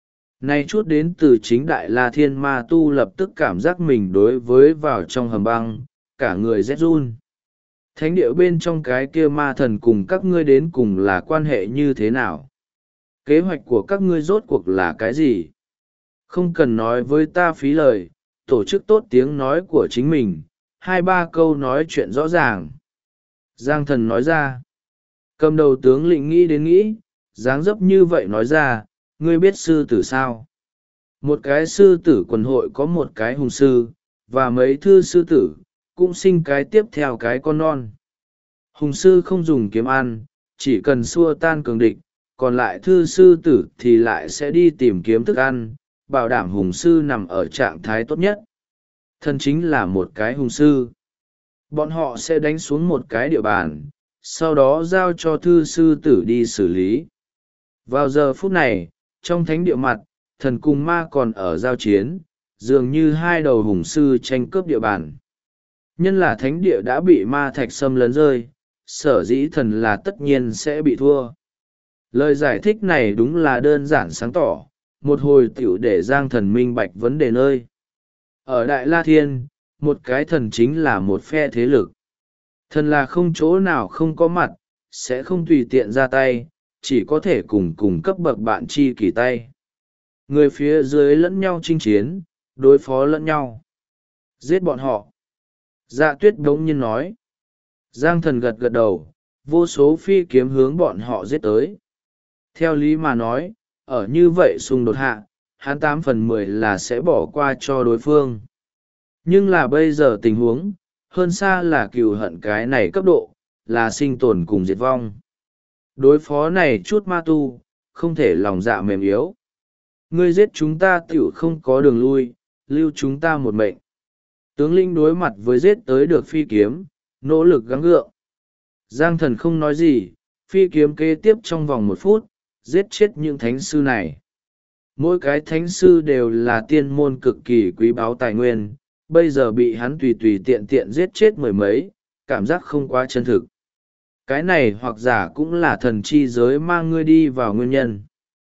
A: Nay chút đến từ chính Đại La Thiên Ma Tu lập tức cảm giác mình đối với vào trong hầm băng, cả người rét run. Thánh địa bên trong cái kia ma thần cùng các ngươi đến cùng là quan hệ như thế nào? Kế hoạch của các ngươi rốt cuộc là cái gì? Không cần nói với ta phí lời, tổ chức tốt tiếng nói của chính mình, 2-3 câu nói chuyện rõ ràng. Giang Thần nói ra. Cầm đầu tướng lĩnh nghĩ đến nghĩ, dáng dấp như vậy nói ra, ngươi biết sư tử sao? Một cái sư tử quần hội có một cái hùng sư, và mấy thư sư tử, cũng sinh cái tiếp theo cái con non. Hùng sư không dùng kiếm ăn, chỉ cần xua tan cường địch, còn lại thư sư tử thì lại sẽ đi tìm kiếm thức ăn, bảo đảm hùng sư nằm ở trạng thái tốt nhất. Thân chính là một cái hùng sư. Bọn họ sẽ đánh xuống một cái địa bàn, sau đó giao cho thư sư tử đi xử lý. Vào giờ phút này, trong thánh địa mặt, thần cùng ma còn ở giao chiến, dường như hai đầu hùng sư tranh cướp địa bàn. Nhân là thánh địa đã bị ma thạch xâm lấn rơi, sở dĩ thần là tất nhiên sẽ bị thua. Lời giải thích này đúng là đơn giản sáng tỏ, một hồi tiểu để Giang Thần minh bạch vấn đề nơi. Ở Đại La Thiên, một cái thần chính là một phe thế lực. Thần là không chỗ nào không có mặt, sẽ không tùy tiện ra tay, chỉ có thể cùng cấp bậc bạn chi kỷ tay. Người phía dưới lẫn nhau chinh chiến, đối phó lẫn nhau. Giết bọn họ. Dạ Tuyết đống nhiên nói. Giang Thần gật gật đầu, vô số phi kiếm hướng bọn họ giết tới. Theo lý mà nói, ở như vậy xung đột hạ, hắn 8/10 là sẽ bỏ qua cho đối phương. Nhưng là bây giờ tình huống, hơn xa là cừu hận cái này cấp độ, là sinh tồn cùng diệt vong. Đối phó này chút ma tu, không thể lòng dạ mềm yếu. Ngươi giết chúng ta tiểu không có đường lui, lưu chúng ta một mệnh. Tướng lĩnh đối mặt với giết tới được phi kiếm, nỗ lực gắng gượng. Giang Thần không nói gì, phi kiếm kế tiếp trong vòng 1 phút, giết chết những thánh sư này. Mỗi cái thánh sư đều là tiên môn cực kỳ quý báu tài nguyên, bây giờ bị hắn tùy tùy tiện tiện giết chết mười mấy, cảm giác không quá chân thực. Cái này hoặc giả cũng là thần chi giới mang ngươi đi vào nguyên nhân.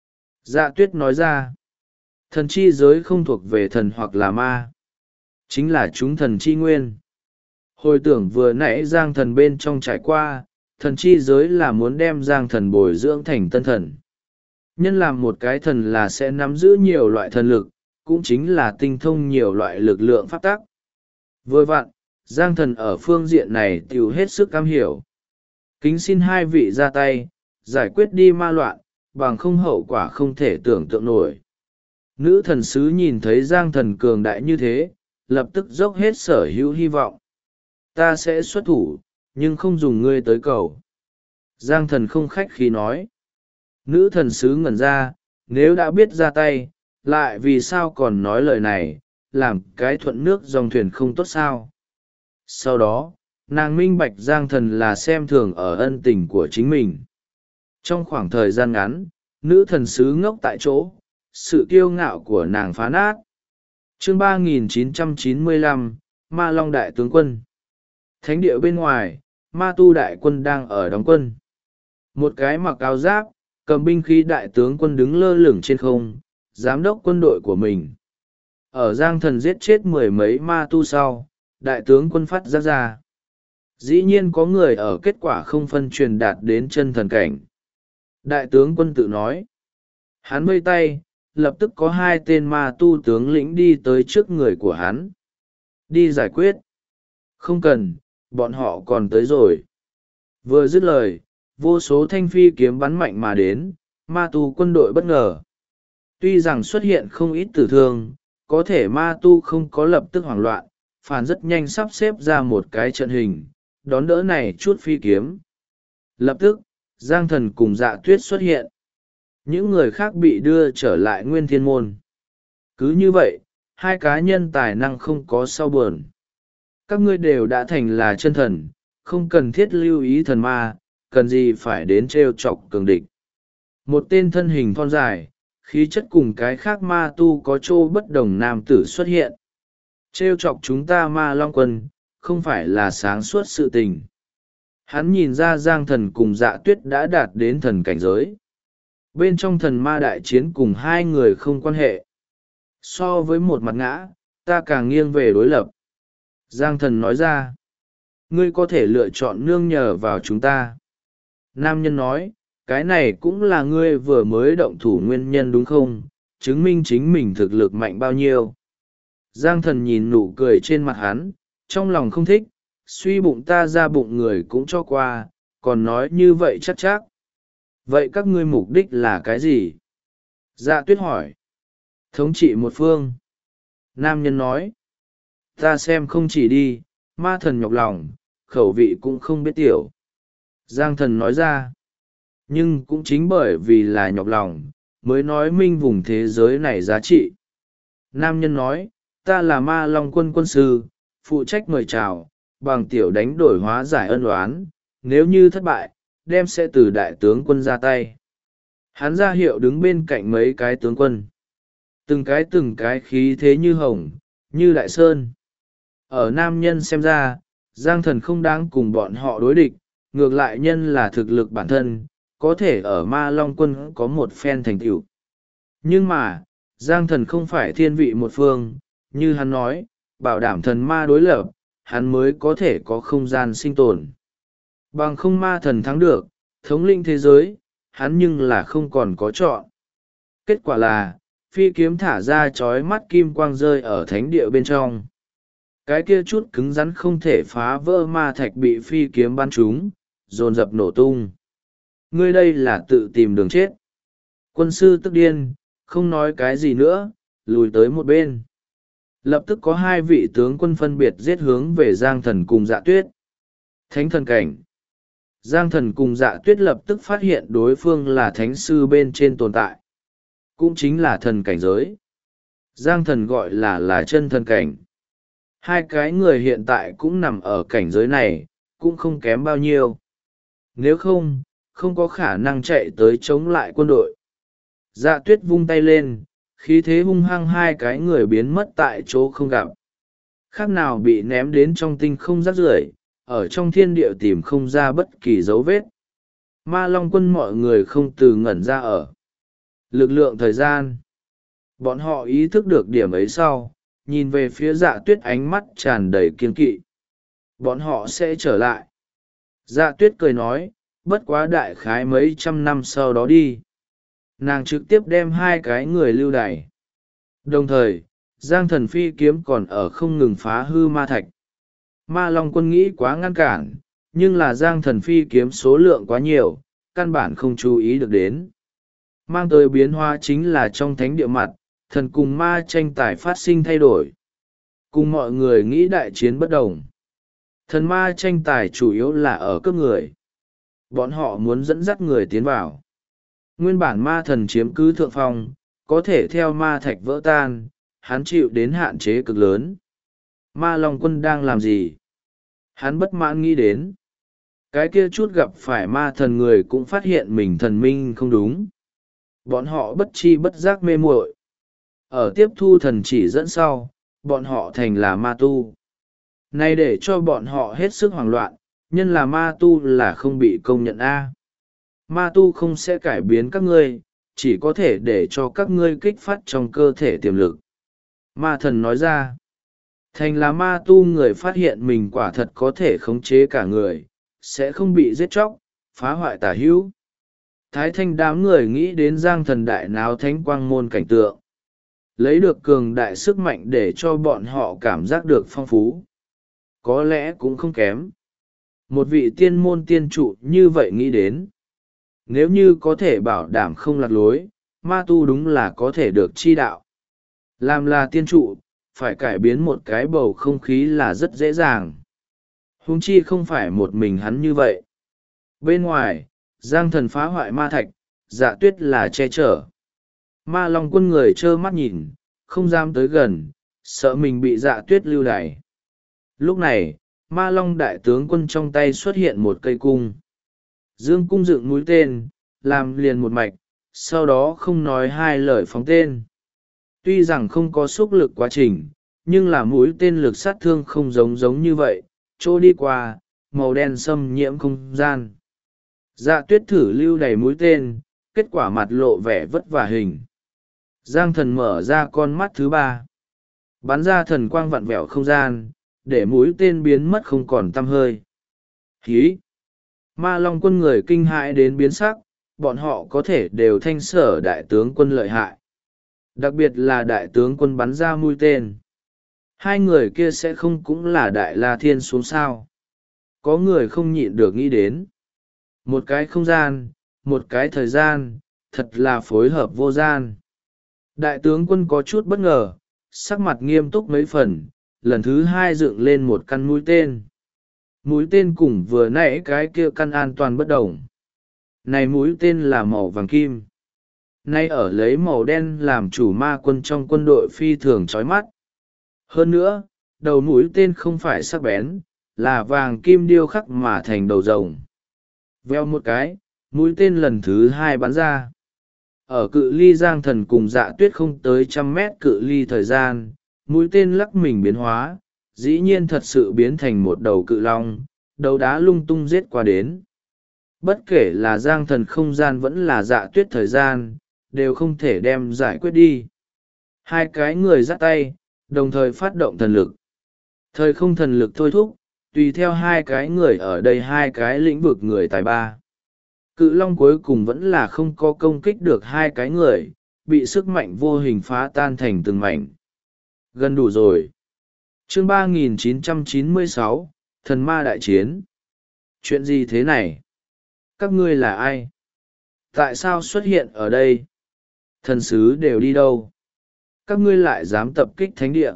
A: Dạ Tuyết nói ra, thần chi giới không thuộc về thần hoặc là ma, chính là chúng thần chi nguyên. Hồi tưởng vừa nãy Giang Thần bên trong trải qua, thần chi giới là muốn đem Giang Thần bồi dưỡng thành tân thần. Nhân làm một cái thần là sẽ nắm giữ nhiều loại thần lực, cũng chính là tinh thông nhiều loại lực lượng pháp tắc. Vừa vặn, Giang Thần ở phương diện này tiểu hết sức cam hiểu. Kính xin hai vị ra tay, giải quyết đi ma loạn, bằng không hậu quả không thể tưởng tượng nổi. Nữ thần sứ nhìn thấy Giang Thần cường đại như thế, lập tức dốc hết sở hữu hy vọng. Ta sẽ xuất thủ, nhưng không dùng ngươi tới cầu. Giang Thần không khách khí nói. Nữ thần sứ ngẩn ra, nếu đã biết ra tay, lại vì sao còn nói lời này, làm cái thuận nước dòng thuyền không tốt sao. Sau đó, nàng minh bạch Giang Thần là xem thường ở ân tình của chính mình. Trong khoảng thời gian ngắn, nữ thần sứ ngốc tại chỗ, sự kiêu ngạo của nàng phá nát. Chương 3995, Ma Long Đại Tướng Quân. Thánh địa bên ngoài, Ma Tu Đại Quân đang ở đóng quân. Một cái mặc áo giáp, cầm binh khí đại tướng quân đứng lơ lửng trên không, giám đốc quân đội của mình. Ở Giang Thần giết chết mười mấy ma tu sau, đại tướng quân phát ra. Dĩ nhiên có người ở kết quả không phân truyền đạt đến chân thần cảnh. Đại tướng quân tự nói. Hắn vây tay, lập tức có 2 tên ma tu tướng lĩnh đi tới trước người của hắn. Đi giải quyết. Không cần, bọn họ còn tới rồi. Vừa dứt lời, vô số thanh phi kiếm bắn mạnh mà đến, ma tu quân đội bất ngờ. Tuy rằng xuất hiện không ít tử thương, có thể ma tu không có lập tức hoảng loạn, phản rất nhanh sắp xếp ra một cái trận hình, đón đỡ này chút phi kiếm. Lập tức, Giang Thần cùng Dạ Tuyết xuất hiện. Những người khác bị đưa trở lại Nguyên Thiên Môn. Cứ như vậy, 2 cá nhân tài năng không có sau buồn. Các ngươi đều đã thành là chân thần, không cần thiết lưu ý thần ma, cần gì phải đến trêu chọc cường địch. Một tên thân hình thon dài, khí chất cùng cái khác ma tu có chỗ bất đồng nam tử xuất hiện. Trêu chọc chúng ta Ma Long Quân, không phải là sáng suốt sự tình. Hắn nhìn ra Giang Thần cùng Dạ Tuyết đã đạt đến thần cảnh giới. Bên trong thần ma đại chiến cùng hai người không quan hệ. So với một mặt ngã, ta càng nghiêng về đối lập. Giang Thần nói ra, ngươi có thể lựa chọn nương nhờ vào chúng ta. Nam nhân nói, cái này cũng là ngươi vừa mới động thủ nguyên nhân đúng không, chứng minh chính mình thực lực mạnh bao nhiêu. Giang Thần nhìn nụ cười trên mặt hắn, trong lòng không thích, suy bụng ta ra bụng người cũng cho qua, còn nói như vậy chắc chắc. Vậy các ngươi mục đích là cái gì? Dạ Tuyết hỏi. Thống trị một phương. Nam nhân nói. Ta xem không chỉ đi, ma thần nhọc lòng, khẩu vị cũng không biết tiểu. Giang Thần nói ra. Nhưng cũng chính bởi vì là nhọc lòng, mới nói minh vùng thế giới này giá trị. Nam nhân nói, ta là Ma Long Quân quân sư, phụ trách mời chào, bằng tiểu đánh đổi hóa giải ân oán, nếu như thất bại, đem sẽ từ đại tướng quân ra tay. Hắn ra hiệu đứng bên cạnh mấy cái tướng quân. Từng cái khí thế như hồng, như đại sơn. Ở nam nhân xem ra, Giang Thần không đáng cùng bọn họ đối địch, ngược lại nhân là thực lực bản thân, có thể ở Ma Long Quân có một phen thành tựu. Nhưng mà, Giang Thần không phải thiên vị một phương, như hắn nói, bảo đảm thần ma đối lập, hắn mới có thể có không gian sinh tồn. Bằng không ma thần thắng được, thống lĩnh thế giới, hắn nhưng là không còn có chọn. Kết quả là, phi kiếm thả ra chói mắt kim quang rơi ở thánh địa bên trong. Cái kia chút cứng rắn không thể phá vỡ ma thạch bị phi kiếm bắn trúng, dồn dập nổ tung. Ngươi đây là tự tìm đường chết. Quân sư tức điên, không nói cái gì nữa, lùi tới một bên. Lập tức có hai vị tướng quân phân biệt giết hướng về Giang Thần cùng Dạ Tuyết. Thánh thần cảnh. Giang Thần cùng Dạ Tuyết lập tức phát hiện đối phương là thánh sư bên trên tồn tại. Cũng chính là thần cảnh giới. Giang Thần gọi là chân thần cảnh. Hai cái người hiện tại cũng nằm ở cảnh giới này, cũng không kém bao nhiêu. Nếu không, không có khả năng chạy tới chống lại quân đội. Dạ Tuyết vung tay lên, khí thế hung hăng hai cái người biến mất tại chỗ không gặp. Khác nào bị ném đến trong tinh không rác rưởi, ở trong thiên địa tìm không ra bất kỳ dấu vết. Ma Long Quân mọi người không từ ngẩn ra ở. Lực lượng thời gian. Bọn họ ý thức được điểm ấy sau, nhìn về phía Dạ Tuyết ánh mắt tràn đầy kiên kỵ. Bọn họ sẽ trở lại. Dạ Tuyết cười nói, bất quá đại khái mấy trăm năm sau đó đi. Nàng trực tiếp đem hai cái người lưu đày. Đồng thời, Giang Thần phi kiếm còn ở không ngừng phá hư ma thạch. Ma Long Quân nghĩ quá ngăn cản, nhưng là Giang Thần phi kiếm số lượng quá nhiều, căn bản không chú ý được đến. Mang tới biến hóa chính là trong thánh địa mặt, thần cùng ma tranh tài phát sinh thay đổi. Cùng mọi người nghĩ đại chiến bất đồng. Thần ma tranh tài chủ yếu là ở cướp người. Bọn họ muốn dẫn dắt người tiến vào. Nguyên bản ma thần chiếm cứ thượng phong, có thể theo ma thạch vỡ tan, hắn chịu đến hạn chế cực lớn. Ma Long Quân đang làm gì? Hắn bất mãn nghĩ đến. Cái kia chút gặp phải ma thần người cũng phát hiện mình thần minh không đúng. Bọn họ bất chi bất giác mê muội. Ở tiếp thu thần chỉ dẫn sau, bọn họ thành là ma tu. Này để cho bọn họ hết sức hoảng loạn, nhân là ma tu là không bị công nhận A. Ma tu không sẽ cải biến các ngươi, chỉ có thể để cho các ngươi kích phát trong cơ thể tiềm lực. Ma thần nói ra, thành là ma tu người phát hiện mình quả thật có thể khống chế cả người, sẽ không bị giết chóc, phá hoại tả hữu. Thái Thanh đám người nghĩ đến Giang Thần đại náo thánh quang môn cảnh tượng. Lấy được cường đại sức mạnh để cho bọn họ cảm giác được phong phú. Có lẽ cũng không kém. Một vị tiên môn tiên trụ như vậy nghĩ đến. Nếu như có thể bảo đảm không lạc lối, ma tu đúng là có thể được chi đạo. Làm là tiên trụ, phải cải biến một cái bầu không khí là rất dễ dàng. Huống chi không phải một mình hắn như vậy. Bên ngoài, Giang Thần phá hoại ma thạch, Dạ Tuyết là che chở. Ma Long Quân người trơ mắt nhìn, không dám tới gần, sợ mình bị Dạ Tuyết lưu đày. Lúc này, Ma Long đại tướng quân trong tay xuất hiện một cây cung. Dương cung dựng mũi tên, làm liền một mạch, sau đó không nói hai lời phóng tên. Tuy rằng không có xúc lực quá trình, nhưng là mũi tên lực sát thương không giống như vậy, chỗ đi qua, màu đen xâm nhiễm không gian. Dạ tuyết thử lưu đầy mũi tên, kết quả mặt lộ vẻ vất vả hình. Giang thần mở ra con mắt thứ ba, bắn ra thần quang vặn vẹo không gian, để mũi tên biến mất không còn tăm hơi. Hí! Ma Long quân người kinh hãi đến biến sắc, bọn họ có thể đều thanh sở đại tướng quân lợi hại. Đặc biệt là đại tướng quân bắn ra mũi tên. Hai người kia sẽ không cũng là đại la thiên xuống sao. Có người không nhịn được nghĩ đến. Một cái không gian, một cái thời gian, thật là phối hợp vô gian. Đại tướng quân có chút bất ngờ, sắc mặt nghiêm túc mấy phần, lần thứ hai dựng lên một căn mũi tên. Mũi tên cùng vừa nãy cái kia căn an toàn bất đồng. Này mũi tên là màu vàng kim. Nay ở lấy màu đen làm chủ ma quân trong quân đội phi thường chói mắt. Hơn nữa, đầu mũi tên không phải sắc bén, là vàng kim điêu khắc mà thành đầu rồng. Veo một cái, mũi tên lần thứ hai bắn ra. Ở cự ly Giang Thần cùng Dạ Tuyết không tới 100 mét cự ly thời gian, mũi tên lắc mình biến hóa, dĩ nhiên thật sự biến thành một đầu cự long, đầu đá lung tung giết qua đến. Bất kể là Giang Thần không gian vẫn là Dạ Tuyết thời gian, đều không thể đem giải quyết đi. Hai cái người dắt tay, đồng thời phát động thần lực. Thời không thần lực thôi thúc, tùy theo hai cái người ở đây hai cái lĩnh vực người tài ba. Cự long cuối cùng vẫn là không có công kích được hai cái người, bị sức mạnh vô hình phá tan thành từng mảnh. Gần đủ rồi. Chương 3996, Thần Ma Đại Chiến. Chuyện gì thế này? Các ngươi là ai? Tại sao xuất hiện ở đây? Thần sứ đều đi đâu? Các ngươi lại dám tập kích thánh địa?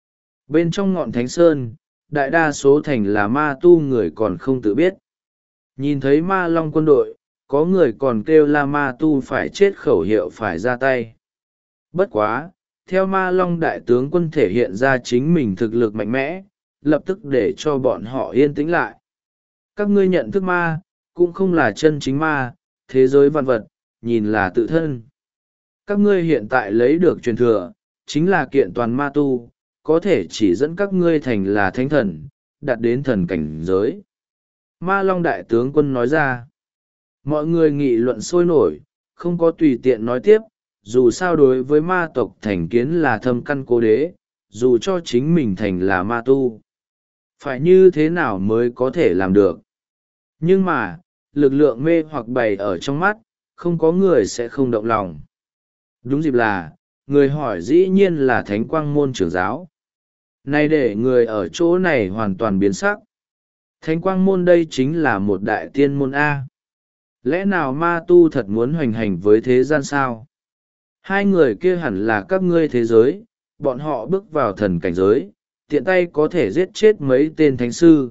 A: Bên trong ngọn thánh sơn, đại đa số thành là ma tu người còn không tự biết. Nhìn thấy ma long quân đội, có người còn kêu la ma tu phải chết khẩu hiệu phải ra tay. Bất quá, theo ma long đại tướng quân thể hiện ra chính mình thực lực mạnh mẽ, lập tức để cho bọn họ yên tĩnh lại. Các ngươi nhận thức ma, cũng không là chân chính ma, thế giới vạn vật, nhìn là tự thân. Các ngươi hiện tại lấy được truyền thừa, chính là kiện toàn ma tu, có thể chỉ dẫn các ngươi thành là thánh thần, đạt đến thần cảnh giới. Ma Long đại tướng quân nói ra. Mọi người nghị luận sôi nổi, không có tùy tiện nói tiếp, dù sao đối với ma tộc thành kiến là thâm căn cố đế, dù cho chính mình thành là ma tu. Phải như thế nào mới có thể làm được? Nhưng mà, lực lượng mê hoặc bày ở trong mắt, không có người sẽ không động lòng. Đúng dịp là, người hỏi dĩ nhiên là Thánh Quang môn trưởng giáo. Này để người ở chỗ này hoàn toàn biến sắc. Thánh Quang môn đây chính là một đại tiên môn A. Lẽ nào ma tu thật muốn hoành hành với thế gian sao? Hai người kia hẳn là các ngươi thế giới, bọn họ bước vào thần cảnh giới, tiện tay có thể giết chết mấy tên thánh sư.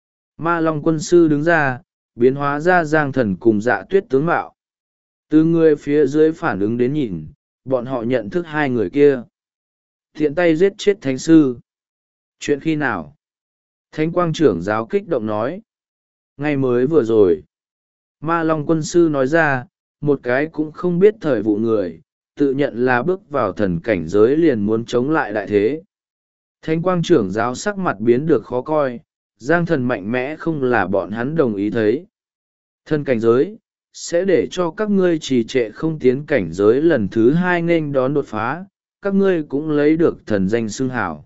A: Ma Long quân sư đứng ra, biến hóa ra Giang Thần cùng Dạ Tuyết tướng mạo. Từ người phía dưới phản ứng đến nhìn, bọn họ nhận thức hai người kia. Tiện tay giết chết thánh sư. Chuyện khi nào? Thánh quang trưởng giáo kích động nói. Ngay mới vừa rồi. Ma Long quân sư nói ra, một cái cũng không biết thời vụ người, tự nhận là bước vào thần cảnh giới liền muốn chống lại đại thế. Thánh quang trưởng giáo sắc mặt biến được khó coi, Giang Thần mạnh mẽ không là bọn hắn đồng ý thấy. Thần cảnh giới, sẽ để cho các ngươi trì trệ không tiến cảnh giới lần thứ hai nghênh đón đột phá, các ngươi cũng lấy được thần danh xưng hảo.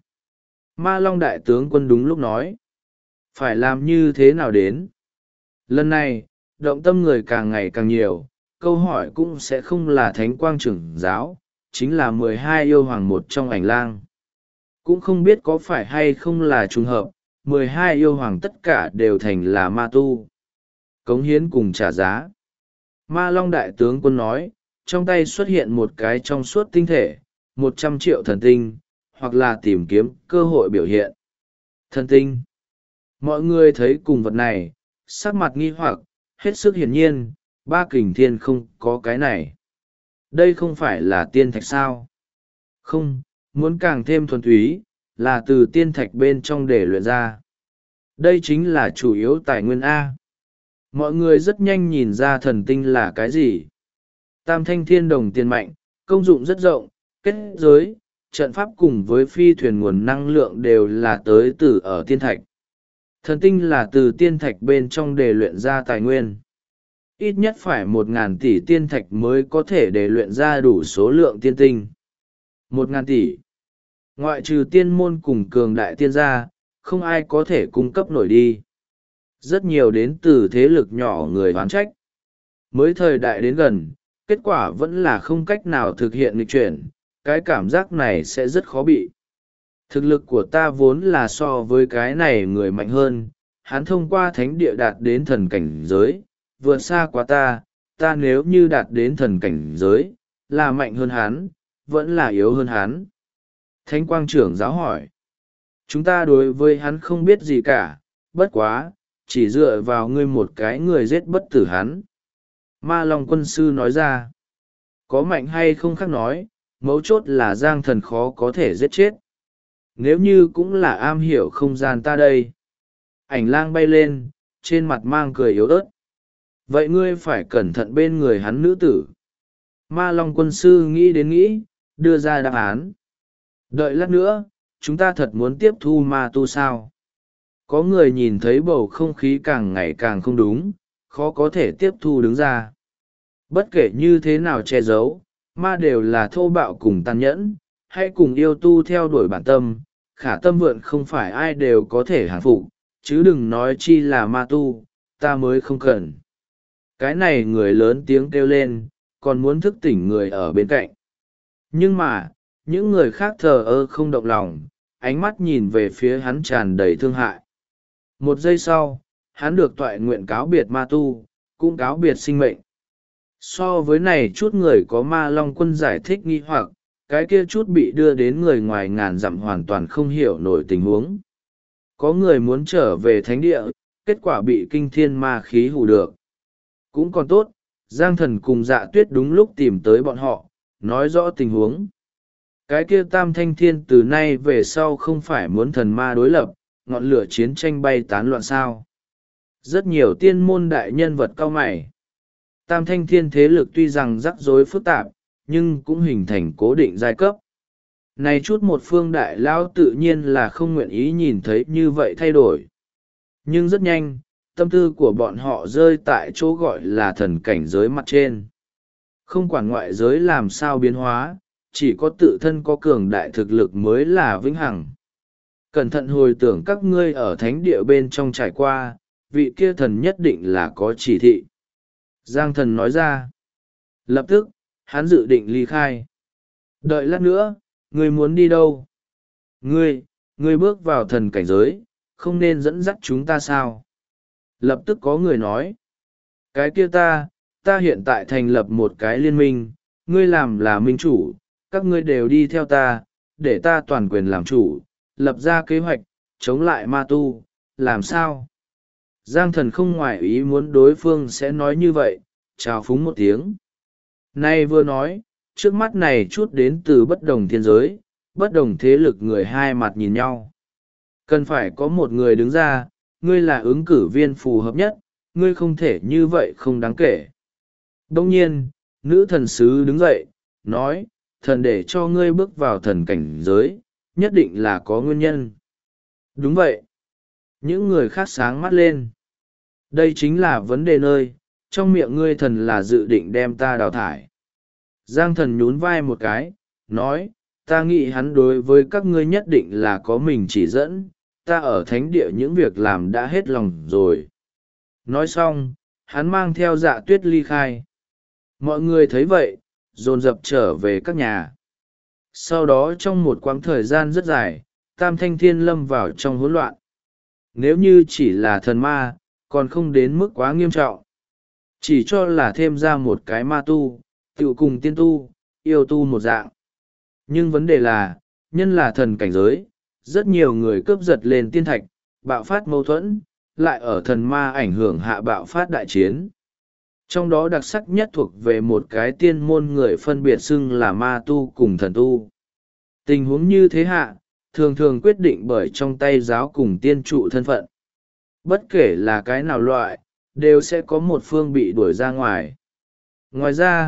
A: Ma Long đại tướng quân đúng lúc nói. Phải làm như thế nào đến? Lần này, động tâm người càng ngày càng nhiều, câu hỏi cũng sẽ không là Thánh Quang trưởng giáo, chính là 12 yêu hoàng một trong ảnh lang. Cũng không biết có phải hay không là trùng hợp, 12 yêu hoàng tất cả đều thành là ma tu. Cống hiến cùng trả giá. Ma Long đại tướng quân nói, trong tay xuất hiện một cái trong suốt tinh thể, 100 triệu thần tinh, hoặc là tìm kiếm cơ hội biểu hiện. Thần tinh. Mọi người thấy cùng vật này, sắc mặt nghi hoặc, hết sức hiển nhiên, ba kình thiên không có cái này. Đây không phải là tiên thạch sao? Không, muốn càng thêm thuần túy, là từ tiên thạch bên trong để luyện ra. Đây chính là chủ yếu tài nguyên A. Mọi người rất nhanh nhìn ra thần tinh là cái gì. Tam thanh thiên đồng tiền mạnh, công dụng rất rộng, kết giới, trận pháp cùng với phi thuyền nguồn năng lượng đều là tới từ ở tiên thạch. Thần tinh là từ tiên thạch bên trong để luyện ra tài nguyên. Ít nhất phải 1.000 tỷ tiên thạch mới có thể để luyện ra đủ số lượng tiên tinh. 1.000 tỷ. Ngoại trừ tiên môn cùng cường đại tiên gia, không ai có thể cung cấp nổi đi. Rất nhiều đến từ thế lực nhỏ người oán trách. Mới thời đại đến gần, kết quả vẫn là không cách nào thực hiện nghịch chuyển, cái cảm giác này sẽ rất khó bị. Thực lực của ta vốn là so với cái này người mạnh hơn, hắn thông qua thánh địa đạt đến thần cảnh giới, vượt xa quá ta nếu như đạt đến thần cảnh giới, là mạnh hơn hắn, vẫn là yếu hơn hắn. Thánh quang trưởng giáo hỏi. Chúng ta đối với hắn không biết gì cả, bất quá, chỉ dựa vào ngươi một cái người giết bất tử hắn. Ma Long quân sư nói ra. Có mạnh hay không khác nói, mấu chốt là Giang Thần khó có thể giết chết. Nếu như cũng là am hiểu không gian ta đây. Ảnh lang bay lên, trên mặt mang cười yếu ớt. Vậy ngươi phải cẩn thận bên người hắn nữ tử. Ma Long quân sư nghĩ đến nghĩ, đưa ra đáp án. Đợi lát nữa, chúng ta thật muốn tiếp thu ma tu sao? Có người nhìn thấy bầu không khí càng ngày càng không đúng, khó có thể tiếp thu đứng ra. Bất kể như thế nào che giấu, ma đều là thô bạo cùng tàn nhẫn, hay cùng yêu tu theo đuổi bản tâm, khả tâm vượn không phải ai đều có thể hàng phục, chứ đừng nói chi là ma tu, ta mới không cần. Cái này người lớn tiếng kêu lên, còn muốn thức tỉnh người ở bên cạnh. Nhưng mà, những người khác thờ ơ không động lòng, ánh mắt nhìn về phía hắn tràn đầy thương hại. Một giây sau, hắn được toại nguyện cáo biệt ma tu, cũng cáo biệt sinh mệnh. So với này chút người có Ma Long quân giải thích nghi hoặc, cái kia chút bị đưa đến người ngoài ngàn dặm hoàn toàn không hiểu nổi tình huống. Có người muốn trở về thánh địa, kết quả bị kinh thiên ma khí hù được. Cũng còn tốt, Giang Thần cùng Dạ Tuyết đúng lúc tìm tới bọn họ, nói rõ tình huống. Cái kia Tam Thanh Thiên từ nay về sau không phải muốn thần ma đối lập, ngọn lửa chiến tranh bay tán loạn sao. Rất nhiều tiên môn đại nhân vật cao mày. Tam Thanh Thiên thế lực tuy rằng rắc rối phức tạp, nhưng cũng hình thành cố định giai cấp. Này chút một phương đại lao tự nhiên là không nguyện ý nhìn thấy như vậy thay đổi. Nhưng rất nhanh, tâm tư của bọn họ rơi tại chỗ gọi là thần cảnh giới mặt trên. Không quản ngoại giới làm sao biến hóa, chỉ có tự thân có cường đại thực lực mới là vĩnh hằng. Cẩn thận hồi tưởng các ngươi ở thánh địa bên trong trải qua, vị kia thần nhất định là có chỉ thị. Giang Thần nói ra. Lập tức, hắn dự định ly khai. Đợi lát nữa, ngươi muốn đi đâu? Ngươi bước vào thần cảnh giới, không nên dẫn dắt chúng ta sao? Lập tức có người nói. Cái kia ta hiện tại thành lập một cái liên minh, ngươi làm là minh chủ, các ngươi đều đi theo ta, để ta toàn quyền làm chủ, lập ra kế hoạch, chống lại ma tu, làm sao? Giang Thần không ngoại ý muốn đối phương sẽ nói như vậy, chào phúng một tiếng. Nay vừa nói, trước mắt này chút đến từ bất đồng thiên giới, bất đồng thế lực người hai mặt nhìn nhau. Cần phải có một người đứng ra, ngươi là ứng cử viên phù hợp nhất, ngươi không thể như vậy không đáng kể. Đông nhiên, nữ thần sứ đứng dậy, nói, thần để cho ngươi bước vào thần cảnh giới, nhất định là có nguyên nhân. Đúng vậy. Những người khác sáng mắt lên. Đây chính là vấn đề nơi, trong miệng ngươi thần là dự định đem ta đào thải. Giang Thần nhún vai một cái, nói, ta nghĩ hắn đối với các ngươi nhất định là có mình chỉ dẫn, ta ở thánh địa những việc làm đã hết lòng rồi. Nói xong, hắn mang theo Dạ Tuyết ly khai. Mọi người thấy vậy, dồn dập trở về các nhà. Sau đó trong một quãng thời gian rất dài, Tam Thanh Thiên lâm vào trong hỗn loạn. Nếu như chỉ là thần ma, còn không đến mức quá nghiêm trọng. Chỉ cho là thêm ra một cái ma tu, tự cùng tiên tu, yêu tu một dạng. Nhưng vấn đề là, nhân là thần cảnh giới, rất nhiều người cướp giật lên tiên thạch, bạo phát mâu thuẫn, lại ở thần ma ảnh hưởng hạ bạo phát đại chiến. Trong đó đặc sắc nhất thuộc về một cái tiên môn người phân biệt xưng là ma tu cùng thần tu. Tình huống như thế hạ, thường thường quyết định bởi trong tay giáo cùng tiên trụ thân phận. Bất kể là cái nào loại, đều sẽ có một phương bị đuổi ra ngoài. Ngoài ra,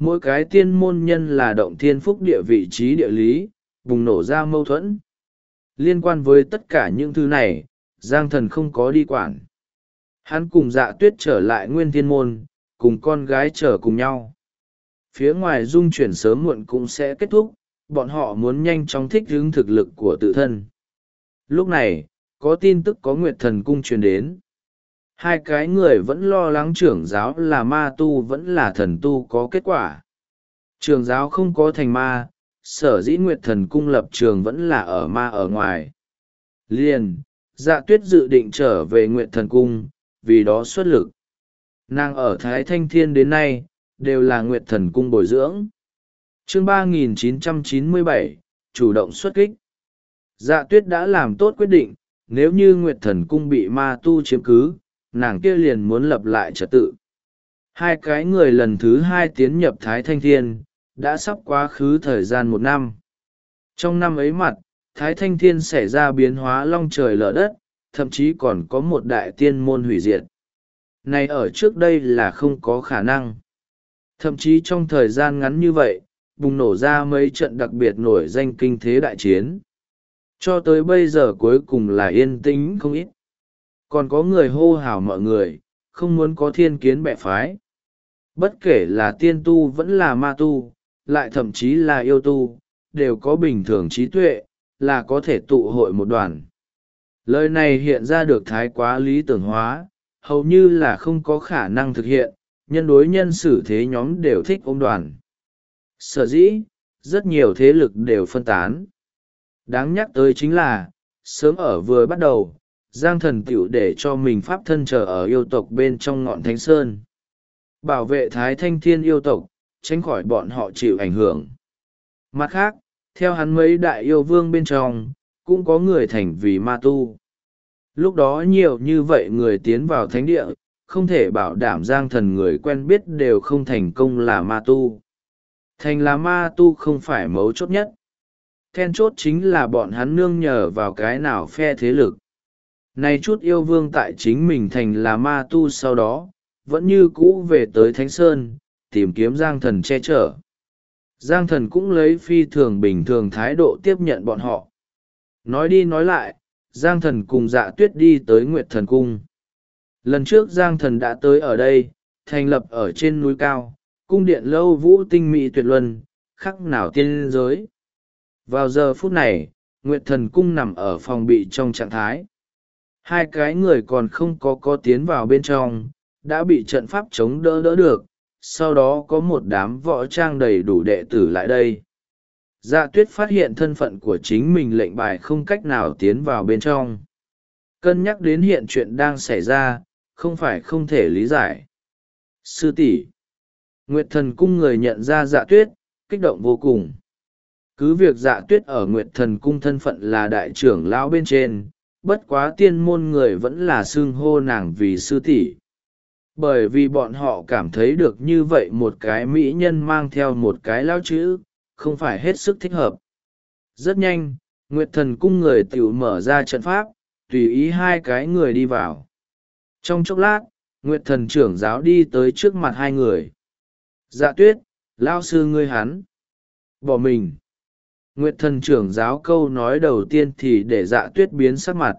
A: mỗi cái tiên môn nhân là động thiên phúc địa vị trí địa lý, bùng nổ ra mâu thuẫn. Liên quan với tất cả những thứ này, Giang Thần không có đi quản. Hắn cùng Dạ Tuyết trở lại Nguyên Thiên Môn, cùng con gái trở cùng nhau. Phía ngoài dung chuyển sớm muộn cũng sẽ kết thúc, bọn họ muốn nhanh chóng thích ứng thực lực của tự thân. Lúc này, có tin tức có Nguyệt Thần Cung truyền đến. Hai cái người vẫn lo lắng trưởng giáo là ma tu vẫn là thần tu có kết quả. Trưởng giáo không có thành ma, sở dĩ Nguyệt Thần Cung lập trường vẫn là ở ma ở ngoài. Liền, Dạ Tuyết dự định trở về Nguyệt Thần Cung, vì đó xuất lực. Nàng ở Thái Thanh Thiên đến nay, đều là Nguyệt Thần Cung bồi dưỡng. Chương 3997, chủ động xuất kích. Dạ Tuyết đã làm tốt quyết định, nếu như Nguyệt Thần Cung bị ma tu chiếm cứ, nàng kia liền muốn lập lại trật tự. Hai cái người lần thứ hai tiến nhập Thái Thanh Thiên, đã sắp quá khứ thời gian 1 năm. Trong năm ấy mặt, Thái Thanh Thiên xảy ra biến hóa long trời lở đất, thậm chí còn có một đại tiên môn hủy diệt. Này ở trước đây là không có khả năng. Thậm chí trong thời gian ngắn như vậy, bùng nổ ra mấy trận đặc biệt nổi danh kinh thế đại chiến. Cho tới bây giờ cuối cùng là yên tĩnh không ít. Còn có người hô hào mọi người, không muốn có thiên kiến bẻ phái. Bất kể là tiên tu vẫn là ma tu, lại thậm chí là yêu tu, đều có bình thường trí tuệ, là có thể tụ hội một đoàn. Lời này hiện ra được thái quá lý tưởng hóa, hầu như là không có khả năng thực hiện, nhân đối nhân xử thế nhóm đều thích ôm đoàn. Sở dĩ, rất nhiều thế lực đều phân tán. Đáng nhắc tới chính là, sớm ở vừa bắt đầu, Giang Thần tiểu để cho mình pháp thân chờ ở yêu tộc bên trong ngọn Thánh Sơn. Bảo vệ Thái Thanh Thiên yêu tộc, tránh khỏi bọn họ chịu ảnh hưởng. Mặt khác, theo hắn mấy đại yêu vương bên trong, cũng có người thành vì ma tu. Lúc đó nhiều như vậy người tiến vào thánh địa, không thể bảo đảm Giang Thần người quen biết đều không thành công là ma tu. Thành là ma tu không phải mấu chốt nhất. Then chốt chính là bọn hắn nương nhờ vào cái nào phe thế lực. Này chút yêu vương tại chính mình thành là ma tu sau đó, vẫn như cũ về tới Thánh Sơn, tìm kiếm Giang Thần che chở. Giang Thần cũng lấy phi thường bình thường thái độ tiếp nhận bọn họ. Nói đi nói lại, Giang Thần cùng Dạ Tuyết đi tới Nguyệt Thần Cung. Lần trước Giang Thần đã tới ở đây, thành lập ở trên núi cao, cung điện lâu vũ tinh mỹ tuyệt luân, khắc nào tiên giới. Vào giờ phút này, Nguyệt Thần Cung nằm ở phòng bị trong trạng thái. Hai cái người còn không có tiến vào bên trong, đã bị trận pháp chống đỡ được, sau đó có một đám võ trang đầy đủ đệ tử lại đây. Dạ Tuyết phát hiện thân phận của chính mình lệnh bài không cách nào tiến vào bên trong. Cân nhắc đến hiện chuyện đang xảy ra, không phải không thể lý giải. Sư tỷ, Nguyệt Thần Cung người nhận ra Dạ Tuyết, kích động vô cùng. Cứ việc Dạ Tuyết ở Nguyệt Thần Cung thân phận là đại trưởng lão bên trên, bất quá tiên môn người vẫn là xưng hô nàng vì sư tỷ. Bởi vì bọn họ cảm thấy được như vậy một cái mỹ nhân mang theo một cái lão chữ, không phải hết sức thích hợp. Rất nhanh, Nguyệt Thần Cung người tiểu mở ra trận pháp, tùy ý hai cái người đi vào. Trong chốc lát, Nguyệt Thần trưởng giáo đi tới trước mặt hai người. Dạ Tuyết, lão sư ngươi hắn. Bỏ mình. Nguyệt Thần trưởng giáo câu nói đầu tiên thì để Dạ Tuyết biến sắc mặt.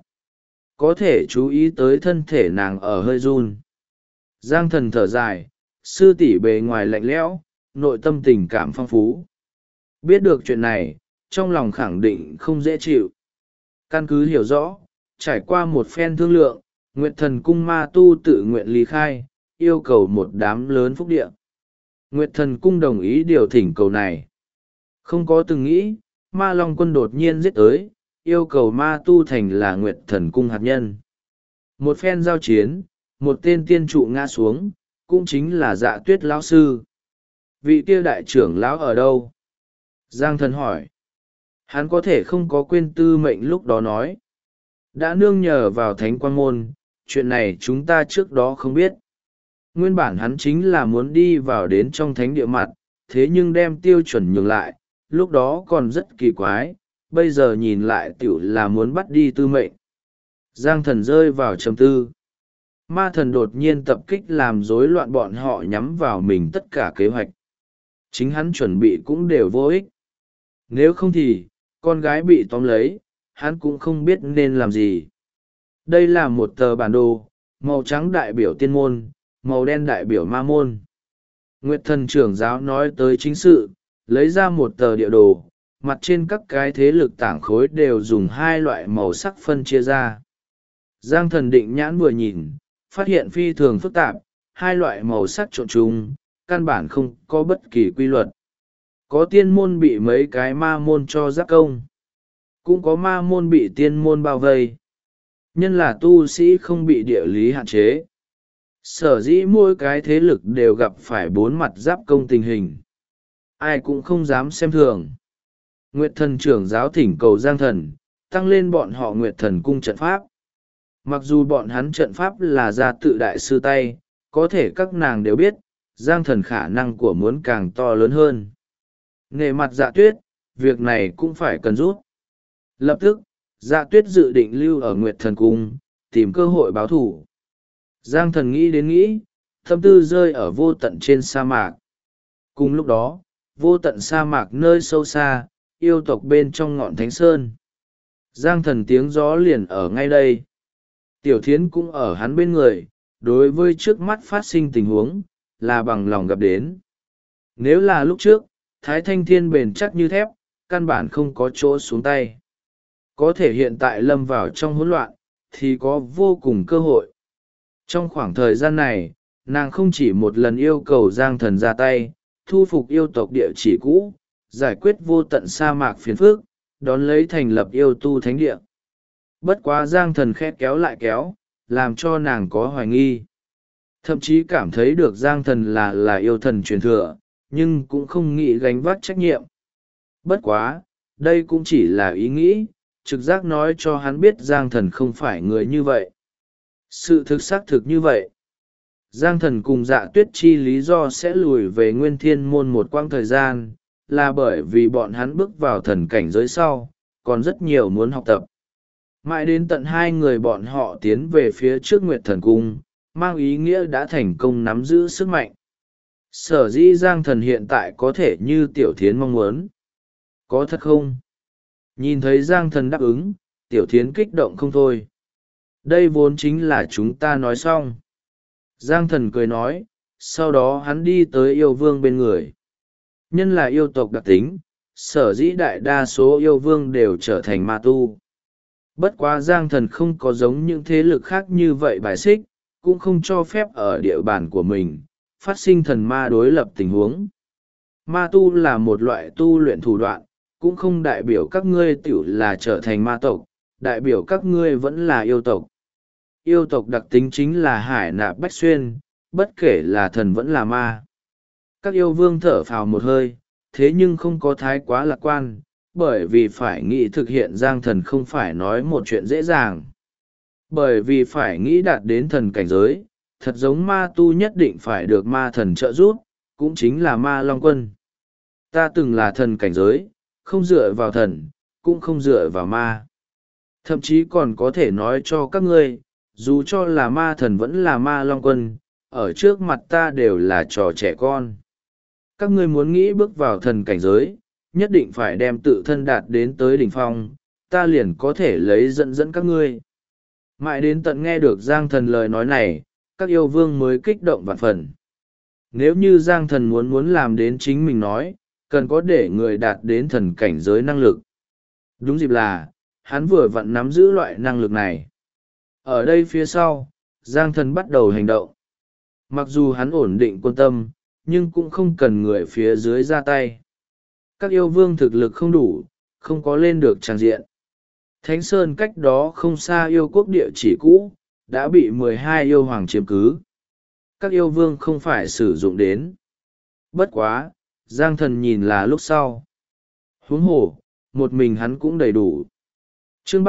A: Có thể chú ý tới thân thể nàng ở hơi run. Giang Thần thở dài, sư tỷ bề ngoài lạnh lẽo, nội tâm tình cảm phong phú. Biết được chuyện này, trong lòng khẳng định không dễ chịu. Căn cứ hiểu rõ, trải qua một phen thương lượng, Nguyệt Thần Cung ma tu tự nguyện ly khai, yêu cầu một đám lớn phúc địa. Nguyệt Thần Cung đồng ý điều thỉnh cầu này. Không có từng nghĩ, ma long quân đột nhiên giết tới, yêu cầu ma tu thành là Nguyệt Thần Cung hạt nhân. Một phen giao chiến, một tên tiên trụ ngã xuống, cũng chính là Dạ Tuyết lão sư. Vị kia đại trưởng lão ở đâu? Giang Thần hỏi. Hắn có thể không có quên tư mệnh lúc đó nói. Đã nương nhờ vào Thánh Quang Môn, chuyện này chúng ta trước đó không biết. Nguyên bản hắn chính là muốn đi vào đến trong thánh địa mặt, thế nhưng đem tiêu chuẩn nhường lại, lúc đó còn rất kỳ quái, bây giờ nhìn lại tiểu là muốn bắt đi tư mệnh. Giang Thần rơi vào trầm tư. Ma thần đột nhiên tập kích làm rối loạn bọn họ nhắm vào mình tất cả kế hoạch. chính hắn chuẩn bị cũng đều vô ích. Nếu không thì con gái bị tóm lấy, hắn cũng không biết nên làm gì. Đây là một tờ bản đồ, màu trắng đại biểu tiên môn, màu đen đại biểu ma môn. Nguyệt Thần trưởng giáo nói tới chính sự, lấy ra một tờ địa đồ, mặt trên các cái thế lực tảng khối đều dùng hai loại màu sắc phân chia ra. Giang Thần định nhãn vừa nhìn, phát hiện phi thường phức tạp, hai loại màu sắc trộn chung, căn bản không có bất kỳ quy luật. Có tiên môn bị mấy cái ma môn cho giáp công, cũng có ma môn bị tiên môn bao vây. Nhân là tu sĩ không bị địa lý hạn chế, sở dĩ mỗi cái thế lực đều gặp phải bốn mặt giáp công tình hình, ai cũng không dám xem thường. Nguyệt Thần trưởng giáo thỉnh cầu Giang Thần tăng lên bọn họ Nguyệt Thần cung trận pháp. Mặc dù bọn hắn trận pháp là ra tự đại sư tay, có thể các nàng đều biết Giang Thần khả năng của muốn càng to lớn hơn. Nề mặt Dạ Tuyết, việc này cũng phải cần rút. Lập tức Dạ Tuyết dự định lưu ở Nguyệt Thần cung, tìm cơ hội báo thù. Giang Thần nghĩ đến nghĩ, tâm tư rơi ở vô tận trên sa mạc. Cùng lúc đó, vô tận sa mạc nơi sâu xa, yêu tộc bên trong ngọn thánh sơn. Giang Thần tiếng gió liền ở ngay đây. Tiểu Thiến cũng ở hắn bên người, đối với trước mắt phát sinh tình huống, là bằng lòng gặp đến. Nếu là lúc trước, Thái Thanh Thiên bền chắc như thép, căn bản không có chỗ xuống tay. Có thể hiện tại lâm vào trong hỗn loạn, thì có vô cùng cơ hội. Trong khoảng thời gian này, nàng không chỉ một lần yêu cầu Giang Thần ra tay, thu phục yêu tộc địa chỉ cũ, giải quyết vô tận sa mạc phiền phức, đón lấy thành lập yêu tu thánh địa. Bất quá Giang Thần khẽ kéo lại kéo, làm cho nàng có hoài nghi. Thậm chí cảm thấy được Giang Thần là yêu thần truyền thừa, nhưng cũng không nghĩ gánh vác trách nhiệm. Bất quá, đây cũng chỉ là ý nghĩ, trực giác nói cho hắn biết Giang Thần không phải người như vậy. Sự thực xác thực như vậy. Giang Thần cùng Dạ Tuyết chi lý do sẽ lùi về Nguyên Thiên môn một quãng thời gian, là bởi vì bọn hắn bước vào thần cảnh giới sau, còn rất nhiều muốn học tập. Mãi đến tận hai người bọn họ tiến về phía trước Nguyệt Thần cung, mang ý nghĩa đã thành công nắm giữ sức mạnh. Sở dĩ Giang Thần hiện tại có thể như Tiểu Thiến mong muốn. Có thật không? Nhìn thấy Giang Thần đáp ứng, Tiểu Thiến kích động không thôi. Đây vốn chính là chúng ta nói xong. Giang Thần cười nói, sau đó hắn đi tới yêu vương bên người. Nhân là yêu tộc đặc tính, sở dĩ đại đa số yêu vương đều trở thành ma tu. Bất quá Giang Thần không có giống những thế lực khác như vậy bài xích, cũng không cho phép ở địa bàn của mình, phát sinh thần ma đối lập tình huống. Ma tu là một loại tu luyện thủ đoạn, cũng không đại biểu các ngươi tiểu là trở thành ma tộc, đại biểu các ngươi vẫn là yêu tộc. Yêu tộc đặc tính chính là hải nạp bách xuyên, bất kể là thần vẫn là ma. Các yêu vương thở phào một hơi, thế nhưng không có thái quá lạc quan, bởi vì phải nghĩ thực hiện Giang Thần không phải nói một chuyện dễ dàng. Bởi vì phải nghĩ đạt đến thần cảnh giới, thật giống ma tu nhất định phải được ma thần trợ giúp, cũng chính là ma long quân. Ta từng là thần cảnh giới, không dựa vào thần, cũng không dựa vào ma. Thậm chí còn có thể nói cho các ngươi, dù cho là ma thần vẫn là ma long quân, ở trước mặt ta đều là trò trẻ con. Các ngươi muốn nghĩ bước vào thần cảnh giới, nhất định phải đem tự thân đạt đến tới đỉnh phong, ta liền có thể lấy dẫn các ngươi. Mãi đến tận nghe được Giang Thần lời nói này, các yêu vương mới kích động vạn phần. Nếu như Giang Thần muốn làm đến chính mình nói, cần có để người đạt đến thần cảnh giới năng lực. Đúng dịp là, hắn vừa vặn nắm giữ loại năng lực này. Ở đây phía sau, Giang Thần bắt đầu hành động. Mặc dù hắn ổn định quân tâm, nhưng cũng không cần người phía dưới ra tay. Các yêu vương thực lực không đủ, không có lên được tràng diện. Thánh Sơn cách đó không xa yêu quốc địa chỉ cũ, đã bị 12 yêu hoàng chiếm cứ. Các yêu vương không phải sử dụng đến. Bất quá, Giang Thần nhìn là lúc sau. Huống hồ, một mình hắn cũng đầy đủ. Chương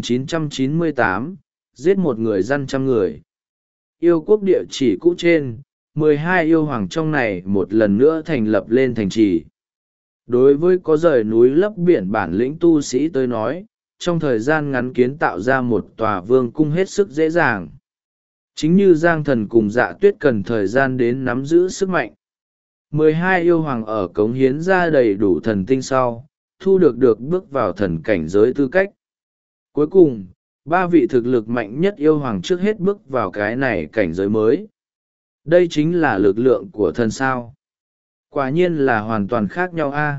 A: 3998, giết một người dân trăm người. Yêu quốc địa chỉ cũ trên, 12 yêu hoàng trong này một lần nữa thành lập lên thành trì. Đối với có rời núi lấp biển bản lĩnh tu sĩ tới nói, trong thời gian ngắn kiến tạo ra một tòa vương cung hết sức dễ dàng. Chính như Giang Thần cùng Dạ Tuyết cần thời gian đến nắm giữ sức mạnh. 12 yêu hoàng ở cống hiến ra đầy đủ thần tinh sau thu được bước vào thần cảnh giới tư cách. Cuối cùng 3 vị thực lực mạnh nhất yêu hoàng trước hết bước vào cái này cảnh giới mới. Đây chính là lực lượng của thần sao. Quả nhiên là hoàn toàn khác nhau a.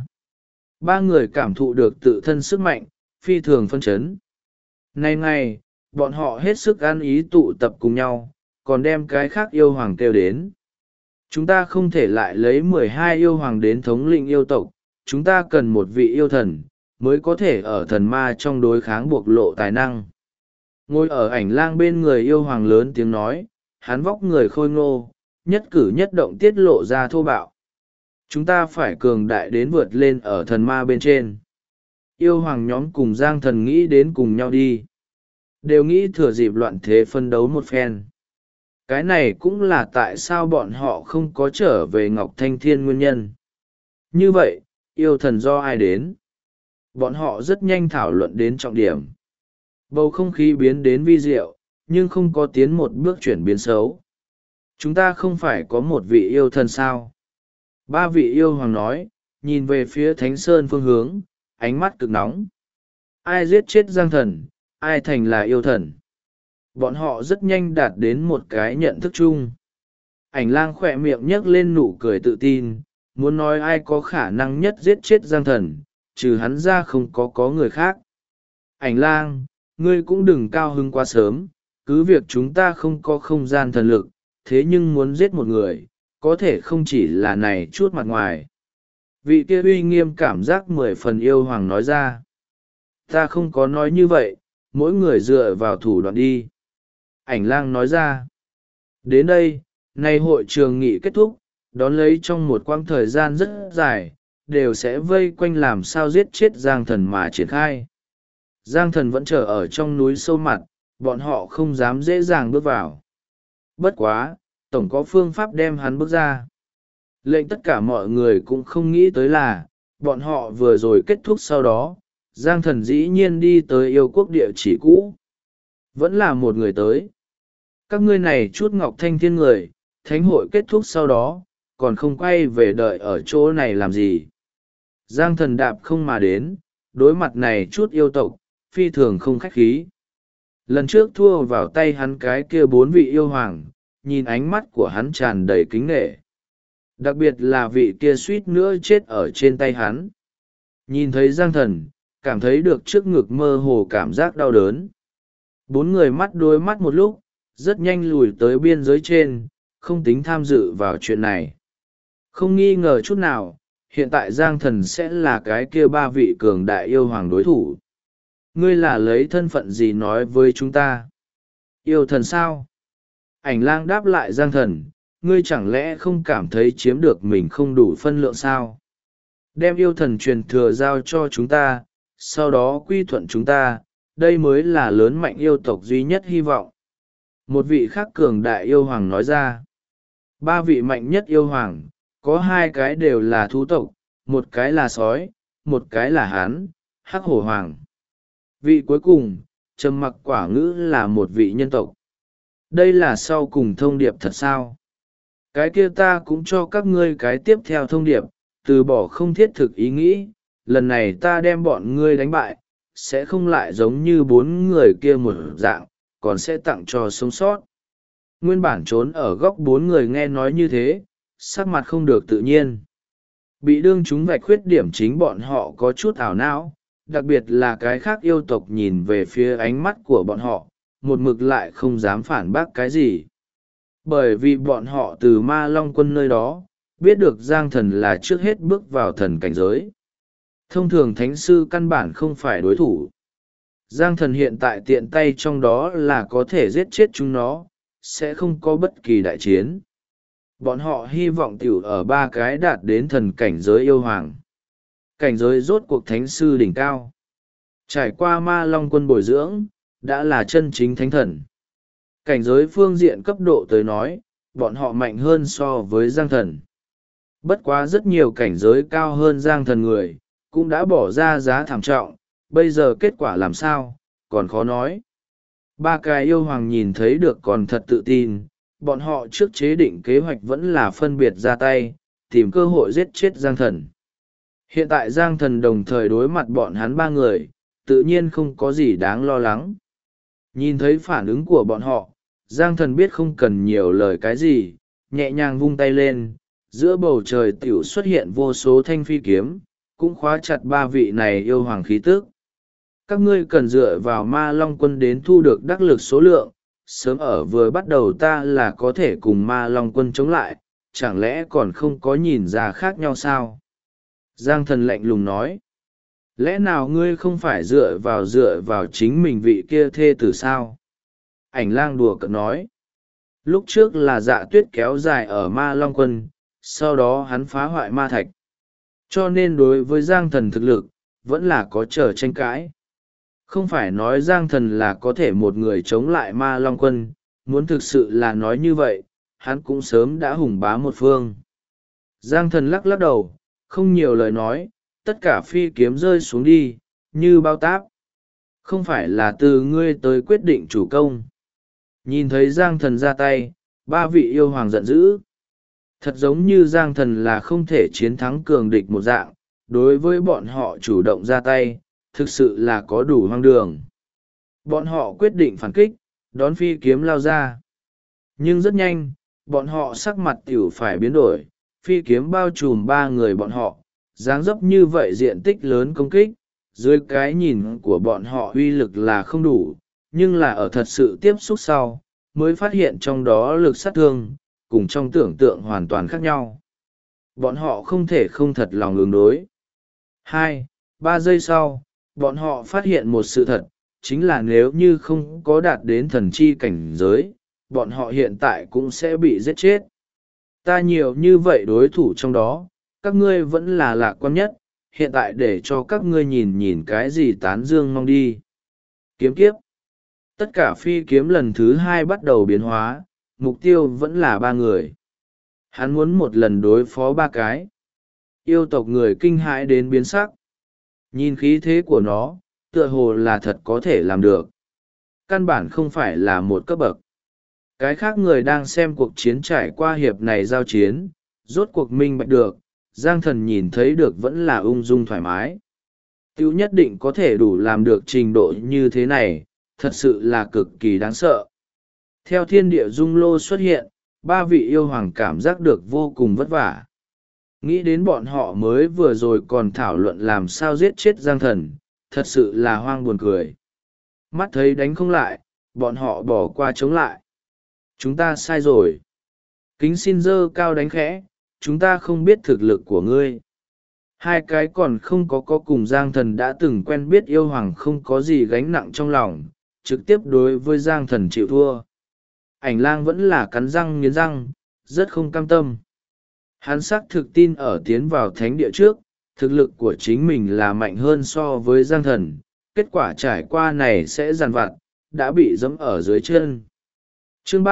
A: 3 người cảm thụ được tự thân sức mạnh, phi thường phân chấn. Nay ngày, bọn họ hết sức ăn ý tụ tập cùng nhau, còn đem cái khác yêu hoàng kêu đến. Chúng ta không thể lại lấy 12 yêu hoàng đến thống lĩnh yêu tộc, chúng ta cần một vị yêu thần, mới có thể ở thần ma trong đối kháng bộc lộ tài năng. Ngồi ở ảnh lang bên người yêu hoàng lớn tiếng nói, hắn vóc người khôi ngô, nhất cử nhất động tiết lộ ra thô bạo. Chúng ta phải cường đại đến vượt lên ở thần ma bên trên. Yêu hoàng nhóm cùng Giang Thần nghĩ đến cùng nhau đi. Đều nghĩ thừa dịp loạn thế phân đấu một phen. Cái này cũng là tại sao bọn họ không có trở về Ngọc Thanh Thiên nguyên nhân. Như vậy, yêu thần do ai đến? Bọn họ rất nhanh thảo luận đến trọng điểm. Bầu không khí biến đến vi diệu, nhưng không có tiến một bước chuyển biến xấu. Chúng ta không phải có một vị yêu thần sao? 3 vị yêu hoàng nói, nhìn về phía Thánh Sơn phương hướng, ánh mắt cực nóng. Ai giết chết Giang Thần, ai thành là yêu thần? Bọn họ rất nhanh đạt đến một cái nhận thức chung. Ảnh lang khỏe miệng nhấc lên nụ cười tự tin, muốn nói ai có khả năng nhất giết chết Giang Thần, trừ hắn ra không có người khác. Ảnh lang, ngươi cũng đừng cao hứng quá sớm, cứ việc chúng ta không có không gian thần lực, thế nhưng muốn giết một người, có thể không chỉ là này chút mặt ngoài. Vị kia uy nghiêm cảm giác 10 phần yêu hoàng nói ra. Ta không có nói như vậy, mỗi người dựa vào thủ đoạn đi. Ảnh lang nói ra. Đến đây, nay hội trường nghị kết thúc, đón lấy trong một quãng thời gian rất dài, đều sẽ vây quanh làm sao giết chết Giang Thần mà triển khai. Giang Thần vẫn chờ ở trong núi sâu mặt, bọn họ không dám dễ dàng bước vào. Bất quá, tổng có phương pháp đem hắn bước ra. Lệnh tất cả mọi người cũng không nghĩ tới là, bọn họ vừa rồi kết thúc sau đó, Giang Thần dĩ nhiên đi tới yêu quốc địa chỉ cũ. Vẫn là một người tới. Các ngươi này chút Ngọc Thanh Thiên người, thánh hội kết thúc sau đó, còn không quay về đợi ở chỗ này làm gì. Giang Thần đạp không mà đến, đối mặt này chút yêu tộc, phi thường không khách khí. Lần trước thua vào tay hắn cái kia 4 vị yêu hoàng, nhìn ánh mắt của hắn tràn đầy kính nể. Đặc biệt là vị kia suýt nữa chết ở trên tay hắn. Nhìn thấy Giang Thần, cảm thấy được trước ngực mơ hồ cảm giác đau đớn. 4 người mắt đối mắt một lúc, rất nhanh lùi tới biên giới trên, không tính tham dự vào chuyện này. Không nghi ngờ chút nào, hiện tại Giang Thần sẽ là cái kia 3 vị cường đại yêu hoàng đối thủ. Ngươi là lấy thân phận gì nói với chúng ta? Yêu thần sao? Ảnh lang đáp lại Giang Thần, ngươi chẳng lẽ không cảm thấy chiếm được mình không đủ phân lượng sao? Đem yêu thần truyền thừa giao cho chúng ta, sau đó quy thuận chúng ta, đây mới là lớn mạnh yêu tộc duy nhất hy vọng. Một vị khác cường đại yêu hoàng nói ra. 3 vị mạnh nhất yêu hoàng, có 2 cái đều là thú tộc, một cái là sói, một cái là hán, hắc hổ hoàng. Vị cuối cùng, trầm mặc quả ngữ là một vị nhân tộc. Đây là sau cùng thông điệp thật sao? Cái kia ta cũng cho các ngươi cái tiếp theo thông điệp, từ bỏ không thiết thực ý nghĩ, lần này ta đem bọn ngươi đánh bại, sẽ không lại giống như 4 người kia một dạng, còn sẽ tặng cho sống sót. Nguyên bản trốn ở góc 4 người nghe nói như thế, sắc mặt không được tự nhiên. Bị đương chúng vạch khuyết điểm chính bọn họ có chút ảo não, đặc biệt là cái khác yêu tộc nhìn về phía ánh mắt của bọn họ, một mực lại không dám phản bác cái gì. Bởi vì bọn họ từ Ma Long Quân nơi đó, biết được Giang Thần là trước hết bước vào thần cảnh giới. Thông thường thánh sư căn bản không phải đối thủ. Giang Thần hiện tại tiện tay trong đó là có thể giết chết chúng nó, sẽ không có bất kỳ đại chiến. Bọn họ hy vọng tiểu ở 3 cái đạt đến thần cảnh giới yêu hoàng. Cảnh giới rốt cuộc thánh sư đỉnh cao. Trải qua Ma Long Quân bồi dưỡng, đã là chân chính thánh thần. Cảnh giới phương diện cấp độ tới nói, bọn họ mạnh hơn so với Giang Thần. Bất quá rất nhiều cảnh giới cao hơn Giang Thần người, cũng đã bỏ ra giá thảm trọng, bây giờ kết quả làm sao, còn khó nói. 3 cái yêu hoàng nhìn thấy được còn thật tự tin, bọn họ trước chế định kế hoạch vẫn là phân biệt ra tay, tìm cơ hội giết chết Giang Thần. Hiện tại Giang Thần đồng thời đối mặt bọn hắn ba người, tự nhiên không có gì đáng lo lắng. Nhìn thấy phản ứng của bọn họ, Giang Thần biết không cần nhiều lời cái gì, nhẹ nhàng vung tay lên, giữa bầu trời tiểu xuất hiện vô số thanh phi kiếm, cũng khóa chặt ba vị này yêu hoàng khí tức. Các ngươi cần dựa vào ma long quân đến thu được đắc lực số lượng, sớm ở vừa bắt đầu ta là có thể cùng ma long quân chống lại, chẳng lẽ còn không có nhìn ra khác nhau sao? Giang Thần lạnh lùng nói. Lẽ nào ngươi không phải dựa vào chính mình vị kia thê tử sao? Ảnh lang đùa cợt nói. Lúc trước là Dạ Tuyết kéo dài ở ma long quân, sau đó hắn phá hoại ma thạch. Cho nên đối với Giang Thần thực lực, vẫn là có trở tranh cãi. Không phải nói Giang Thần là có thể một người chống lại ma long quân, muốn thực sự là nói như vậy, hắn cũng sớm đã hùng bá một phương. Giang Thần lắc lắc đầu, không nhiều lời nói, tất cả phi kiếm rơi xuống đi, như bao táp. Không phải là từ ngươi tới quyết định chủ công. Nhìn thấy Giang Thần ra tay, ba vị yêu hoàng giận dữ. Thật giống như Giang Thần là không thể chiến thắng cường địch một dạng, đối với bọn họ chủ động ra tay, thực sự là có đủ hoang đường. Bọn họ quyết định phản kích, đón phi kiếm lao ra. Nhưng rất nhanh, bọn họ sắc mặt tiểu phải biến đổi, phi kiếm bao trùm ba người bọn họ, dáng dấp như vậy diện tích lớn công kích, dưới cái nhìn của bọn họ uy lực là không đủ, nhưng là ở thật sự tiếp xúc sau, mới phát hiện trong đó lực sát thương, cùng trong tưởng tượng hoàn toàn khác nhau. Bọn họ không thể không thật lòng ứng đối. 2-3 giây sau, bọn họ phát hiện một sự thật, chính là nếu như không có đạt đến thần chi cảnh giới, bọn họ hiện tại cũng sẽ bị giết chết. Ta nhiều như vậy đối thủ trong đó, các ngươi vẫn là lạc quan nhất, hiện tại để cho các ngươi nhìn nhìn cái gì tán dương mong đi. Kiếm kiếp. Tất cả phi kiếm lần thứ 2 bắt đầu biến hóa, mục tiêu vẫn là 3 người. Hắn muốn một lần đối phó 3 cái. Yêu tộc người kinh hãi đến biến sắc. Nhìn khí thế của nó, tựa hồ là thật có thể làm được. Căn bản không phải là một cấp bậc. Cái khác người đang xem cuộc chiến trải qua hiệp này giao chiến, rốt cuộc minh bạch được, Giang Thần nhìn thấy được vẫn là ung dung thoải mái. Tiêu nhất định có thể đủ làm được trình độ như thế này, thật sự là cực kỳ đáng sợ. Theo thiên địa dung lô xuất hiện, ba vị yêu hoàng cảm giác được vô cùng vất vả. Nghĩ đến bọn họ mới vừa rồi còn thảo luận làm sao giết chết Giang Thần, thật sự là hoang buồn cười. Mắt thấy đánh không lại, bọn họ bỏ qua chống lại. Chúng ta sai rồi. Kính xin dơ cao đánh khẽ, chúng ta không biết thực lực của ngươi. Hai cái còn không có cùng Giang Thần đã từng quen biết yêu hoàng không có gì gánh nặng trong lòng, trực tiếp đối với Giang Thần chịu thua. Ảnh lang vẫn là cắn răng nghiến răng, rất không cam tâm. Hắn xác thực tin ở tiến vào thánh địa trước, thực lực của chính mình là mạnh hơn so với Giang Thần, kết quả trải qua này sẽ giàn vặt, đã bị giẫm ở dưới chân. Chương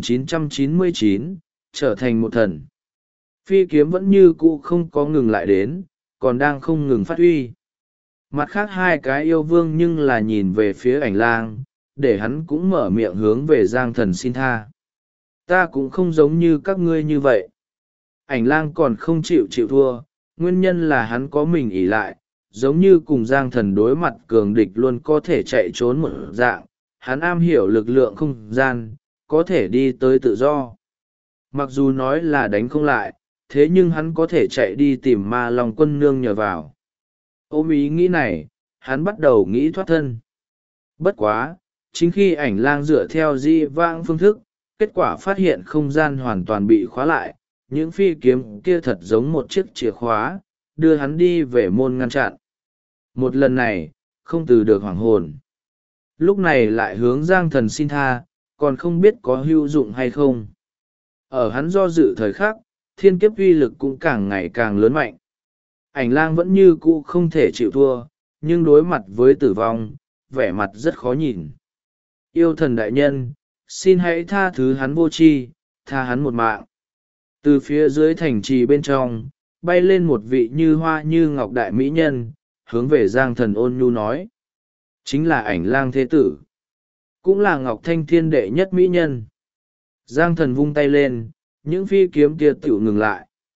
A: 3999, trở thành một thần. Phi kiếm vẫn như cũ không có ngừng lại đến, còn đang không ngừng phát huy. Mặt khác hai cái yêu vương nhưng là nhìn về phía ảnh lang, để hắn cũng mở miệng hướng về Giang Thần xin tha. Ta cũng không giống như các ngươi như vậy. Ảnh lang còn không chịu thua, nguyên nhân là hắn có mình ỷ lại, giống như cùng Giang Thần đối mặt cường địch luôn có thể chạy trốn một dạng, hắn am hiểu lực lượng không gian, có thể đi tới tự do. Mặc dù nói là đánh không lại, thế nhưng hắn có thể chạy đi tìm ma long quân nương nhờ vào. Ôm ý nghĩ này, hắn bắt đầu nghĩ thoát thân. Bất quá, chính khi ảnh lang dựa theo di vãng phương thức, kết quả phát hiện không gian hoàn toàn bị khóa lại, những phi kiếm kia thật giống một chiếc chìa khóa, đưa hắn đi về môn ngăn chặn. Một lần này, không từ được hoảng hồn. Lúc này lại hướng Giang Thần xin tha, còn không biết có hữu dụng hay không. Ở hắn do dự thời khắc, thiên kiếp uy lực cũng càng ngày càng lớn mạnh. Ảnh lang vẫn như cũ không thể chịu thua, nhưng đối mặt với tử vong, vẻ mặt rất khó nhìn. Yêu thần đại nhân, xin hãy tha thứ hắn vô tri, tha hắn một mạng. Từ phía dưới thành trì bên trong, bay lên một vị như hoa như ngọc đại mỹ nhân, hướng về Giang Thần ôn nhu nói. Chính là ảnh lang thế tử. Cũng là Ngọc Thanh Thiên đệ nhất mỹ nhân. Giang Thần vung tay lên, những phi kiếm kia tiểu ngừng lại.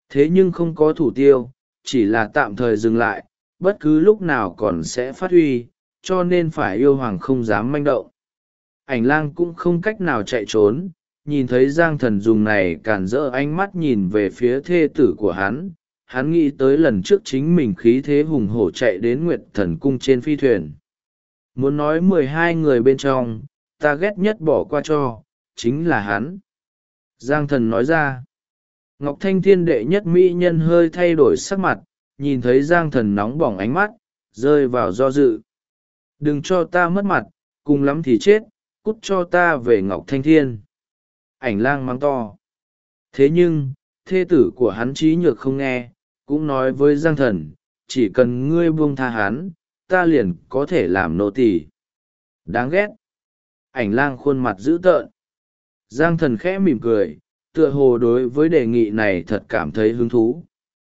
A: Thế nhưng không có thủ tiêu, chỉ là tạm thời dừng lại, bất cứ lúc nào còn sẽ phát huy, cho nên phải yêu hoàng không dám manh động. Ảnh lang cũng không cách nào chạy trốn, nhìn thấy Giang Thần dùng này cản rỡ ánh mắt nhìn về phía thê tử của hắn nghĩ tới lần trước chính mình khí thế hùng hổ chạy đến Nguyệt Thần Cung trên phi thuyền. Muốn nói 12 người bên trong, ta ghét nhất bỏ qua cho, chính là hắn. Giang Thần nói ra. Ngọc Thanh Thiên đệ nhất mỹ nhân hơi thay đổi sắc mặt, nhìn thấy Giang Thần nóng bỏng ánh mắt, rơi vào do dự. Đừng cho ta mất mặt, cùng lắm thì chết, cút cho ta về Ngọc Thanh Thiên. Ảnh lang mắng to. Thế nhưng, thê tử của hắn trí nhược không nghe, cũng nói với Giang Thần, chỉ cần ngươi buông tha hắn, ta liền có thể làm nô tỳ. Đáng ghét. Ảnh lang khuôn mặt dữ tợn. Giang Thần khẽ mỉm cười, tựa hồ đối với đề nghị này thật cảm thấy hứng thú.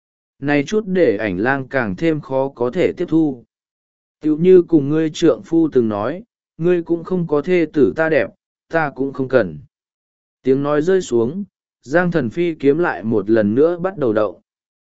A: Này chút để ảnh lang càng thêm khó có thể tiếp thu. Tựu như cùng ngươi trượng phu từng nói, ngươi cũng không có thê tử ta đẹp, ta cũng không cần. Tiếng nói rơi xuống, Giang Thần phi kiếm lại một lần nữa bắt đầu động.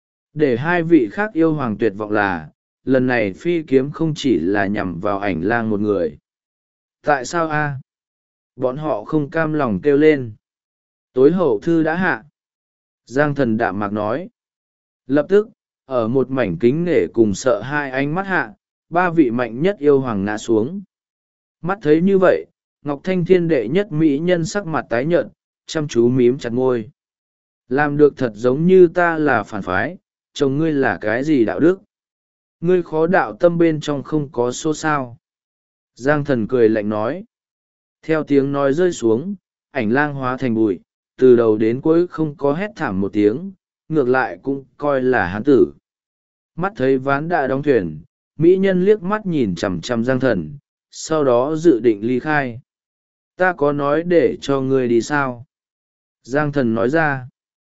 A: Để hai vị khác yêu hoàng tuyệt vọng là, lần này phi kiếm không chỉ là nhằm vào ảnh lang một người. Tại sao a? Bọn họ không cam lòng kêu lên. Tối hậu thư đã hạ. Giang Thần đạm mạc nói. Lập tức, ở một mảnh kính nể cùng sợ hai ánh mắt hạ, ba vị mạnh nhất yêu hoàng ngã xuống. Mắt thấy như vậy, Ngọc Thanh Thiên đệ nhất mỹ nhân sắc mặt tái nhợt, chăm chú mím chặt môi. Làm được thật giống như ta là phản phái, chồng ngươi là cái gì đạo đức? Ngươi khó đạo tâm bên trong không có xô sao. Giang Thần cười lạnh nói. Theo tiếng nói rơi xuống, ảnh lang hóa thành bụi, từ đầu đến cuối không có hét thảm một tiếng, ngược lại cũng coi là hán tử. Mắt thấy ván đã đóng thuyền, mỹ nhân liếc mắt nhìn chằm chằm Giang Thần, sau đó dự định ly khai. Ta có nói để cho ngươi đi sao? Giang Thần nói ra.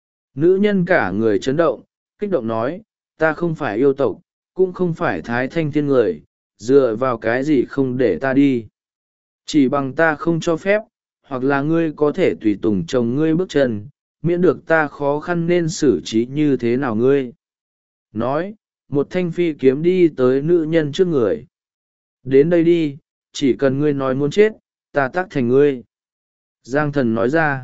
A: Nữ nhân cả người chấn động, kích động nói, ta không phải yêu tộc, cũng không phải Thái Thanh Thiên người, dựa vào cái gì không để ta đi. Chỉ bằng ta không cho phép, hoặc là ngươi có thể tùy tùng chồng ngươi bước chân, miễn được ta khó khăn nên xử trí như thế nào ngươi. Nói, một thanh phi kiếm đi tới nữ nhân trước người. Đến đây đi, chỉ cần ngươi nói muốn chết, ta tác thành ngươi. Giang Thần nói ra.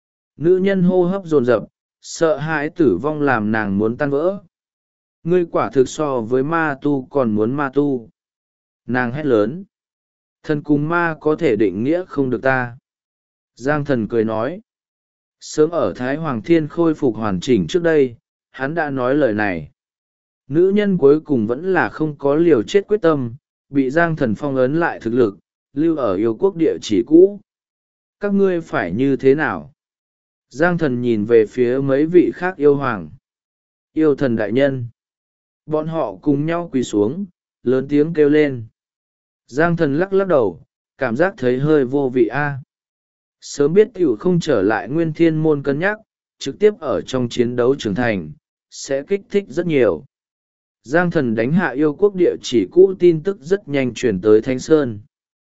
A: Nữ nhân hô hấp dồn dập, sợ hãi tử vong làm nàng muốn tan vỡ. Ngươi quả thực so với ma tu còn muốn ma tu. Nàng hét lớn. Thần cùng ma có thể định nghĩa không được ta. Giang Thần cười nói. Sớm ở Thái Hoàng Thiên khôi phục hoàn chỉnh trước đây, hắn đã nói lời này. Nữ nhân cuối cùng vẫn là không có liều chết quyết tâm, bị Giang Thần phong ấn lại thực lực, lưu ở yêu quốc địa chỉ cũ. Các ngươi phải như thế nào? Giang Thần nhìn về phía mấy vị khác yêu hoàng. Yêu thần đại nhân. Bọn họ cùng nhau quỳ xuống, lớn tiếng kêu lên. Giang Thần lắc lắc đầu, cảm giác thấy hơi vô vị a. Sớm biết tiểu không trở lại Nguyên Thiên Môn cân nhắc, trực tiếp ở trong chiến đấu trưởng thành, sẽ kích thích rất nhiều. Giang Thần đánh hạ yêu quốc địa chỉ cũ tin tức rất nhanh chuyển tới Thanh Sơn.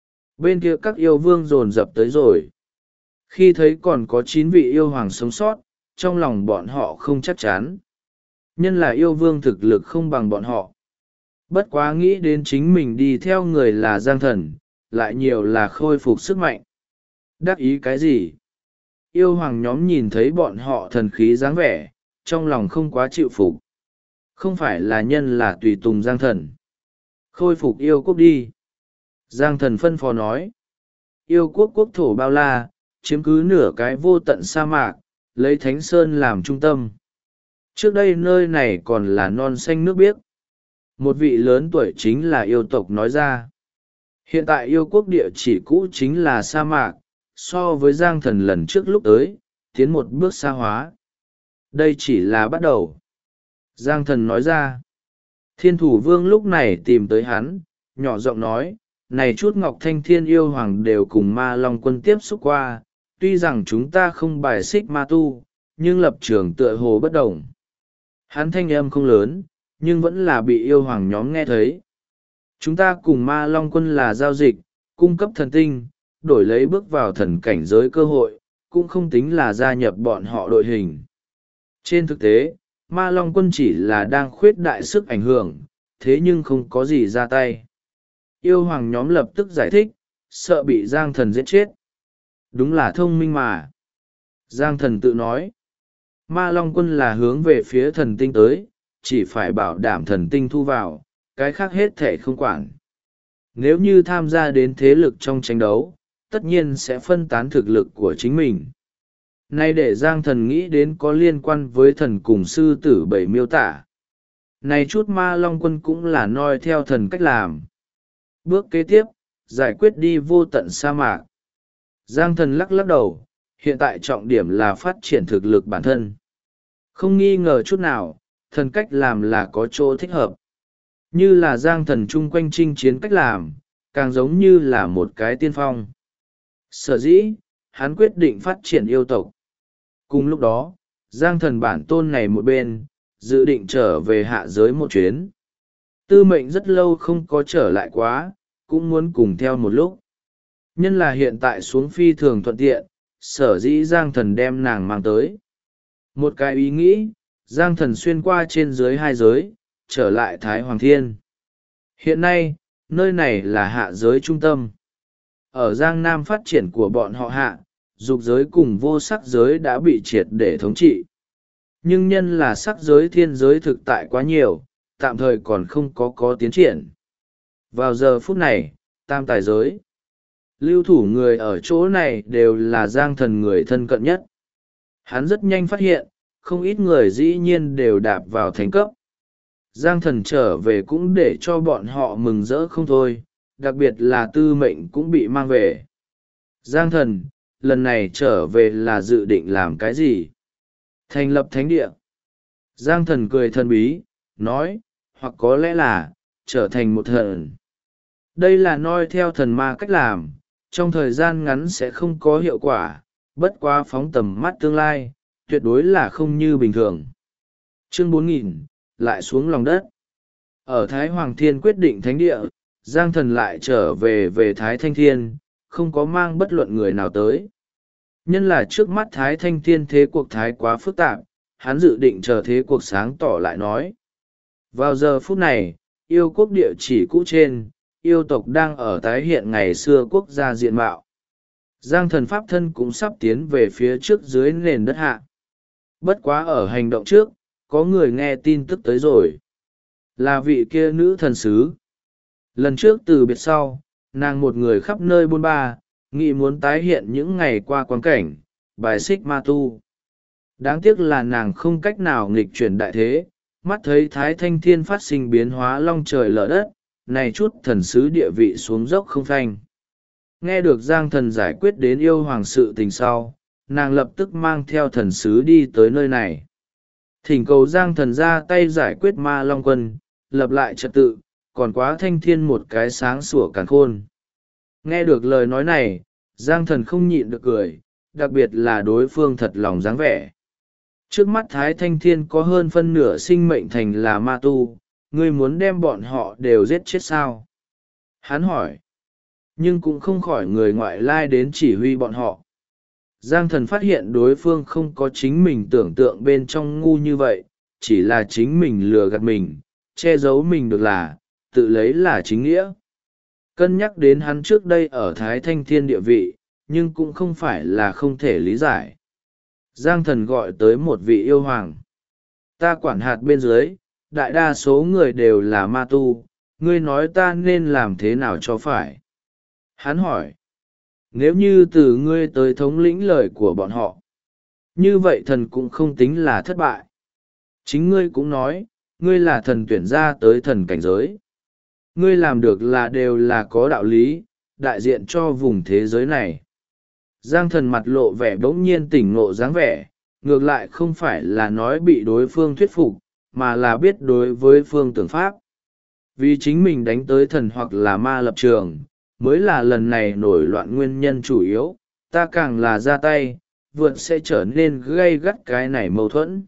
A: Bên kia các yêu vương dồn dập tới rồi. Khi thấy còn có 9 vị yêu hoàng sống sót, trong lòng bọn họ không chắc chắn. Nhân là yêu vương thực lực không bằng bọn họ. Bất quá nghĩ đến chính mình đi theo người là Giang Thần, lại nhiều là khôi phục sức mạnh. Đắc ý cái gì? Yêu hoàng nhóm nhìn thấy bọn họ thần khí dáng vẻ, trong lòng không quá chịu phục. Không phải là nhân là tùy tùng Giang Thần. Khôi phục yêu quốc đi. Giang Thần phân phó nói. Yêu quốc quốc thổ bao la, chiếm cứ nửa cái vô tận sa mạc, lấy Thánh Sơn làm trung tâm. Trước đây nơi này còn là non xanh nước biếc. Một vị lớn tuổi chính là yêu tộc nói ra. Hiện tại yêu quốc địa chỉ cũ chính là sa mạc, so với Giang Thần lần trước lúc tới, tiến một bước xa hóa. Đây chỉ là bắt đầu. Giang Thần nói ra. Thiên thủ vương lúc này tìm tới hắn, nhỏ giọng nói, này chút Ngọc Thanh Thiên yêu hoàng đều cùng ma long quân tiếp xúc qua, tuy rằng chúng ta không bài xích ma tu, nhưng lập trường tựa hồ bất đồng. Hắn thanh âm không lớn, nhưng vẫn là bị yêu hoàng nhóm nghe thấy. Chúng ta cùng ma long quân là giao dịch, cung cấp thần tinh, đổi lấy bước vào thần cảnh giới cơ hội, cũng không tính là gia nhập bọn họ đội hình. Trên thực tế, Ma Long Quân chỉ là đang khuyết đại sức ảnh hưởng, thế nhưng không có gì ra tay. Yêu hoàng nhóm lập tức giải thích, sợ bị Giang Thần giết chết. Đúng là thông minh mà. Giang Thần tự nói. Ma Long Quân là hướng về phía thần tinh tới, chỉ phải bảo đảm thần tinh thu vào, cái khác hết thể không quản. Nếu như tham gia đến thế lực trong tranh đấu, tất nhiên sẽ phân tán thực lực của chính mình. Nay để Giang Thần nghĩ đến có liên quan với thần cùng sư tử bảy miêu tả. Này chút Ma Long Quân cũng là noi theo thần cách làm. Bước kế tiếp, giải quyết đi vô tận sa mạc. Giang Thần lắc lắc đầu, hiện tại trọng điểm là phát triển thực lực bản thân. Không nghi ngờ chút nào, thần cách làm là có chỗ thích hợp. Như là Giang Thần chung quanh chinh chiến cách làm, càng giống như là một cái tiên phong. Sở dĩ, hắn quyết định phát triển yêu tộc. Cùng lúc đó, Giang Thần bản tôn này một bên, dự định trở về hạ giới một chuyến. Tư mệnh rất lâu không có trở lại quá, cũng muốn cùng theo một lúc. Nhân là hiện tại xuống phi thường thuận tiện, sở dĩ Giang Thần đem nàng mang tới. Một cái ý nghĩ, Giang Thần xuyên qua trên dưới hai giới, trở lại Thái Hoàng Thiên. Hiện nay, nơi này là hạ giới trung tâm. Ở Giang Nam phát triển của bọn họ hạ, dục giới cùng vô sắc giới đã bị triệt để thống trị. Nhưng nhân là sắc giới thiên giới thực tại quá nhiều, tạm thời còn không có tiến triển. Vào giờ phút này, tam tài giới. Lưu thủ người ở chỗ này đều là Giang Thần người thân cận nhất. Hắn rất nhanh phát hiện, không ít người dĩ nhiên đều đạp vào thánh cấp. Giang Thần trở về cũng để cho bọn họ mừng rỡ không thôi, đặc biệt là tư mệnh cũng bị mang về. Giang Thần, lần này trở về là dự định làm cái gì? Thành lập thánh địa. Giang Thần cười thần bí, nói, hoặc có lẽ là, trở thành một thần. Đây là noi theo thần ma cách làm, trong thời gian ngắn sẽ không có hiệu quả, bất quá phóng tầm mắt tương lai, tuyệt đối là không như bình thường. Chương 4000, lại xuống lòng đất. Ở Thái Hoàng Thiên quyết định thánh địa, Giang Thần lại trở về Thái Thanh Thiên, không có mang bất luận người nào tới. Nhân là trước mắt Thái Thanh Thiên thế cuộc thái quá phức tạp, hắn dự định chờ thế cuộc sáng tỏ lại nói. Vào giờ phút này, yêu quốc địa chỉ cũ trên, yêu tộc đang ở tái hiện ngày xưa quốc gia diện mạo. Giang Thần pháp thân cũng sắp tiến về phía trước dưới nền đất hạ. Bất quá ở hành động trước, có người nghe tin tức tới rồi. Là vị kia nữ thần sứ. Lần trước từ biệt sau, nàng một người khắp nơi bôn ba, nghĩ muốn tái hiện những ngày qua quang cảnh, bài xích ma tu. Đáng tiếc là nàng không cách nào nghịch chuyển đại thế, mắt thấy Thái Thanh Thiên phát sinh biến hóa long trời lở đất, này chút thần sứ địa vị xuống dốc không phanh. Nghe được Giang Thần giải quyết đến yêu hoàng sự tình sau, nàng lập tức mang theo thần sứ đi tới nơi này. Thỉnh cầu Giang Thần ra tay giải quyết Ma Long Quân, lập lại trật tự, còn quá Thanh Thiên một cái sáng sủa càn khôn. Nghe được lời nói này, Giang Thần không nhịn được cười, đặc biệt là đối phương thật lòng dáng vẻ. Trước mắt Thái Thanh Thiên có hơn phân nửa sinh mệnh thành là ma tu, ngươi muốn đem bọn họ đều giết chết sao? Hắn hỏi. Nhưng cũng không khỏi người ngoại lai đến chỉ huy bọn họ. Giang Thần phát hiện đối phương không có chính mình tưởng tượng bên trong ngu như vậy, chỉ là chính mình lừa gạt mình, che giấu mình được là, tự lấy là chính nghĩa. Cân nhắc đến hắn trước đây ở Thái Thanh Thiên địa vị, nhưng cũng không phải là không thể lý giải. Giang Thần gọi tới một vị yêu hoàng. Ta quản hạt bên dưới, đại đa số người đều là ma tu, ngươi nói ta nên làm thế nào cho phải? Hắn hỏi. Nếu như từ ngươi tới thống lĩnh lời của bọn họ, như vậy thần cũng không tính là thất bại. Chính ngươi cũng nói, ngươi là thần tuyển ra tới thần cảnh giới. Ngươi làm được là đều là có đạo lý, đại diện cho vùng thế giới này. Giang Thần mặt lộ vẻ bỗng nhiên tỉnh ngộ dáng vẻ, ngược lại không phải là nói bị đối phương thuyết phục, mà là biết đối với phương tưởng pháp. Vì chính mình đánh tới thần hoặc là ma lập trường, mới là lần này nổi loạn nguyên nhân chủ yếu, ta càng là ra tay, vượt sẽ trở nên gây gắt cái này mâu thuẫn.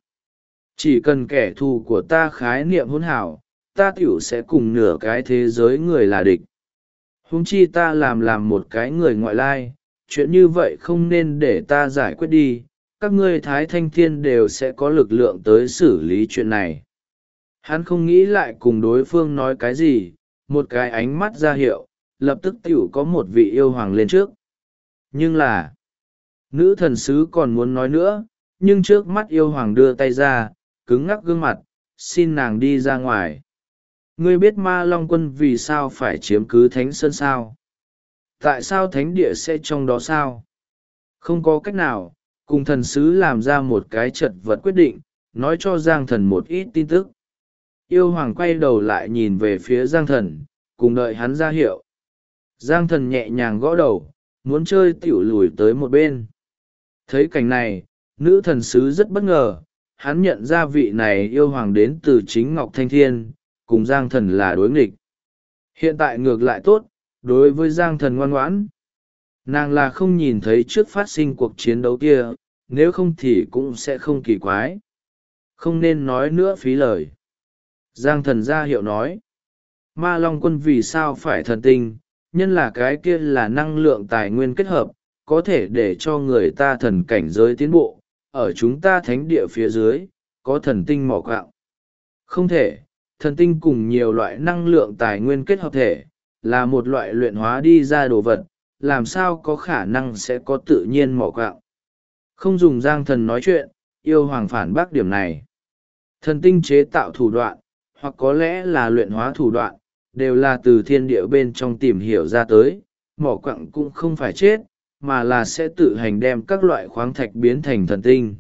A: Chỉ cần kẻ thù của ta khái niệm hỗn hảo, ta tiểu sẽ cùng nửa cái thế giới người là địch. Huống chi ta làm một cái người ngoại lai, chuyện như vậy không nên để ta giải quyết đi, các ngươi Thái Thanh Thiên đều sẽ có lực lượng tới xử lý chuyện này. Hắn không nghĩ lại cùng đối phương nói cái gì, một cái ánh mắt ra hiệu, lập tức t i ể u có một vị yêu hoàng lên trước. Nhưng là, nữ thần sứ còn muốn nói nữa, nhưng trước mắt yêu hoàng đưa tay ra, cứng ngắc gương mặt, xin nàng đi ra ngoài. Ngươi biết Ma Long Quân vì sao phải chiếm cứ Thánh Sơn sao? Tại sao thánh địa sẽ trong đó sao? Không có cách nào, cùng thần sứ làm ra một cái chật vật quyết định, nói cho Giang Thần một ít tin tức. Yêu hoàng quay đầu lại nhìn về phía Giang Thần, cùng đợi hắn ra hiệu. Giang Thần nhẹ nhàng gõ đầu, muốn chơi tiểu lùi tới một bên. Thấy cảnh này, nữ thần sứ rất bất ngờ, hắn nhận ra vị này yêu hoàng đến từ chính Ngọc Thanh Thiên, cùng Giang Thần là đối nghịch. Hiện tại ngược lại tốt, đối với Giang Thần ngoan ngoãn. Nàng là không nhìn thấy trước phát sinh cuộc chiến đấu kia, nếu không thì cũng sẽ không kỳ quái. Không nên nói nữa phí lời. Giang Thần ra hiệu nói. Ma Long Quân vì sao phải thần tinh, nhân là cái kia là năng lượng tài nguyên kết hợp, có thể để cho người ta thần cảnh giới tiến bộ, ở chúng ta thánh địa phía dưới, có thần tinh mỏ quạng. Không thể, thần tinh cùng nhiều loại năng lượng tài nguyên kết hợp thể, là một loại luyện hóa đi ra đồ vật, làm sao có khả năng sẽ có tự nhiên mỏ quạng. Không dùng Giang Thần nói chuyện, yêu hoàng phản bác điểm này. Thần tinh chế tạo thủ đoạn, hoặc có lẽ là luyện hóa thủ đoạn, đều là từ thiên địa bên trong tìm hiểu ra tới, mỏ quặng cũng không phải chết, mà là sẽ tự hành đem các loại khoáng thạch biến thành thần tinh.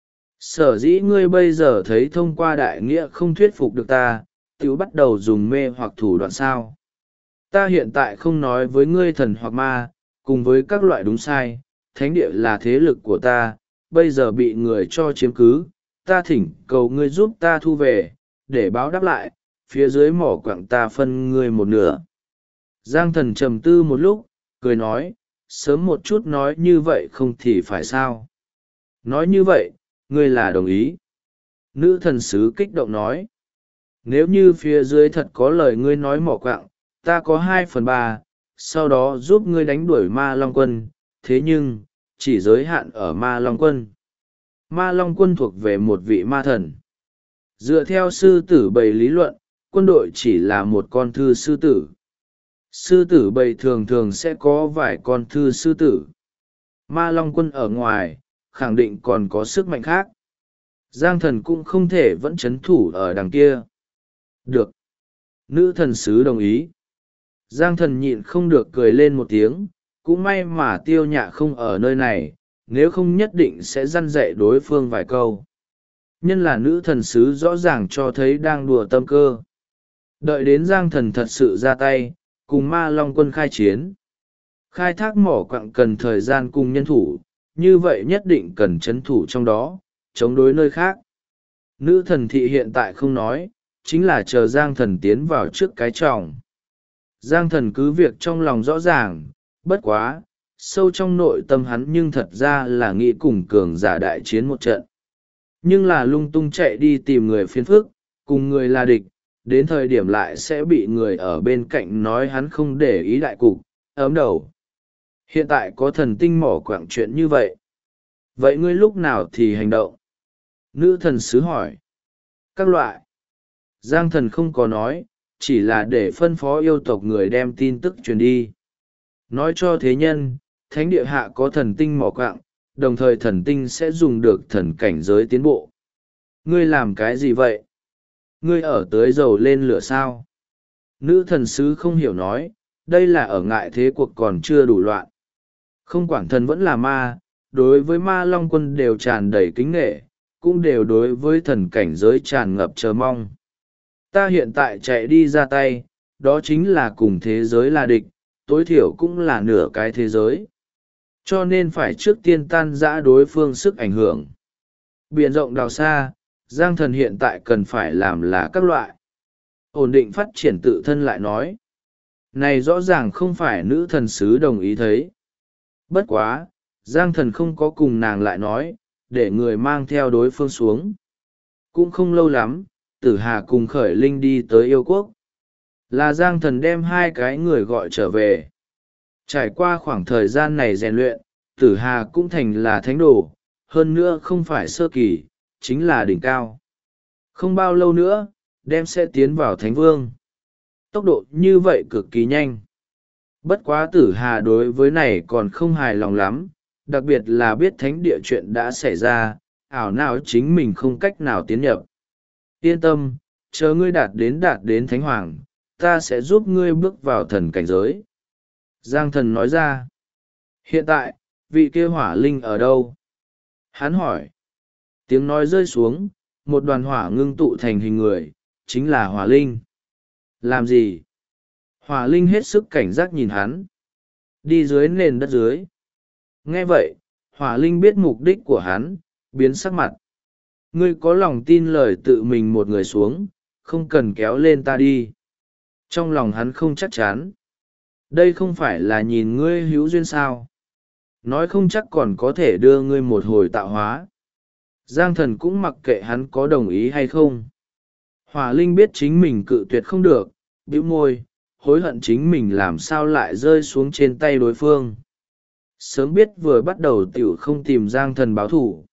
A: Sở dĩ ngươi bây giờ thấy thông qua đại nghĩa không thuyết phục được ta, tiểu bắt đầu dùng mê hoặc thủ đoạn sao. Ta hiện tại không nói với ngươi thần hoặc ma, cùng với các loại đúng sai, thánh địa là thế lực của ta, bây giờ bị người cho chiếm cứ, ta thỉnh cầu ngươi giúp ta thu về, để báo đáp lại, phía dưới mỏ quặng ta phân ngươi một nửa. Giang Thần trầm tư một lúc, cười nói, sớm một chút nói như vậy không thì phải sao. Nói như vậy, ngươi là đồng ý. Nữ thần sứ kích động nói, nếu như phía dưới thật có lời ngươi nói mỏ quặng, ta có 2/3, sau đó giúp ngươi đánh đuổi Ma Long Quân, thế nhưng, chỉ giới hạn ở Ma Long Quân. Ma Long Quân thuộc về một vị ma thần. Dựa theo sư tử bầy lý luận, quân đội chỉ là một con thư sư tử. Sư tử bầy thường thường sẽ có vài con thư sư tử. Ma Long Quân ở ngoài, khẳng định còn có sức mạnh khác. Giang Thần cũng không thể vẫn chấn thủ ở đằng kia. Được. Nữ thần sứ đồng ý. Giang Thần nhịn không được cười lên một tiếng, cũng may mà Tiêu Nhạ không ở nơi này, nếu không nhất định sẽ răn dạy đối phương vài câu. Nhân là nữ thần sứ rõ ràng cho thấy đang đùa tâm cơ. Đợi đến Giang Thần thật sự ra tay, cùng Ma Long Quân khai chiến. Khai thác mỏ quặng cần thời gian cùng nhân thủ, như vậy nhất định cần chấn thủ trong đó, chống đối nơi khác. Nữ thần thị hiện tại không nói, chính là chờ Giang Thần tiến vào trước cái tròng. Giang Thần cứ việc trong lòng rõ ràng, bất quá, sâu trong nội tâm hắn nhưng thật ra là nghĩ cùng cường giả đại chiến một trận. Nhưng là lung tung chạy đi tìm người phiền phức, cùng người là địch, đến thời điểm lại sẽ bị người ở bên cạnh nói hắn không để ý đại cục, ấm đầu. Hiện tại có thần tinh mỏ quảng chuyện như vậy. Vậy ngươi lúc nào thì hành động? Nữ thần sứ hỏi. Các loại. Giang Thần không có nói, chỉ là để phân phó yêu tộc người đem tin tức truyền đi. Nói cho thế nhân, thánh địa hạ có thần tinh mỏ quạng, đồng thời thần tinh sẽ dùng được thần cảnh giới tiến bộ. Ngươi làm cái gì vậy? Ngươi ở tới dầu lên lửa sao? Nữ thần sứ không hiểu nói, đây là ở ngại thế cuộc còn chưa đủ loạn. Không quản thần vẫn là ma, đối với Ma Long Quân đều tràn đầy kính nghệ, cũng đều đối với thần cảnh giới tràn ngập chờ mong. Ta hiện tại chạy đi ra tay, đó chính là cùng thế giới là địch, tối thiểu cũng là nửa cái thế giới. Cho nên phải trước tiên tan rã đối phương sức ảnh hưởng. Biển rộng đào xa, Giang Thần hiện tại cần phải làm là các loại. Ổn định phát triển tự thân lại nói. Này rõ ràng không phải nữ thần sứ đồng ý thấy. Bất quá, Giang Thần không có cùng nàng lại nói, để người mang theo đối phương xuống. Cũng không lâu lắm, Tử Hà cùng Khởi Linh đi tới yêu quốc. Là Giang Thần đem hai cái người gọi trở về. Trải qua khoảng thời gian này rèn luyện, Tử Hà cũng thành là thánh đồ, hơn nữa không phải sơ kỳ, chính là đỉnh cao. Không bao lâu nữa, đem sẽ tiến vào Thánh Vương. Tốc độ như vậy cực kỳ nhanh. Bất quá Tử Hà đối với này còn không hài lòng lắm, đặc biệt là biết thánh địa chuyện đã xảy ra, ảo não chính mình không cách nào tiến nhập. Yên tâm, chờ ngươi đạt đến Thánh Hoàng, ta sẽ giúp ngươi bước vào thần cảnh giới. Giang Thần nói ra. Hiện tại, vị kia hỏa linh ở đâu? Hắn hỏi. Tiếng nói rơi xuống, một đoàn hỏa ngưng tụ thành hình người, chính là hỏa linh. Làm gì? Hỏa linh hết sức cảnh giác nhìn hắn. Đi dưới nền đất dưới. Nghe vậy, hỏa linh biết mục đích của hắn, biến sắc mặt. Ngươi có lòng tin lời tự mình một người xuống, không cần kéo lên ta đi. Trong lòng hắn không chắc chắn. Đây không phải là nhìn ngươi hữu duyên sao. Nói không chắc còn có thể đưa ngươi một hồi tạo hóa. Giang Thần cũng mặc kệ hắn có đồng ý hay không. Hỏa linh biết chính mình cự tuyệt không được, bĩu môi, hối hận chính mình làm sao lại rơi xuống trên tay đối phương. Sớm biết vừa bắt đầu tiểu không tìm Giang Thần báo thủ.